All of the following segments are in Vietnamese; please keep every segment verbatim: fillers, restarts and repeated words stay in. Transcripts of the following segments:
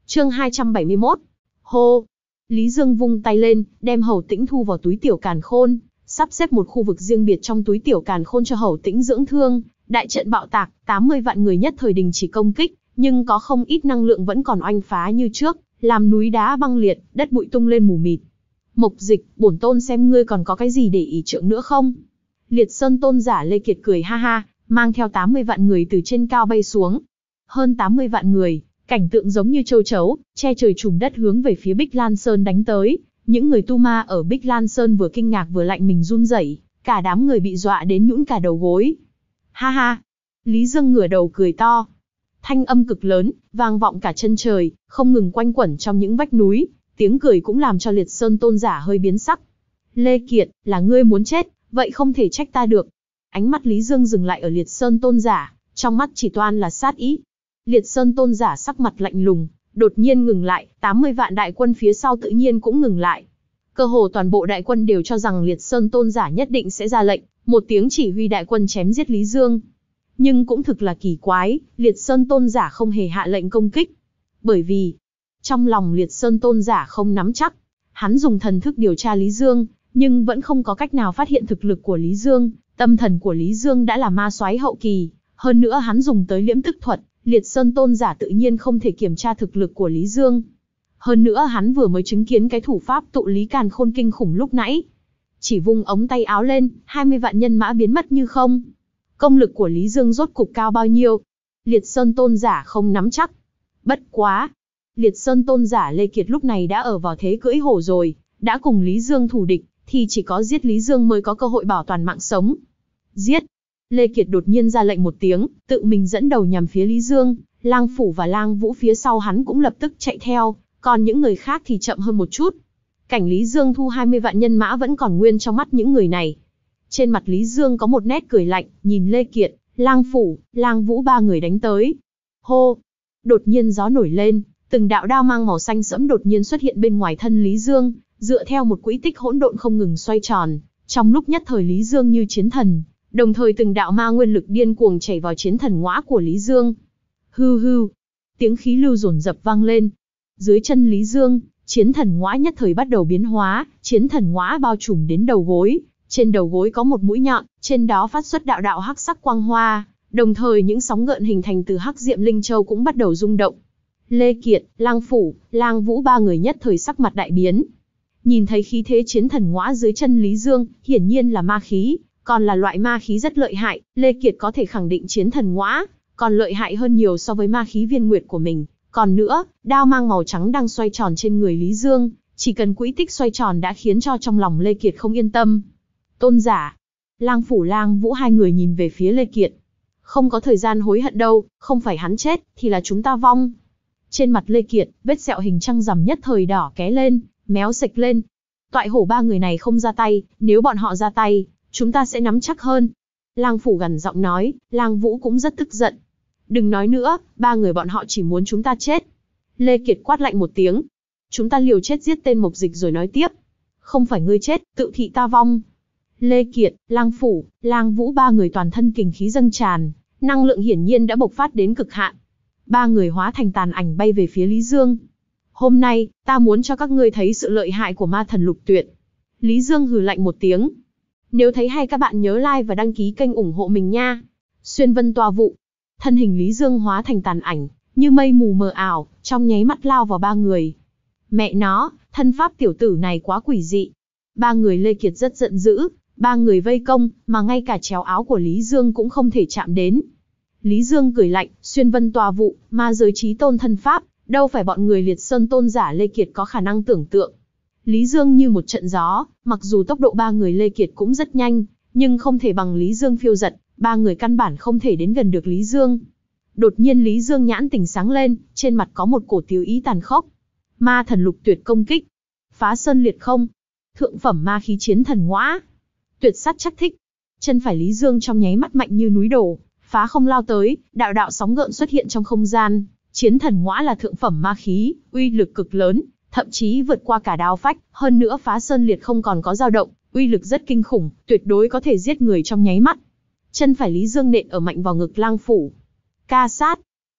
Chương hai trăm bảy mươi mốt. Hô. Lý Dương vung tay lên, đem Hầu Tĩnh thu vào túi tiểu càn khôn, sắp xếp một khu vực riêng biệt trong túi tiểu càn khôn cho Hầu Tĩnh dưỡng thương. Đại trận bạo tạc, tám mươi vạn người nhất thời đình chỉ công kích, nhưng có không ít năng lượng vẫn còn oanh phá như trước, làm núi đá băng liệt, đất bụi tung lên mù mịt. Mộc Dịch, bổn tôn xem ngươi còn có cái gì để ỷ trượng nữa không? Liệt Sơn tôn giả Lê Kiệt cười ha ha, mang theo tám mươi vạn người từ trên cao bay xuống. Hơn tám mươi vạn người, cảnh tượng giống như châu chấu, che trời trùm đất hướng về phía Bích Lan Sơn đánh tới. Những người tu ma ở Bích Lan Sơn vừa kinh ngạc vừa lạnh mình run rẩy, cả đám người bị dọa đến nhũn cả đầu gối. Ha ha! Lý Dương ngửa đầu cười to. Thanh âm cực lớn, vang vọng cả chân trời, không ngừng quanh quẩn trong những vách núi. Tiếng cười cũng làm cho Liệt Sơn tôn giả hơi biến sắc. Lê Kiệt, là ngươi muốn chết, vậy không thể trách ta được. Ánh mắt Lý Dương dừng lại ở Liệt Sơn tôn giả, trong mắt chỉ toan là sát ý. Liệt Sơn tôn giả sắc mặt lạnh lùng, đột nhiên ngừng lại, tám mươi vạn đại quân phía sau tự nhiên cũng ngừng lại. Cơ hồ toàn bộ đại quân đều cho rằng Liệt Sơn tôn giả nhất định sẽ ra lệnh, một tiếng chỉ huy đại quân chém giết Lý Dương. Nhưng cũng thực là kỳ quái, Liệt Sơn tôn giả không hề hạ lệnh công kích. Bởi vì, trong lòng Liệt Sơn tôn giả không nắm chắc, hắn dùng thần thức điều tra Lý Dương, nhưng vẫn không có cách nào phát hiện thực lực của Lý Dương. Tâm thần của Lý Dương đã là ma soái hậu kỳ, hơn nữa hắn dùng tới liễm tức thuật, Liệt Sơn tôn giả tự nhiên không thể kiểm tra thực lực của Lý Dương. Hơn nữa hắn vừa mới chứng kiến cái thủ pháp tụ lý càn khôn kinh khủng lúc nãy. Chỉ vung ống tay áo lên, hai mươi vạn nhân mã biến mất như không. Công lực của Lý Dương rốt cục cao bao nhiêu? Liệt Sơn tôn giả không nắm chắc. Bất quá! Liệt Sơn tôn giả Lê Kiệt lúc này đã ở vào thế cưỡi hổ rồi, đã cùng Lý Dương thù địch, thì chỉ có giết Lý Dương mới có cơ hội bảo toàn mạng sống. Giết! Lê Kiệt đột nhiên ra lệnh một tiếng, tự mình dẫn đầu nhằm phía Lý Dương, Lang Phủ và Lang Vũ phía sau hắn cũng lập tức chạy theo, còn những người khác thì chậm hơn một chút. Cảnh Lý Dương thu hai mươi vạn nhân mã vẫn còn nguyên trong mắt những người này. Trên mặt Lý Dương có một nét cười lạnh, nhìn Lê Kiệt, Lang Phủ, Lang Vũ ba người đánh tới. Hô! Đột nhiên gió nổi lên, từng đạo đao mang màu xanh sẫm đột nhiên xuất hiện bên ngoài thân Lý Dương, dựa theo một quỹ tích hỗn độn không ngừng xoay tròn. Trong lúc nhất thời Lý Dương như chiến thần, đồng thời từng đạo ma nguyên lực điên cuồng chảy vào chiến thần ngõa của Lý Dương. Hư hư! Tiếng khí lưu dồn dập vang lên. Dưới chân Lý Dương, chiến thần ngõa nhất thời bắt đầu biến hóa, chiến thần ngõa bao trùm đến đầu gối. Trên đầu gối có một mũi nhọn, trên đó phát xuất đạo đạo hắc sắc quang hoa, đồng thời những sóng gợn hình thành từ hắc diệm linh châu cũng bắt đầu rung động. Lê Kiệt, Lang Phủ, Lang Vũ ba người nhất thời sắc mặt đại biến. Nhìn thấy khí thế chiến thần ngõa dưới chân Lý Dương, hiển nhiên là ma khí, còn là loại ma khí rất lợi hại. Lê Kiệt có thể khẳng định chiến thần ngõa còn lợi hại hơn nhiều so với ma khí viên nguyệt của mình. Còn nữa, đao mang màu trắng đang xoay tròn trên người Lý Dương, chỉ cần quỹ tích xoay tròn đã khiến cho trong lòng Lê Kiệt không yên tâm. Tôn giả, Lang Phủ Lang Vũ hai người nhìn về phía Lê Kiệt. Không có thời gian hối hận đâu, không phải hắn chết, thì là chúng ta vong. Trên mặt Lê Kiệt, vết sẹo hình trăng rằm nhất thời đỏ ké lên, méo sệch lên. Toại hổ ba người này không ra tay, nếu bọn họ ra tay, chúng ta sẽ nắm chắc hơn. Lang Phủ gằn giọng nói, Lang Vũ cũng rất tức giận. Đừng nói nữa, ba người bọn họ chỉ muốn chúng ta chết. Lê Kiệt quát lạnh một tiếng. Chúng ta liều chết giết tên Mộc Dịch rồi nói tiếp. Không phải ngươi chết, tự thị ta vong. Lê Kiệt, Lang Phủ, Lang Vũ ba người toàn thân kình khí dâng tràn, năng lượng hiển nhiên đã bộc phát đến cực hạn. Ba người hóa thành tàn ảnh bay về phía Lý Dương. Hôm nay, ta muốn cho các ngươi thấy sự lợi hại của ma thần lục tuyệt. Lý Dương hừ lạnh một tiếng. Nếu thấy hay các bạn nhớ like và đăng ký kênh ủng hộ mình nha. Xuyên vân tòa vụ. Thân hình Lý Dương hóa thành tàn ảnh, như mây mù mờ ảo, trong nháy mắt lao vào ba người. Mẹ nó, thân pháp tiểu tử này quá quỷ dị. Ba người Lê Kiệt rất giận dữ, ba người vây công, mà ngay cả chéo áo của Lý Dương cũng không thể chạm đến. Lý Dương cười lạnh, xuyên vân tòa vụ, ma giới chí tôn thân pháp, đâu phải bọn người Liệt Sơn tôn giả Lê Kiệt có khả năng tưởng tượng. Lý Dương như một trận gió, mặc dù tốc độ ba người Lê Kiệt cũng rất nhanh, nhưng không thể bằng Lý Dương phiêu giật, ba người căn bản không thể đến gần được Lý Dương. Đột nhiên Lý Dương nhãn tỉnh sáng lên, trên mặt có một cổ tiêu ý tàn khốc. Ma thần lục tuyệt công kích, phá sơn liệt không, thượng phẩm ma khí chiến thần ngõa, tuyệt sát chắc thích. Chân phải Lý Dương trong nháy mắt mạnh như núi đổ, phá không lao tới, đạo đạo sóng gợn xuất hiện trong không gian. Chiến thần ngõa là thượng phẩm ma khí, uy lực cực lớn, thậm chí vượt qua cả đao phách, hơn nữa phá sơn liệt không còn có dao động, uy lực rất kinh khủng, tuyệt đối có thể giết người trong nháy mắt. Chân phải Lý Dương nện ở mạnh vào ngực Lang Phủ. Ca sát.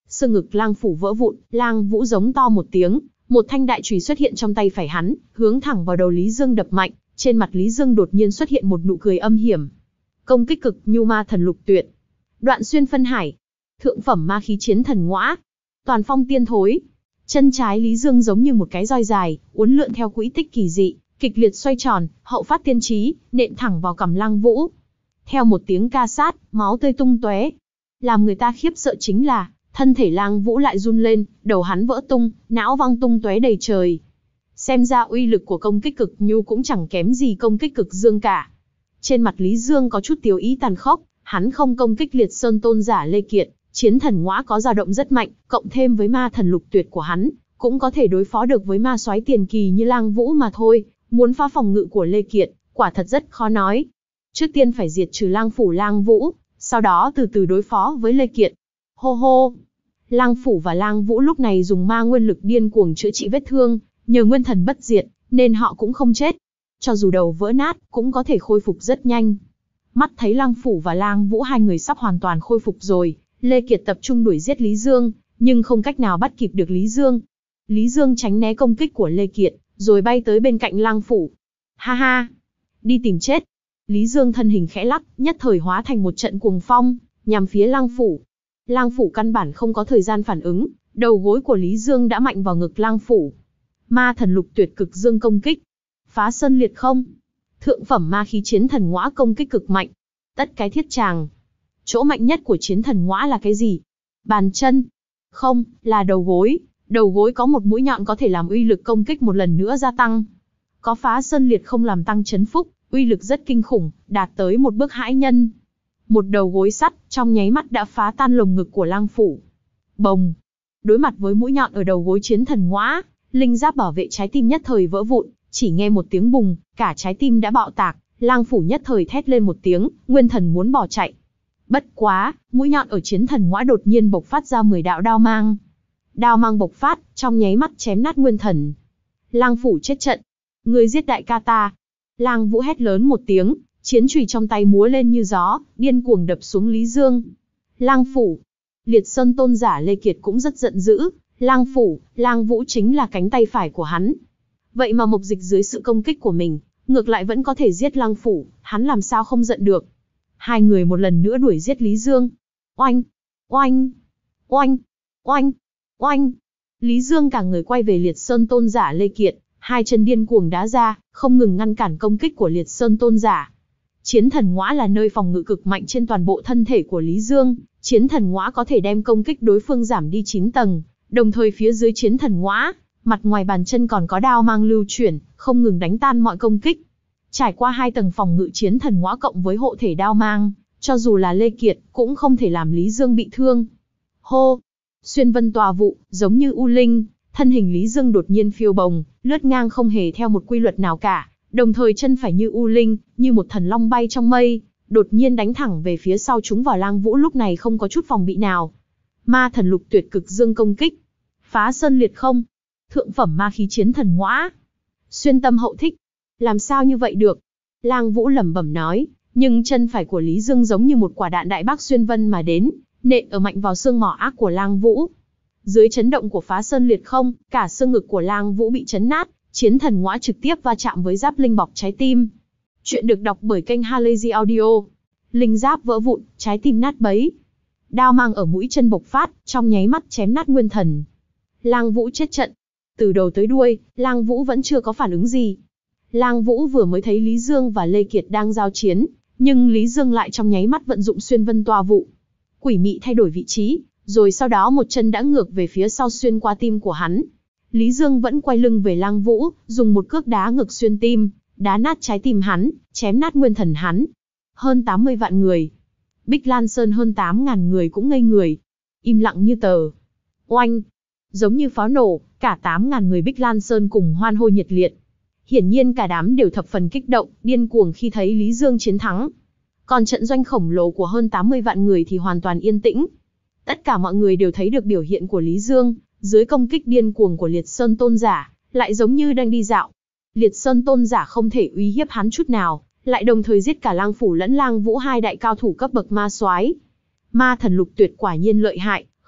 xương ngực Lang Phủ vỡ vụn, Lang Vũ giống to một tiếng, một thanh đại chùy xuất hiện trong tay phải hắn, hướng thẳng vào đầu Lý Dương đập mạnh, trên mặt Lý Dương đột nhiên xuất hiện một nụ cười âm hiểm. Công kích cực nhu ma thần lục tuyệt. Đoạn xuyên phân hải. Thượng phẩm ma khí chiến thần ngõa. Toàn phong tiên thối. Chân trái Lý Dương giống như một cái roi dài, uốn lượn theo quỹ tích kỳ dị, kịch liệt xoay tròn, hậu phát tiên trí, nện thẳng vào cằm Lang Vũ. Theo một tiếng ca sát, máu tươi tung tóe. Làm người ta khiếp sợ chính là, thân thể Lang Vũ lại run lên, đầu hắn vỡ tung, não văng tung tóe đầy trời. Xem ra uy lực của công kích cực nhu cũng chẳng kém gì công kích cực dương cả. Trên mặt Lý Dương có chút tiếu ý tàn khốc, hắn không công kích Liệt Sơn tôn giả Lê Kiệt, chiến thần ngõa có dao động rất mạnh, cộng thêm với ma thần lục tuyệt của hắn, cũng có thể đối phó được với ma soái tiền kỳ như Lang Vũ mà thôi, muốn phá phòng ngự của Lê Kiệt, quả thật rất khó nói. Trước tiên phải diệt trừ Lang Phủ Lang Vũ, sau đó từ từ đối phó với Lê Kiệt. Hô hô! Lang Phủ và Lang Vũ lúc này dùng ma nguyên lực điên cuồng chữa trị vết thương, nhờ nguyên thần bất diệt, nên họ cũng không chết. Cho dù đầu vỡ nát, cũng có thể khôi phục rất nhanh. Mắt thấy Lang Phủ và Lang Vũ hai người sắp hoàn toàn khôi phục rồi, Lê Kiệt tập trung đuổi giết Lý Dương, nhưng không cách nào bắt kịp được Lý Dương. Lý Dương tránh né công kích của Lê Kiệt, rồi bay tới bên cạnh Lang Phủ. Ha ha! Đi tìm chết! Lý Dương thân hình khẽ lắc, nhất thời hóa thành một trận cuồng phong, nhằm phía Lang Phủ. Lang Phủ căn bản không có thời gian phản ứng, đầu gối của Lý Dương đã mạnh vào ngực Lang Phủ. Ma thần lục tuyệt cực dương công kích. Phá sơn liệt không. Thượng phẩm ma khí chiến thần ngõa công kích cực mạnh. Tất cái thiết tràng. Chỗ mạnh nhất của chiến thần ngõa là cái gì? Bàn chân. Không, là đầu gối. Đầu gối có một mũi nhọn có thể làm uy lực công kích một lần nữa gia tăng. Có phá sơn liệt không làm tăng chấn phúc, uy lực rất kinh khủng, đạt tới một bước hãi nhân. Một đầu gối sắt, trong nháy mắt đã phá tan lồng ngực của Lang Phủ. Bồng! Đối mặt với mũi nhọn ở đầu gối chiến thần ngõa, linh giáp bảo vệ trái tim nhất thời vỡ vụn, chỉ nghe một tiếng bùng, cả trái tim đã bạo tạc, Lang Phủ nhất thời thét lên một tiếng, nguyên thần muốn bỏ chạy. Bất quá, mũi nhọn ở chiến thần ngõa đột nhiên bộc phát ra mười đạo đao mang. Đao mang bộc phát, trong nháy mắt chém nát nguyên thần. Lang Phủ chết trận. Người giết đại ca ta. Lang Vũ hét lớn một tiếng, chiến chùy trong tay múa lên như gió, điên cuồng đập xuống Lý Dương. Lang Phủ. Liệt Sơn tôn giả Lê Kiệt cũng rất giận dữ. Lang Phủ, Lang Vũ chính là cánh tay phải của hắn. Vậy mà Mộc Dịch dưới sự công kích của mình, ngược lại vẫn có thể giết Lang Phủ, hắn làm sao không giận được. Hai người một lần nữa đuổi giết Lý Dương. Oanh! Oanh! Oanh! Oanh! Oanh! Lý Dương cả người quay về Liệt Sơn tôn giả Lê Kiệt, hai chân điên cuồng đá ra, không ngừng ngăn cản công kích của Liệt Sơn tôn giả. Chiến thần ngõa là nơi phòng ngự cực mạnh trên toàn bộ thân thể của Lý Dương, chiến thần ngõa có thể đem công kích đối phương giảm đi chín tầng, đồng thời phía dưới chiến thần ngõa, mặt ngoài bàn chân còn có đao mang lưu chuyển, không ngừng đánh tan mọi công kích. Trải qua hai tầng phòng ngự chiến thần ngõa cộng với hộ thể đao mang, cho dù là Lê Kiệt cũng không thể làm Lý Dương bị thương. Hô! Xuyên vân tòa vụ, giống như u linh, thân hình Lý Dương đột nhiên phiêu bồng, lướt ngang không hề theo một quy luật nào cả, đồng thời chân phải như u linh, như một thần long bay trong mây, đột nhiên đánh thẳng về phía sau chúng vào Lang Vũ lúc này không có chút phòng bị nào. Ma thần lục tuyệt cực dương công kích. Phá sơn liệt không. Thượng phẩm ma khí chiến thần ngõa. Xuyên tâm hậu thích. Làm sao như vậy được? Lang Vũ lẩm bẩm nói, nhưng chân phải của Lý Dương giống như một quả đạn đại bác xuyên vân mà đến, nện ở mạnh vào xương mỏ ác của Lang Vũ. Dưới chấn động của phá sơn liệt không, cả xương ngực của Lang Vũ bị chấn nát, chiến thần ngõa trực tiếp va chạm với giáp linh bọc trái tim. Chuyện được đọc bởi kênh Halazy Audio. Linh giáp vỡ vụn, trái tim nát bấy. Đao mang ở mũi chân bộc phát, trong nháy mắt chém nát nguyên thần. Lang Vũ chết trận. Từ đầu tới đuôi, Lang Vũ vẫn chưa có phản ứng gì. Lang Vũ vừa mới thấy Lý Dương và Lê Kiệt đang giao chiến, nhưng Lý Dương lại trong nháy mắt vận dụng xuyên vân toa vụ. Quỷ mị thay đổi vị trí, rồi sau đó một chân đã ngược về phía sau xuyên qua tim của hắn. Lý Dương vẫn quay lưng về Lang Vũ, dùng một cước đá ngược xuyên tim, đá nát trái tim hắn, chém nát nguyên thần hắn. Hơn tám mươi vạn người. Bích Lan Sơn hơn tám ngàn người cũng ngây người. Im lặng như tờ. Oanh! Giống như pháo nổ, cả tám ngàn người Bích Lan Sơn cùng hoan hô nhiệt liệt. Hiển nhiên cả đám đều thập phần kích động, điên cuồng khi thấy Lý Dương chiến thắng. Còn trận doanh khổng lồ của hơn tám mươi vạn người thì hoàn toàn yên tĩnh. Tất cả mọi người đều thấy được biểu hiện của Lý Dương, dưới công kích điên cuồng của Liệt Sơn tôn giả, lại giống như đang đi dạo. Liệt Sơn tôn giả không thể uy hiếp hắn chút nào, lại đồng thời giết cả Lang Phủ lẫn Lang Vũ hai đại cao thủ cấp bậc ma soái. Ma thần lục tuyệt quả nhiên lợi hại,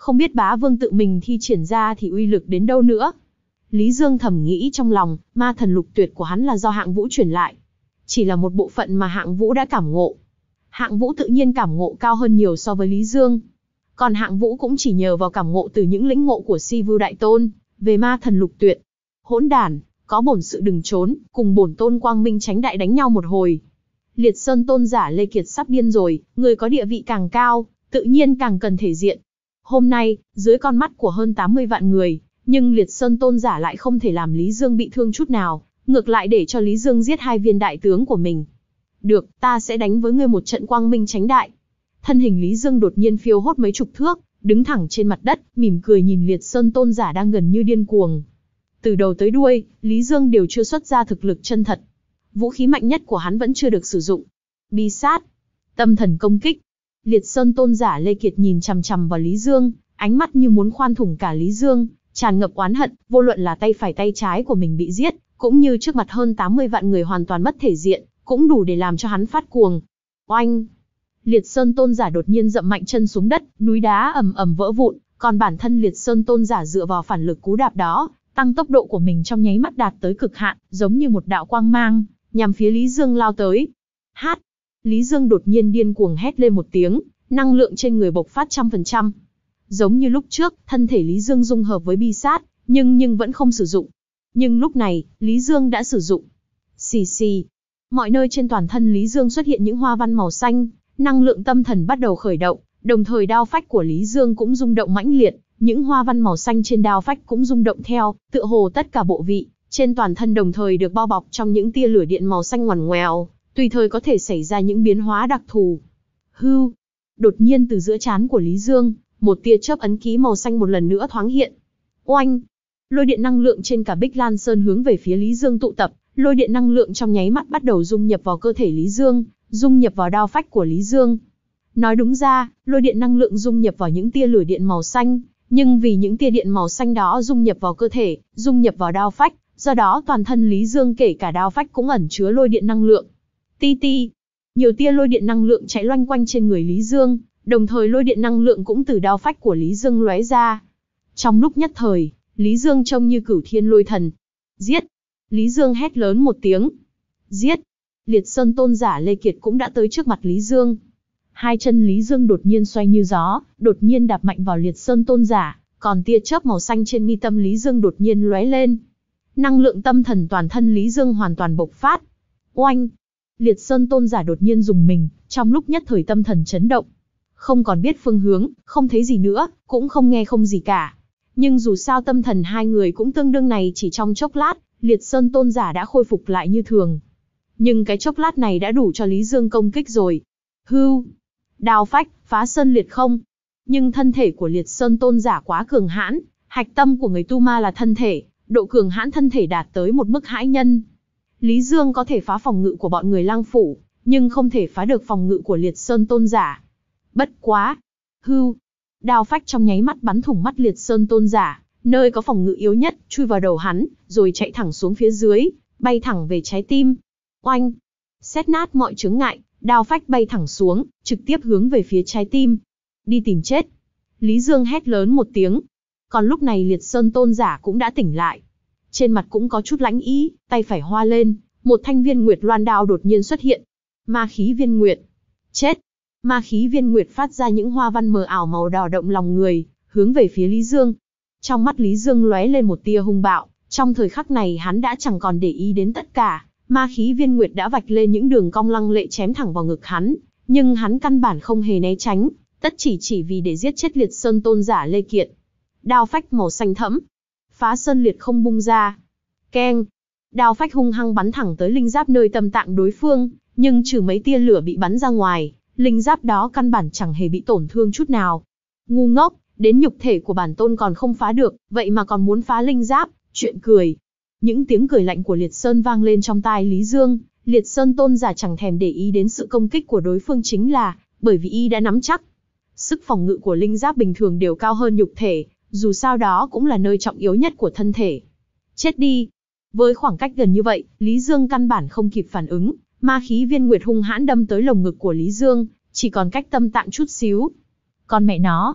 không biết bá vương tự mình thi triển ra thì uy lực đến đâu nữa. Lý Dương thầm nghĩ trong lòng, ma thần lục tuyệt của hắn là do Hạng Vũ truyền lại. Chỉ là một bộ phận mà Hạng Vũ đã cảm ngộ. Hạng Vũ tự nhiên cảm ngộ cao hơn nhiều so với Lý Dương. Còn Hạng Vũ cũng chỉ nhờ vào cảm ngộ từ những lĩnh ngộ của Si Vưu Đại Tôn, về ma thần lục tuyệt. Hỗn đản, có bổn sự đừng trốn, cùng bổn tôn quang minh tránh đại đánh nhau một hồi. Liệt Sơn tôn giả Lê Kiệt sắp điên rồi, người có địa vị càng cao, tự nhiên càng cần thể diện. Hôm nay, dưới con mắt của hơn tám mươi vạn người, nhưng Liệt Sơn tôn giả lại không thể làm Lý Dương bị thương chút nào, ngược lại để cho Lý Dương giết hai viên đại tướng của mình. Được, ta sẽ đánh với ngươi một trận quang minh tránh đại. Thân hình Lý Dương đột nhiên phiêu hốt mấy chục thước, đứng thẳng trên mặt đất, mỉm cười nhìn Liệt Sơn tôn giả đang gần như điên cuồng. Từ đầu tới đuôi, Lý Dương đều chưa xuất ra thực lực chân thật. Vũ khí mạnh nhất của hắn vẫn chưa được sử dụng. Bi sát, tâm thần công kích. Liệt Sơn tôn giả Lê Kiệt nhìn chằm chằm vào Lý Dương, ánh mắt như muốn khoan thủng cả Lý Dương, tràn ngập oán hận, vô luận là tay phải tay trái của mình bị giết, cũng như trước mặt hơn tám mươi vạn người hoàn toàn mất thể diện, cũng đủ để làm cho hắn phát cuồng. Oanh! Liệt Sơn tôn giả đột nhiên dậm mạnh chân xuống đất, núi đá ầm ầm vỡ vụn, còn bản thân Liệt Sơn tôn giả dựa vào phản lực cú đạp đó, tăng tốc độ của mình trong nháy mắt đạt tới cực hạn, giống như một đạo quang mang, nhằm phía Lý Dương lao tới. Hát! Lý Dương đột nhiên điên cuồng hét lên một tiếng, năng lượng trên người bộc phát trăm phần trăm. Giống như lúc trước, thân thể Lý Dương dung hợp với bi sát, nhưng nhưng vẫn không sử dụng. Nhưng lúc này, Lý Dương đã sử dụng. Xì xì. Mọi nơi trên toàn thân Lý Dương xuất hiện những hoa văn màu xanh, năng lượng tâm thần bắt đầu khởi động, đồng thời đao phách của Lý Dương cũng rung động mãnh liệt, những hoa văn màu xanh trên đao phách cũng rung động theo, tựa hồ tất cả bộ vị trên toàn thân đồng thời được bao bọc trong những tia lửa điện màu xanh ngoằn ngoèo, tùy thời có thể xảy ra những biến hóa đặc thù. Hưu! Đột nhiên từ giữa trán của Lý Dương, một tia chớp ấn ký màu xanh một lần nữa thoáng hiện. Oanh! Lôi điện năng lượng trên cả Bích Lan Sơn hướng về phía Lý Dương tụ tập, lôi điện năng lượng trong nháy mắt bắt đầu dung nhập vào cơ thể Lý Dương, dung nhập vào đao phách của Lý Dương. Nói đúng ra, lôi điện năng lượng dung nhập vào những tia lửa điện màu xanh, nhưng vì những tia điện màu xanh đó dung nhập vào cơ thể, dung nhập vào đao phách, do đó toàn thân Lý Dương kể cả đao phách cũng ẩn chứa lôi điện năng lượng. Ti ti! Nhiều tia lôi điện năng lượng chạy loanh quanh trên người Lý Dương, đồng thời lôi điện năng lượng cũng từ đao phách của Lý Dương lóe ra. Trong lúc nhất thời, Lý Dương trông như cửu thiên lôi thần. Giết! Lý Dương hét lớn một tiếng. Giết! Liệt Sơn tôn giả Lê Kiệt cũng đã tới trước mặt Lý Dương. Hai chân Lý Dương đột nhiên xoay như gió, đột nhiên đạp mạnh vào Liệt Sơn tôn giả, còn tia chớp màu xanh trên mi tâm Lý Dương đột nhiên lóe lên. Năng lượng tâm thần toàn thân Lý Dương hoàn toàn bộc phát. Oanh! Liệt Sơn tôn giả đột nhiên dùng mình, trong lúc nhất thời tâm thần chấn động. Không còn biết phương hướng, không thấy gì nữa, cũng không nghe không gì cả. Nhưng dù sao tâm thần hai người cũng tương đương này, chỉ trong chốc lát, Liệt Sơn tôn giả đã khôi phục lại như thường. Nhưng cái chốc lát này đã đủ cho Lý Dương công kích rồi. Hưu! Đao phách, phá sơn liệt không. Nhưng thân thể của Liệt Sơn tôn giả quá cường hãn, hạch tâm của người tu ma là thân thể, độ cường hãn thân thể đạt tới một mức hãi nhân. Lý Dương có thể phá phòng ngự của bọn người Lang Phủ, nhưng không thể phá được phòng ngự của Liệt Sơn tôn giả. Bất quá! Hưu! Đao phách trong nháy mắt bắn thủng mắt Liệt Sơn tôn giả, nơi có phòng ngự yếu nhất, chui vào đầu hắn, rồi chạy thẳng xuống phía dưới, bay thẳng về trái tim. Oanh! Xét nát mọi chướng ngại, đao phách bay thẳng xuống, trực tiếp hướng về phía trái tim. Đi tìm chết! Lý Dương hét lớn một tiếng. Còn lúc này Liệt Sơn tôn giả cũng đã tỉnh lại. Trên mặt cũng có chút lãnh ý, tay phải hoa lên, một thanh viên nguyệt loan đao đột nhiên xuất hiện. Ma khí viên nguyệt. Chết! Ma khí viên nguyệt phát ra những hoa văn mờ ảo màu đỏ động lòng người, hướng về phía Lý Dương. Trong mắt Lý Dương lóe lên một tia hung bạo, trong thời khắc này hắn đã chẳng còn để ý đến tất cả. Ma khí viên nguyệt đã vạch lên những đường cong lăng lệ chém thẳng vào ngực hắn, nhưng hắn căn bản không hề né tránh, tất chỉ chỉ vì để giết chết Liệt Sơn tôn giả Lê Kiệt. Đao phách màu xanh thẫm, phá sơn liệt không bung ra. Keng! Đao phách hung hăng bắn thẳng tới linh giáp nơi tâm tạng đối phương, nhưng trừ mấy tia lửa bị bắn ra ngoài, linh giáp đó căn bản chẳng hề bị tổn thương chút nào. Ngu ngốc, đến nhục thể của bản tôn còn không phá được, vậy mà còn muốn phá linh giáp, chuyện cười. Những tiếng cười lạnh của Liệt Sơn vang lên trong tai Lý Dương, Liệt Sơn tôn giả chẳng thèm để ý đến sự công kích của đối phương, chính là bởi vì y đã nắm chắc. Sức phòng ngự của linh giáp bình thường đều cao hơn nhục thể, dù sao đó cũng là nơi trọng yếu nhất của thân thể. Chết đi! Với khoảng cách gần như vậy, Lý Dương căn bản không kịp phản ứng, ma khí viên nguyệt hung hãn đâm tới lồng ngực của Lý Dương, chỉ còn cách tâm tạng chút xíu. Con mẹ nó!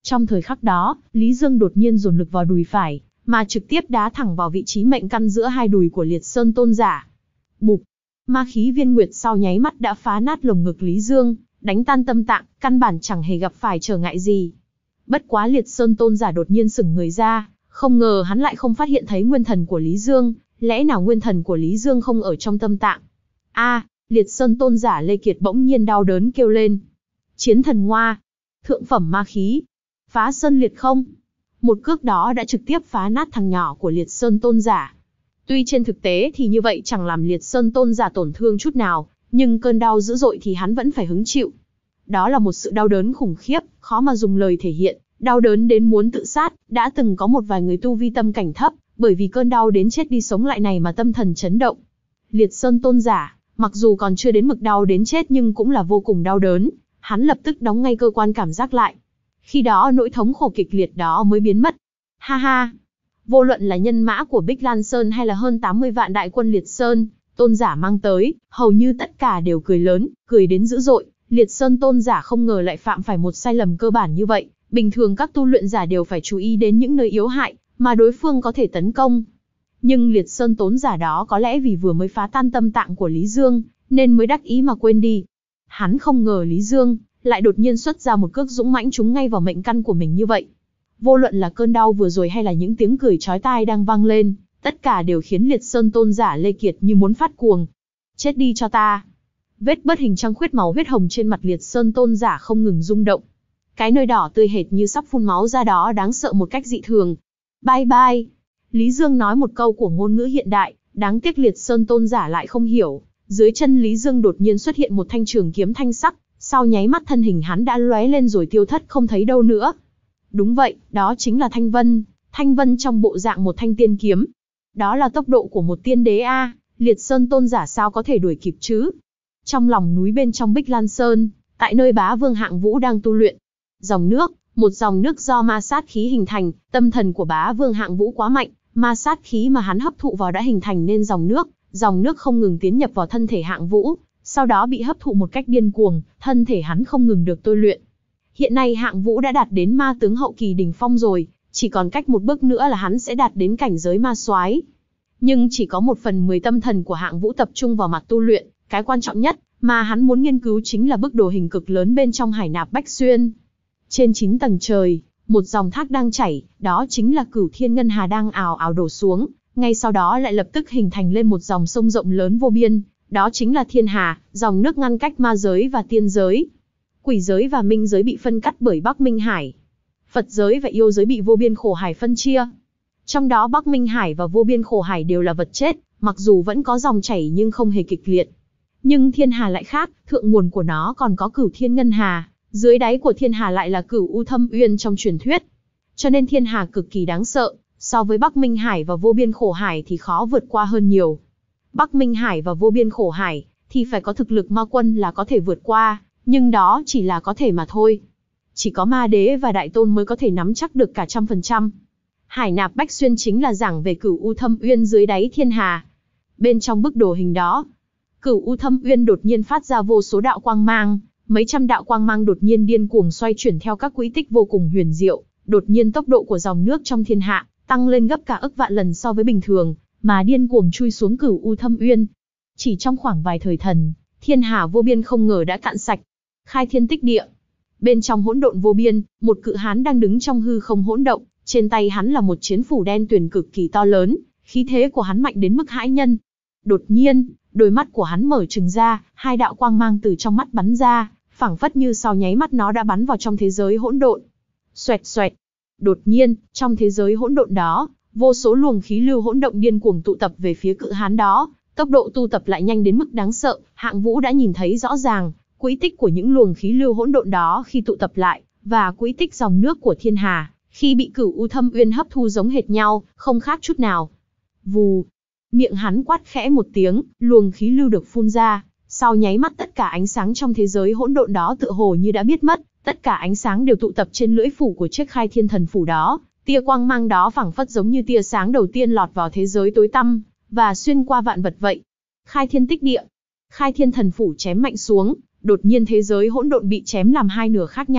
Trong thời khắc đó, Lý Dương đột nhiên dồn lực vào đùi phải, mà trực tiếp đá thẳng vào vị trí mệnh căn giữa hai đùi của Liệt Sơn Tôn giả. Bụp! Ma khí viên nguyệt sau nháy mắt đã phá nát lồng ngực Lý Dương, đánh tan tâm tạng, căn bản chẳng hề gặp phải trở ngại gì. Bất quá Liệt Sơn Tôn giả đột nhiên sững người ra, không ngờ hắn lại không phát hiện thấy nguyên thần của Lý Dương, lẽ nào nguyên thần của Lý Dương không ở trong tâm tạng? A, Liệt Sơn Tôn giả Lê Kiệt bỗng nhiên đau đớn kêu lên. Chiến thần ngoa, thượng phẩm ma khí, phá sơn liệt không. Một cước đó đã trực tiếp phá nát thằng nhỏ của Liệt Sơn Tôn giả. Tuy trên thực tế thì như vậy chẳng làm Liệt Sơn Tôn giả tổn thương chút nào, nhưng cơn đau dữ dội thì hắn vẫn phải hứng chịu. Đó là một sự đau đớn khủng khiếp, khó mà dùng lời thể hiện, đau đớn đến muốn tự sát. Đã từng có một vài người tu vi tâm cảnh thấp, bởi vì cơn đau đến chết đi sống lại này mà tâm thần chấn động. Liệt Sơn Tôn giả, mặc dù còn chưa đến mực đau đến chết nhưng cũng là vô cùng đau đớn, hắn lập tức đóng ngay cơ quan cảm giác lại. Khi đó nỗi thống khổ kịch liệt đó mới biến mất. Ha ha! Vô luận là nhân mã của Bích Lan Sơn hay là hơn tám mươi vạn đại quân Liệt Sơn Tôn giả mang tới, hầu như tất cả đều cười lớn, cười đến dữ dội. Liệt Sơn Tôn giả không ngờ lại phạm phải một sai lầm cơ bản như vậy. Bình thường các tu luyện giả đều phải chú ý đến những nơi yếu hại mà đối phương có thể tấn công. Nhưng Liệt Sơn Tôn giả đó có lẽ vì vừa mới phá tan tâm tạng của Lý Dương, nên mới đắc ý mà quên đi. Hắn không ngờ Lý Dương lại đột nhiên xuất ra một cước dũng mãnh trúng ngay vào mệnh căn của mình như vậy. Vô luận là cơn đau vừa rồi hay là những tiếng cười chói tai đang vang lên, tất cả đều khiến Liệt Sơn Tôn giả Lê Kiệt như muốn phát cuồng. Chết đi cho ta! Vết bớt hình trăng khuyết màu huyết hồng trên mặt Liệt Sơn Tôn giả không ngừng rung động. Cái nơi đỏ tươi hệt như sắp phun máu ra đó đáng sợ một cách dị thường. Bye bye! Lý Dương nói một câu của ngôn ngữ hiện đại, đáng tiếc Liệt Sơn Tôn giả lại không hiểu. Dưới chân Lý Dương đột nhiên xuất hiện một thanh trường kiếm thanh sắc, sau nháy mắt thân hình hắn đã lóe lên rồi tiêu thất không thấy đâu nữa. Đúng vậy, đó chính là Thanh Vân, Thanh Vân trong bộ dạng một thanh tiên kiếm. Đó là tốc độ của một tiên đế a, Liệt Sơn Tôn giả sao có thể đuổi kịp chứ? Trong lòng núi bên trong Bích Lan Sơn, tại nơi Bá Vương Hạng Vũ đang tu luyện. Dòng nước, một dòng nước do ma sát khí hình thành, tâm thần của Bá Vương Hạng Vũ quá mạnh, ma sát khí mà hắn hấp thụ vào đã hình thành nên dòng nước, dòng nước không ngừng tiến nhập vào thân thể Hạng Vũ, sau đó bị hấp thụ một cách điên cuồng, thân thể hắn không ngừng được tôi luyện. Hiện nay Hạng Vũ đã đạt đến ma tướng hậu kỳ đỉnh phong rồi, chỉ còn cách một bước nữa là hắn sẽ đạt đến cảnh giới ma soái. Nhưng chỉ có một phần mười tâm thần của Hạng Vũ tập trung vào mặt tu luyện, cái quan trọng nhất mà hắn muốn nghiên cứu chính là bức đồ hình cực lớn bên trong hải nạp Bách Xuyên. Trên chín tầng trời, một dòng thác đang chảy, đó chính là Cửu Thiên Ngân Hà đang ào ào đổ xuống, ngay sau đó lại lập tức hình thành lên một dòng sông rộng lớn vô biên, đó chính là Thiên Hà, dòng nước ngăn cách ma giới và tiên giới. Quỷ giới và minh giới bị phân cắt bởi Bắc Minh Hải. Phật giới và yêu giới bị vô biên khổ hải phân chia. Trong đó Bắc Minh Hải và vô biên khổ hải đều là vật chết, mặc dù vẫn có dòng chảy nhưng không hề kịch liệt. Nhưng Thiên Hà lại khác, thượng nguồn của nó còn có Cửu Thiên Ngân Hà, dưới đáy của Thiên Hà lại là Cửu U Thâm Uyên trong truyền thuyết. Cho nên Thiên Hà cực kỳ đáng sợ, so với Bắc Minh Hải và vô biên khổ hải thì khó vượt qua hơn nhiều. Bắc Minh Hải và vô biên khổ hải thì phải có thực lực ma quân là có thể vượt qua, nhưng đó chỉ là có thể mà thôi. Chỉ có ma đế và đại tôn mới có thể nắm chắc được cả trăm phần trăm. Hải nạp Bách Xuyên chính là giảng về Cửu U Thâm Uyên dưới đáy Thiên Hà. Bên trong bức đồ hình đó, Cửu U Thâm Uyên đột nhiên phát ra vô số đạo quang mang, mấy trăm đạo quang mang đột nhiên điên cuồng xoay chuyển theo các quỹ tích vô cùng huyền diệu, đột nhiên tốc độ của dòng nước trong thiên hạ tăng lên gấp cả ức vạn lần so với bình thường, mà điên cuồng chui xuống Cửu U Thâm Uyên. Chỉ trong khoảng vài thời thần, Thiên Hà vô biên không ngờ đã cạn sạch. Khai thiên tích địa. Bên trong hỗn độn vô biên, một cự hán đang đứng trong hư không hỗn động, trên tay hắn là một chiến phủ đen tuyền cực kỳ to lớn, khí thế của hắn mạnh đến mức hãi nhân. Đột nhiên, đôi mắt của hắn mở trừng ra, hai đạo quang mang từ trong mắt bắn ra, phảng phất như sau nháy mắt nó đã bắn vào trong thế giới hỗn độn. Xoẹt xoẹt. Đột nhiên, trong thế giới hỗn độn đó, vô số luồng khí lưu hỗn động điên cuồng tụ tập về phía cự hán đó, tốc độ tu tập lại nhanh đến mức đáng sợ. Hạng Vũ đã nhìn thấy rõ ràng quỹ tích của những luồng khí lưu hỗn độn đó khi tụ tập lại, và quỹ tích dòng nước của Thiên Hà khi bị Cửu U Thâm Uyên hấp thu giống hệt nhau, không khác chút nào. Vù, miệng hắn quát khẽ một tiếng, luồng khí lưu được phun ra, sau nháy mắt tất cả ánh sáng trong thế giới hỗn độn đó tựa hồ như đã biết mất, tất cả ánh sáng đều tụ tập trên lưỡi phủ của chiếc Khai Thiên Thần Phủ đó, tia quang mang đó phảng phất giống như tia sáng đầu tiên lọt vào thế giới tối tăm và xuyên qua vạn vật vậy. Khai thiên tích địa, Khai Thiên Thần Phủ chém mạnh xuống, đột nhiên thế giới hỗn độn bị chém làm hai nửa khác nhau,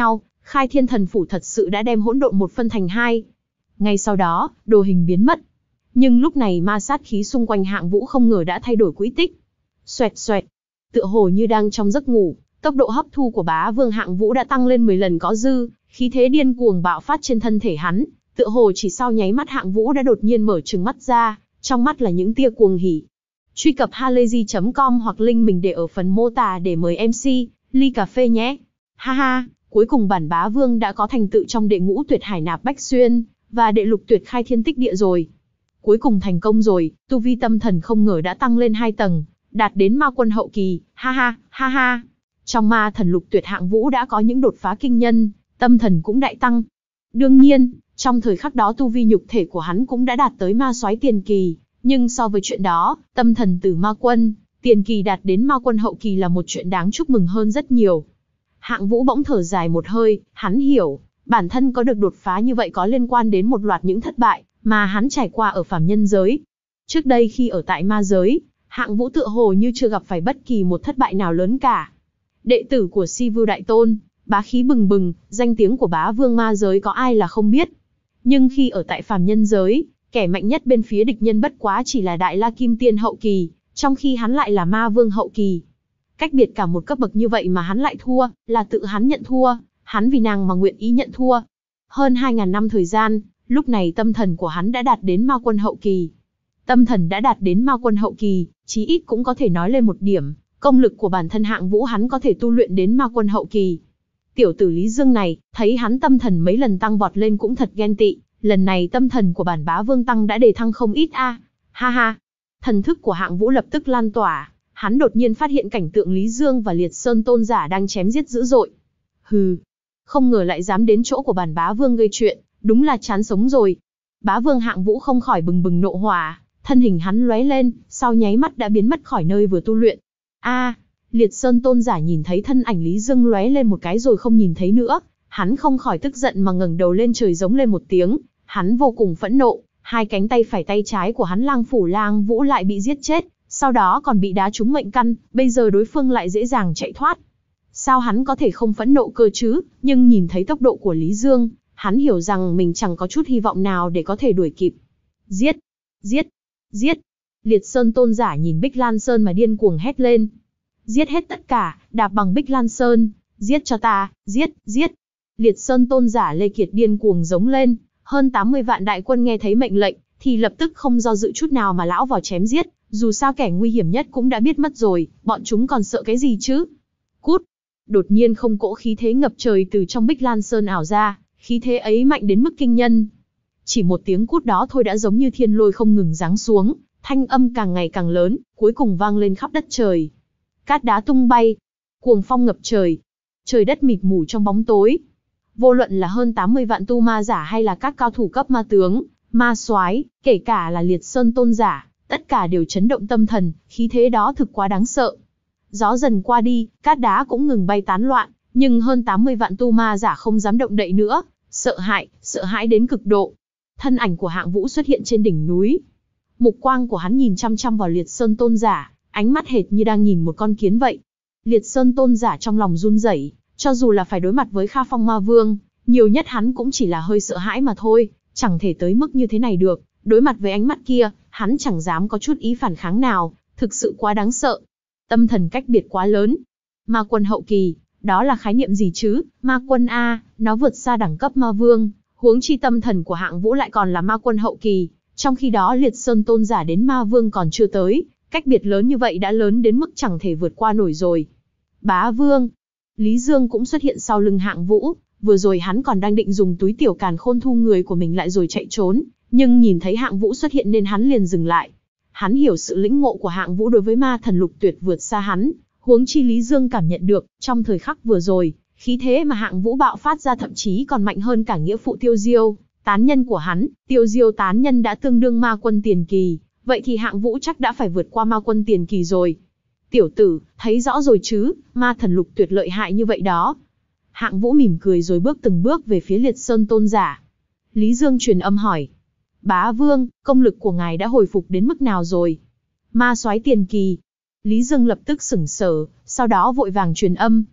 Khai Thiên Thần Phủ thật sự đã đem hỗn độn một phân thành hai. Ngay sau đó, đồ hình biến mất. Nhưng lúc này ma sát khí xung quanh Hạng Vũ không ngờ đã thay đổi quỹ tích. Xoẹt xoẹt, tựa hồ như đang trong giấc ngủ, tốc độ hấp thu của Bá Vương Hạng Vũ đã tăng lên mười lần có dư, khí thế điên cuồng bạo phát trên thân thể hắn, tựa hồ chỉ sau nháy mắt Hạng Vũ đã đột nhiên mở trừng mắt ra, trong mắt là những tia cuồng hỉ. Truy cập halayzi chấm com hoặc link mình để ở phần mô tả để mời em xê, ly cà phê nhé. Ha ha, cuối cùng bản Bá Vương đã có thành tựu trong đệ ngũ tuyệt hải nạp bách xuyên, và đệ lục tuyệt khai thiên tích địa rồi. Cuối cùng thành công rồi, tu vi tâm thần không ngờ đã tăng lên hai tầng, đạt đến ma quân hậu kỳ, ha ha, ha ha. Trong ma thần lục tuyệt Hạng Vũ đã có những đột phá kinh nhân, tâm thần cũng đại tăng. Đương nhiên, trong thời khắc đó tu vi nhục thể của hắn cũng đã đạt tới ma soái tiền kỳ, nhưng so với chuyện đó, tâm thần từ ma quân tiền kỳ đạt đến ma quân hậu kỳ là một chuyện đáng chúc mừng hơn rất nhiều. Hạng Vũ bỗng thở dài một hơi, hắn hiểu, bản thân có được đột phá như vậy có liên quan đến một loạt những thất bại mà hắn trải qua ở phàm nhân giới. Trước đây khi ở tại ma giới, Hạng Vũ tựa hồ như chưa gặp phải bất kỳ một thất bại nào lớn cả. Đệ tử của Si Vưu Đại Tôn, bá khí bừng bừng, danh tiếng của Bá Vương ma giới có ai là không biết. Nhưng khi ở tại phàm nhân giới, kẻ mạnh nhất bên phía địch nhân bất quá chỉ là Đại La Kim Tiên hậu kỳ, trong khi hắn lại là ma vương hậu kỳ. Cách biệt cả một cấp bậc như vậy mà hắn lại thua, là tự hắn nhận thua, hắn vì nàng mà nguyện ý nhận thua. Hơn hai ngàn năm thời gian, lúc này tâm thần của hắn đã đạt đến ma quân hậu kỳ. Tâm thần đã đạt đến ma quân hậu kỳ, chí ít cũng có thể nói lên một điểm, công lực của bản thân Hạng Vũ hắn có thể tu luyện đến ma quân hậu kỳ. Tiểu tử Lý Dương này, thấy hắn tâm thần mấy lần tăng vọt lên cũng thật ghen tị, lần này tâm thần của bản Bá Vương tăng đã đề thăng không ít a. À. Ha ha. Thần thức của Hạng Vũ lập tức lan tỏa, hắn đột nhiên phát hiện cảnh tượng Lý Dương và Liệt Sơn Tôn giả đang chém giết dữ dội. Hừ, không ngờ lại dám đến chỗ của bản Bá Vương gây chuyện, đúng là chán sống rồi. Bá Vương Hạng Vũ không khỏi bừng bừng nộ hỏa, thân hình hắn lóe lên, sau nháy mắt đã biến mất khỏi nơi vừa tu luyện. A, à, Liệt Sơn Tôn giả nhìn thấy thân ảnh Lý Dương lóe lên một cái rồi không nhìn thấy nữa, hắn không khỏi tức giận mà ngẩng đầu lên trời giống lên một tiếng, hắn vô cùng phẫn nộ, hai cánh tay phải tay trái của hắn Lang Phủ Lang Vũ lại bị giết chết, sau đó còn bị đá trúng mệnh căn, bây giờ đối phương lại dễ dàng chạy thoát. Sao hắn có thể không phẫn nộ cơ chứ, nhưng nhìn thấy tốc độ của Lý Dương, hắn hiểu rằng mình chẳng có chút hy vọng nào để có thể đuổi kịp. Giết! Giết! Giết! Liệt Sơn Tôn giả nhìn Bích Lan Sơn mà điên cuồng hét lên. Giết hết tất cả, đạp bằng Bích Lan Sơn, giết cho ta, giết, giết! Liệt Sơn Tôn giả Lê Kiệt điên cuồng giống lên, hơn tám mươi vạn đại quân nghe thấy mệnh lệnh, thì lập tức không do dự chút nào mà lão vào chém giết, dù sao kẻ nguy hiểm nhất cũng đã biết mất rồi, bọn chúng còn sợ cái gì chứ? Cút! Đột nhiên không cỗ khí thế ngập trời từ trong Bích Lan Sơn ảo ra, khí thế ấy mạnh đến mức kinh nhân. Chỉ một tiếng cút đó thôi đã giống như thiên lôi không ngừng giáng xuống, thanh âm càng ngày càng lớn, cuối cùng vang lên khắp đất trời. Cát đá tung bay, cuồng phong ngập trời, trời đất mịt mù trong bóng tối. Vô luận là hơn tám mươi vạn tu ma giả hay là các cao thủ cấp ma tướng, ma soái, kể cả là Liệt Sơn Tôn giả, tất cả đều chấn động tâm thần, khí thế đó thực quá đáng sợ. Gió dần qua đi, cát đá cũng ngừng bay tán loạn, nhưng hơn tám mươi vạn tu ma giả không dám động đậy nữa, sợ hãi, sợ hãi đến cực độ. Thân ảnh của Hạng Vũ xuất hiện trên đỉnh núi. Mục quang của hắn nhìn chăm chăm vào Liệt Sơn Tôn giả, ánh mắt hệt như đang nhìn một con kiến vậy. Liệt Sơn Tôn giả trong lòng run rẩy, cho dù là phải đối mặt với Kha Phong Ma Vương, nhiều nhất hắn cũng chỉ là hơi sợ hãi mà thôi, chẳng thể tới mức như thế này được. Đối mặt với ánh mắt kia, hắn chẳng dám có chút ý phản kháng nào, thực sự quá đáng sợ. Tâm thần cách biệt quá lớn. Ma quân hậu kỳ, đó là khái niệm gì chứ? Ma quân A, nó vượt xa đẳng cấp ma vương, huống chi tâm thần của Hạng Vũ lại còn là ma quân hậu kỳ, trong khi đó Liệt Sơn Tôn giả đến ma vương còn chưa tới, cách biệt lớn như vậy đã lớn đến mức chẳng thể vượt qua nổi rồi. Bá Vương, Lý Dương cũng xuất hiện sau lưng Hạng Vũ, vừa rồi hắn còn đang định dùng túi tiểu càn khôn thu người của mình lại rồi chạy trốn, nhưng nhìn thấy Hạng Vũ xuất hiện nên hắn liền dừng lại. Hắn hiểu sự lĩnh ngộ của Hạng Vũ đối với ma thần lục tuyệt vượt xa hắn, huống chi Lý Dương cảm nhận được, trong thời khắc vừa rồi, khí thế mà Hạng Vũ bạo phát ra thậm chí còn mạnh hơn cả nghĩa phụ Tiêu Diêu, tán nhân của hắn. Tiêu Diêu tán nhân đã tương đương ma quân tiền kỳ, vậy thì Hạng Vũ chắc đã phải vượt qua ma quân tiền kỳ rồi. Tiểu tử, thấy rõ rồi chứ, ma thần lục tuyệt lợi hại như vậy đó. Hạng Vũ mỉm cười rồi bước từng bước về phía Liệt Sơn Tôn giả. Lý Dương truyền âm hỏi. Bá Vương, công lực của ngài đã hồi phục đến mức nào rồi? Ma soái tiền kỳ. Lý Dương lập tức sửng sở, sau đó vội vàng truyền âm.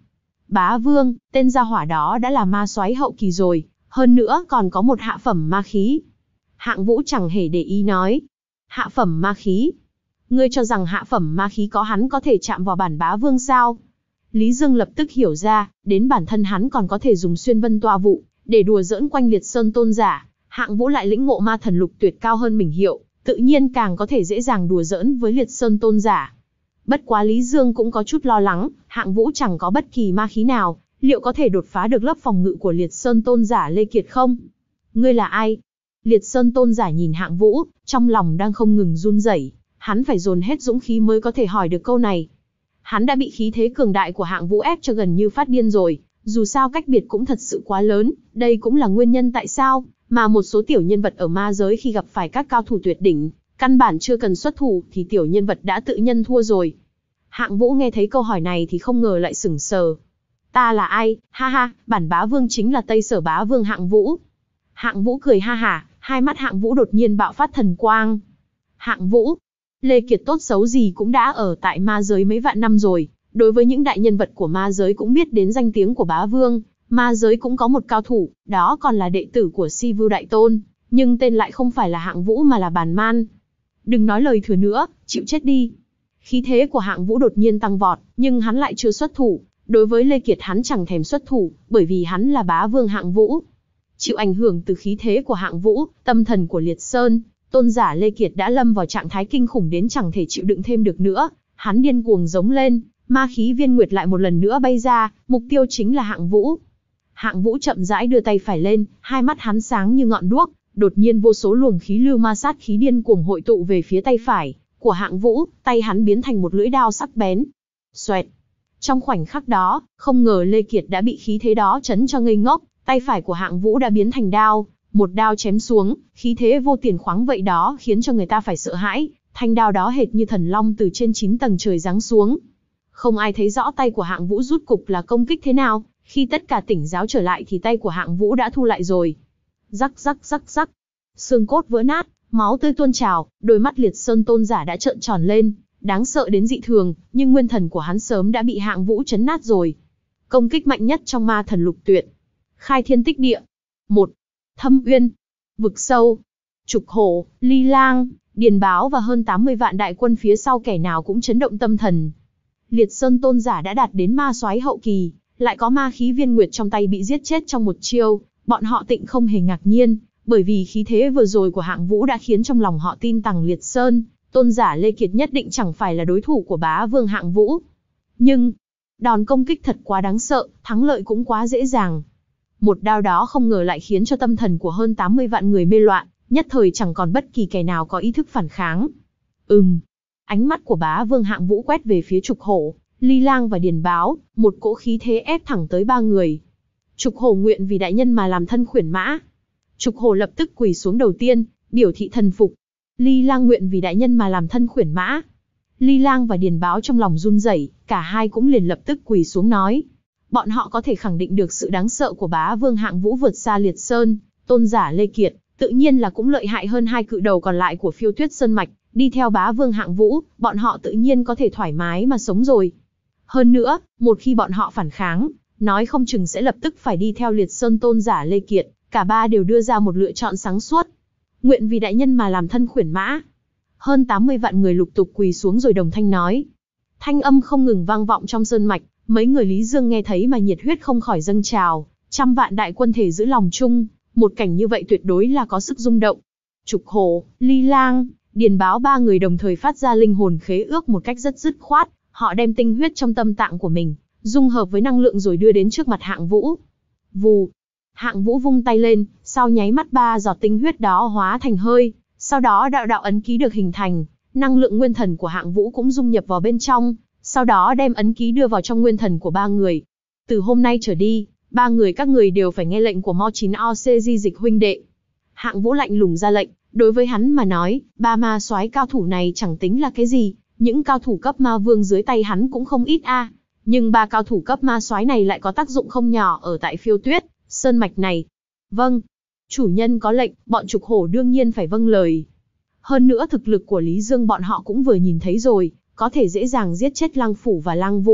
Bá Vương, tên gia hỏa đó đã là ma soái hậu kỳ rồi, hơn nữa còn có một hạ phẩm ma khí. Hạng Vũ chẳng hề để ý nói. Hạ phẩm ma khí? Ngươi cho rằng hạ phẩm ma khí có hắn có thể chạm vào bản Bá Vương sao? Lý Dương lập tức hiểu ra, đến bản thân hắn còn có thể dùng xuyên vân toa vụ, để đùa giỡn quanh Liệt Sơn tôn giả. Hạng Vũ lại lĩnh ngộ ma thần lục tuyệt cao hơn mình hiệu, tự nhiên càng có thể dễ dàng đùa giỡn với Liệt Sơn tôn giả. Bất quá Lý Dương cũng có chút lo lắng, Hạng Vũ chẳng có bất kỳ ma khí nào, liệu có thể đột phá được lớp phòng ngự của Liệt Sơn tôn giả Lê Kiệt không? Ngươi là ai? Liệt Sơn tôn giả nhìn Hạng Vũ, trong lòng đang không ngừng run rẩy, hắn phải dồn hết dũng khí mới có thể hỏi được câu này. Hắn đã bị khí thế cường đại của Hạng Vũ ép cho gần như phát điên rồi, dù sao cách biệt cũng thật sự quá lớn, đây cũng là nguyên nhân tại sao mà một số tiểu nhân vật ở ma giới khi gặp phải các cao thủ tuyệt đỉnh, căn bản chưa cần xuất thủ thì tiểu nhân vật đã tự nhân thua rồi. Hạng Vũ nghe thấy câu hỏi này thì không ngờ lại sửng sờ. Ta là ai? Ha ha, bản Bá Vương chính là Tây Sở Bá Vương Hạng Vũ. Hạng Vũ cười ha hả, hai mắt Hạng Vũ đột nhiên bạo phát thần quang. Hạng Vũ, Lê Kiệt tốt xấu gì cũng đã ở tại ma giới mấy vạn năm rồi, đối với những đại nhân vật của ma giới cũng biết đến danh tiếng của Bá Vương, ma giới cũng có một cao thủ, đó còn là đệ tử của Si Vưu Đại Tôn, nhưng tên lại không phải là Hạng Vũ mà là Bàn Man. Đừng nói lời thừa nữa, chịu chết đi. Khí thế của Hạng Vũ đột nhiên tăng vọt, nhưng hắn lại chưa xuất thủ. Đối với Lê Kiệt hắn chẳng thèm xuất thủ, bởi vì hắn là Bá Vương Hạng Vũ. Chịu ảnh hưởng từ khí thế của Hạng Vũ, tâm thần của Liệt Sơn tôn giả Lê Kiệt đã lâm vào trạng thái kinh khủng đến chẳng thể chịu đựng thêm được nữa. Hắn điên cuồng giống lên, ma khí viên nguyệt lại một lần nữa bay ra, mục tiêu chính là Hạng Vũ. Hạng Vũ chậm rãi đưa tay phải lên, hai mắt hắn sáng như ngọn đuốc, đột nhiên vô số luồng khí lưu ma sát khí điên cuồng hội tụ về phía tay phải của Hạng Vũ, tay hắn biến thành một lưỡi đao sắc bén. Xoẹt. Trong khoảnh khắc đó, không ngờ Lê Kiệt đã bị khí thế đó chấn cho ngây ngốc, tay phải của Hạng Vũ đã biến thành đao, một đao chém xuống, khí thế vô tiền khoáng vậy đó khiến cho người ta phải sợ hãi, thanh đao đó hệt như thần long từ trên chín tầng trời giáng xuống. Không ai thấy rõ tay của Hạng Vũ rút cục là công kích thế nào, khi tất cả tỉnh giáo trở lại thì tay của Hạng Vũ đã thu lại rồi. Rắc rắc rắc rắc, xương cốt vỡ nát, máu tươi tuôn trào, đôi mắt Liệt Sơn tôn giả đã trợn tròn lên, đáng sợ đến dị thường, nhưng nguyên thần của hắn sớm đã bị Hạng Vũ chấn nát rồi. Công kích mạnh nhất trong ma thần lục tuyệt. Khai thiên tích địa. một. Thâm uyên, vực sâu, trục hổ, ly lang, điền báo và hơn tám mươi vạn đại quân phía sau kẻ nào cũng chấn động tâm thần. Liệt Sơn tôn giả đã đạt đến ma soái hậu kỳ, lại có ma khí viên nguyệt trong tay bị giết chết trong một chiêu, bọn họ tịnh không hề ngạc nhiên, bởi vì khí thế vừa rồi của Hạng Vũ đã khiến trong lòng họ tin rằng Liệt Sơn tôn giả Lê Kiệt nhất định chẳng phải là đối thủ của Bá Vương Hạng Vũ. Nhưng, đòn công kích thật quá đáng sợ, thắng lợi cũng quá dễ dàng. Một đao đó không ngờ lại khiến cho tâm thần của hơn tám mươi vạn người mê loạn, nhất thời chẳng còn bất kỳ kẻ nào có ý thức phản kháng. Ừm, ánh mắt của Bá Vương Hạng Vũ quét về phía trục hổ, ly lang và điền báo, một cỗ khí thế ép thẳng tới ba người. Trục hổ nguyện vì đại nhân mà làm thân khuyển mã. Trục hổ lập tức quỳ xuống đầu tiên, biểu thị thần phục. Ly lang nguyện vì đại nhân mà làm thân khuyển mã. Ly lang và điền báo trong lòng run rẩy, cả hai cũng liền lập tức quỳ xuống nói. Bọn họ có thể khẳng định được sự đáng sợ của Bá Vương Hạng Vũ vượt xa Liệt Sơn tôn giả Lê Kiệt, tự nhiên là cũng lợi hại hơn hai cự đầu còn lại của Phiêu Tuyết Sơn mạch, đi theo Bá Vương Hạng Vũ, bọn họ tự nhiên có thể thoải mái mà sống rồi. Hơn nữa, một khi bọn họ phản kháng, nói không chừng sẽ lập tức phải đi theo Liệt Sơn tôn giả Lê Kiệt, cả ba đều đưa ra một lựa chọn sáng suốt. Nguyện vì đại nhân mà làm thân khuyển mã. Hơn tám mươi vạn người lục tục quỳ xuống rồi đồng thanh nói. Thanh âm không ngừng vang vọng trong sơn mạch, mấy người Lý Dương nghe thấy mà nhiệt huyết không khỏi dâng trào, trăm vạn đại quân thể giữ lòng chung, một cảnh như vậy tuyệt đối là có sức rung động. Trục hổ, ly lang, điền báo ba người đồng thời phát ra linh hồn khế ước một cách rất dứt khoát, họ đem tinh huyết trong tâm tạng của mình, dung hợp với năng lượng rồi đưa đến trước mặt Hạng Vũ. Vù, Hạng Vũ vung tay lên, sau nháy mắt ba giọt tinh huyết đó hóa thành hơi, sau đó đạo đạo ấn ký được hình thành, năng lượng nguyên thần của Hạng Vũ cũng dung nhập vào bên trong, sau đó đem ấn ký đưa vào trong nguyên thần của ba người. Từ hôm nay trở đi, ba người các người đều phải nghe lệnh của Mo chín O C Di Dịch huynh đệ. Hạng Vũ lạnh lùng ra lệnh, đối với hắn mà nói, ba ma soái cao thủ này chẳng tính là cái gì, những cao thủ cấp ma vương dưới tay hắn cũng không ít a, nhưng ba cao thủ cấp ma soái này lại có tác dụng không nhỏ ở tại Phiêu Tuyết Sơn mạch này. Vâng, chủ nhân có lệnh, bọn trục hổ đương nhiên phải vâng lời. Hơn nữa thực lực của Lý Dương bọn họ cũng vừa nhìn thấy rồi, có thể dễ dàng giết chết Lăng Phủ và Lăng Vũ,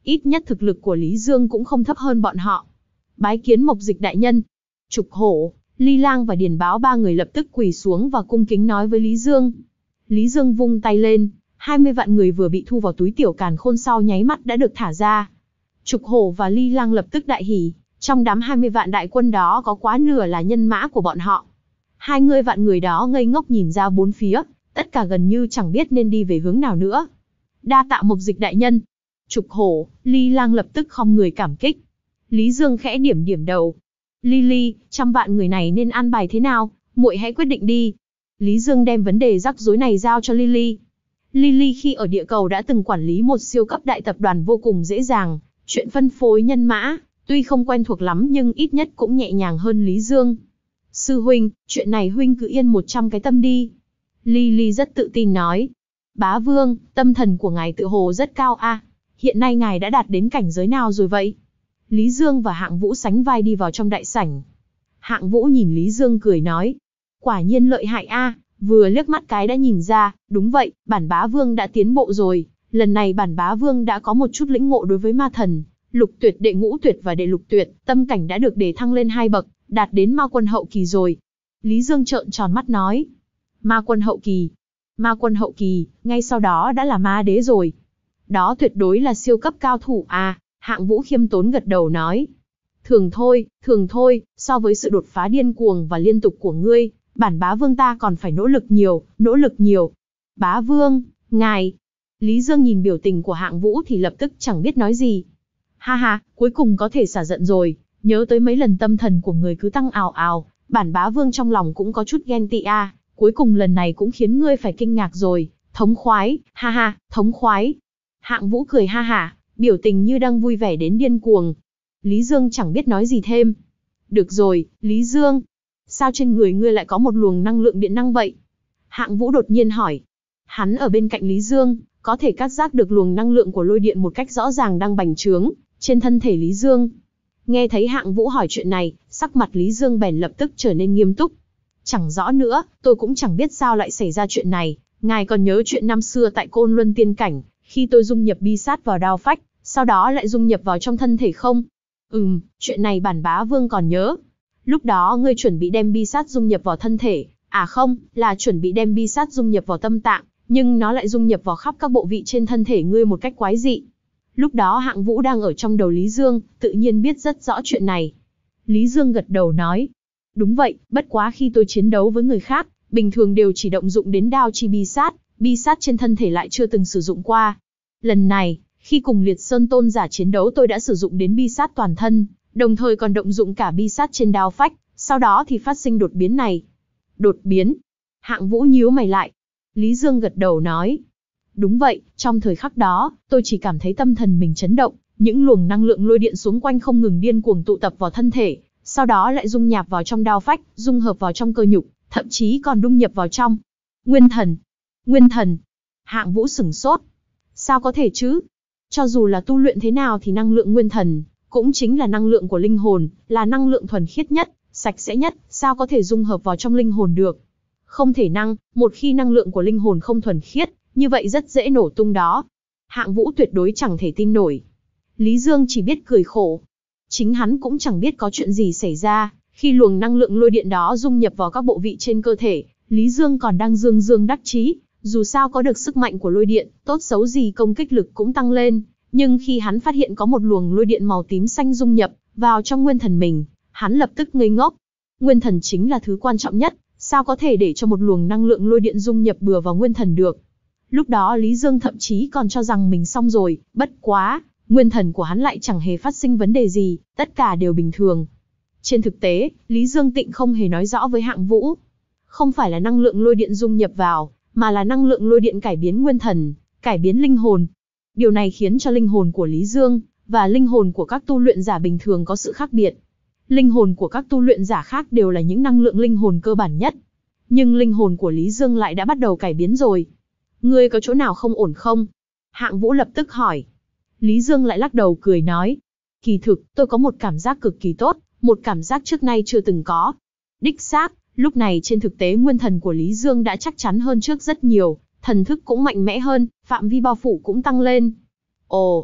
ít nhất thực lực của Lý Dương cũng không thấp hơn bọn họ. Bái kiến Mộc Dịch đại nhân. Trục Hổ, Ly Lang và Điền Báo ba người lập tức quỳ xuống và cung kính nói với Lý Dương. Lý Dương vung tay lên, hai mươi vạn người vừa bị thu vào túi tiểu càn khôn sau nháy mắt đã được thả ra. Trục Hổ và Ly Lang lập tức đại hỉ, trong đám hai mươi vạn đại quân đó có quá nửa là nhân mã của bọn họ. Hai mươi vạn người đó ngây ngốc nhìn ra bốn phía, tất cả gần như chẳng biết nên đi về hướng nào nữa. Đa tạ Mộc Dịch đại nhân. Trục Hổ, Ly Lang lập tức khom người cảm kích. Lý Dương khẽ điểm điểm đầu. Lily, trăm vạn người này nên an bài thế nào, muội hãy quyết định đi. Lý Dương đem vấn đề rắc rối này giao cho Lily. Lily khi ở địa cầu đã từng quản lý một siêu cấp đại tập đoàn vô cùng dễ dàng, chuyện phân phối nhân mã, tuy không quen thuộc lắm nhưng ít nhất cũng nhẹ nhàng hơn Lý Dương. Sư huynh, chuyện này huynh cứ yên một trăm cái tâm đi. Lily rất tự tin nói. Bá Vương, tâm thần của ngài tự hồ rất cao a. Hiện nay ngài đã đạt đến cảnh giới nào rồi vậy? Lý Dương và Hạng Vũ sánh vai đi vào trong đại sảnh. Hạng Vũ nhìn Lý Dương cười nói. Quả nhiên lợi hại a, vừa liếc mắt cái đã nhìn ra, đúng vậy, bản Bá Vương đã tiến bộ rồi. Lần này bản Bá Vương đã có một chút lĩnh ngộ đối với ma thần, lục tuyệt đệ ngũ tuyệt và đệ lục tuyệt, tâm cảnh đã được đề thăng lên hai bậc, đạt đến ma quân hậu kỳ rồi. Lý Dương trợn tròn mắt nói. Ma quân hậu kỳ. Ma quân hậu kỳ, ngay sau đó đã là ma đế rồi. Đó tuyệt đối là siêu cấp cao thủ à, Hạng Vũ khiêm tốn gật đầu nói. Thường thôi, thường thôi, so với sự đột phá điên cuồng và liên tục của ngươi, bản Bá Vương ta còn phải nỗ lực nhiều, nỗ lực nhiều. Bá Vương, ngài. Lý Dương nhìn biểu tình của Hạng Vũ thì lập tức chẳng biết nói gì. Ha ha, cuối cùng có thể xả giận rồi, nhớ tới mấy lần tâm thần của người cứ tăng ào ào, bản Bá Vương trong lòng cũng có chút ghen tị à, cuối cùng lần này cũng khiến ngươi phải kinh ngạc rồi, thống khoái, ha ha, thống khoái. Hạng Vũ cười ha hả, biểu tình như đang vui vẻ đến điên cuồng. Lý Dương chẳng biết nói gì thêm. Được rồi, Lý Dương. Sao trên người ngươi lại có một luồng năng lượng điện năng vậy? Hạng Vũ đột nhiên hỏi. Hắn ở bên cạnh Lý Dương, có thể cắt giác được luồng năng lượng của lôi điện một cách rõ ràng đang bành trướng trên thân thể Lý Dương. Nghe thấy Hạng Vũ hỏi chuyện này, sắc mặt Lý Dương bèn lập tức trở nên nghiêm túc. Chẳng rõ nữa, tôi cũng chẳng biết sao lại xảy ra chuyện này. Ngài còn nhớ chuyện năm xưa tại Côn Luân Tiên Cảnh, khi tôi dung nhập bi sát vào đao phách, sau đó lại dung nhập vào trong thân thể không? Ừm, chuyện này bản Bá Vương còn nhớ. Lúc đó ngươi chuẩn bị đem bi sát dung nhập vào thân thể, à không, là chuẩn bị đem bi sát dung nhập vào tâm tạng, nhưng nó lại dung nhập vào khắp các bộ vị trên thân thể ngươi một cách quái dị. Lúc đó Hạng Vũ đang ở trong đầu Lý Dương, tự nhiên biết rất rõ chuyện này. Lý Dương gật đầu nói. Đúng vậy, bất quá khi tôi chiến đấu với người khác, bình thường đều chỉ động dụng đến đao chi bi sát, bi sát trên thân thể lại chưa từng sử dụng qua. Lần này, khi cùng Liệt Sơn Tôn giả chiến đấu tôi đã sử dụng đến bi sát toàn thân, đồng thời còn động dụng cả bi sát trên đao phách, sau đó thì phát sinh đột biến này. Đột biến? Hạng Vũ nhíu mày lại. Lý Dương gật đầu nói. Đúng vậy, trong thời khắc đó, tôi chỉ cảm thấy tâm thần mình chấn động, những luồng năng lượng lôi điện xung quanh không ngừng điên cuồng tụ tập vào thân thể, sau đó lại dung nhập vào trong đao phách, dung hợp vào trong cơ nhục, thậm chí còn đung nhập vào trong Nguyên Thần. Nguyên Thần? Hạng Vũ sửng sốt. Sao có thể chứ? Cho dù là tu luyện thế nào thì năng lượng Nguyên Thần, cũng chính là năng lượng của linh hồn, là năng lượng thuần khiết nhất, sạch sẽ nhất, sao có thể dung hợp vào trong linh hồn được? Không thể năng, một khi năng lượng của linh hồn không thuần khiết, như vậy rất dễ nổ tung đó. Hạng Vũ tuyệt đối chẳng thể tin nổi. Lý Dương chỉ biết cười khổ. Chính hắn cũng chẳng biết có chuyện gì xảy ra, khi luồng năng lượng lôi điện đó dung nhập vào các bộ vị trên cơ thể, Lý Dương còn đang dương dương đắc chí, dù sao có được sức mạnh của lôi điện, tốt xấu gì công kích lực cũng tăng lên, nhưng khi hắn phát hiện có một luồng lôi điện màu tím xanh dung nhập vào trong nguyên thần mình, hắn lập tức ngây ngốc. Nguyên thần chính là thứ quan trọng nhất, sao có thể để cho một luồng năng lượng lôi điện dung nhập bừa vào nguyên thần được? Lúc đó Lý Dương thậm chí còn cho rằng mình xong rồi, bất quá, nguyên thần của hắn lại chẳng hề phát sinh vấn đề gì, tất cả đều bình thường. Trên thực tế, Lý Dương Tịnh không hề nói rõ với Hạng Vũ. Không phải là năng lượng lôi điện dung nhập vào, mà là năng lượng lôi điện cải biến nguyên thần, cải biến linh hồn. Điều này khiến cho linh hồn của Lý Dương và linh hồn của các tu luyện giả bình thường có sự khác biệt. Linh hồn của các tu luyện giả khác đều là những năng lượng linh hồn cơ bản nhất. Nhưng linh hồn của Lý Dương lại đã bắt đầu cải biến rồi. Ngươi có chỗ nào không ổn không? Hạng Vũ lập tức hỏi. Lý Dương lại lắc đầu cười nói. Kỳ thực, tôi có một cảm giác cực kỳ tốt, một cảm giác trước nay chưa từng có. Đích xác, lúc này trên thực tế nguyên thần của Lý Dương đã chắc chắn hơn trước rất nhiều, thần thức cũng mạnh mẽ hơn, phạm vi bao phủ cũng tăng lên. Ồ,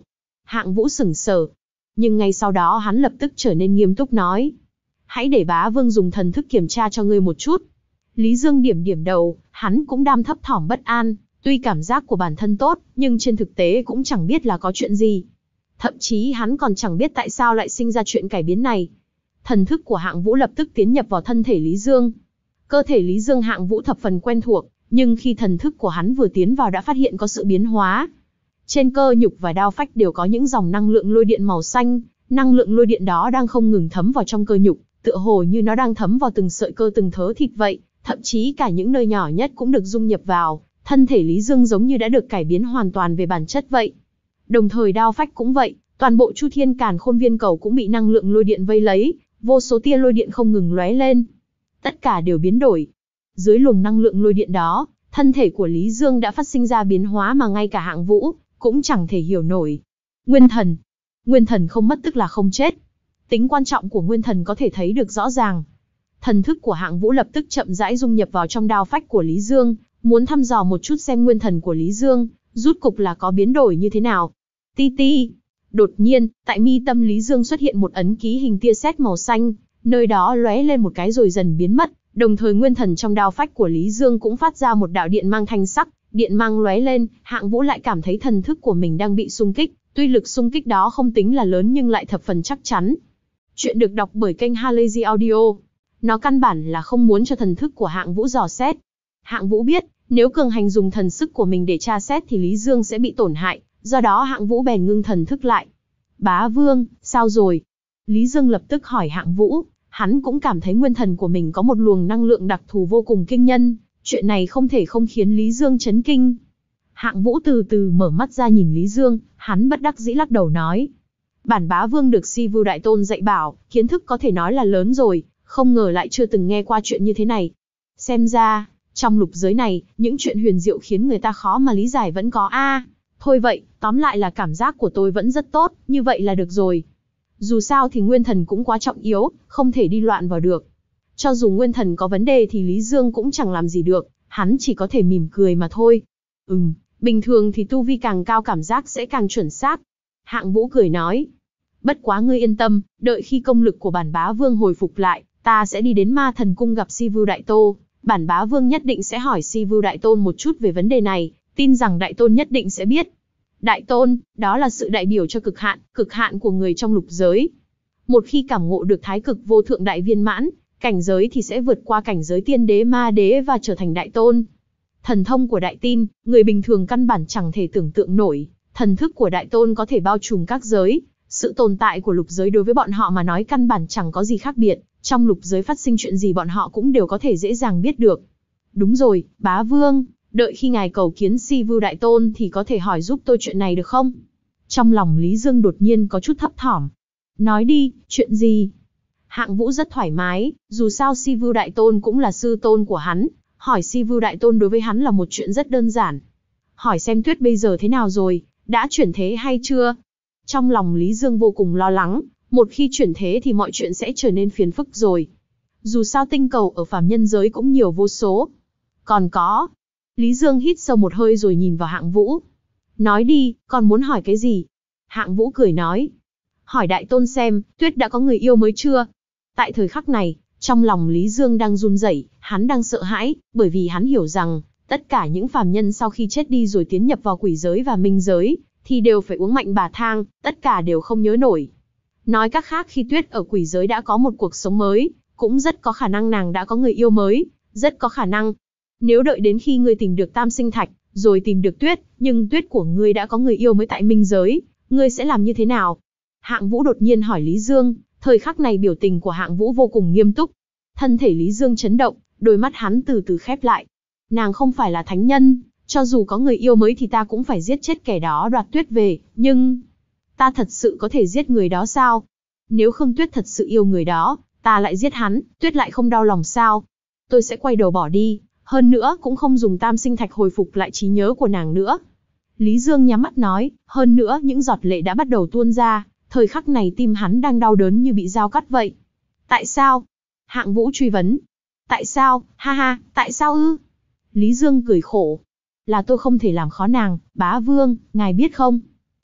Hạng Vũ sững sờ. Nhưng ngay sau đó hắn lập tức trở nên nghiêm túc nói. Hãy để bá vương dùng thần thức kiểm tra cho ngươi một chút. Lý Dương điểm điểm đầu, hắn cũng đam thấp thỏm bất an, tuy cảm giác của bản thân tốt, nhưng trên thực tế cũng chẳng biết là có chuyện gì. Thậm chí hắn còn chẳng biết tại sao lại sinh ra chuyện cải biến này. Thần thức của Hạng Vũ lập tức tiến nhập vào thân thể Lý Dương. Cơ thể Lý Dương Hạng Vũ thập phần quen thuộc, nhưng khi thần thức của hắn vừa tiến vào đã phát hiện có sự biến hóa. Trên cơ nhục và đao phách đều có những dòng năng lượng lôi điện màu xanh, năng lượng lôi điện đó đang không ngừng thấm vào trong cơ nhục, tựa hồ như nó đang thấm vào từng sợi cơ từng thớ thịt vậy, thậm chí cả những nơi nhỏ nhất cũng được dung nhập vào, thân thể Lý Dương giống như đã được cải biến hoàn toàn về bản chất vậy. Đồng thời đao phách cũng vậy, toàn bộ Chu Thiên Càn Khôn Viên Cầu cũng bị năng lượng lôi điện vây lấy, vô số tia lôi điện không ngừng lóe lên. Tất cả đều biến đổi. Dưới luồng năng lượng lôi điện đó, thân thể của Lý Dương đã phát sinh ra biến hóa mà ngay cả Hạng Vũ cũng chẳng thể hiểu nổi. Nguyên thần. Nguyên thần không mất tức là không chết. Tính quan trọng của nguyên thần có thể thấy được rõ ràng. Thần thức của Hạng Vũ lập tức chậm rãi dung nhập vào trong đao phách của Lý Dương, muốn thăm dò một chút xem nguyên thần của Lý Dương, rút cục là có biến đổi như thế nào. Ti ti. Đột nhiên, tại mi tâm Lý Dương xuất hiện một ấn ký hình tia sét màu xanh, nơi đó lóe lên một cái rồi dần biến mất, đồng thời nguyên thần trong đao phách của Lý Dương cũng phát ra một đạo điện mang thanh sắc, điện mang lóe lên, Hạng Vũ lại cảm thấy thần thức của mình đang bị xung kích, tuy lực xung kích đó không tính là lớn nhưng lại thập phần chắc chắn. Chuyện được đọc bởi kênh Halazy Audio. Nó căn bản là không muốn cho thần thức của Hạng Vũ dò xét. Hạng Vũ biết, nếu cường hành dùng thần sức của mình để tra xét thì Lý Dương sẽ bị tổn hại, do đó Hạng Vũ bèn ngưng thần thức lại. Bá Vương, sao rồi? Lý Dương lập tức hỏi Hạng Vũ, hắn cũng cảm thấy nguyên thần của mình có một luồng năng lượng đặc thù vô cùng kinh nhân, chuyện này không thể không khiến Lý Dương chấn kinh. Hạng Vũ từ từ mở mắt ra nhìn Lý Dương, hắn bất đắc dĩ lắc đầu nói. Bản Bá Vương được Si Vưu Đại Tôn dạy bảo, kiến thức có thể nói là lớn rồi, không ngờ lại chưa từng nghe qua chuyện như thế này. Xem ra, trong lục giới này, những chuyện huyền diệu khiến người ta khó mà lý giải vẫn có a. À, thôi vậy, tóm lại là cảm giác của tôi vẫn rất tốt, như vậy là được rồi. Dù sao thì nguyên thần cũng quá trọng yếu, không thể đi loạn vào được. Cho dù nguyên thần có vấn đề thì Lý Dương cũng chẳng làm gì được, hắn chỉ có thể mỉm cười mà thôi. Ừm, bình thường thì tu vi càng cao cảm giác sẽ càng chuẩn xác. Hạng Vũ cười nói. Bất quá ngươi yên tâm, đợi khi công lực của bản Bá Vương hồi phục lại, ta sẽ đi đến Ma Thần Cung gặp Si Vưu Đại Tôn. Bản Bá Vương nhất định sẽ hỏi Si Vưu Đại Tôn một chút về vấn đề này, tin rằng Đại Tôn nhất định sẽ biết. Đại Tôn, đó là sự đại biểu cho cực hạn, cực hạn của người trong lục giới. Một khi cảm ngộ được thái cực vô thượng đại viên mãn, cảnh giới thì sẽ vượt qua cảnh giới tiên đế ma đế và trở thành Đại Tôn. Thần thông của Đại Tin, người bình thường căn bản chẳng thể tưởng tượng nổi, thần thức của Đại Tôn có thể bao trùm các giới, sự tồn tại của lục giới đối với bọn họ mà nói căn bản chẳng có gì khác biệt, trong lục giới phát sinh chuyện gì bọn họ cũng đều có thể dễ dàng biết được. Đúng rồi, Bá Vương, đợi khi ngài cầu kiến Si Vưu Đại Tôn thì có thể hỏi giúp tôi chuyện này được không? Trong lòng Lý Dương đột nhiên có chút thấp thỏm. Nói đi, chuyện gì? Hạng Vũ rất thoải mái, dù sao Si Vưu Đại Tôn cũng là sư tôn của hắn, hỏi Si Vưu Đại Tôn đối với hắn là một chuyện rất đơn giản. Hỏi xem Tuyết bây giờ thế nào rồi, đã chuyển thế hay chưa? Trong lòng Lý Dương vô cùng lo lắng, một khi chuyển thế thì mọi chuyện sẽ trở nên phiền phức rồi. Dù sao tinh cầu ở phàm nhân giới cũng nhiều vô số. Còn có... Lý Dương hít sâu một hơi rồi nhìn vào Hạng Vũ. Nói đi, còn muốn hỏi cái gì? Hạng Vũ cười nói. Hỏi Đại Tôn xem, Tuyết đã có người yêu mới chưa? Tại thời khắc này, trong lòng Lý Dương đang run rẩy, hắn đang sợ hãi, bởi vì hắn hiểu rằng, tất cả những phàm nhân sau khi chết đi rồi tiến nhập vào quỷ giới và minh giới, thì đều phải uống mạnh bà thang, tất cả đều không nhớ nổi. Nói cách khác khi Tuyết ở quỷ giới đã có một cuộc sống mới, cũng rất có khả năng nàng đã có người yêu mới, rất có khả năng. Nếu đợi đến khi ngươi tìm được Tam Sinh Thạch, rồi tìm được Tuyết, nhưng Tuyết của ngươi đã có người yêu mới tại minh giới, ngươi sẽ làm như thế nào? Hạng Vũ đột nhiên hỏi Lý Dương, thời khắc này biểu tình của Hạng Vũ vô cùng nghiêm túc. Thân thể Lý Dương chấn động, đôi mắt hắn từ từ khép lại. Nàng không phải là thánh nhân, cho dù có người yêu mới thì ta cũng phải giết chết kẻ đó đoạt Tuyết về, nhưng... ta thật sự có thể giết người đó sao? Nếu Khương Tuyết thật sự yêu người đó, ta lại giết hắn, Tuyết lại không đau lòng sao? Tôi sẽ quay đầu bỏ đi, hơn nữa cũng không dùng Tam Sinh Thạch hồi phục lại trí nhớ của nàng nữa. Lý Dương nhắm mắt nói, hơn nữa những giọt lệ đã bắt đầu tuôn ra, thời khắc này tim hắn đang đau đớn như bị dao cắt vậy. Tại sao? Hạng Vũ truy vấn. Tại sao? Ha ha, tại sao ư? Lý Dương cười khổ. Là tôi không thể làm khó nàng, Bá Vương, ngài biết không?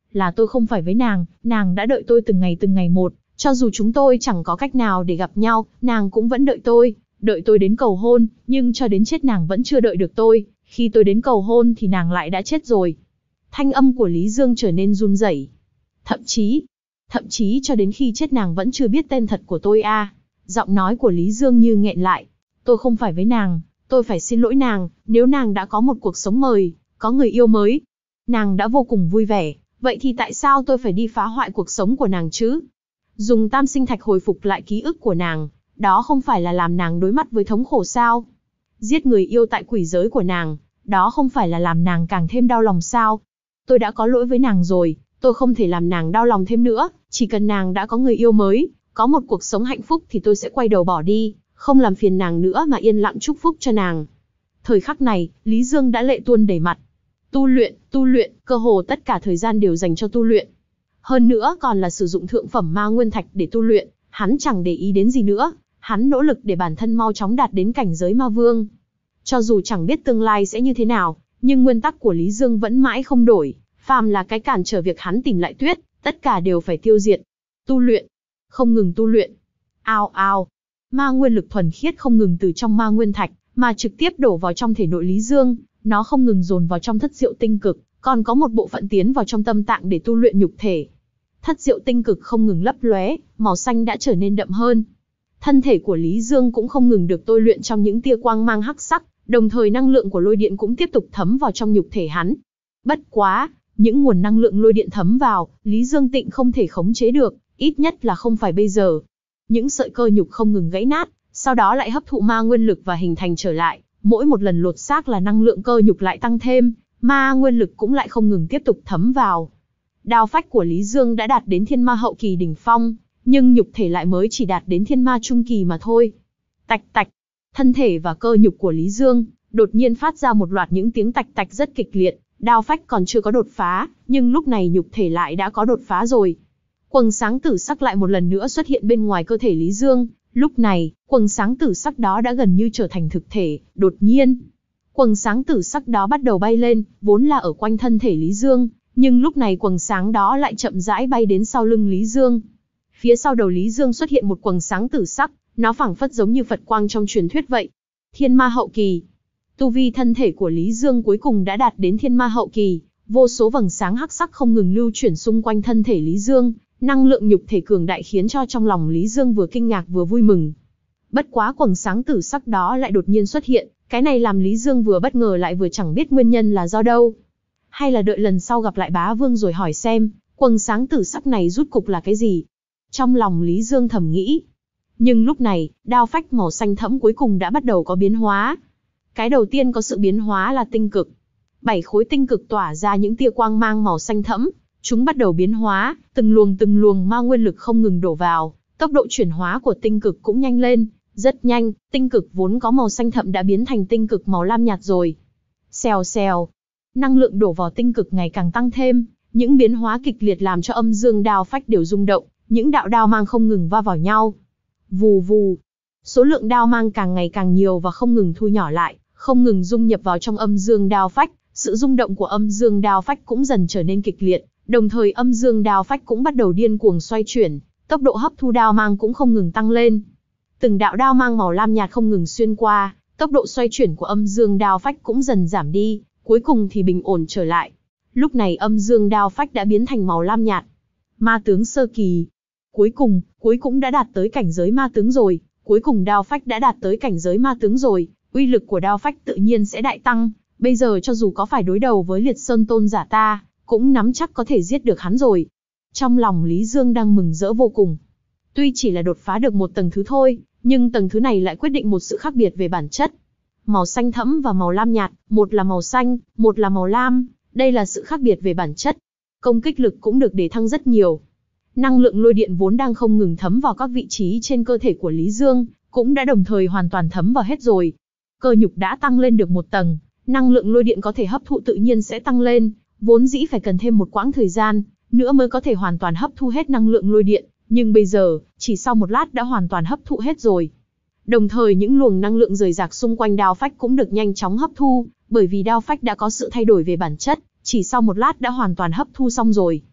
là tôi không phải với nàng, nàng đã đợi tôi từng ngày từng ngày một, cho dù chúng tôi chẳng có cách nào để gặp nhau, nàng cũng vẫn đợi tôi, đợi tôi đến cầu hôn, nhưng cho đến chết nàng vẫn chưa đợi được tôi, khi tôi đến cầu hôn thì nàng lại đã chết rồi. Thanh âm của Lý Dương trở nên run rẩy. Thậm chí, thậm chí cho đến khi chết nàng vẫn chưa biết tên thật của tôi a. À. Giọng nói của Lý Dương như nghẹn lại. Tôi không phải với nàng, tôi phải xin lỗi nàng, nếu nàng đã có một cuộc sống mới, có người yêu mới, nàng đã vô cùng vui vẻ, vậy thì tại sao tôi phải đi phá hoại cuộc sống của nàng chứ? Dùng tam sinh thạch hồi phục lại ký ức của nàng, đó không phải là làm nàng đối mặt với thống khổ sao? Giết người yêu tại quỷ giới của nàng, đó không phải là làm nàng càng thêm đau lòng sao? Tôi đã có lỗi với nàng rồi, tôi không thể làm nàng đau lòng thêm nữa, chỉ cần nàng đã có người yêu mới, có một cuộc sống hạnh phúc thì tôi sẽ quay đầu bỏ đi, không làm phiền nàng nữa mà yên lặng chúc phúc cho nàng. Thời khắc này, Lý Dương đã lệ tuôn đầy mặt. Tu luyện, tu luyện, cơ hồ tất cả thời gian đều dành cho tu luyện. Hơn nữa còn là sử dụng thượng phẩm ma nguyên thạch để tu luyện, hắn chẳng để ý đến gì nữa, hắn nỗ lực để bản thân mau chóng đạt đến cảnh giới ma vương. Cho dù chẳng biết tương lai sẽ như thế nào, nhưng nguyên tắc của Lý Dương vẫn mãi không đổi, phàm là cái cản trở việc hắn tìm lại tuyết, tất cả đều phải tiêu diệt. Tu luyện, không ngừng tu luyện. Ao ao, ma nguyên lực thuần khiết không ngừng từ trong ma nguyên thạch, mà trực tiếp đổ vào trong thể nội Lý Dương, nó không ngừng dồn vào trong thất diệu tinh cực, còn có một bộ phận tiến vào trong tâm tạng để tu luyện nhục thể. Thất diệu tinh cực không ngừng lấp lóe, màu xanh đã trở nên đậm hơn. Thân thể của Lý Dương cũng không ngừng được tôi luyện trong những tia quang mang hắc sắc, đồng thời năng lượng của lôi điện cũng tiếp tục thấm vào trong nhục thể hắn. Bất quá, những nguồn năng lượng lôi điện thấm vào, Lý Dương Tịnh không thể khống chế được, ít nhất là không phải bây giờ. Những sợi cơ nhục không ngừng gãy nát, sau đó lại hấp thụ ma nguyên lực và hình thành trở lại, mỗi một lần lột xác là năng lượng cơ nhục lại tăng thêm, ma nguyên lực cũng lại không ngừng tiếp tục thấm vào. Đao phách của Lý Dương đã đạt đến thiên ma hậu kỳ đỉnh phong, nhưng nhục thể lại mới chỉ đạt đến thiên ma trung kỳ mà thôi. Tạch tạch, thân thể và cơ nhục của Lý Dương đột nhiên phát ra một loạt những tiếng tạch tạch rất kịch liệt, đao phách còn chưa có đột phá, nhưng lúc này nhục thể lại đã có đột phá rồi. Quầng sáng tử sắc lại một lần nữa xuất hiện bên ngoài cơ thể Lý Dương, lúc này, quầng sáng tử sắc đó đã gần như trở thành thực thể, đột nhiên. Quầng sáng tử sắc đó bắt đầu bay lên, vốn là ở quanh thân thể Lý Dương, nhưng lúc này quầng sáng đó lại chậm rãi bay đến sau lưng Lý Dương. Phía sau đầu Lý Dương xuất hiện một quầng sáng tử sắc, nó phảng phất giống như Phật quang trong truyền thuyết vậy. Thiên ma hậu kỳ. Tu vi thân thể của Lý Dương cuối cùng đã đạt đến thiên ma hậu kỳ, vô số vầng sáng hắc sắc không ngừng lưu chuyển xung quanh thân thể Lý Dương, năng lượng nhục thể cường đại khiến cho trong lòng Lý Dương vừa kinh ngạc vừa vui mừng. Bất quá quầng sáng tử sắc đó lại đột nhiên xuất hiện, cái này làm Lý Dương vừa bất ngờ lại vừa chẳng biết nguyên nhân là do đâu. Hay là đợi lần sau gặp lại bá vương rồi hỏi xem, quầng sáng tử sắc này rút cục là cái gì? Trong lòng Lý Dương thầm nghĩ. Nhưng lúc này, đao phách màu xanh thẫm cuối cùng đã bắt đầu có biến hóa. Cái đầu tiên có sự biến hóa là tinh cực. Bảy khối tinh cực tỏa ra những tia quang mang màu xanh thẫm, chúng bắt đầu biến hóa, từng luồng từng luồng ma nguyên lực không ngừng đổ vào, tốc độ chuyển hóa của tinh cực cũng nhanh lên, rất nhanh, tinh cực vốn có màu xanh thẫm đã biến thành tinh cực màu lam nhạt rồi. Xèo xèo, năng lượng đổ vào tinh cực ngày càng tăng thêm, những biến hóa kịch liệt làm cho âm dương đao phách đều rung động, những đạo đao mang không ngừng va vào nhau. Vù vù, số lượng đao mang càng ngày càng nhiều và không ngừng thu nhỏ lại, không ngừng dung nhập vào trong âm dương đao phách, sự rung động của âm dương đao phách cũng dần trở nên kịch liệt, đồng thời âm dương đao phách cũng bắt đầu điên cuồng xoay chuyển, tốc độ hấp thu đao mang cũng không ngừng tăng lên. Từng đạo đao mang màu lam nhạt không ngừng xuyên qua, tốc độ xoay chuyển của âm dương đao phách cũng dần giảm đi, cuối cùng thì bình ổn trở lại. Lúc này âm dương đao phách đã biến thành màu lam nhạt. Ma tướng sơ kỳ. Cuối cùng, cuối cũng đã đạt tới cảnh giới ma tướng rồi, cuối cùng đao phách đã đạt tới cảnh giới ma tướng rồi, uy lực của đao phách tự nhiên sẽ đại tăng, bây giờ cho dù có phải đối đầu với Liệt Sơn tôn giả ta, cũng nắm chắc có thể giết được hắn rồi. Trong lòng Lý Dương đang mừng rỡ vô cùng. Tuy chỉ là đột phá được một tầng thứ thôi, nhưng tầng thứ này lại quyết định một sự khác biệt về bản chất. Màu xanh thẫm và màu lam nhạt, một là màu xanh, một là màu lam, đây là sự khác biệt về bản chất. Công kích lực cũng được đề thăng rất nhiều. Năng lượng lôi điện vốn đang không ngừng thấm vào các vị trí trên cơ thể của Lý Dương, cũng đã đồng thời hoàn toàn thấm vào hết rồi. Cơ nhục đã tăng lên được một tầng, năng lượng lôi điện có thể hấp thụ tự nhiên sẽ tăng lên, vốn dĩ phải cần thêm một quãng thời gian nữa mới có thể hoàn toàn hấp thu hết năng lượng lôi điện, nhưng bây giờ, chỉ sau một lát đã hoàn toàn hấp thụ hết rồi. Đồng thời những luồng năng lượng rời rạc xung quanh đao phách cũng được nhanh chóng hấp thu, bởi vì đao phách đã có sự thay đổi về bản chất, chỉ sau một lát đã hoàn toàn hấp thu xong rồi.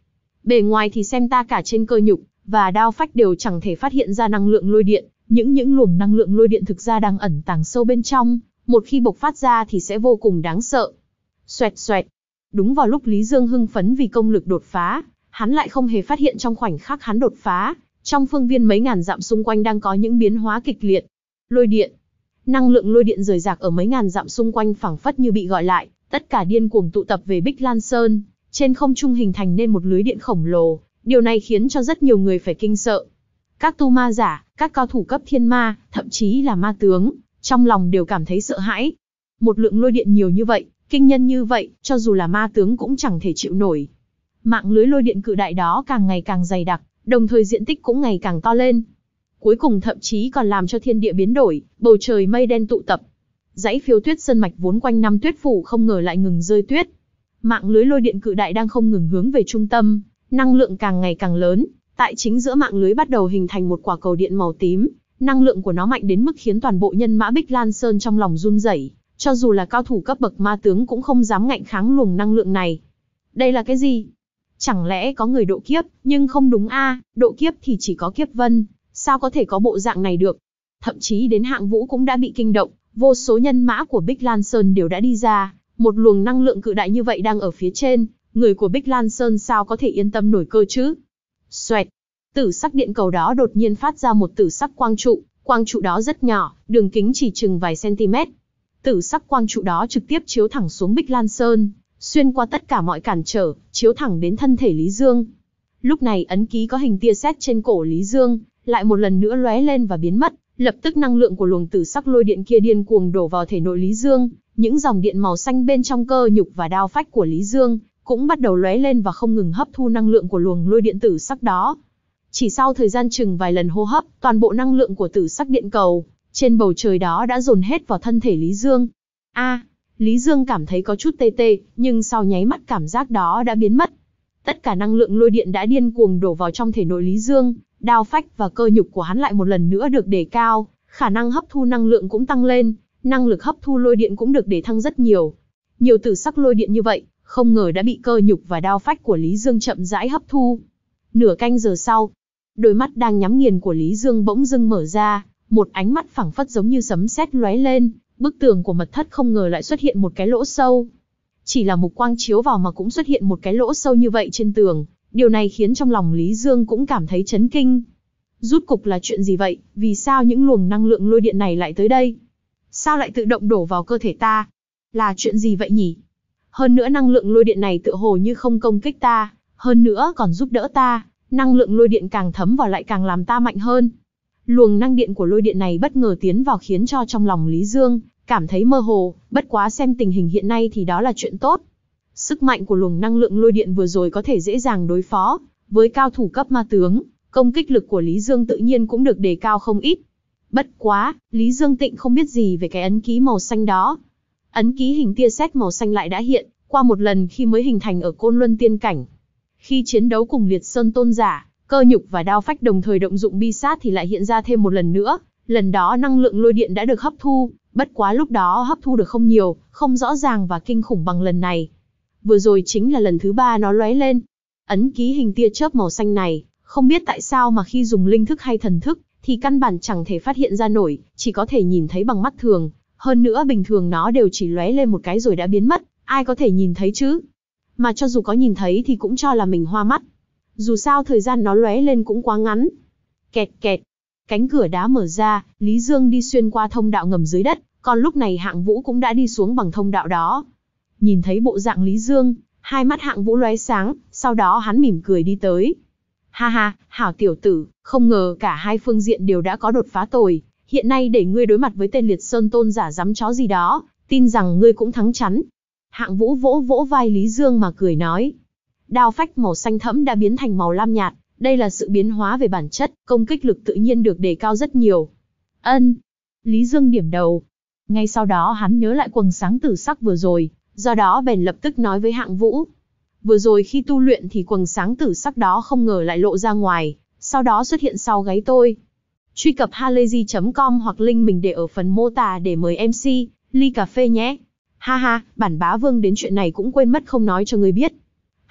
Bề ngoài thì xem ta cả trên cơ nhục và đao phách đều chẳng thể phát hiện ra năng lượng lôi điện, những những luồng năng lượng lôi điện thực ra đang ẩn tàng sâu bên trong, một khi bộc phát ra thì sẽ vô cùng đáng sợ. Xoẹt xoẹt. Đúng vào lúc Lý Dương hưng phấn vì công lực đột phá, hắn lại không hề phát hiện trong khoảnh khắc hắn đột phá, trong phương viên mấy ngàn dặm xung quanh đang có những biến hóa kịch liệt. Lôi điện. Năng lượng lôi điện rời rạc ở mấy ngàn dặm xung quanh phảng phất như bị gọi lại, tất cả điên cuồng tụ tập về Bích Lan Sơn, trên không trung hình thành nên một lưới điện khổng lồ, điều này khiến cho rất nhiều người phải kinh sợ. Các tu ma giả, các cao thủ cấp thiên ma, thậm chí là ma tướng, trong lòng đều cảm thấy sợ hãi. Một lượng lôi điện nhiều như vậy, kinh nhân như vậy, cho dù là ma tướng cũng chẳng thể chịu nổi. Mạng lưới lôi điện cự đại đó càng ngày càng dày đặc, đồng thời diện tích cũng ngày càng to lên. Cuối cùng thậm chí còn làm cho thiên địa biến đổi, bầu trời mây đen tụ tập. Dãy Phiêu Tuyết Sơn mạch vốn quanh năm tuyết phủ không ngờ lại ngừng rơi tuyết. Mạng lưới lôi điện cự đại đang không ngừng hướng về trung tâm, năng lượng càng ngày càng lớn, tại chính giữa mạng lưới bắt đầu hình thành một quả cầu điện màu tím, năng lượng của nó mạnh đến mức khiến toàn bộ nhân mã Bích Lan Sơn trong lòng run rẩy, cho dù là cao thủ cấp bậc ma tướng cũng không dám ngạnh kháng luồng năng lượng này. Đây là cái gì? Chẳng lẽ có người độ kiếp, nhưng không đúng a, độ kiếp thì chỉ có kiếp vân, sao có thể có bộ dạng này được? Thậm chí đến Hạng Vũ cũng đã bị kinh động, vô số nhân mã của Bích Lan Sơn đều đã đi ra, một luồng năng lượng cự đại như vậy đang ở phía trên, người của Bích Lan Sơn sao có thể yên tâm nổi cơ chứ? Xoẹt, tử sắc điện cầu đó đột nhiên phát ra một tử sắc quang trụ, quang trụ đó rất nhỏ, đường kính chỉ chừng vài cm. Tử sắc quang trụ đó trực tiếp chiếu thẳng xuống Bích Lan Sơn, xuyên qua tất cả mọi cản trở, chiếu thẳng đến thân thể Lý Dương. Lúc này ấn ký có hình tia sét trên cổ Lý Dương, lại một lần nữa lóe lên và biến mất, lập tức năng lượng của luồng tử sắc lôi điện kia điên cuồng đổ vào thể nội Lý Dương, những dòng điện màu xanh bên trong cơ nhục và đao phách của Lý Dương cũng bắt đầu lóe lên và không ngừng hấp thu năng lượng của luồng lôi điện tử sắc đó. Chỉ sau thời gian chừng vài lần hô hấp, toàn bộ năng lượng của tử sắc điện cầu trên bầu trời đó đã dồn hết vào thân thể Lý Dương. A, à, Lý Dương cảm thấy có chút tê tê, nhưng sau nháy mắt cảm giác đó đã biến mất. Tất cả năng lượng lôi điện đã điên cuồng đổ vào trong thể nội Lý Dương, đao phách và cơ nhục của hắn lại một lần nữa được đề cao, khả năng hấp thu năng lượng cũng tăng lên, năng lực hấp thu lôi điện cũng được đề thăng rất nhiều. Nhiều tử sắc lôi điện như vậy, không ngờ đã bị cơ nhục và đao phách của Lý Dương chậm rãi hấp thu. Nửa canh giờ sau, đôi mắt đang nhắm nghiền của Lý Dương bỗng dưng mở ra, một ánh mắt phảng phất giống như sấm sét lóe lên, bức tường của mật thất không ngờ lại xuất hiện một cái lỗ sâu. Chỉ là mục quang chiếu vào mà cũng xuất hiện một cái lỗ sâu như vậy trên tường, điều này khiến trong lòng Lý Dương cũng cảm thấy chấn kinh. Rút cục là chuyện gì vậy, vì sao những luồng năng lượng lôi điện này lại tới đây? Sao lại tự động đổ vào cơ thể ta? Là chuyện gì vậy nhỉ? Hơn nữa năng lượng lôi điện này tựa hồ như không công kích ta, hơn nữa còn giúp đỡ ta, năng lượng lôi điện càng thấm vào lại càng làm ta mạnh hơn. Luồng năng điện của lôi điện này bất ngờ tiến vào khiến cho trong lòng Lý Dương cảm thấy mơ hồ, bất quá xem tình hình hiện nay thì đó là chuyện tốt. Sức mạnh của luồng năng lượng lôi điện vừa rồi có thể dễ dàng đối phó với cao thủ cấp ma tướng, công kích lực của Lý Dương tự nhiên cũng được đề cao không ít. Bất quá, Lý Dương Tịnh không biết gì về cái ấn ký màu xanh đó. Ấn ký hình tia sét màu xanh lại đã hiện qua một lần khi mới hình thành ở Côn Luân Tiên Cảnh. Khi chiến đấu cùng Liệt Sơn Tôn giả, cơ nhục và đao phách đồng thời động dụng bi sát thì lại hiện ra thêm một lần nữa. Lần đó năng lượng lôi điện đã được hấp thu, bất quá lúc đó hấp thu được không nhiều, không rõ ràng và kinh khủng bằng lần này. Vừa rồi chính là lần thứ ba nó lóe lên. Ấn ký hình tia chớp màu xanh này, không biết tại sao mà khi dùng linh thức hay thần thức, thì căn bản chẳng thể phát hiện ra nổi, chỉ có thể nhìn thấy bằng mắt thường. Hơn nữa bình thường nó đều chỉ lóe lên một cái rồi đã biến mất, ai có thể nhìn thấy chứ? Mà cho dù có nhìn thấy thì cũng cho là mình hoa mắt. Dù sao thời gian nó lóe lên cũng quá ngắn. Kẹt kẹt, cánh cửa đá mở ra, Lý Dương đi xuyên qua thông đạo ngầm dưới đất, còn lúc này Hạng Vũ cũng đã đi xuống bằng thông đạo đó. Nhìn thấy bộ dạng Lý Dương, hai mắt Hạng Vũ lóe sáng, sau đó hắn mỉm cười đi tới. Ha ha, hảo tiểu tử, không ngờ cả hai phương diện đều đã có đột phá tồi, hiện nay để ngươi đối mặt với tên Liệt Sơn Tôn giả dám chó gì đó, tin rằng ngươi cũng thắng chắn. Hạng Vũ vỗ vỗ vai Lý Dương mà cười nói. Đao phách màu xanh thẫm đã biến thành màu lam nhạt, đây là sự biến hóa về bản chất, công kích lực tự nhiên được đề cao rất nhiều. Ân. Lý Dương điểm đầu. Ngay sau đó hắn nhớ lại quầng sáng tử sắc vừa rồi, do đó bèn lập tức nói với Hạng Vũ. Vừa rồi khi tu luyện thì quầng sáng tử sắc đó không ngờ lại lộ ra ngoài, sau đó xuất hiện sau gáy tôi. Truy cập halayzi chấm com hoặc link mình để ở phần mô tả để mời em xê, ly cà phê nhé. Ha ha, bản bá vương đến chuyện này cũng quên mất không nói cho ngươi biết.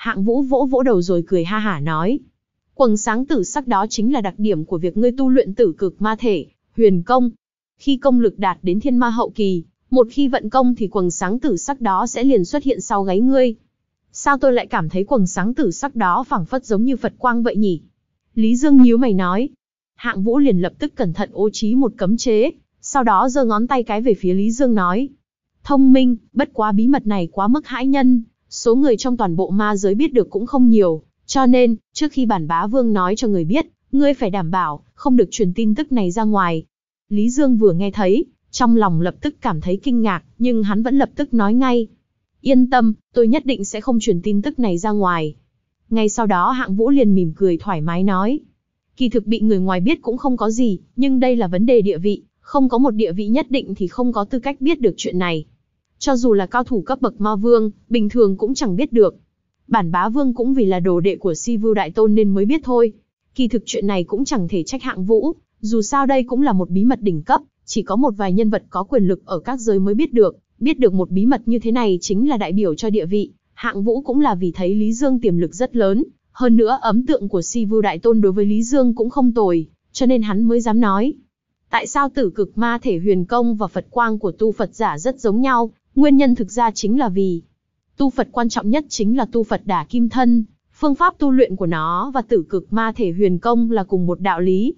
Hạng Vũ vỗ vỗ đầu rồi cười ha hả nói. Quầng sáng tử sắc đó chính là đặc điểm của việc ngươi tu luyện tử cực ma thể, huyền công. Khi công lực đạt đến thiên ma hậu kỳ, một khi vận công thì quầng sáng tử sắc đó sẽ liền xuất hiện sau gáy ngươi. Sao tôi lại cảm thấy quầng sáng tử sắc đó phảng phất giống như Phật quang vậy nhỉ? Lý Dương nhíu mày nói. Hạng Vũ liền lập tức cẩn thận ô trí một cấm chế, sau đó giơ ngón tay cái về phía Lý Dương nói. Thông minh, bất quá bí mật này quá mức hãi nhân, số người trong toàn bộ ma giới biết được cũng không nhiều, cho nên, trước khi bản bá vương nói cho người biết, ngươi phải đảm bảo, không được truyền tin tức này ra ngoài. Lý Dương vừa nghe thấy, trong lòng lập tức cảm thấy kinh ngạc, nhưng hắn vẫn lập tức nói ngay. Yên tâm, tôi nhất định sẽ không truyền tin tức này ra ngoài. Ngay sau đó Hạng Vũ liền mỉm cười thoải mái nói. Kỳ thực bị người ngoài biết cũng không có gì, nhưng đây là vấn đề địa vị, không có một địa vị nhất định thì không có tư cách biết được chuyện này. Cho dù là cao thủ cấp bậc ma vương, bình thường cũng chẳng biết được. Bản bá vương cũng vì là đồ đệ của Si Vưu Đại Tôn nên mới biết thôi. Kỳ thực chuyện này cũng chẳng thể trách Hạng Vũ, dù sao đây cũng là một bí mật đỉnh cấp, chỉ có một vài nhân vật có quyền lực ở các giới mới biết được. Biết được một bí mật như thế này chính là đại biểu cho địa vị. Hạng Vũ cũng là vì thấy Lý Dương tiềm lực rất lớn, hơn nữa ấn tượng của Si Vưu Đại Tôn đối với Lý Dương cũng không tồi, cho nên hắn mới dám nói. Tại sao tử cực ma thể huyền công và Phật quang của tu Phật giả rất giống nhau? Nguyên nhân thực ra chính là vì tu Phật quan trọng nhất chính là tu Phật đả kim thân, phương pháp tu luyện của nó và tử cực ma thể huyền công là cùng một đạo lý.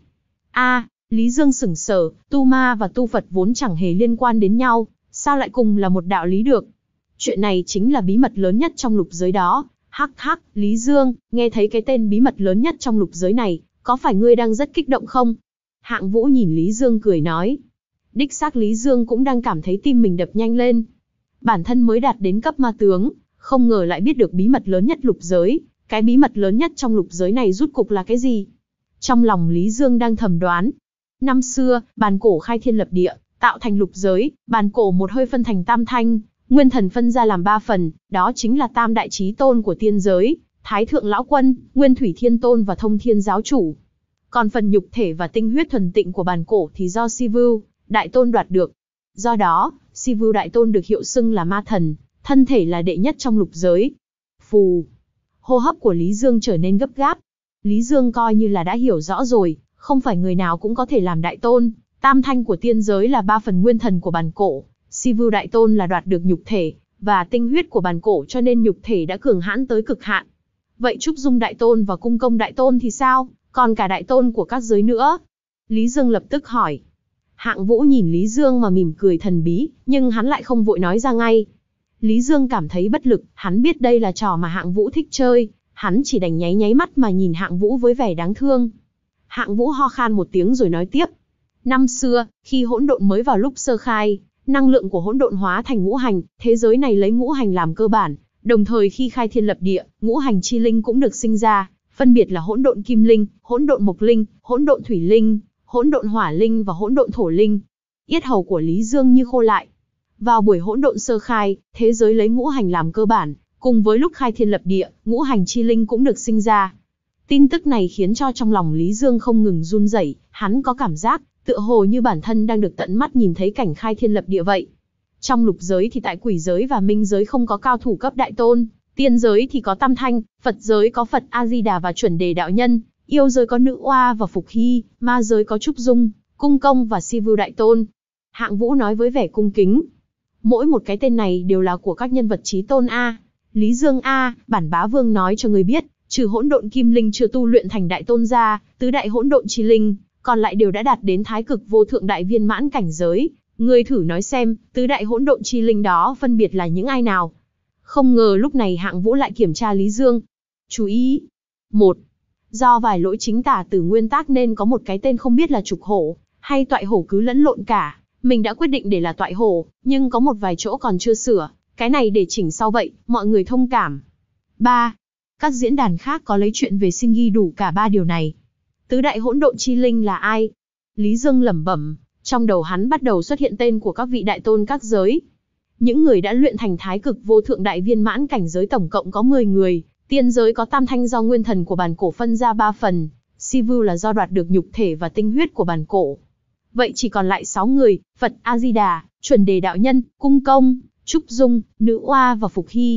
A, Lý Dương sững sờ, tu ma và tu Phật vốn chẳng hề liên quan đến nhau, sao lại cùng là một đạo lý được? Chuyện này chính là bí mật lớn nhất trong lục giới đó. Hắc hắc, Lý Dương, nghe thấy cái tên bí mật lớn nhất trong lục giới này, có phải ngươi đang rất kích động không? Hạng Vũ nhìn Lý Dương cười nói. Đích xác Lý Dương cũng đang cảm thấy tim mình đập nhanh lên. Bản thân mới đạt đến cấp ma tướng, không ngờ lại biết được bí mật lớn nhất lục giới. Cái bí mật lớn nhất trong lục giới này rút cục là cái gì? Trong lòng Lý Dương đang thầm đoán. Năm xưa, bàn cổ khai thiên lập địa, tạo thành lục giới, bàn cổ một hơi phân thành tam thanh, nguyên thần phân ra làm ba phần, đó chính là tam đại chí tôn của tiên giới, Thái Thượng Lão Quân, Nguyên Thủy Thiên Tôn và Thông Thiên Giáo Chủ. Còn phần nhục thể và tinh huyết thuần tịnh của bàn cổ thì do Si Vưu Đại Tôn đoạt được. Do đó, Si Vưu Đại Tôn được hiệu xưng là ma thần, thân thể là đệ nhất trong lục giới. Phù, hô hấp của Lý Dương trở nên gấp gáp. Lý Dương coi như là đã hiểu rõ rồi, không phải người nào cũng có thể làm đại tôn. Tam thanh của tiên giới là ba phần nguyên thần của bàn cổ, Si Vưu Đại Tôn là đoạt được nhục thể và tinh huyết của bàn cổ, cho nên nhục thể đã cường hãn tới cực hạn. Vậy Trúc Dung Đại Tôn và Cung Công Đại Tôn thì sao? Còn cả đại tôn của các giới nữa? Lý Dương lập tức hỏi. Hạng Vũ nhìn Lý Dương mà mỉm cười thần bí, nhưng hắn lại không vội nói ra ngay. Lý Dương cảm thấy bất lực, hắn biết đây là trò mà Hạng Vũ thích chơi, hắn chỉ đành nháy nháy mắt mà nhìn Hạng Vũ với vẻ đáng thương. Hạng Vũ ho khan một tiếng rồi nói tiếp. Năm xưa, khi hỗn độn mới vào lúc sơ khai, năng lượng của hỗn độn hóa thành ngũ hành, thế giới này lấy ngũ hành làm cơ bản, đồng thời khi khai thiên lập địa, ngũ hành chi linh cũng được sinh ra, phân biệt là hỗn độn kim linh, hỗn độn mộc linh, hỗn độn thủy linh, hỗn độn hỏa linh và hỗn độn thổ linh. Yết hầu của Lý Dương như khô lại. Vào buổi hỗn độn sơ khai, thế giới lấy ngũ hành làm cơ bản, cùng với lúc khai thiên lập địa, ngũ hành chi linh cũng được sinh ra. Tin tức này khiến cho trong lòng Lý Dương không ngừng run rẩy, hắn có cảm giác tựa hồ như bản thân đang được tận mắt nhìn thấy cảnh khai thiên lập địa vậy. Trong lục giới thì tại quỷ giới và minh giới không có cao thủ cấp đại tôn, tiên giới thì có Tam Thanh, Phật giới có Phật A-di-đà và Chuẩn Đề Đạo Nhân, yêu giới có Nữ Oa và Phục Hy, ma giới có Trúc Dung, Cung Công và Si Vưu Đại Tôn. Hạng Vũ nói với vẻ cung kính. Mỗi một cái tên này đều là của các nhân vật chí tôn A. Lý Dương A, bản bá vương nói cho người biết, trừ hỗn độn kim linh chưa tu luyện thành đại tôn ra, tứ đại hỗn độn chi linh, còn lại đều đã đạt đến thái cực vô thượng đại viên mãn cảnh giới. Ngươi thử nói xem, tứ đại hỗn độn chi linh đó phân biệt là những ai nào? Không ngờ lúc này Hạng Vũ lại kiểm tra Lý Dương. Chú ý. một. Do vài lỗi chính tả từ nguyên tác nên có một cái tên không biết là trục hổ, hay toại hổ cứ lẫn lộn cả. Mình đã quyết định để là toại hổ, nhưng có một vài chỗ còn chưa sửa. Cái này để chỉnh sau vậy, mọi người thông cảm. ba. Các diễn đàn khác có lấy chuyện về xin ghi đủ cả ba điều này. Tứ đại hỗn độn chi linh là ai? Lý Dương lẩm bẩm, trong đầu hắn bắt đầu xuất hiện tên của các vị đại tôn các giới. Những người đã luyện thành thái cực vô thượng đại viên mãn cảnh giới tổng cộng có mười người, tiên giới có Tam Thanh do nguyên thần của bàn cổ phân ra ba phần, Si Vưu là do đoạt được nhục thể và tinh huyết của bàn cổ. Vậy chỉ còn lại sáu người, Phật A-di-đà, Chuẩn Đề Đạo Nhân, Cung Công, Trúc Dung, Nữ Oa và Phục Hy.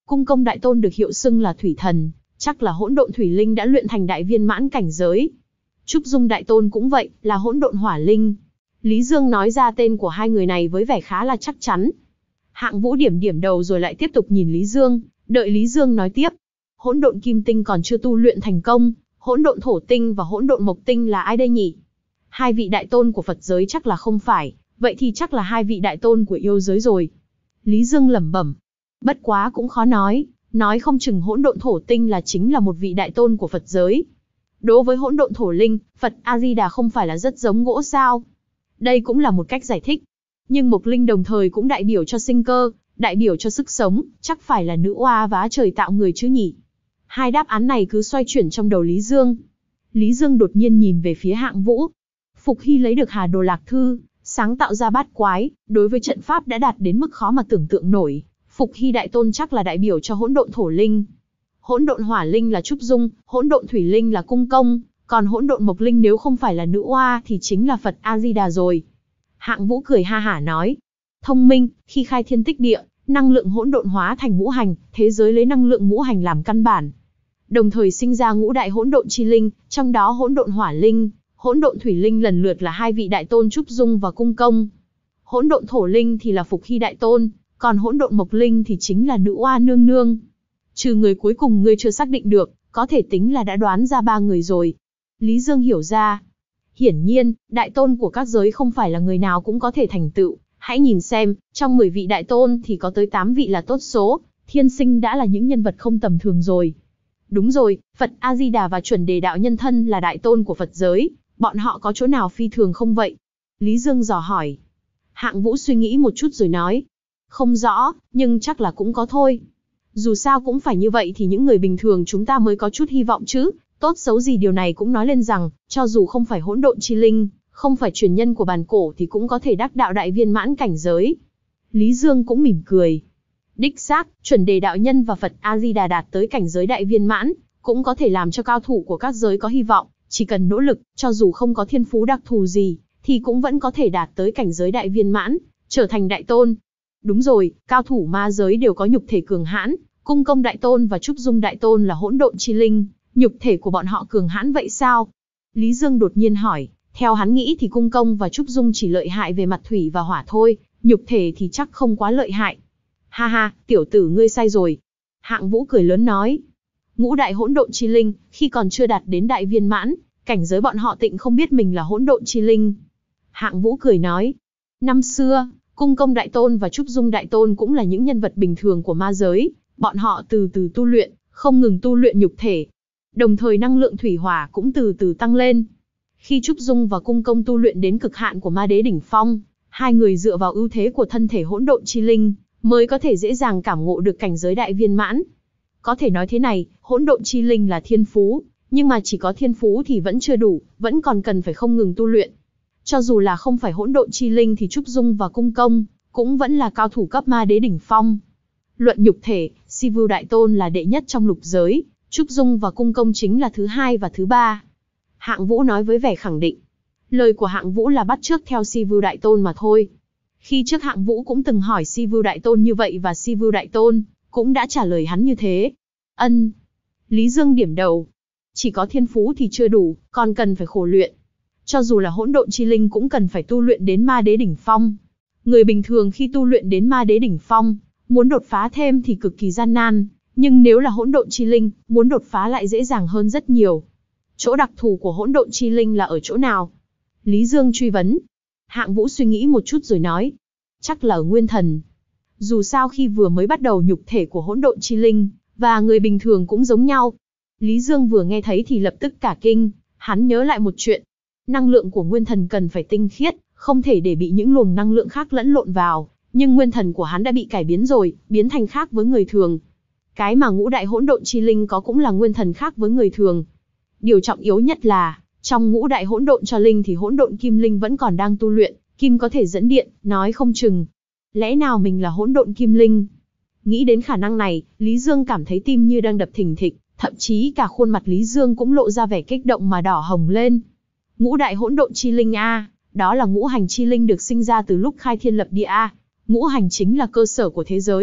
Cung Công Đại Tôn được hiệu xưng là thủy thần, chắc là hỗn độn thủy linh đã luyện thành đại viên mãn cảnh giới. Trúc Dung Đại Tôn cũng vậy, là hỗn độn hỏa linh. Lý Dương nói ra tên của hai người này với vẻ khá là chắc chắn. Hạng Vũ điểm điểm đầu rồi lại tiếp tục nhìn Lý Dương, đợi Lý Dương nói tiếp. Hỗn độn kim tinh còn chưa tu luyện thành công, hỗn độn thổ tinh và hỗn độn mộc tinh là ai đây nhỉ? Hai vị đại tôn của Phật giới chắc là không phải, vậy thì chắc là hai vị đại tôn của yêu giới rồi. Lý Dương lẩm bẩm. Bất quá cũng khó nói, nói không chừng hỗn độn thổ tinh là chính là một vị đại tôn của Phật giới. Đối với hỗn độn thổ linh, Phật A-di-đà không phải là rất giống gỗ sao? Đây cũng là một cách giải thích. Nhưng mộc linh đồng thời cũng đại biểu cho sinh cơ, đại biểu cho sức sống, chắc phải là nữ oa vá trời tạo người chứ nhỉ? Hai đáp án này cứ xoay chuyển trong đầu Lý Dương. Lý Dương đột nhiên nhìn về phía Hạng Vũ. Phục Hy lấy được Hà Đồ Lạc Thư, sáng tạo ra bát quái, đối với trận pháp đã đạt đến mức khó mà tưởng tượng nổi. Phục Hy Đại Tôn chắc là đại biểu cho hỗn độn thổ linh. Hỗn độn hỏa linh là Trúc Dung, hỗn độn thủy linh là Cung Công, còn hỗn độn mộc linh nếu không phải là nữ oa thì chính là Phật A-di-đà rồi. Hạng Vũ cười ha hả nói. Thông minh, khi khai thiên tích địa, năng lượng hỗn độn hóa thành ngũ hành, thế giới lấy năng lượng ngũ hành làm căn bản. Đồng thời sinh ra ngũ đại hỗn độn chi linh, trong đó hỗn độn hỏa linh, hỗn độn thủy linh lần lượt là hai vị đại tôn Trúc Dung và Cung Công. Hỗn độn thổ linh thì là Phục Hy Đại Tôn, còn hỗn độn mộc linh thì chính là nữ oa nương nương. Trừ người cuối cùng ngươi chưa xác định được, có thể tính là đã đoán ra ba người rồi. Lý Dương hiểu ra. Hiển nhiên, đại tôn của các giới không phải là người nào cũng có thể thành tựu. Hãy nhìn xem, trong mười vị đại tôn thì có tới tám vị là tốt số, thiên sinh đã là những nhân vật không tầm thường rồi. Đúng rồi, Phật A-di-đà và chuẩn đề đạo nhân thân là đại tôn của Phật giới, bọn họ có chỗ nào phi thường không vậy? Lý Dương dò hỏi. Hạng Vũ suy nghĩ một chút rồi nói. Không rõ, nhưng chắc là cũng có thôi. Dù sao cũng phải như vậy thì những người bình thường chúng ta mới có chút hy vọng chứ. Tốt xấu gì điều này cũng nói lên rằng, cho dù không phải hỗn độn chi linh, không phải truyền nhân của bản cổ thì cũng có thể đắc đạo đại viên mãn cảnh giới. Lý Dương cũng mỉm cười. Đích xác, chuẩn đề đạo nhân và Phật A-di-đà đạt tới cảnh giới đại viên mãn, cũng có thể làm cho cao thủ của các giới có hy vọng, chỉ cần nỗ lực, cho dù không có thiên phú đặc thù gì, thì cũng vẫn có thể đạt tới cảnh giới đại viên mãn, trở thành đại tôn. Đúng rồi, cao thủ ma giới đều có nhục thể cường hãn, Cung Công Đại Tôn và Trúc Dung Đại Tôn là hỗn độn chi linh, nhục thể của bọn họ cường hãn vậy sao? Lý Dương đột nhiên hỏi, theo hắn nghĩ thì Cung Công và Trúc Dung chỉ lợi hại về mặt thủy và hỏa thôi, nhục thể thì chắc không quá lợi hại. Ha ha, tiểu tử ngươi sai rồi. Hạng Vũ cười lớn nói. Ngũ đại hỗn độn chi linh, khi còn chưa đạt đến đại viên mãn, cảnh giới bọn họ tịnh không biết mình là hỗn độn chi linh. Hạng Vũ cười nói. Năm xưa, Cung Công Đại Tôn và Trúc Dung Đại Tôn cũng là những nhân vật bình thường của ma giới, bọn họ từ từ tu luyện, không ngừng tu luyện nhục thể. Đồng thời năng lượng thủy hỏa cũng từ từ tăng lên. Khi Trúc Dung và Cung Công tu luyện đến cực hạn của ma đế đỉnh phong, hai người dựa vào ưu thế của thân thể hỗn độn chi linh, mới có thể dễ dàng cảm ngộ được cảnh giới đại viên mãn. Có thể nói thế này, hỗn độn chi linh là thiên phú, nhưng mà chỉ có thiên phú thì vẫn chưa đủ, vẫn còn cần phải không ngừng tu luyện. Cho dù là không phải hỗn độn chi linh thì Trúc Dung và Cung Công cũng vẫn là cao thủ cấp ma đế đỉnh phong. Luận nhục thể, Si Vưu Đại Tôn là đệ nhất trong lục giới, Trúc Dung và Cung Công chính là thứ hai và thứ ba. Hạng Vũ nói với vẻ khẳng định. Lời của Hạng Vũ là bắt chước theo Si Vưu Đại Tôn mà thôi. Khi trước Hạng Vũ cũng từng hỏi Si Vưu Đại Tôn như vậy và Si Vưu Đại Tôn cũng đã trả lời hắn như thế. Ân. Lý Dương điểm đầu. Chỉ có thiên phú thì chưa đủ, còn cần phải khổ luyện. Cho dù là hỗn độn chi linh cũng cần phải tu luyện đến ma đế đỉnh phong. Người bình thường khi tu luyện đến ma đế đỉnh phong, muốn đột phá thêm thì cực kỳ gian nan, nhưng nếu là hỗn độn chi linh, muốn đột phá lại dễ dàng hơn rất nhiều. Chỗ đặc thù của hỗn độn chi linh là ở chỗ nào? Lý Dương truy vấn. Hạng Vũ suy nghĩ một chút rồi nói. Chắc là ở nguyên thần. Dù sao khi vừa mới bắt đầu nhục thể của hỗn độn chi linh, và người bình thường cũng giống nhau. Lý Dương vừa nghe thấy thì lập tức cả kinh, hắn nhớ lại một chuyện. Năng lượng của nguyên thần cần phải tinh khiết, không thể để bị những luồng năng lượng khác lẫn lộn vào, nhưng nguyên thần của hắn đã bị cải biến rồi, biến thành khác với người thường. Cái mà ngũ đại hỗn độn chi linh có cũng là nguyên thần khác với người thường. Điều trọng yếu nhất là, trong ngũ đại hỗn độn cho linh thì hỗn độn kim linh vẫn còn đang tu luyện, kim có thể dẫn điện, nói không chừng. Lẽ nào mình là hỗn độn kim linh? Nghĩ đến khả năng này, Lý Dương cảm thấy tim như đang đập thình thịch, thậm chí cả khuôn mặt Lý Dương cũng lộ ra vẻ kích động mà đỏ hồng lên. Ngũ đại hỗn độn chi linh a, đó là ngũ hành chi linh được sinh ra từ lúc khai thiên lập địa a. Ngũ hành chính là cơ sở của thế giới,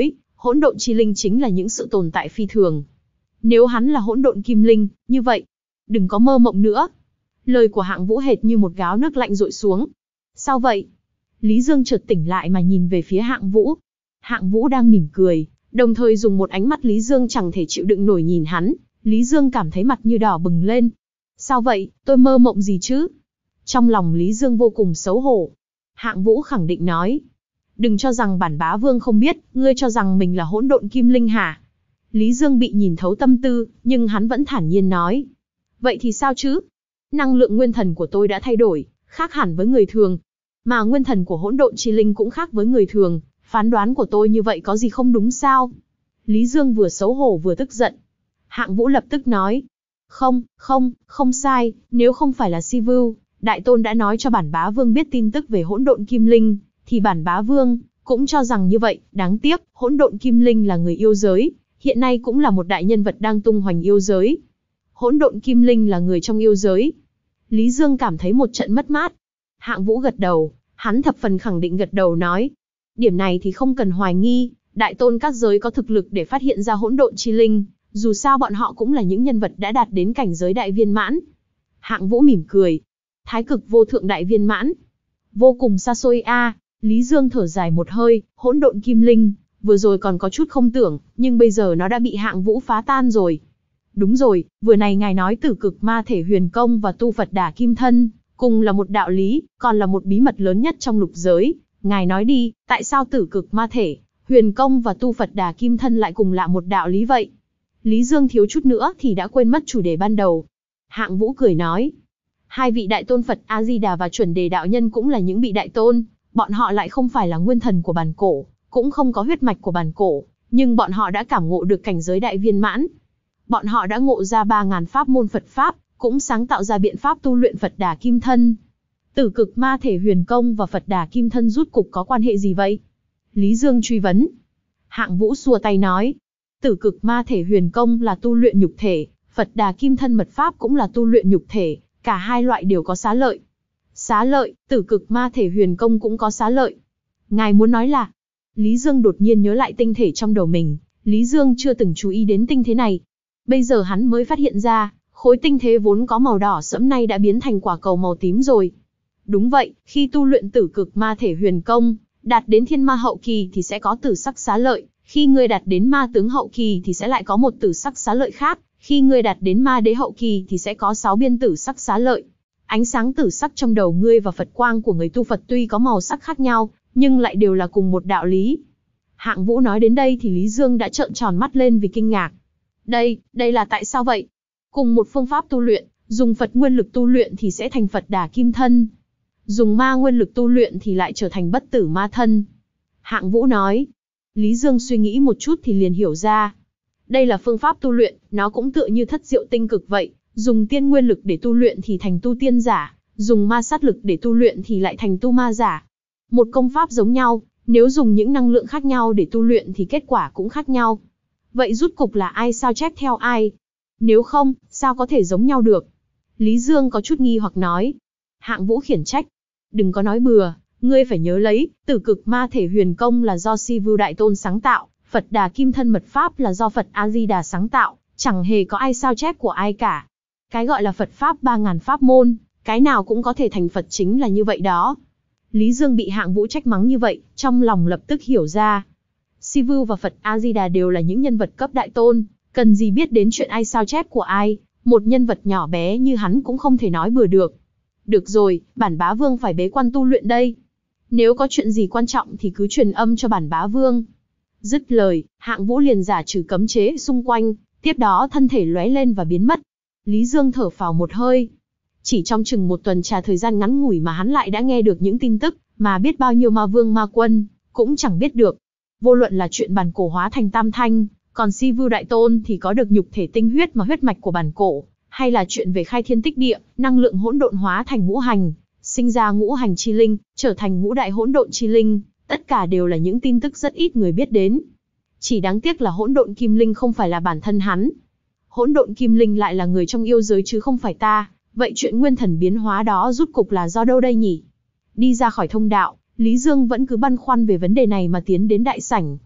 Hỗn độn chi linh chính là những sự tồn tại phi thường. Nếu hắn là hỗn độn kim linh, như vậy, đừng có mơ mộng nữa. Lời của Hạng Vũ hệt như một gáo nước lạnh dội xuống. Sao vậy? Lý Dương chợt tỉnh lại mà nhìn về phía Hạng Vũ. Hạng Vũ đang mỉm cười, đồng thời dùng một ánh mắt Lý Dương chẳng thể chịu đựng nổi nhìn hắn. Lý Dương cảm thấy mặt như đỏ bừng lên. Sao vậy, tôi mơ mộng gì chứ? Trong lòng Lý Dương vô cùng xấu hổ. Hạng Vũ khẳng định nói. Đừng cho rằng bản bá vương không biết, ngươi cho rằng mình là hỗn độn kim linh hả? Lý Dương bị nhìn thấu tâm tư, nhưng hắn vẫn thản nhiên nói. Vậy thì sao chứ? Năng lượng nguyên thần của tôi đã thay đổi, khác hẳn với người thường. Mà nguyên thần của hỗn độn chi linh cũng khác với người thường, phán đoán của tôi như vậy có gì không đúng sao? Lý Dương vừa xấu hổ vừa tức giận. Hạng Vũ lập tức nói. Không, không, không sai, nếu không phải là Si Vưu, Đại Tôn đã nói cho bản bá vương biết tin tức về hỗn độn kim linh, thì bản bá vương cũng cho rằng như vậy. Đáng tiếc, hỗn độn kim linh là người yêu giới, hiện nay cũng là một đại nhân vật đang tung hoành yêu giới. Hỗn độn kim linh là người trong yêu giới. Lý Dương cảm thấy một trận mất mát. Hạng Vũ gật đầu, hắn thập phần khẳng định gật đầu nói. Điểm này thì không cần hoài nghi, Đại Tôn các giới có thực lực để phát hiện ra hỗn độn chi linh, dù sao bọn họ cũng là những nhân vật đã đạt đến cảnh giới đại viên mãn. Hạng Vũ mỉm cười. Thái cực vô thượng đại viên mãn. Vô cùng xa xôi a. Lý Dương thở dài một hơi, hỗn độn kim linh, vừa rồi còn có chút không tưởng, nhưng bây giờ nó đã bị Hạng Vũ phá tan rồi. Đúng rồi, vừa này ngài nói tử cực ma thể huyền công và tu Phật Đà kim thân, cùng là một đạo lý, còn là một bí mật lớn nhất trong lục giới. Ngài nói đi, tại sao tử cực ma thể, huyền công và tu Phật Đà kim thân lại cùng là một đạo lý vậy? Lý Dương thiếu chút nữa thì đã quên mất chủ đề ban đầu. Hạng Vũ cười nói. Hai vị đại tôn Phật A-di-đà và chuẩn đề đạo nhân cũng là những vị đại tôn, bọn họ lại không phải là nguyên thần của bản cổ, cũng không có huyết mạch của bản cổ, nhưng bọn họ đã cảm ngộ được cảnh giới đại viên mãn. Bọn họ đã ngộ ra ba ngàn pháp môn Phật Pháp, cũng sáng tạo ra biện pháp tu luyện Phật Đà kim thân. Tử cực ma thể huyền công và Phật Đà kim thân rút cục có quan hệ gì vậy? Lý Dương truy vấn. Hạng Vũ xua tay nói. Tử cực ma thể huyền công là tu luyện nhục thể, Phật Đà kim thân mật pháp cũng là tu luyện nhục thể, cả hai loại đều có xá lợi. Xá lợi, tử cực ma thể huyền công cũng có xá lợi. Ngài muốn nói là... Lý Dương đột nhiên nhớ lại tinh thể trong đầu mình, Lý Dương chưa từng chú ý đến tinh thế này. Bây giờ hắn mới phát hiện ra, khối tinh thế vốn có màu đỏ sẫm nay đã biến thành quả cầu màu tím rồi. Đúng vậy, khi tu luyện tử cực ma thể huyền công, đạt đến thiên ma hậu kỳ thì sẽ có tử sắc xá lợi, khi ngươi đạt đến ma tướng hậu kỳ thì sẽ lại có một tử sắc xá lợi khác, khi ngươi đạt đến ma đế hậu kỳ thì sẽ có sáu biên tử sắc xá lợi. Ánh sáng tử sắc trong đầu ngươi và Phật quang của người tu Phật tuy có màu sắc khác nhau, nhưng lại đều là cùng một đạo lý. Hạng Vũ nói đến đây thì Lý Dương đã trợn tròn mắt lên vì kinh ngạc. Đây, đây là tại sao vậy? Cùng một phương pháp tu luyện, dùng Phật nguyên lực tu luyện thì sẽ thành Phật Đà kim thân. Dùng ma nguyên lực tu luyện thì lại trở thành bất tử ma thân. Hạng Vũ nói. Lý Dương suy nghĩ một chút thì liền hiểu ra. Đây là phương pháp tu luyện, nó cũng tựa như thất diệu tinh cực vậy. Dùng tiên nguyên lực để tu luyện thì thành tu tiên giả, dùng ma sát lực để tu luyện thì lại thành tu ma giả. Một công pháp giống nhau, nếu dùng những năng lượng khác nhau để tu luyện thì kết quả cũng khác nhau. Vậy rút cục là ai sao chép theo ai? Nếu không, sao có thể giống nhau được? Lý Dương có chút nghi hoặc nói. Hạng Vũ khiển trách. Đừng có nói bừa, ngươi phải nhớ lấy, tử cực ma thể huyền công là do Si Vưu Đại Tôn sáng tạo, Phật Đà kim thân mật pháp là do Phật A-di-đà sáng tạo, chẳng hề có ai sao chép của ai cả. Cái gọi là Phật Pháp ba ngàn pháp môn, cái nào cũng có thể thành Phật chính là như vậy đó. Lý Dương bị Hạng Vũ trách mắng như vậy, trong lòng lập tức hiểu ra. Si Vưu và Phật A-di-đà đều là những nhân vật cấp đại tôn, cần gì biết đến chuyện ai sao chép của ai, một nhân vật nhỏ bé như hắn cũng không thể nói bừa được. Được rồi, bản bá vương phải bế quan tu luyện đây. Nếu có chuyện gì quan trọng thì cứ truyền âm cho bản bá vương. Dứt lời, Hạng Vũ liền giả trừ cấm chế xung quanh, tiếp đó thân thể lóe lên và biến mất. Lý Dương thở phào một hơi. Chỉ trong chừng một tuần trà thời gian ngắn ngủi mà hắn lại đã nghe được những tin tức, mà biết bao nhiêu ma vương ma quân, cũng chẳng biết được. Vô luận là chuyện bản cổ hóa thành tam thanh, còn Si Vưu Đại Tôn thì có được nhục thể tinh huyết mà huyết mạch của bản cổ, hay là chuyện về khai thiên tích địa, năng lượng hỗn độn hóa thành ngũ hành, sinh ra ngũ hành chi linh, trở thành ngũ đại hỗn độn chi linh, tất cả đều là những tin tức rất ít người biết đến. Chỉ đáng tiếc là hỗn độn kim linh không phải là bản thân hắn. Hỗn độn kim linh lại là người trong yêu giới chứ không phải ta, vậy chuyện nguyên thần biến hóa đó rút cục là do đâu đây nhỉ? Đi ra khỏi thông đạo, Lý Dương vẫn cứ băn khoăn về vấn đề này mà tiến đến đại sảnh.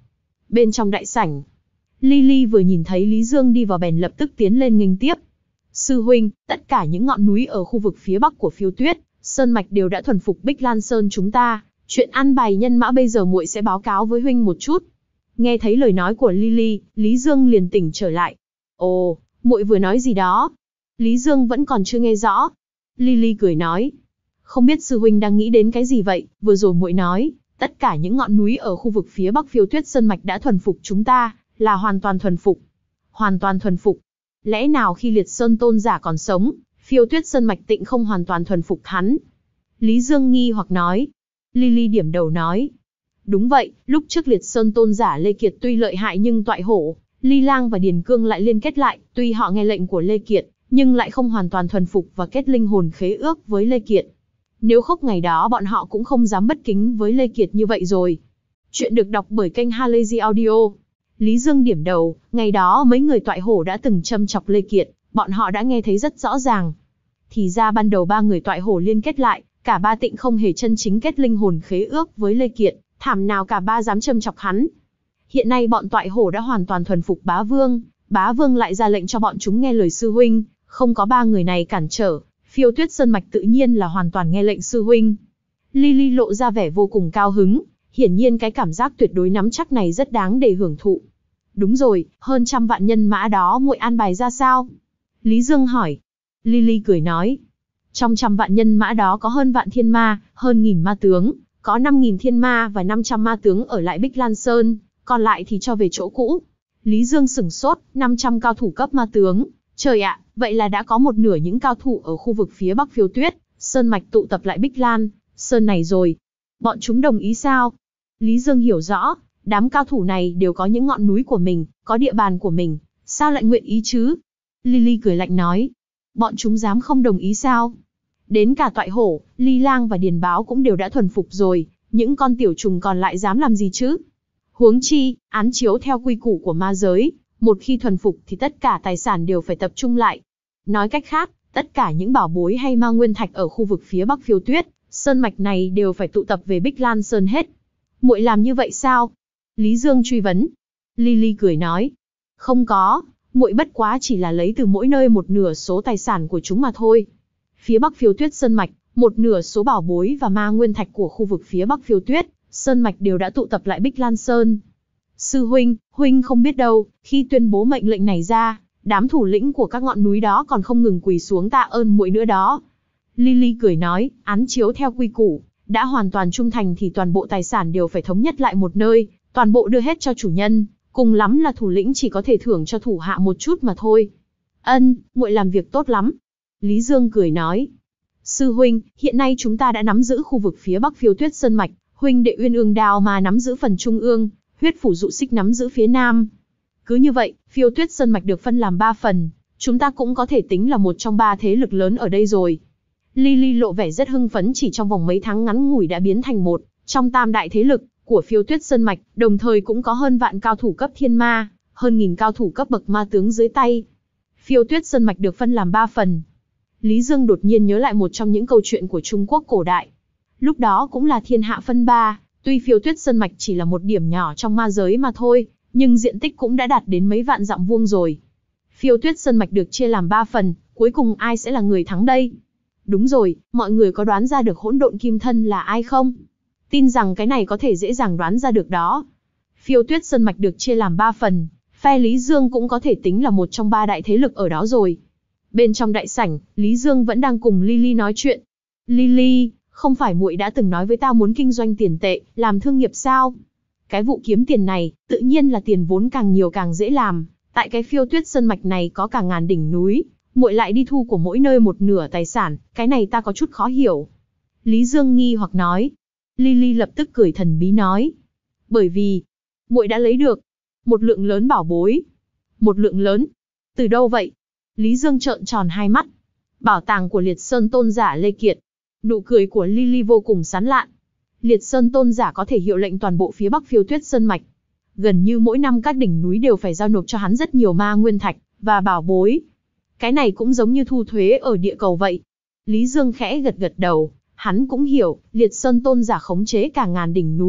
Bên trong đại sảnh, Lily vừa nhìn thấy Lý Dương đi vào bèn lập tức tiến lên nghênh tiếp. Sư huynh, tất cả những ngọn núi ở khu vực phía bắc của Phiêu Tuyết Sơn mạch đều đã thuần phục Bích Lan Sơn chúng ta, chuyện ăn bài nhân mã bây giờ muội sẽ báo cáo với huynh một chút. Nghe thấy lời nói của Lily, Lý Dương liền tỉnh trở lại. Ồ, muội vừa nói gì đó? Lý Dương vẫn còn chưa nghe rõ. Lily cười nói, không biết sư huynh đang nghĩ đến cái gì vậy, vừa rồi muội nói, tất cả những ngọn núi ở khu vực phía bắc Phiêu Tuyết Sơn mạch đã thuần phục chúng ta, là hoàn toàn thuần phục. Hoàn toàn thuần phục. Lẽ nào khi Liệt Sơn tôn giả còn sống, Phiêu Tuyết Sơn mạch tịnh không hoàn toàn thuần phục hắn? Lý Dương nghi hoặc nói. Lily điểm đầu nói, đúng vậy, lúc trước Liệt Sơn tôn giả Lê Kiệt tuy lợi hại nhưng toại hổ, Ly Lang và Điền Cương lại liên kết lại, tuy họ nghe lệnh của Lê Kiệt, nhưng lại không hoàn toàn thuần phục và kết linh hồn khế ước với Lê Kiệt. Nếu không ngày đó bọn họ cũng không dám bất kính với Lê Kiệt như vậy rồi. Chuyện được đọc bởi kênh Halazy Audio. Lý Dương điểm đầu, ngày đó mấy người toại hổ đã từng châm chọc Lê Kiệt, bọn họ đã nghe thấy rất rõ ràng. Thì ra ban đầu ba người toại hổ liên kết lại, cả ba tịnh không hề chân chính kết linh hồn khế ước với Lê Kiệt, thảm nào cả ba dám châm chọc hắn. Hiện nay bọn toại hổ đã hoàn toàn thuần phục bá vương, bá vương lại ra lệnh cho bọn chúng nghe lời sư huynh, không có ba người này cản trở, Phiêu Tuyết Sơn mạch tự nhiên là hoàn toàn nghe lệnh sư huynh. Lily lộ ra vẻ vô cùng cao hứng, hiển nhiên cái cảm giác tuyệt đối nắm chắc này rất đáng để hưởng thụ. Đúng rồi, hơn trăm vạn nhân mã đó muội an bài ra sao? Lý Dương hỏi. Lily cười nói, trong trăm vạn nhân mã đó có hơn vạn thiên ma, hơn nghìn ma tướng, có năm nghìn thiên ma và năm trăm ma tướng ở lại Bích Lan Sơn, còn lại thì cho về chỗ cũ. Lý Dương sửng sốt, năm trăm cao thủ cấp ma tướng. Trời ạ, vậy là đã có một nửa những cao thủ ở khu vực phía bắc Phiêu Tuyết Sơn mạch tụ tập lại Bích Lan Sơn này rồi. Bọn chúng đồng ý sao? Lý Dương hiểu rõ, đám cao thủ này đều có những ngọn núi của mình, có địa bàn của mình, sao lại nguyện ý chứ? Lily cười lạnh nói, bọn chúng dám không đồng ý sao? Đến cả toại hổ, Ly Lang và Điền Báo cũng đều đã thuần phục rồi, những con tiểu trùng còn lại dám làm gì chứ? Huống chi, án chiếu theo quy củ của ma giới, một khi thuần phục thì tất cả tài sản đều phải tập trung lại. Nói cách khác, tất cả những bảo bối hay ma nguyên thạch ở khu vực phía bắc Phiêu Tuyết Sơn mạch này đều phải tụ tập về Bích Lan Sơn hết. Muội làm như vậy sao? Lý Dương truy vấn. Lily cười nói, không có, muội bất quá chỉ là lấy từ mỗi nơi một nửa số tài sản của chúng mà thôi. Phía bắc Phiêu Tuyết Sơn mạch, một nửa số bảo bối và ma nguyên thạch của khu vực phía bắc Phiêu Tuyết Sơn mạch đều đã tụ tập lại Bích Lan Sơn. Sư huynh, huynh không biết đâu, khi tuyên bố mệnh lệnh này ra, đám thủ lĩnh của các ngọn núi đó còn không ngừng quỳ xuống tạ ơn muội nữa đó. Lily cười nói, án chiếu theo quy củ, đã hoàn toàn trung thành thì toàn bộ tài sản đều phải thống nhất lại một nơi, toàn bộ đưa hết cho chủ nhân, cùng lắm là thủ lĩnh chỉ có thể thưởng cho thủ hạ một chút mà thôi. Ân, muội làm việc tốt lắm. Lý Dương cười nói, sư huynh, hiện nay chúng ta đã nắm giữ khu vực phía bắc Phiêu Tuyết Sơn mạch, huynh đệ Uyên Ương Đao mà nắm giữ phần trung ương, huyết phủ dụ xích nắm giữ phía nam. Cứ như vậy, Phiêu Tuyết Sơn mạch được phân làm ba phần, chúng ta cũng có thể tính là một trong ba thế lực lớn ở đây rồi. Lily lộ vẻ rất hưng phấn, chỉ trong vòng mấy tháng ngắn ngủi đã biến thành một trong tam đại thế lực của Phiêu Tuyết Sơn mạch, đồng thời cũng có hơn vạn cao thủ cấp thiên ma, hơn nghìn cao thủ cấp bậc ma tướng dưới tay. Phiêu Tuyết Sơn mạch được phân làm ba phần. Lý Dương đột nhiên nhớ lại một trong những câu chuyện của Trung Quốc cổ đại. Lúc đó cũng là thiên hạ phân ba, tuy Phiêu Tuyết Sơn mạch chỉ là một điểm nhỏ trong ma giới mà thôi, nhưng diện tích cũng đã đạt đến mấy vạn dặm vuông rồi. Phiêu Tuyết Sơn mạch được chia làm ba phần, cuối cùng ai sẽ là người thắng đây? Đúng rồi, mọi người có đoán ra được hỗn độn kim thân là ai không? Tin rằng cái này có thể dễ dàng đoán ra được đó. Phiêu Tuyết Sơn mạch được chia làm ba phần, phe Lý Dương cũng có thể tính là một trong ba đại thế lực ở đó rồi. Bên trong đại sảnh, Lý Dương vẫn đang cùng Lily nói chuyện. Lily, không phải muội đã từng nói với tao muốn kinh doanh tiền tệ, làm thương nghiệp sao? Cái vụ kiếm tiền này, tự nhiên là tiền vốn càng nhiều càng dễ làm. Tại cái Phiêu Tuyết Sơn mạch này có cả ngàn đỉnh núi, muội lại đi thu của mỗi nơi một nửa tài sản, cái này ta có chút khó hiểu. Lý Dương nghi hoặc nói. Lily lập tức cười thần bí nói, bởi vì muội đã lấy được một lượng lớn bảo bối. Một lượng lớn? Từ đâu vậy? Lý Dương trợn tròn hai mắt. Bảo tàng của Liệt Sơn tôn giả Lê Kiệt. Nụ cười của Lily vô cùng sán lạn. Liệt Sơn tôn giả có thể hiệu lệnh toàn bộ phía bắc Phiêu Tuyết Sơn mạch. Gần như mỗi năm các đỉnh núi đều phải giao nộp cho hắn rất nhiều ma nguyên thạch và bảo bối. Cái này cũng giống như thu thuế ở địa cầu vậy. Lý Dương khẽ gật gật đầu, hắn cũng hiểu, Liệt Sơn tôn giả khống chế cả ngàn đỉnh núi,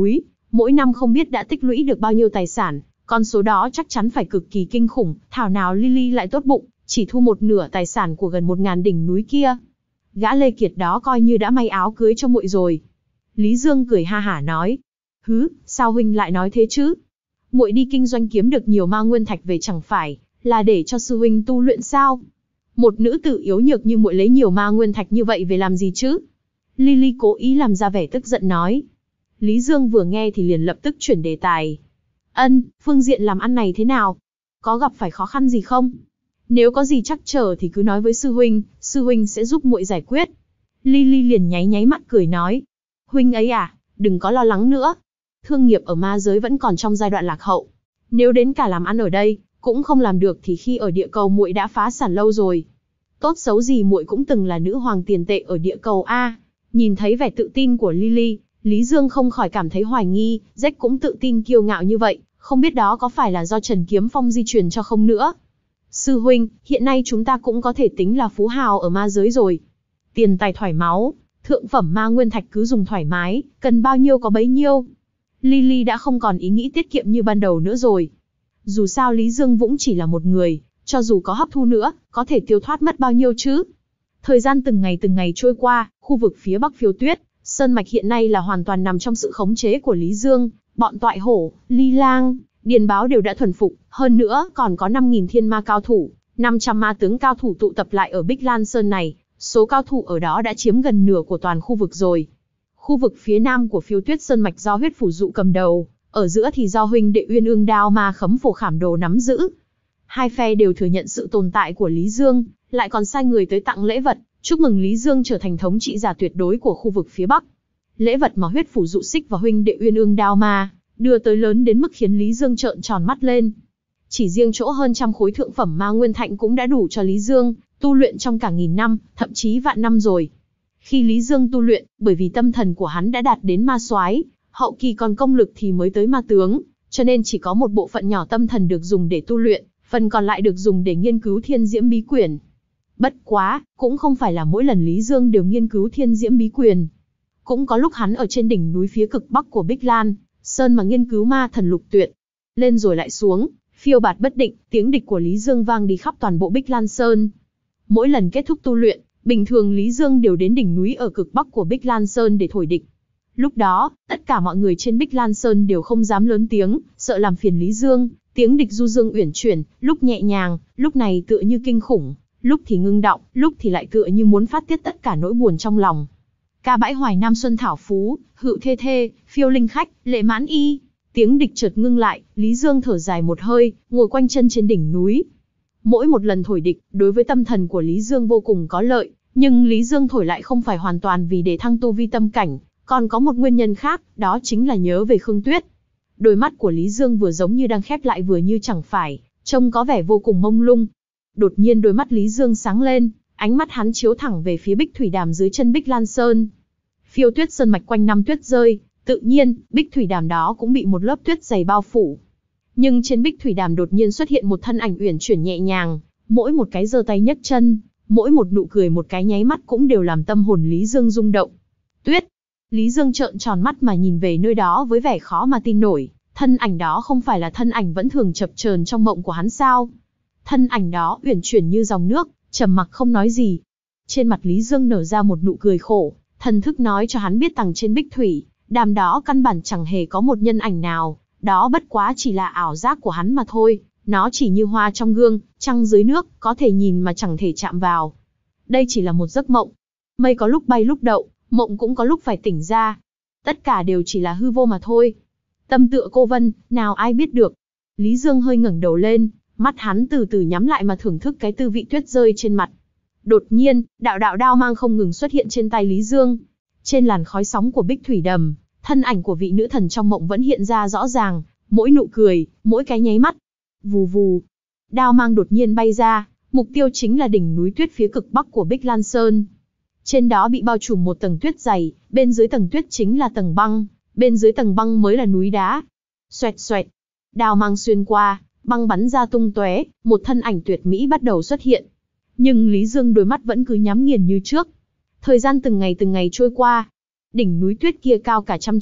Mỗi năm không biết đã tích lũy được bao nhiêu tài sản, con số đó chắc chắn phải cực kỳ kinh khủng, thảo nào Lily lại tốt bụng, chỉ thu một nửa tài sản của gần một ngàn đỉnh núi kia. Gã Lê Kiệt đó coi như đã may áo cưới cho muội rồi. Lý Dương cười ha hả nói. Hứ, sao huynh lại nói thế chứ? Muội đi kinh doanh kiếm được nhiều ma nguyên thạch về chẳng phải là để cho sư huynh tu luyện sao? Một nữ tử yếu nhược như muội lấy nhiều ma nguyên thạch như vậy về làm gì chứ? Lily cố ý làm ra vẻ tức giận nói. Lý Dương vừa nghe thì liền lập tức chuyển đề tài. Ân, phương diện làm ăn này thế nào? Có gặp phải khó khăn gì không? Nếu có gì trắc trở thì cứ nói với sư huynh, sư huynh sẽ giúp muội giải quyết. Lily liền nháy nháy mắt cười nói. Huynh ấy à, đừng có lo lắng nữa. Thương nghiệp ở ma giới vẫn còn trong giai đoạn lạc hậu. Nếu đến cả làm ăn ở đây cũng không làm được thì khi ở địa cầu muội đã phá sản lâu rồi. Tốt xấu gì muội cũng từng là nữ hoàng tiền tệ ở địa cầu a. Nhìn thấy vẻ tự tin của Lily, Lý Dương không khỏi cảm thấy hoài nghi, Jack cũng tự tin kiêu ngạo như vậy, không biết đó có phải là do Trần Kiếm Phong di truyền cho không nữa. Sư huynh, hiện nay chúng ta cũng có thể tính là phú hào ở ma giới rồi. Tiền tài thoải máu, thượng phẩm ma nguyên thạch cứ dùng thoải mái, cần bao nhiêu có bấy nhiêu. Lily đã không còn ý nghĩ tiết kiệm như ban đầu nữa rồi. Dù sao Lý Dương Vũng chỉ là một người, cho dù có hấp thu nữa, có thể tiêu thoát mất bao nhiêu chứ. Thời gian từng ngày từng ngày trôi qua, khu vực phía bắc Phiêu Tuyết Sơn Mạch hiện nay là hoàn toàn nằm trong sự khống chế của Lý Dương, bọn Toại Hổ, Ly Lang, Điền Báo đều đã thuần phục, hơn nữa còn có năm nghìn thiên ma cao thủ, năm trăm ma tướng cao thủ tụ tập lại ở Bích Lan Sơn này, số cao thủ ở đó đã chiếm gần nửa của toàn khu vực rồi. Khu vực phía nam của Phiêu Tuyết Sơn Mạch do Huyết Phủ Dụ cầm đầu, ở giữa thì do huynh đệ Uyên Ương Đao Ma Khấm Phổ Khảm Đồ nắm giữ. Hai phe đều thừa nhận sự tồn tại của Lý Dương, lại còn sai người tới tặng lễ vật, chúc mừng Lý Dương trở thành thống trị giả tuyệt đối của khu vực phía Bắc. Lễ vật mà Huyết Phủ Dụ Xích và huynh đệ Uyên Ương Đao Ma đưa tới lớn đến mức khiến Lý Dương trợn tròn mắt lên. Chỉ riêng chỗ hơn trăm khối thượng phẩm ma nguyên thạch cũng đã đủ cho Lý Dương tu luyện trong cả nghìn năm, thậm chí vạn năm rồi. Khi Lý Dương tu luyện, bởi vì tâm thần của hắn đã đạt đến ma soái, hậu kỳ còn công lực thì mới tới ma tướng, cho nên chỉ có một bộ phận nhỏ tâm thần được dùng để tu luyện, phần còn lại được dùng để nghiên cứu Thiên Diễm Bí Quyển. Bất quá, cũng không phải là mỗi lần Lý Dương đều nghiên cứu Thiên Diễm Bí Quyển. Cũng có lúc hắn ở trên đỉnh núi phía cực bắc của Bích Lan Sơn mà nghiên cứu ma thần lục tuyệt. Lên rồi lại xuống, phiêu bạt bất định, tiếng địch của Lý Dương vang đi khắp toàn bộ Bích Lan Sơn. Mỗi lần kết thúc tu luyện, bình thường Lý Dương đều đến đỉnh núi ở cực bắc của Bích Lan Sơn để thổi địch. Lúc đó, tất cả mọi người trên Bích Lan Sơn đều không dám lớn tiếng, sợ làm phiền Lý Dương. Tiếng địch du dương uyển chuyển, lúc nhẹ nhàng, lúc này tựa như kinh khủng, lúc thì ngưng động, lúc thì lại tựa như muốn phát tiết tất cả nỗi buồn trong lòng. Ca bãi Hoài Nam Xuân Thảo Phú, Hựu Thê Thê, Phiêu Linh Khách, Lệ Mãn Y. Tiếng địch chợt ngưng lại, Lý Dương thở dài một hơi, ngồi quanh chân trên đỉnh núi. Mỗi một lần thổi địch, đối với tâm thần của Lý Dương vô cùng có lợi, nhưng Lý Dương thổi lại không phải hoàn toàn vì để thăng tu vi tâm cảnh, còn có một nguyên nhân khác, đó chính là nhớ về Khương Tuyết. Đôi mắt của Lý Dương vừa giống như đang khép lại vừa như chẳng phải, trông có vẻ vô cùng mông lung. Đột nhiên đôi mắt Lý Dương sáng lên, ánh mắt hắn chiếu thẳng về phía Bích Thủy Đàm dưới chân Bích Lan Sơn. Phiêu Tuyết Sơn Mạch quanh năm tuyết rơi, tự nhiên, Bích Thủy Đàm đó cũng bị một lớp tuyết dày bao phủ. Nhưng trên Bích Thủy Đàm đột nhiên xuất hiện một thân ảnh uyển chuyển nhẹ nhàng, mỗi một cái giơ tay nhấc chân, mỗi một nụ cười một cái nháy mắt cũng đều làm tâm hồn Lý Dương rung động. Tuyết! Lý Dương trợn tròn mắt mà nhìn về nơi đó với vẻ khó mà tin nổi, thân ảnh đó không phải là thân ảnh vẫn thường chập chờn trong mộng của hắn sao? Thân ảnh đó uyển chuyển như dòng nước, trầm mặc không nói gì. Trên mặt Lý Dương nở ra một nụ cười khổ, thần thức nói cho hắn biết rằng trên Bích Thủy Đàm đó căn bản chẳng hề có một nhân ảnh nào, đó bất quá chỉ là ảo giác của hắn mà thôi, nó chỉ như hoa trong gương, trăng dưới nước, có thể nhìn mà chẳng thể chạm vào. Đây chỉ là một giấc mộng. Mây có lúc bay lúc đậu, mộng cũng có lúc phải tỉnh ra. Tất cả đều chỉ là hư vô mà thôi. Tâm tựa cô vân, nào ai biết được. Lý Dương hơi ngẩng đầu lên, mắt hắn từ từ nhắm lại mà thưởng thức cái tư vị tuyết rơi trên mặt. Đột nhiên, đạo đạo đao mang không ngừng xuất hiện trên tay Lý Dương. Trên làn khói sóng của Bích Thủy Đầm, thân ảnh của vị nữ thần trong mộng vẫn hiện ra rõ ràng, mỗi nụ cười, mỗi cái nháy mắt. Vù vù, đao mang đột nhiên bay ra, mục tiêu chính là đỉnh núi tuyết phía cực bắc của Bích Lan Sơn. Trên đó bị bao trùm một tầng tuyết dày, bên dưới tầng tuyết chính là tầng băng, bên dưới tầng băng mới là núi đá. Xoẹt xoẹt, đao mang xuyên qua, băng bắn ra tung tóe, một thân ảnh tuyệt mỹ bắt đầu xuất hiện. Nhưng Lý Dương đôi mắt vẫn cứ nhắm nghiền như trước. Thời gian từng ngày từng ngày trôi qua, đỉnh núi tuyết kia cao cả trăm trượng,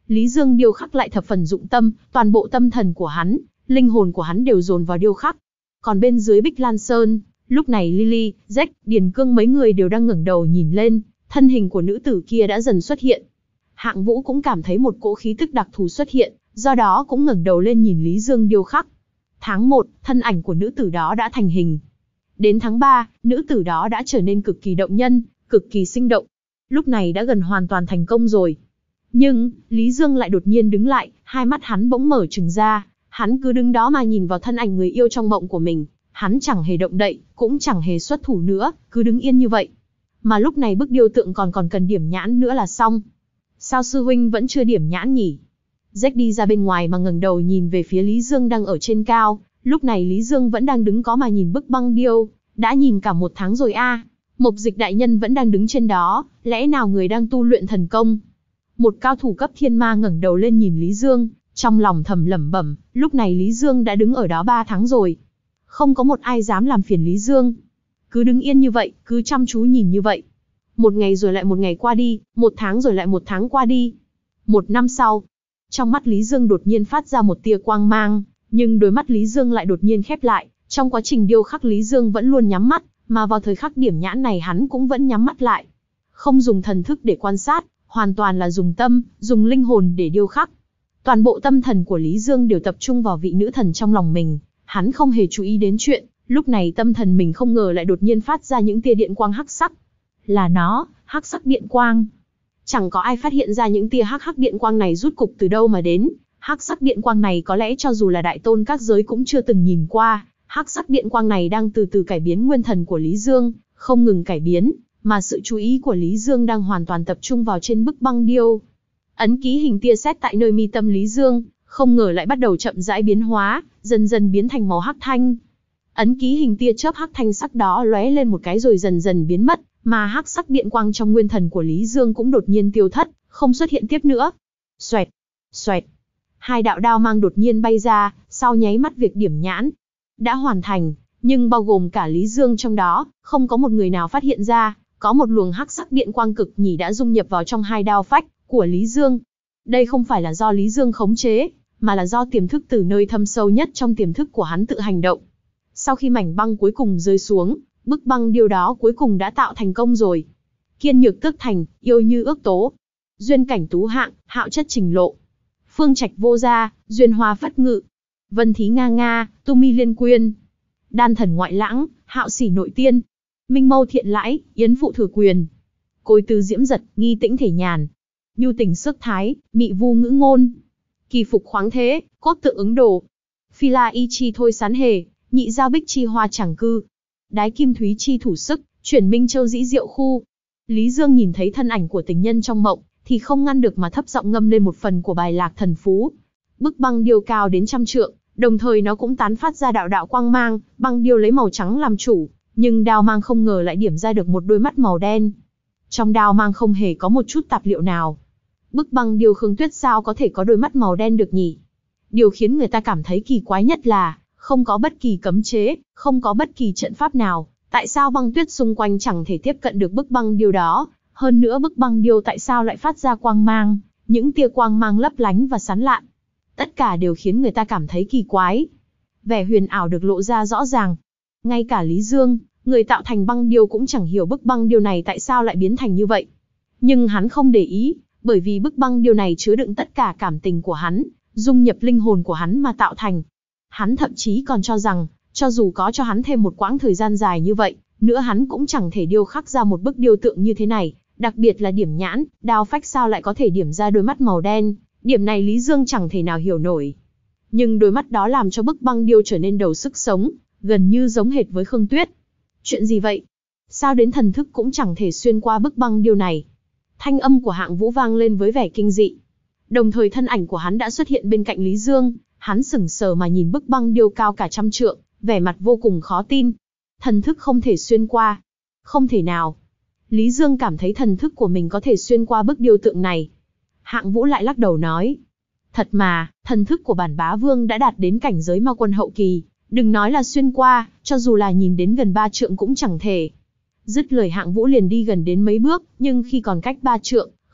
Lý Dương điêu khắc lại thập phần dụng tâm, toàn bộ tâm thần của hắn, linh hồn của hắn đều dồn vào điêu khắc. Còn bên dưới Bích Lan Sơn, lúc này Lily, Jack, Điền Cương mấy người đều đang ngẩng đầu nhìn lên, thân hình của nữ tử kia đã dần xuất hiện. Hạng Vũ cũng cảm thấy một cỗ khí tức đặc thù xuất hiện, do đó cũng ngẩng đầu lên nhìn Lý Dương điêu khắc. Tháng một, thân ảnh của nữ tử đó đã thành hình. Đến tháng ba, nữ tử đó đã trở nên cực kỳ động nhân, cực kỳ sinh động. Lúc này đã gần hoàn toàn thành công rồi. Nhưng, Lý Dương lại đột nhiên đứng lại, hai mắt hắn bỗng mở trừng ra, hắn cứ đứng đó mà nhìn vào thân ảnh người yêu trong mộng của mình. Hắn chẳng hề động đậy, cũng chẳng hề xuất thủ nữa, cứ đứng yên như vậy. Mà lúc này bức điêu tượng còn còn cần điểm nhãn nữa là xong. Sao sư huynh vẫn chưa điểm nhãn nhỉ? Jack đi ra bên ngoài mà ngẩng đầu nhìn về phía Lý Dương đang ở trên cao. Lúc này Lý Dương vẫn đang đứng có mà nhìn bức băng điêu, đã nhìn cả một tháng rồi a. À. Mộc Dịch đại nhân vẫn đang đứng trên đó, lẽ nào người đang tu luyện thần công? Một cao thủ cấp thiên ma ngẩng đầu lên nhìn Lý Dương, trong lòng thầm lẩm bẩm, lúc này Lý Dương đã đứng ở đó ba tháng rồi. Không có một ai dám làm phiền Lý Dương. Cứ đứng yên như vậy, cứ chăm chú nhìn như vậy. Một ngày rồi lại một ngày qua đi, một tháng rồi lại một tháng qua đi. Một năm sau, trong mắt Lý Dương đột nhiên phát ra một tia quang mang, nhưng đôi mắt Lý Dương lại đột nhiên khép lại. Trong quá trình điêu khắc Lý Dương vẫn luôn nhắm mắt, mà vào thời khắc điểm nhãn này hắn cũng vẫn nhắm mắt lại. Không dùng thần thức để quan sát, hoàn toàn là dùng tâm, dùng linh hồn để điêu khắc. Toàn bộ tâm thần của Lý Dương đều tập trung vào vị nữ thần trong lòng mình. Hắn không hề chú ý đến chuyện, lúc này tâm thần mình không ngờ lại đột nhiên phát ra những tia điện quang hắc sắc. Là nó, hắc sắc điện quang. Chẳng có ai phát hiện ra những tia hắc hắc điện quang này rút cục từ đâu mà đến. Hắc sắc điện quang này có lẽ cho dù là đại tôn các giới cũng chưa từng nhìn qua. Hắc sắc điện quang này đang từ từ cải biến nguyên thần của Lý Dương, không ngừng cải biến, mà sự chú ý của Lý Dương đang hoàn toàn tập trung vào trên bức băng điêu. Ấn ký hình tia sét tại nơi mi tâm Lý Dương, không ngờ lại bắt đầu chậm rãi biến hóa, dần dần biến thành màu hắc thanh. Ấn ký hình tia chớp hắc thanh sắc đó lóe lên một cái rồi dần dần biến mất, mà hắc sắc điện quang trong nguyên thần của Lý Dương cũng đột nhiên tiêu thất, không xuất hiện tiếp nữa. Xoẹt, xoẹt. Hai đạo đao mang đột nhiên bay ra, sau nháy mắt việc điểm nhãn đã hoàn thành, nhưng bao gồm cả Lý Dương trong đó, không có một người nào phát hiện ra, có một luồng hắc sắc điện quang cực nhỉ đã dung nhập vào trong hai đao phách của Lý Dương. Đây không phải là do Lý Dương khống chế, mà là do tiềm thức từ nơi thâm sâu nhất trong tiềm thức của hắn tự hành động. Sau khi mảnh băng cuối cùng rơi xuống, bức băng điêu đó cuối cùng đã tạo thành công rồi. Kiên nhược tước thành, yêu như ước tố. Duyên cảnh tú hạng, hạo chất trình lộ. Phương trạch vô gia, duyên hoa phất ngự. Vân thí nga nga, tu mi liên quyên. Đan thần ngoại lãng, hạo sỉ nội tiên. Minh mâu thiện lãi, yến phụ thừa quyền. Côi tư diễm giật, nghi tĩnh thể nhàn. Nhu tình sức thái, mị vu ngữ ngôn. Kỳ phục khoáng thế, cốt tự ứng đồ. Phi la y chi thôi sán hề, nhị giao bích chi hoa chẳng cư. Đái kim thúy chi thủ sức, chuyển minh châu dĩ diệu khu. Lý Dương nhìn thấy thân ảnh của tình nhân trong mộng, thì không ngăn được mà thấp giọng ngâm lên một phần của bài lạc thần phú. Bức băng điêu cao đến trăm trượng, đồng thời nó cũng tán phát ra đạo đạo quang mang, băng điêu lấy màu trắng làm chủ, nhưng đao mang không ngờ lại điểm ra được một đôi mắt màu đen. Trong đao mang không hề có một chút tạp liệu nào. Bức băng điêu Khương Tuyết sao có thể có đôi mắt màu đen được nhỉ? Điều khiến người ta cảm thấy kỳ quái nhất là, không có bất kỳ cấm chế, không có bất kỳ trận pháp nào, tại sao băng tuyết xung quanh chẳng thể tiếp cận được bức băng điêu đó? Hơn nữa bức băng điêu tại sao lại phát ra quang mang, những tia quang mang lấp lánh và sáng lạn. Tất cả đều khiến người ta cảm thấy kỳ quái. Vẻ huyền ảo được lộ ra rõ ràng. Ngay cả Lý Dương, người tạo thành băng điêu cũng chẳng hiểu bức băng điêu này tại sao lại biến thành như vậy. Nhưng hắn không để ý, bởi vì bức băng điêu này chứa đựng tất cả cảm tình của hắn, dung nhập linh hồn của hắn mà tạo thành. Hắn thậm chí còn cho rằng, cho dù có cho hắn thêm một quãng thời gian dài như vậy, nữa hắn cũng chẳng thể điêu khắc ra một bức điêu tượng như thế này, đặc biệt là điểm nhãn, đao phách sao lại có thể điểm ra đôi mắt màu đen, điểm này Lý Dương chẳng thể nào hiểu nổi. Nhưng đôi mắt đó làm cho bức băng điêu trở nên đầu sức sống, gần như giống hệt với Khương Tuyết. Chuyện gì vậy? Sao đến thần thức cũng chẳng thể xuyên qua bức băng điêu này? Thanh âm của Hạng Vũ vang lên với vẻ kinh dị. Đồng thời thân ảnh của hắn đã xuất hiện bên cạnh Lý Dương, hắn sững sờ mà nhìn bức băng điêu cao cả trăm trượng, vẻ mặt vô cùng khó tin. Thần thức không thể xuyên qua. Không thể nào. Lý Dương cảm thấy thần thức của mình có thể xuyên qua bức điêu tượng này. Hạng Vũ lại lắc đầu nói. Thật mà, thần thức của bản bá vương đã đạt đến cảnh giới ma quân hậu kỳ, đừng nói là xuyên qua, cho dù là nhìn đến gần ba trượng cũng chẳng thể. Dứt lời Hạng Vũ liền đi gần đến mấy bước, nhưng khi còn cách ba trượng,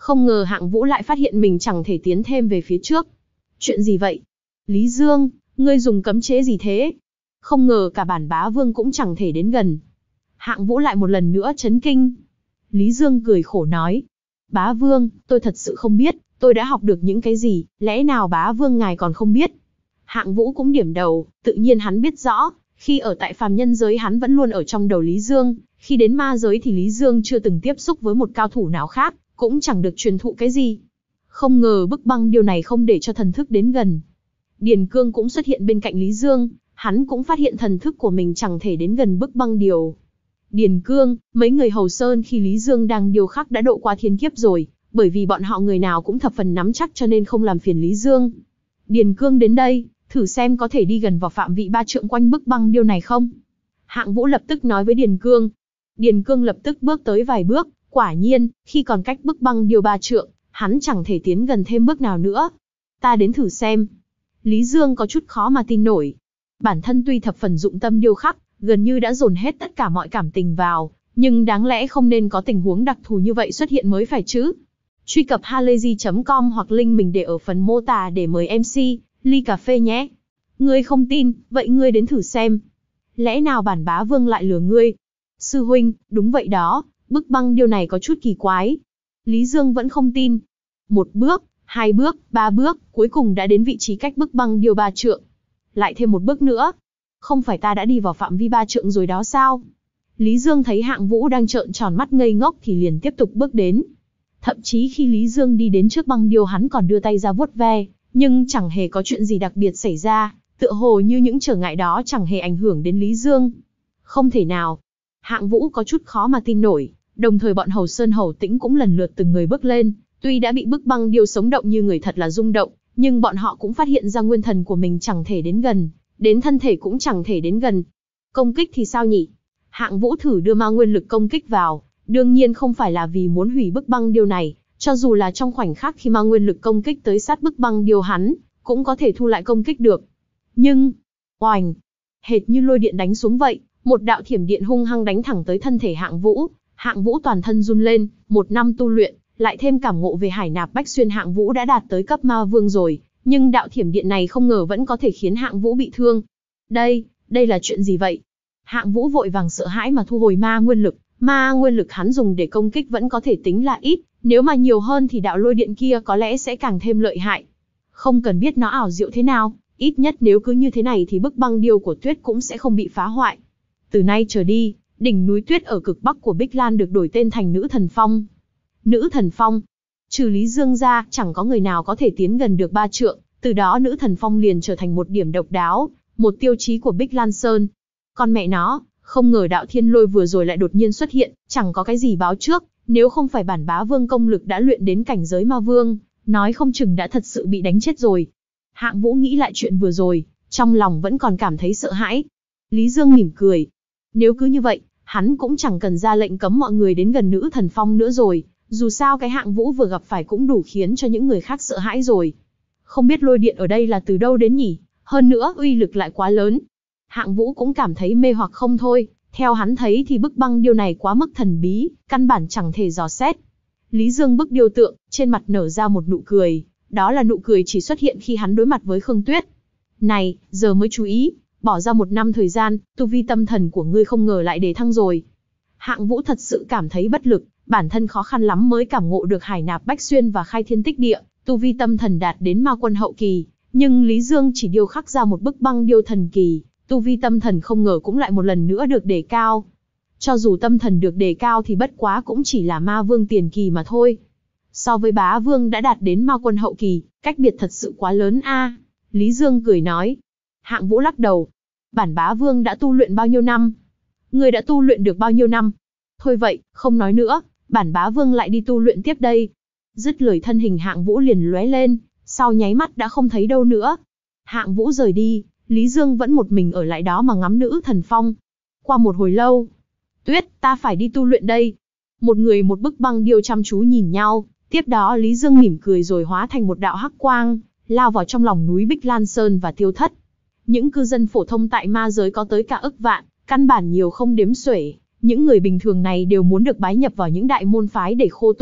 Không ngờ Hạng Vũ lại phát hiện mình chẳng thể tiến thêm về phía trước. Chuyện gì vậy? Lý Dương, ngươi dùng cấm chế gì thế? Không ngờ cả bản bá vương cũng chẳng thể đến gần. Hạng Vũ lại một lần nữa chấn kinh. Lý Dương cười khổ nói. Bá vương, tôi thật sự không biết, tôi đã học được những cái gì, lẽ nào bá vương ngài còn không biết? Hạng Vũ cũng điểm đầu, tự nhiên hắn biết rõ, khi ở tại phàm nhân giới hắn vẫn luôn ở trong đầu Lý Dương, khi đến ma giới thì Lý Dương chưa từng tiếp xúc với một cao thủ nào khác, cũng chẳng được truyền thụ cái gì. Không ngờ bức băng điều này không để cho thần thức đến gần. Điền Cương cũng xuất hiện bên cạnh Lý Dương, hắn cũng phát hiện thần thức của mình chẳng thể đến gần bức băng điều. Điền Cương, mấy người Hầu Sơn khi Lý Dương đang điều khắc đã độ qua thiên kiếp rồi, bởi vì bọn họ người nào cũng thập phần nắm chắc cho nên không làm phiền Lý Dương. Điền Cương đến đây, thử xem có thể đi gần vào phạm vị ba trượng quanh bức băng điêu này không? Hạng Vũ lập tức nói với Điền Cương. Điền Cương lập tức bước tới vài bước, quả nhiên, khi còn cách bức băng điêu ba trượng, hắn chẳng thể tiến gần thêm bước nào nữa. Ta đến thử xem. Lý Dương có chút khó mà tin nổi. Bản thân tuy thập phần dụng tâm điêu khắc, gần như đã dồn hết tất cả mọi cảm tình vào, nhưng đáng lẽ không nên có tình huống đặc thù như vậy xuất hiện mới phải chứ. Truy cập halayzi chấm com hoặc link mình để ở phần mô tả để mời em xê, ly cà phê nhé. Ngươi không tin, vậy ngươi đến thử xem. Lẽ nào bản bá vương lại lừa ngươi? Sư huynh, đúng vậy đó, bức băng điêu này có chút kỳ quái. Lý Dương vẫn không tin. Một bước, hai bước, ba bước, cuối cùng đã đến vị trí cách bức băng điêu ba trượng. Lại thêm một bước nữa. Không phải ta đã đi vào phạm vi ba trượng rồi đó sao? Lý Dương thấy Hạng Vũ đang trợn tròn mắt ngây ngốc thì liền tiếp tục bước đến. Thậm chí khi Lý Dương đi đến trước băng điêu hắn còn đưa tay ra vuốt ve, nhưng chẳng hề có chuyện gì đặc biệt xảy ra, tựa hồ như những trở ngại đó chẳng hề ảnh hưởng đến Lý Dương. Không thể nào. Hạng Vũ có chút khó mà tin nổi, đồng thời bọn Hầu Sơn Hầu Tĩnh cũng lần lượt từng người bước lên, tuy đã bị bức băng điêu sống động như người thật là rung động, nhưng bọn họ cũng phát hiện ra nguyên thần của mình chẳng thể đến gần, đến thân thể cũng chẳng thể đến gần. Công kích thì sao nhỉ? Hạng Vũ thử đưa ma nguyên lực công kích vào, đương nhiên không phải là vì muốn hủy bức băng điêu này, cho dù là trong khoảnh khắc khi ma nguyên lực công kích tới sát bức băng điêu hắn, cũng có thể thu lại công kích được. Nhưng, oành, hệt như lôi điện đánh xuống vậy, một đạo thiểm điện hung hăng đánh thẳng tới thân thể Hạng Vũ. Hạng Vũ toàn thân run lên, một năm tu luyện, lại thêm cảm ngộ về Hải Nạp Bách Xuyên, Hạng Vũ đã đạt tới cấp ma vương rồi, nhưng đạo thiểm điện này không ngờ vẫn có thể khiến Hạng Vũ bị thương. Đây, đây là chuyện gì vậy? Hạng Vũ vội vàng sợ hãi mà thu hồi ma nguyên lực, ma nguyên lực hắn dùng để công kích vẫn có thể tính là ít, nếu mà nhiều hơn thì đạo lôi điện kia có lẽ sẽ càng thêm lợi hại. Không cần biết nó ảo diệu thế nào, ít nhất nếu cứ như thế này thì bức băng điêu của Tuyết cũng sẽ không bị phá hoại. Từ nay trở đi, đỉnh núi Tuyết ở cực bắc của Bích Lan được đổi tên thành Nữ Thần Phong. Nữ Thần Phong. Trừ Lý Dương ra, chẳng có người nào có thể tiến gần được ba trượng, từ đó Nữ Thần Phong liền trở thành một điểm độc đáo, một tiêu chí của Bích Lan Sơn. Con mẹ nó, không ngờ đạo thiên lôi vừa rồi lại đột nhiên xuất hiện, chẳng có cái gì báo trước, nếu không phải bản bá vương công lực đã luyện đến cảnh giới ma vương, nói không chừng đã thật sự bị đánh chết rồi. Hạng Vũ nghĩ lại chuyện vừa rồi, trong lòng vẫn còn cảm thấy sợ hãi. Lý Dương mỉm cười. Nếu cứ như vậy, hắn cũng chẳng cần ra lệnh cấm mọi người đến gần Nữ Thần Phong nữa rồi, dù sao cái Hạng Vũ vừa gặp phải cũng đủ khiến cho những người khác sợ hãi rồi. Không biết lôi điện ở đây là từ đâu đến nhỉ, hơn nữa uy lực lại quá lớn. Hạng Vũ cũng cảm thấy mê hoặc không thôi, theo hắn thấy thì bức băng điêu này quá mức thần bí, căn bản chẳng thể dò xét. Lý Dương bức điêu tượng, trên mặt nở ra một nụ cười, đó là nụ cười chỉ xuất hiện khi hắn đối mặt với Khương Tuyết. Này, giờ mới chú ý, bỏ ra một năm thời gian, tu vi tâm thần của ngươi không ngờ lại đề thăng rồi. Hạng Vũ thật sự cảm thấy bất lực, bản thân khó khăn lắm mới cảm ngộ được Hải Nạp Bách Xuyên và Khai Thiên Tích Địa, tu vi tâm thần đạt đến ma quân hậu kỳ, nhưng Lý Dương chỉ điêu khắc ra một bức băng điêu thần kỳ, tu vi tâm thần không ngờ cũng lại một lần nữa được đề cao. Cho dù tâm thần được đề cao thì bất quá cũng chỉ là ma vương tiền kỳ mà thôi. So với bá vương đã đạt đến ma quân hậu kỳ, cách biệt thật sự quá lớn a. Lý Dương cười nói. Hạng Vũ lắc đầu. Bản bá vương đã tu luyện bao nhiêu năm? Người đã tu luyện được bao nhiêu năm? Thôi vậy, không nói nữa, bản bá vương lại đi tu luyện tiếp đây. Dứt lời thân hình Hạng Vũ liền lóe lên, sau nháy mắt đã không thấy đâu nữa. Hạng Vũ rời đi, Lý Dương vẫn một mình ở lại đó mà ngắm Nữ Thần Phong. Qua một hồi lâu, Tuyết, ta phải đi tu luyện đây. Một người một bức băng điêu chăm chú nhìn nhau, tiếp đó Lý Dương mỉm cười rồi hóa thành một đạo hắc quang, lao vào trong lòng núi Bích Lan Sơn và tiêu thất. Những cư dân phổ thông tại ma giới có tới cả ức vạn, căn bản nhiều không đếm xuể. Những người bình thường này đều muốn được bái nhập vào những đại môn phái để khô tu,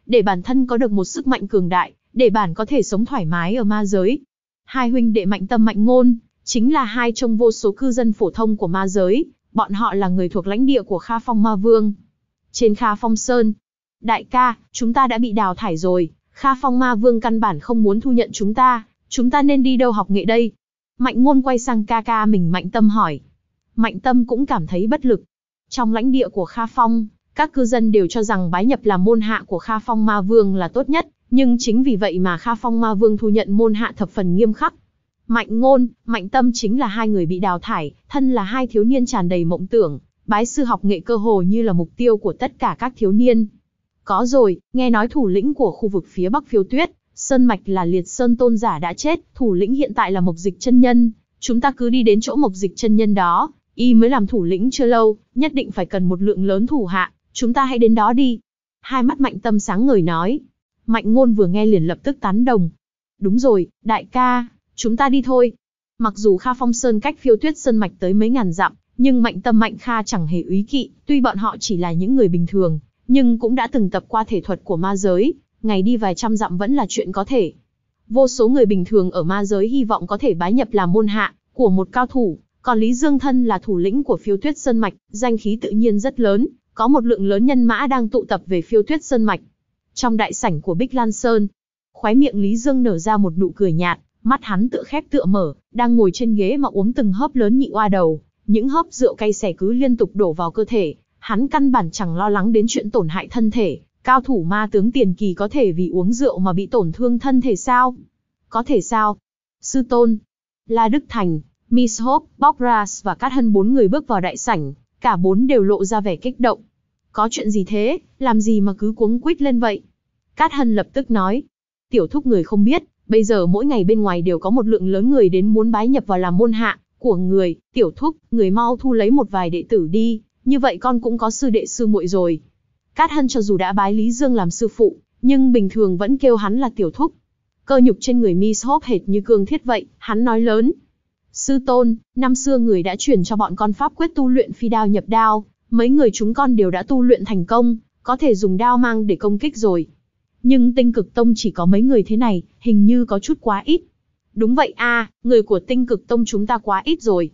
để bản thân có được một sức mạnh cường đại, để bản có thể sống thoải mái ở ma giới. Hai huynh đệ Mạnh Tâm Mạnh Ngôn, chính là hai trong vô số cư dân phổ thông của ma giới, bọn họ là người thuộc lãnh địa của Kha Phong Ma Vương. Trên Kha Phong Sơn, đại ca, chúng ta đã bị đào thải rồi, Kha Phong Ma Vương căn bản không muốn thu nhận chúng ta, chúng ta nên đi đâu học nghệ đây? Mạnh Ngôn quay sang ca ca mình Mạnh Tâm hỏi. Mạnh Tâm cũng cảm thấy bất lực. Trong lãnh địa của Kha Phong, các cư dân đều cho rằng bái nhập làm môn hạ của Kha Phong Ma Vương là tốt nhất, nhưng chính vì vậy mà Kha Phong Ma Vương thu nhận môn hạ thập phần nghiêm khắc. Mạnh Ngôn, Mạnh Tâm chính là hai người bị đào thải, thân là hai thiếu niên tràn đầy mộng tưởng, bái sư học nghệ cơ hồ như là mục tiêu của tất cả các thiếu niên. Có rồi, nghe nói thủ lĩnh của khu vực phía Bắc Phiêu Tuyết Sơn mạch là Liệt Sơn tôn giả đã chết, thủ lĩnh hiện tại là Mộc Dịch chân nhân, chúng ta cứ đi đến chỗ Mộc Dịch chân nhân đó, y mới làm thủ lĩnh chưa lâu, nhất định phải cần một lượng lớn thủ hạ, chúng ta hãy đến đó đi. Hai mắt Mạnh Tâm sáng ngời nói. Mạnh Ngôn vừa nghe liền lập tức tán đồng. Đúng rồi, đại ca, chúng ta đi thôi. Mặc dù Kha Phong Sơn cách Phiêu Tuyết Sơn mạch tới mấy ngàn dặm, nhưng Mạnh Tâm Mạnh Kha chẳng hề úy kỵ, tuy bọn họ chỉ là những người bình thường, nhưng cũng đã từng tập qua thể thuật của ma giới, ngày đi vài trăm dặm vẫn là chuyện có thể. Vô số người bình thường ở ma giới hy vọng có thể bái nhập làm môn hạ của một cao thủ, còn Lý Dương thân là thủ lĩnh của Phiêu Tuyết Sơn mạch, danh khí tự nhiên rất lớn, có một lượng lớn nhân mã đang tụ tập về Phiêu Tuyết Sơn mạch. Trong đại sảnh của Bích Lan Sơn, khóe miệng Lý Dương nở ra một nụ cười nhạt, mắt hắn tựa khép tựa mở, đang ngồi trên ghế mà uống từng hớp lớn nhị oa đầu, những hớp rượu cay xè cứ liên tục đổ vào cơ thể, hắn căn bản chẳng lo lắng đến chuyện tổn hại thân thể. Cao thủ ma tướng tiền kỳ có thể vì uống rượu mà bị tổn thương thân thể sao? Có thể sao? Sư tôn, La Đức Thành, Miss Hope, Bokras và Cát Hân bốn người bước vào đại sảnh, cả bốn đều lộ ra vẻ kích động. Có chuyện gì thế, làm gì mà cứ cuống quýt lên vậy? Cát Hân lập tức nói. Tiểu thúc người không biết, bây giờ mỗi ngày bên ngoài đều có một lượng lớn người đến muốn bái nhập vào làm môn hạ của người, tiểu thúc, người mau thu lấy một vài đệ tử đi, như vậy con cũng có sư đệ sư muội rồi. Cát Hân cho dù đã bái Lý Dương làm sư phụ, nhưng bình thường vẫn kêu hắn là tiểu thúc. Cơ nhục trên người Miss Hope hệt như cương thiết vậy, hắn nói lớn. Sư tôn, năm xưa người đã truyền cho bọn con pháp quyết tu luyện phi đao nhập đao, mấy người chúng con đều đã tu luyện thành công, có thể dùng đao mang để công kích rồi. Nhưng Tinh Cực Tông chỉ có mấy người thế này, hình như có chút quá ít. Đúng vậy a, à, người của Tinh Cực Tông chúng ta quá ít rồi.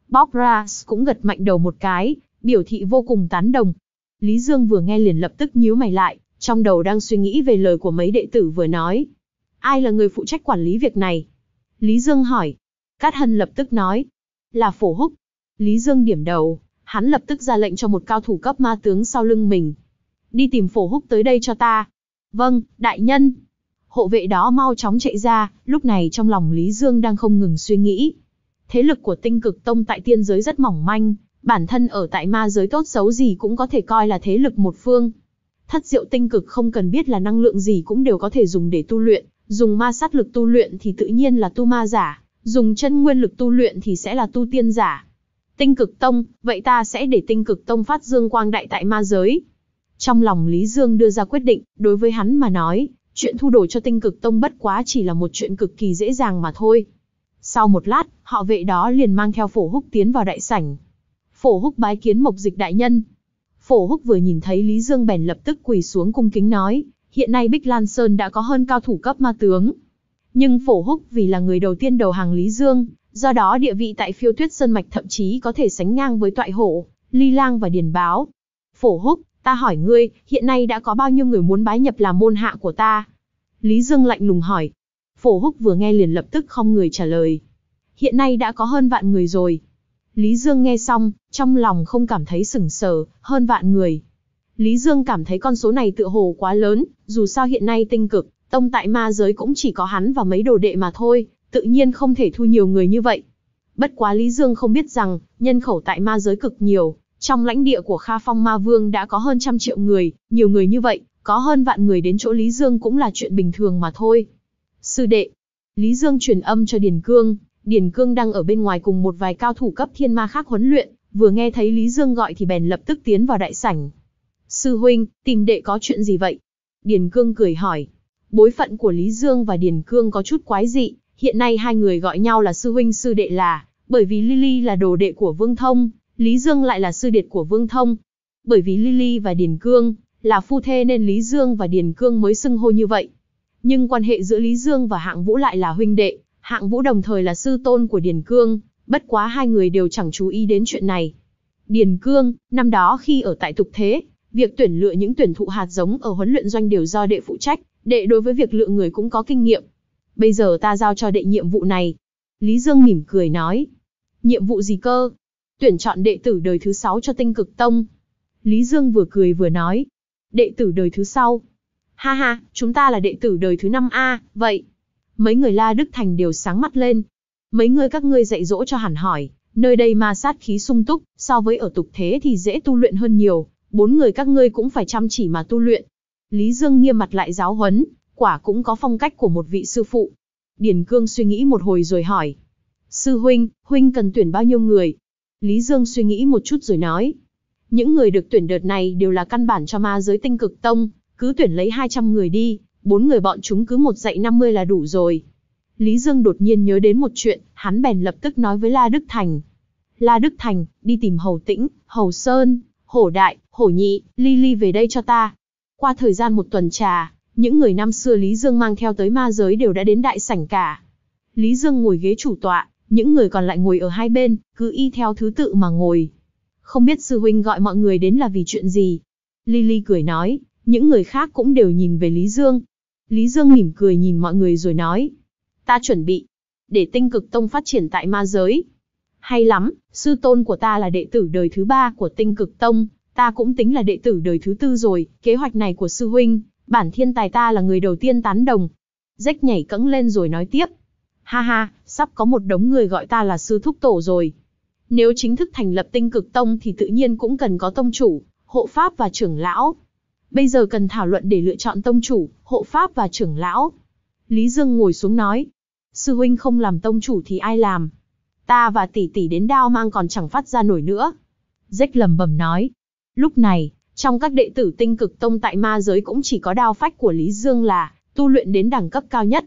Bokras cũng gật mạnh đầu một cái, biểu thị vô cùng tán đồng. Lý Dương vừa nghe liền lập tức nhíu mày lại, trong đầu đang suy nghĩ về lời của mấy đệ tử vừa nói. Ai là người phụ trách quản lý việc này? Lý Dương hỏi. Cát Hân lập tức nói. Là Phổ Húc. Lý Dương điểm đầu, hắn lập tức ra lệnh cho một cao thủ cấp ma tướng sau lưng mình. Đi tìm Phổ Húc tới đây cho ta. Vâng, đại nhân. Hộ vệ đó mau chóng chạy ra, lúc này trong lòng Lý Dương đang không ngừng suy nghĩ. Thế lực của Tinh Cực Tông tại tiên giới rất mỏng manh, bản thân ở tại ma giới tốt xấu gì cũng có thể coi là thế lực một phương. Thất diệu tinh cực không cần biết là năng lượng gì cũng đều có thể dùng để tu luyện, dùng ma sát lực tu luyện thì tự nhiên là tu ma giả, dùng chân nguyên lực tu luyện thì sẽ là tu tiên giả. Tinh Cực Tông, vậy ta sẽ để Tinh Cực Tông phát dương quang đại tại ma giới. Trong lòng Lý Dương đưa ra quyết định, đối với hắn mà nói, chuyện thu đổi cho Tinh Cực Tông bất quá chỉ là một chuyện cực kỳ dễ dàng mà thôi. Sau một lát, họ vệ đó liền mang theo Phổ Húc tiến vào đại sảnh. Phổ Húc bái kiến Mộc Dịch đại nhân. Phổ Húc vừa nhìn thấy Lý Dương bèn lập tức quỳ xuống cung kính nói, hiện nay Bích Lan Sơn đã có hơn cao thủ cấp ma tướng. Nhưng Phổ Húc vì là người đầu tiên đầu hàng Lý Dương, do đó địa vị tại Phiêu Tuyết Sơn mạch thậm chí có thể sánh ngang với Toại Hổ, Ly Lang và Điền Báo. Phổ Húc, ta hỏi ngươi, hiện nay đã có bao nhiêu người muốn bái nhập làm môn hạ của ta? Lý Dương lạnh lùng hỏi. Phổ Húc vừa nghe liền lập tức không người trả lời. Hiện nay đã có hơn vạn người rồi. Lý Dương nghe xong, trong lòng không cảm thấy sửng sờ, hơn vạn người. Lý Dương cảm thấy con số này tựa hồ quá lớn, dù sao hiện nay Tinh Cực Tông tại ma giới cũng chỉ có hắn và mấy đồ đệ mà thôi, tự nhiên không thể thu nhiều người như vậy. Bất quá Lý Dương không biết rằng, nhân khẩu tại ma giới cực nhiều, trong lãnh địa của Kha Phong Ma Vương đã có hơn trăm triệu người, nhiều người như vậy, có hơn vạn người đến chỗ Lý Dương cũng là chuyện bình thường mà thôi. Sư đệ, Lý Dương truyền âm cho Điền Cương. Điền Cương đang ở bên ngoài cùng một vài cao thủ cấp thiên ma khác huấn luyện, vừa nghe thấy Lý Dương gọi thì bèn lập tức tiến vào đại sảnh. Sư huynh, tìm đệ có chuyện gì vậy? Điền Cương cười hỏi. Bối phận của Lý Dương và Điền Cương có chút quái dị, hiện nay hai người gọi nhau là sư huynh sư đệ là, bởi vì Lily là đồ đệ của Vương Thông, Lý Dương lại là sư điệt của Vương Thông. Bởi vì Lily và Điền Cương Là phu thê nên Lý Dương và Điền Cương mới xưng hô như vậy. Nhưng quan hệ giữa Lý Dương và Hạng Vũ lại là huynh đệ, Hạng Vũ đồng thời là sư tôn của Điền Cương, bất quá hai người đều chẳng chú ý đến chuyện này. Điền Cương, năm đó khi ở tại tục thế, việc tuyển lựa những tuyển thụ hạt giống ở huấn luyện doanh đều do đệ phụ trách, đệ đối với việc lựa người cũng có kinh nghiệm. Bây giờ ta giao cho đệ nhiệm vụ này. Lý Dương mỉm cười nói. Nhiệm vụ gì cơ? Tuyển chọn đệ tử đời thứ sáu cho Tinh Cực Tông. Lý Dương vừa cười vừa nói. Đệ tử đời thứ sáu. Ha ha, chúng ta là đệ tử đời thứ năm a, vậy. Mấy người La Đức Thành đều sáng mắt lên. Mấy người các ngươi dạy dỗ cho hẳn hỏi, nơi đây ma sát khí sung túc, so với ở tục thế thì dễ tu luyện hơn nhiều, bốn người các ngươi cũng phải chăm chỉ mà tu luyện. Lý Dương nghiêm mặt lại giáo huấn, quả cũng có phong cách của một vị sư phụ. Điền Cương suy nghĩ một hồi rồi hỏi. Sư huynh, huynh cần tuyển bao nhiêu người? Lý Dương suy nghĩ một chút rồi nói. Những người được tuyển đợt này đều là căn bản cho ma giới Tinh Cực Tông, cứ tuyển lấy hai trăm người đi, bốn người bọn chúng cứ một dạy năm mươi là đủ rồi. Lý Dương đột nhiên nhớ đến một chuyện, hắn bèn lập tức nói với La Đức Thành. La Đức Thành, đi tìm Hầu Tĩnh, Hầu Sơn, Hổ Đại, Hổ Nhị, Ly Ly về đây cho ta. Qua thời gian một tuần trà, những người năm xưa Lý Dương mang theo tới ma giới đều đã đến đại sảnh cả. Lý Dương ngồi ghế chủ tọa, những người còn lại ngồi ở hai bên, cứ y theo thứ tự mà ngồi. Không biết sư huynh gọi mọi người đến là vì chuyện gì? Ly cười nói, những người khác cũng đều nhìn về Lý Dương. Lý Dương mỉm cười nhìn mọi người rồi nói. Ta chuẩn bị, để Tinh Cực Tông phát triển tại ma giới. Hay lắm, sư tôn của ta là đệ tử đời thứ ba của Tinh Cực Tông, ta cũng tính là đệ tử đời thứ tư rồi, kế hoạch này của sư huynh, bản thiên tài ta là người đầu tiên tán đồng. Rách nhảy cẫng lên rồi nói tiếp. Ha ha, sắp có một đống người gọi ta là sư thúc tổ rồi. Nếu chính thức thành lập Tinh Cực Tông thì tự nhiên cũng cần có tông chủ, hộ pháp và trưởng lão. Bây giờ cần thảo luận để lựa chọn tông chủ, hộ pháp và trưởng lão. Lý Dương ngồi xuống nói. Sư huynh không làm tông chủ thì ai làm? Ta và tỷ tỷ đến Đao Mang còn chẳng phát ra nổi nữa. Rách lầm bầm nói. Lúc này, trong các đệ tử Tinh Cực Tông tại ma giới cũng chỉ có Đao Phách của Lý Dương là tu luyện đến đẳng cấp cao nhất.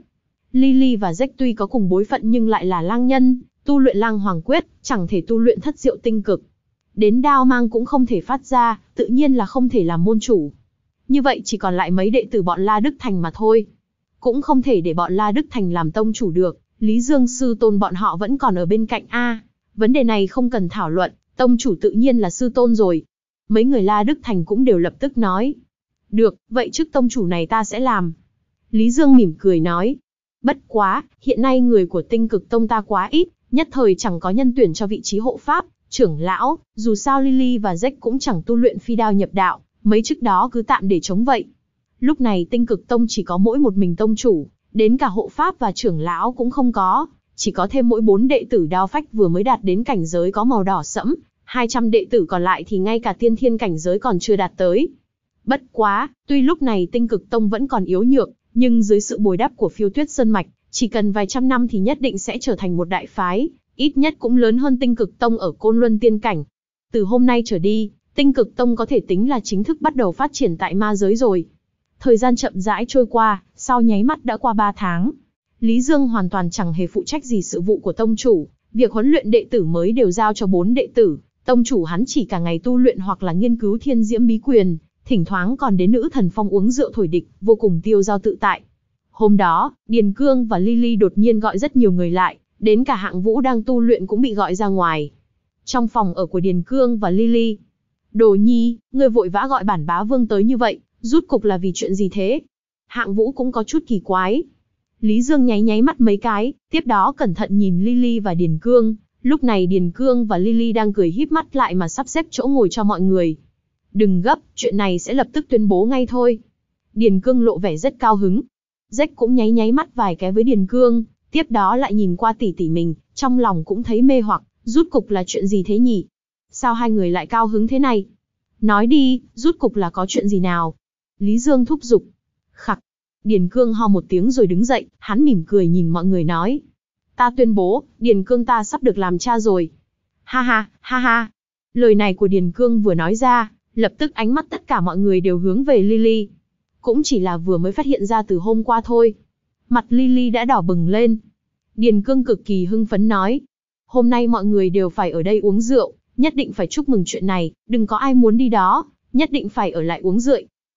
Ly và Rách tuy có cùng bối phận nhưng lại là lang nhân, tu luyện Lang Hoàng Quyết, chẳng thể tu luyện thất diệu tinh cực. Đến Đao Mang cũng không thể phát ra, tự nhiên là không thể làm môn chủ. Như vậy chỉ còn lại mấy đệ tử bọn La Đức Thành mà thôi. Cũng không thể để bọn La Đức Thành làm tông chủ được, Lý Dương sư tôn bọn họ vẫn còn ở bên cạnh a. Vấn đề này không cần thảo luận, tông chủ tự nhiên là sư tôn rồi. Mấy người La Đức Thành cũng đều lập tức nói. Được, vậy chức tông chủ này ta sẽ làm. Lý Dương mỉm cười nói. Bất quá, hiện nay người của Tinh Cực Tông ta quá ít, nhất thời chẳng có nhân tuyển cho vị trí hộ pháp, trưởng lão, dù sao Ly và Rách cũng chẳng tu luyện phi đao nhập đạo, mấy chức đó cứ tạm để chống vậy. Lúc này Tinh Cực Tông chỉ có mỗi một mình tông chủ, đến cả hộ pháp và trưởng lão cũng không có, chỉ có thêm mỗi bốn đệ tử Đao Phách vừa mới đạt đến cảnh giới có màu đỏ sẫm, hai trăm đệ tử còn lại thì ngay cả tiên thiên cảnh giới còn chưa đạt tới. Bất quá, tuy lúc này Tinh Cực Tông vẫn còn yếu nhược, nhưng dưới sự bồi đắp của Phiêu Tuyết Sơn Mạch, chỉ cần vài trăm năm thì nhất định sẽ trở thành một đại phái, ít nhất cũng lớn hơn Tinh Cực Tông ở Côn Luân Tiên Cảnh. Từ hôm nay trở đi, Tinh Cực Tông có thể tính là chính thức bắt đầu phát triển tại ma giới rồi. Thời gian chậm rãi trôi qua, sau nháy mắt đã qua ba tháng. Lý Dương hoàn toàn chẳng hề phụ trách gì sự vụ của tông chủ, việc huấn luyện đệ tử mới đều giao cho bốn đệ tử, tông chủ hắn chỉ cả ngày tu luyện hoặc là nghiên cứu thiên diễm bí quyền, thỉnh thoảng còn đến Nữ Thần Phong uống rượu thổi địch, vô cùng tiêu dao tự tại. Hôm đó, Điền Cương và Ly đột nhiên gọi rất nhiều người lại, đến cả Hạng Vũ đang tu luyện cũng bị gọi ra ngoài. Trong phòng ở của Điền Cương và Ly, Đồ Nhi, ngươi vội vã gọi bản bá vương tới như vậy, rút cục là vì chuyện gì thế? Hạng Vũ cũng có chút kỳ quái. Lý Dương nháy nháy mắt mấy cái, tiếp đó cẩn thận nhìn Ly và Điền Cương. Lúc này Điền Cương và Ly đang cười híp mắt lại mà sắp xếp chỗ ngồi cho mọi người. Đừng gấp, chuyện này sẽ lập tức tuyên bố ngay thôi. Điền Cương lộ vẻ rất cao hứng. Rách cũng nháy nháy mắt vài cái với Điền Cương, tiếp đó lại nhìn qua tỷ tỷ mình, trong lòng cũng thấy mê hoặc, rút cục là chuyện gì thế nhỉ? Sao hai người lại cao hứng thế này? Nói đi, rút cục là có chuyện gì nào? Lý Dương thúc giục. Khặc. Điền Cương ho một tiếng rồi đứng dậy, hắn mỉm cười nhìn mọi người nói. Ta tuyên bố, Điền Cương ta sắp được làm cha rồi. Ha ha, ha ha. Lời này của Điền Cương vừa nói ra, lập tức ánh mắt tất cả mọi người đều hướng về Ly. Cũng chỉ là vừa mới phát hiện ra từ hôm qua thôi. Mặt Ly đã đỏ bừng lên. Điền Cương cực kỳ hưng phấn nói. Hôm nay mọi người đều phải ở đây uống rượu, nhất định phải chúc mừng chuyện này, đừng có ai muốn đi đó, nhất định phải ở lại uống rượu.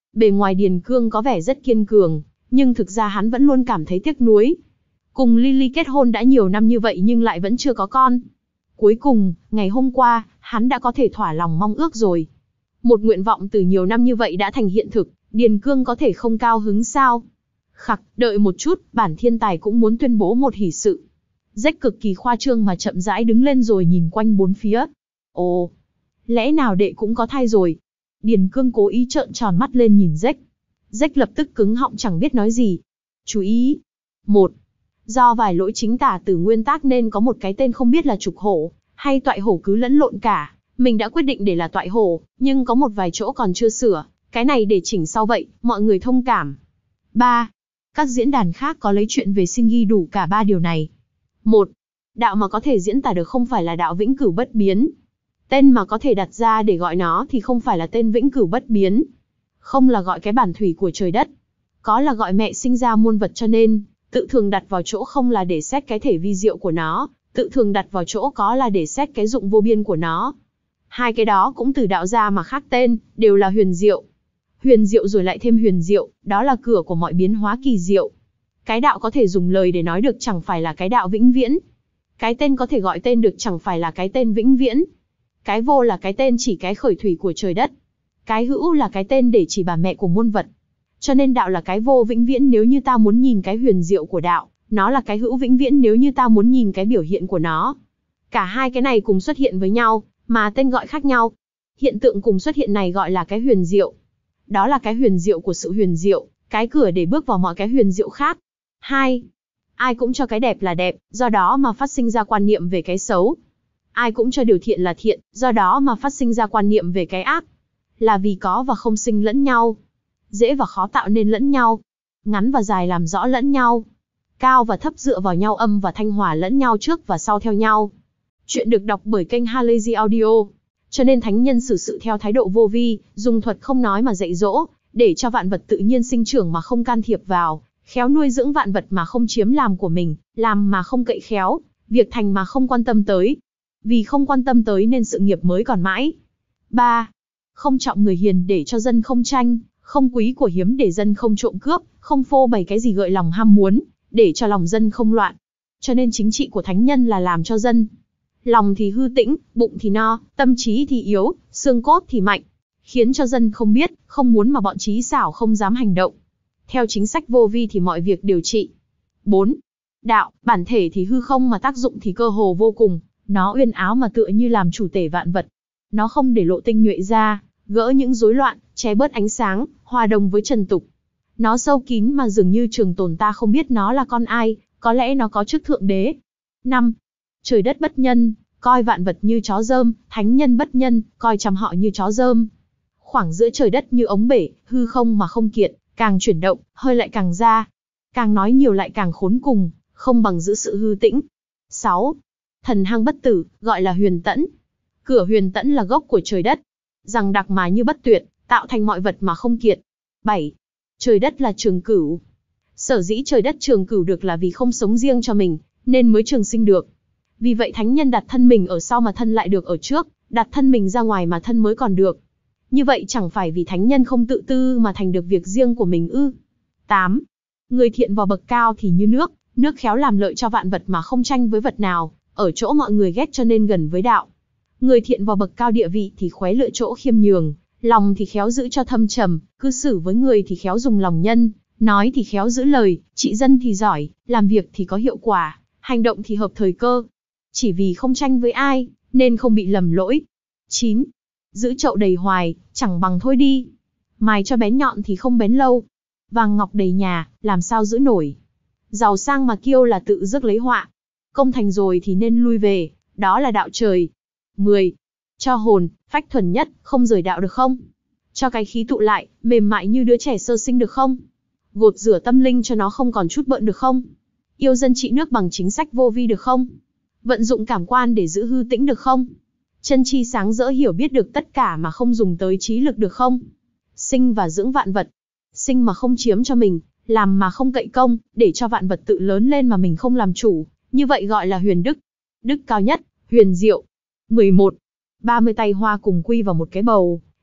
Bề ngoài Điền Cương có vẻ rất kiên cường, nhưng thực ra hắn vẫn luôn cảm thấy tiếc nuối. Cùng Lily kết hôn đã nhiều năm như vậy nhưng lại vẫn chưa có con. Cuối cùng, ngày hôm qua, hắn đã có thể thỏa lòng mong ước rồi. Một nguyện vọng từ nhiều năm như vậy đã thành hiện thực, Điền Cương có thể không cao hứng sao? Khặc, đợi một chút, bản thiên tài cũng muốn tuyên bố một hỷ sự. Rách cực kỳ khoa trương mà chậm rãi đứng lên rồi nhìn quanh bốn phía. Ồ, lẽ nào đệ cũng có thai rồi? Điền Cương cố ý trợn tròn mắt lên nhìn Rách. Rách lập tức cứng họng chẳng biết nói gì. Chú ý. Một. Do vài lỗi chính tả từ nguyên tác nên có một cái tên không biết là trục hổ, hay toại hổ cứ lẫn lộn cả. Mình đã quyết định để là toại hổ, nhưng có một vài chỗ còn chưa sửa. Cái này để chỉnh sau vậy, mọi người thông cảm. Ba. Các diễn đàn khác có lấy chuyện về xin ghi đủ cả ba điều này. Một. Đạo mà có thể diễn tả được không phải là đạo vĩnh cửu bất biến. Tên mà có thể đặt ra để gọi nó thì không phải là tên vĩnh cửu bất biến. Không là gọi cái bản thủy của trời đất. Có là gọi mẹ sinh ra muôn vật cho nên, tự thường đặt vào chỗ không là để xét cái thể vi diệu của nó, tự thường đặt vào chỗ có là để xét cái dụng vô biên của nó. Hai cái đó cũng từ đạo ra mà khác tên, đều là huyền diệu. Huyền diệu rồi lại thêm huyền diệu, đó là cửa của mọi biến hóa kỳ diệu. Cái đạo có thể dùng lời để nói được chẳng phải là cái đạo vĩnh viễn. Cái tên có thể gọi tên được chẳng phải là cái tên vĩnh viễn. Cái vô là cái tên chỉ cái khởi thủy của trời đất. Cái hữu là cái tên để chỉ bà mẹ của muôn vật. Cho nên đạo là cái vô vĩnh viễn nếu như ta muốn nhìn cái huyền diệu của đạo, nó là cái hữu vĩnh viễn nếu như ta muốn nhìn cái biểu hiện của nó. Cả hai cái này cùng xuất hiện với nhau, mà tên gọi khác nhau. Hiện tượng cùng xuất hiện này gọi là cái huyền diệu. Đó là cái huyền diệu của sự huyền diệu, cái cửa để bước vào mọi cái huyền diệu khác. Hai. Ai cũng cho cái đẹp là đẹp, do đó mà phát sinh ra quan niệm về cái xấu. Ai cũng cho điều thiện là thiện, do đó mà phát sinh ra quan niệm về cái ác. Là vì có và không sinh lẫn nhau. Dễ và khó tạo nên lẫn nhau. Ngắn và dài làm rõ lẫn nhau. Cao và thấp dựa vào nhau, âm và thanh hòa lẫn nhau trước và sau theo nhau. Chuyện được đọc bởi kênh Halazy Audio. Cho nên thánh nhân xử sự theo thái độ vô vi, dùng thuật không nói mà dạy dỗ, để cho vạn vật tự nhiên sinh trưởng mà không can thiệp vào, khéo nuôi dưỡng vạn vật mà không chiếm làm của mình, làm mà không cậy khéo, việc thành mà không quan tâm tới. Vì không quan tâm tới nên sự nghiệp mới còn mãi. Ba. Không trọng người hiền để cho dân không tranh, không quý của hiếm để dân không trộm cướp, không phô bày cái gì gợi lòng ham muốn, để cho lòng dân không loạn. Cho nên chính trị của thánh nhân là làm cho dân lòng thì hư tĩnh, bụng thì no, tâm trí thì yếu, xương cốt thì mạnh. Khiến cho dân không biết, không muốn mà bọn trí xảo không dám hành động. Theo chính sách vô vi thì mọi việc điều trị. Bốn. Đạo, bản thể thì hư không mà tác dụng thì cơ hồ vô cùng. Nó uyên áo mà tựa như làm chủ tể vạn vật. Nó không để lộ tinh nhuệ ra, gỡ những rối loạn, che bớt ánh sáng, hòa đồng với trần tục. Nó sâu kín mà dường như trường tồn ta không biết nó là con ai, có lẽ nó có chức thượng đế. Năm. Trời đất bất nhân, coi vạn vật như chó dơm, thánh nhân bất nhân, coi trăm họ như chó dơm. Khoảng giữa trời đất như ống bể, hư không mà không kiệt, càng chuyển động, hơi lại càng ra. Càng nói nhiều lại càng khốn cùng, không bằng giữ sự hư tĩnh. Sáu. Thần hang bất tử, gọi là huyền tẫn. Cửa huyền tẫn là gốc của trời đất. Rằng đặc mà như bất tuyệt, tạo thành mọi vật mà không kiệt. Bảy. Trời đất là trường cửu. Sở dĩ trời đất trường cửu được là vì không sống riêng cho mình, nên mới trường sinh được. Vì vậy thánh nhân đặt thân mình ở sau mà thân lại được ở trước, đặt thân mình ra ngoài mà thân mới còn được. Như vậy chẳng phải vì thánh nhân không tự tư mà thành được việc riêng của mình ư. Tám. Người thiện vào bậc cao thì như nước, nước khéo làm lợi cho vạn vật mà không tranh với vật nào, ở chỗ mọi người ghét cho nên gần với đạo. Người thiện vào bậc cao địa vị thì khuấy lựa chỗ khiêm nhường, lòng thì khéo giữ cho thâm trầm, cư xử với người thì khéo dùng lòng nhân, nói thì khéo giữ lời, trị dân thì giỏi, làm việc thì có hiệu quả, hành động thì hợp thời cơ. Chỉ vì không tranh với ai, nên không bị lầm lỗi. Chín. Giữ chậu đầy hoài, chẳng bằng thôi đi. Mài cho bén nhọn thì không bén lâu. Vàng ngọc đầy nhà, làm sao giữ nổi. Giàu sang mà kiêu là tự rước lấy họa. Công thành rồi thì nên lui về, đó là đạo trời. Mười. Cho hồn, phách thuần nhất, không rời đạo được không? Cho cái khí tụ lại, mềm mại như đứa trẻ sơ sinh được không? Gột rửa tâm linh cho nó không còn chút bợn được không? Yêu dân trị nước bằng chính sách vô vi được không? Vận dụng cảm quan để giữ hư tĩnh được không? Chân chi sáng rỡ hiểu biết được tất cả mà không dùng tới trí lực được không? Sinh và dưỡng vạn vật. Sinh mà không chiếm cho mình, làm mà không cậy công, để cho vạn vật tự lớn lên mà mình không làm chủ. Như vậy gọi là huyền đức. Đức cao nhất, huyền diệu. Mười một. ba mươi tay hoa cùng quy vào một cái bầu.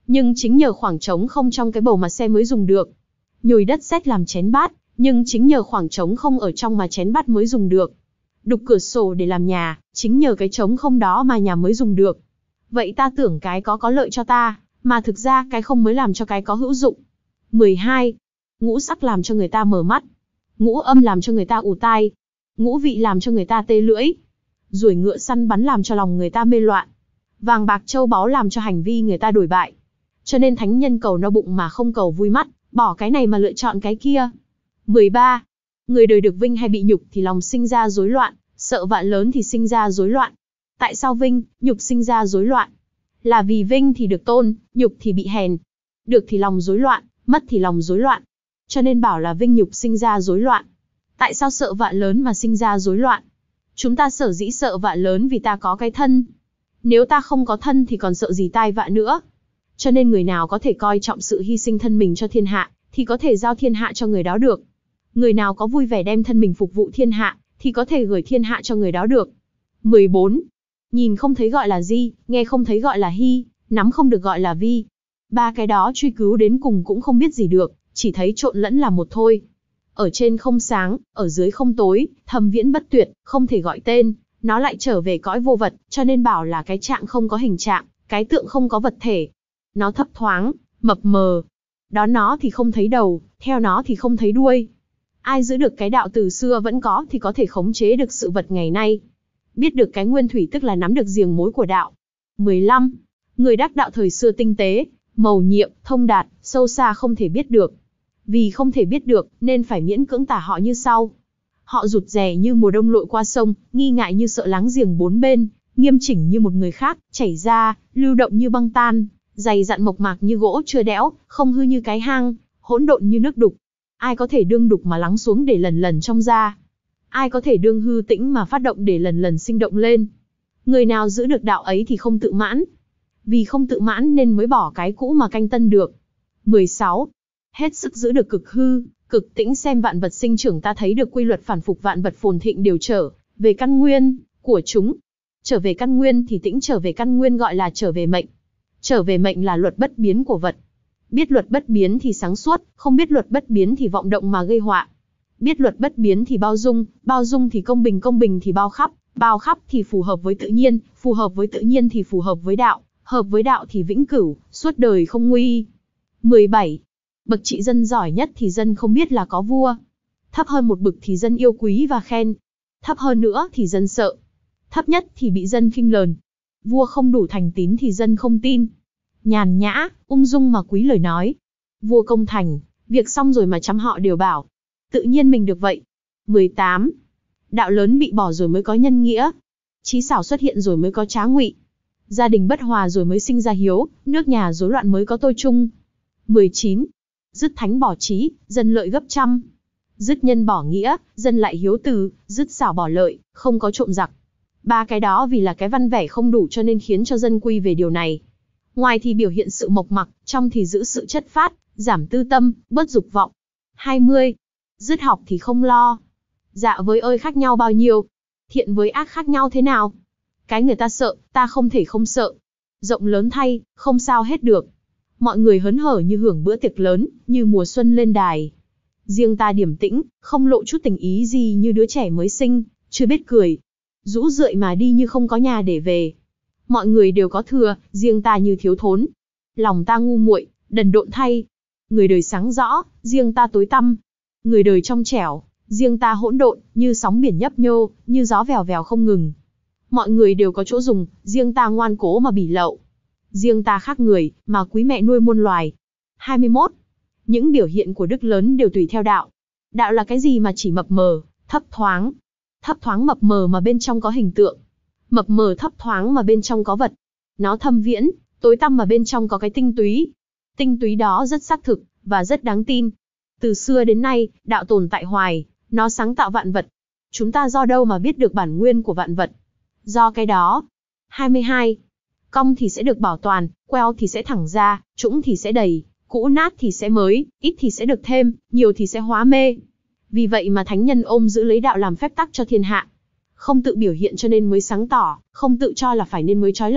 nhưng chính nhờ khoảng trống không trong cái bầu mà xe mới dùng được. Nhồi đất sét làm chén bát, nhưng chính nhờ khoảng trống không ở trong mà chén bát mới dùng được. Đục cửa sổ để làm nhà, chính nhờ cái trống không đó mà nhà mới dùng được. Vậy ta tưởng cái có có lợi cho ta, mà thực ra cái không mới làm cho cái có hữu dụng. mười hai. Ngũ sắc làm cho người ta mở mắt. Ngũ âm làm cho người ta ù tai. Ngũ vị làm cho người ta tê lưỡi. Ruồi ngựa săn bắn làm cho lòng người ta mê loạn. Vàng bạc châu báu làm cho hành vi người ta đổi bại. Cho nên thánh nhân cầu no bụng mà không cầu vui mắt, bỏ cái này mà lựa chọn cái kia. mười ba. Người đời được vinh hay bị nhục thì lòng sinh ra rối loạn, sợ vạn lớn thì sinh ra rối loạn. Tại sao vinh, nhục sinh ra rối loạn? Là vì vinh thì được tôn, nhục thì bị hèn. Được thì lòng rối loạn, mất thì lòng rối loạn. Cho nên bảo là vinh nhục sinh ra rối loạn. Tại sao sợ vạn lớn mà sinh ra rối loạn? Chúng ta sở dĩ sợ vạn lớn vì ta có cái thân. Nếu ta không có thân thì còn sợ gì tai vạ nữa. Cho nên người nào có thể coi trọng sự hy sinh thân mình cho thiên hạ, thì có thể giao thiên hạ cho người đó được. Người nào có vui vẻ đem thân mình phục vụ thiên hạ, thì có thể gửi thiên hạ cho người đó được. mười bốn. Nhìn không thấy gọi là di, nghe không thấy gọi là hy, nắm không được gọi là vi. Ba cái đó truy cứu đến cùng cũng không biết gì được, chỉ thấy trộn lẫn là một thôi. Ở trên không sáng, ở dưới không tối, thâm viễn bất tuyệt, không thể gọi tên, nó lại trở về cõi vô vật, cho nên bảo là cái trạng không có hình trạng, cái tượng không có vật thể. Nó thấp thoáng, mập mờ. Đó nó thì không thấy đầu, theo nó thì không thấy đuôi. Ai giữ được cái đạo từ xưa vẫn có thì có thể khống chế được sự vật ngày nay. Biết được cái nguyên thủy tức là nắm được giềng mối của đạo. mười lăm. Người đắc đạo thời xưa tinh tế, mầu nhiệm, thông đạt, sâu xa không thể biết được. Vì không thể biết được, nên phải miễn cưỡng tả họ như sau. Họ rụt rè như mùa đông lội qua sông, nghi ngại như sợ láng giềng bốn bên, nghiêm chỉnh như một người khác, chảy ra, lưu động như băng tan, dày dặn mộc mạc như gỗ chưa đẽo, không hư như cái hang, hỗn độn như nước đục. Ai có thể đương đục mà lắng xuống để lần lần trong ra? Ai có thể đương hư tĩnh mà phát động để lần lần sinh động lên? Người nào giữ được đạo ấy thì không tự mãn. Vì không tự mãn nên mới bỏ cái cũ mà canh tân được. mười sáu. Hết sức giữ được cực hư, cực tĩnh xem vạn vật sinh trưởng ta thấy được quy luật phản phục vạn vật phồn thịnh đều trở về căn nguyên của chúng. Trở về căn nguyên thì tĩnh trở về căn nguyên gọi là trở về mệnh. Trở về mệnh là luật bất biến của vật. Biết luật bất biến thì sáng suốt, không biết luật bất biến thì vọng động mà gây họa. Biết luật bất biến thì bao dung, bao dung thì công bình, công bình thì bao khắp, bao khắp thì phù hợp với tự nhiên, phù hợp với tự nhiên thì phù hợp với đạo, hợp với đạo thì vĩnh cửu, suốt đời không nguy. mười bảy. Bậc trị dân giỏi nhất thì dân không biết là có vua. Thấp hơn một bậc thì dân yêu quý và khen. Thấp hơn nữa thì dân sợ. Thấp nhất thì bị dân khinh lờn. Vua không đủ thành tín thì dân không tin. Nhàn nhã, ung dung mà quý lời nói. Vua công thành, việc xong rồi mà trăm họ đều bảo. Tự nhiên mình được vậy. mười tám. Đạo lớn bị bỏ rồi mới có nhân nghĩa. Chí xảo xuất hiện rồi mới có trá ngụy. Gia đình bất hòa rồi mới sinh ra hiếu, nước nhà rối loạn mới có tôi chung. mười chín. Dứt thánh bỏ trí, dân lợi gấp trăm. Dứt nhân bỏ nghĩa, dân lại hiếu từ, dứt xảo bỏ lợi, không có trộm giặc. Ba cái đó vì là cái văn vẻ không đủ cho nên khiến cho dân quy về điều này. Ngoài thì biểu hiện sự mộc mặc, trong thì giữ sự chất phát, giảm tư tâm, bớt dục vọng. hai mươi. Dứt học thì không lo. Dạ với ơi khác nhau bao nhiêu? Thiện với ác khác nhau thế nào? Cái người ta sợ, ta không thể không sợ. Rộng lớn thay, không sao hết được. Mọi người hớn hở như hưởng bữa tiệc lớn, như mùa xuân lên đài. Riêng ta điềm tĩnh, không lộ chút tình ý gì như đứa trẻ mới sinh, chưa biết cười. Rũ rượi mà đi như không có nhà để về. Mọi người đều có thừa, riêng ta như thiếu thốn. Lòng ta ngu muội, đần độn thay. Người đời sáng rõ, riêng ta tối tăm. Người đời trong trẻo, riêng ta hỗn độn, như sóng biển nhấp nhô, như gió vèo vèo không ngừng. Mọi người đều có chỗ dùng, riêng ta ngoan cố mà bỉ lậu. Riêng ta khác người, mà quý mẹ nuôi muôn loài. hai mươi mốt. Những biểu hiện của đức lớn đều tùy theo đạo. Đạo là cái gì mà chỉ mập mờ, thấp thoáng. Thấp thoáng mập mờ mà bên trong có hình tượng. Mập mờ thấp thoáng mà bên trong có vật. Nó thâm viễn, tối tăm mà bên trong có cái tinh túy. Tinh túy đó rất xác thực, và rất đáng tin. Từ xưa đến nay, đạo tồn tại hoài, nó sáng tạo vạn vật. Chúng ta do đâu mà biết được bản nguyên của vạn vật? Do cái đó. hai mươi hai. Cong thì sẽ được bảo toàn, queo thì sẽ thẳng ra, trũng thì sẽ đầy, cũ nát thì sẽ mới, ít thì sẽ được thêm, nhiều thì sẽ hóa mê. Vì vậy mà thánh nhân ôm giữ lấy đạo làm phép tắc cho thiên hạ. Không tự biểu hiện cho nên mới sáng tỏ, không tự cho là phải nên mới trói lọi,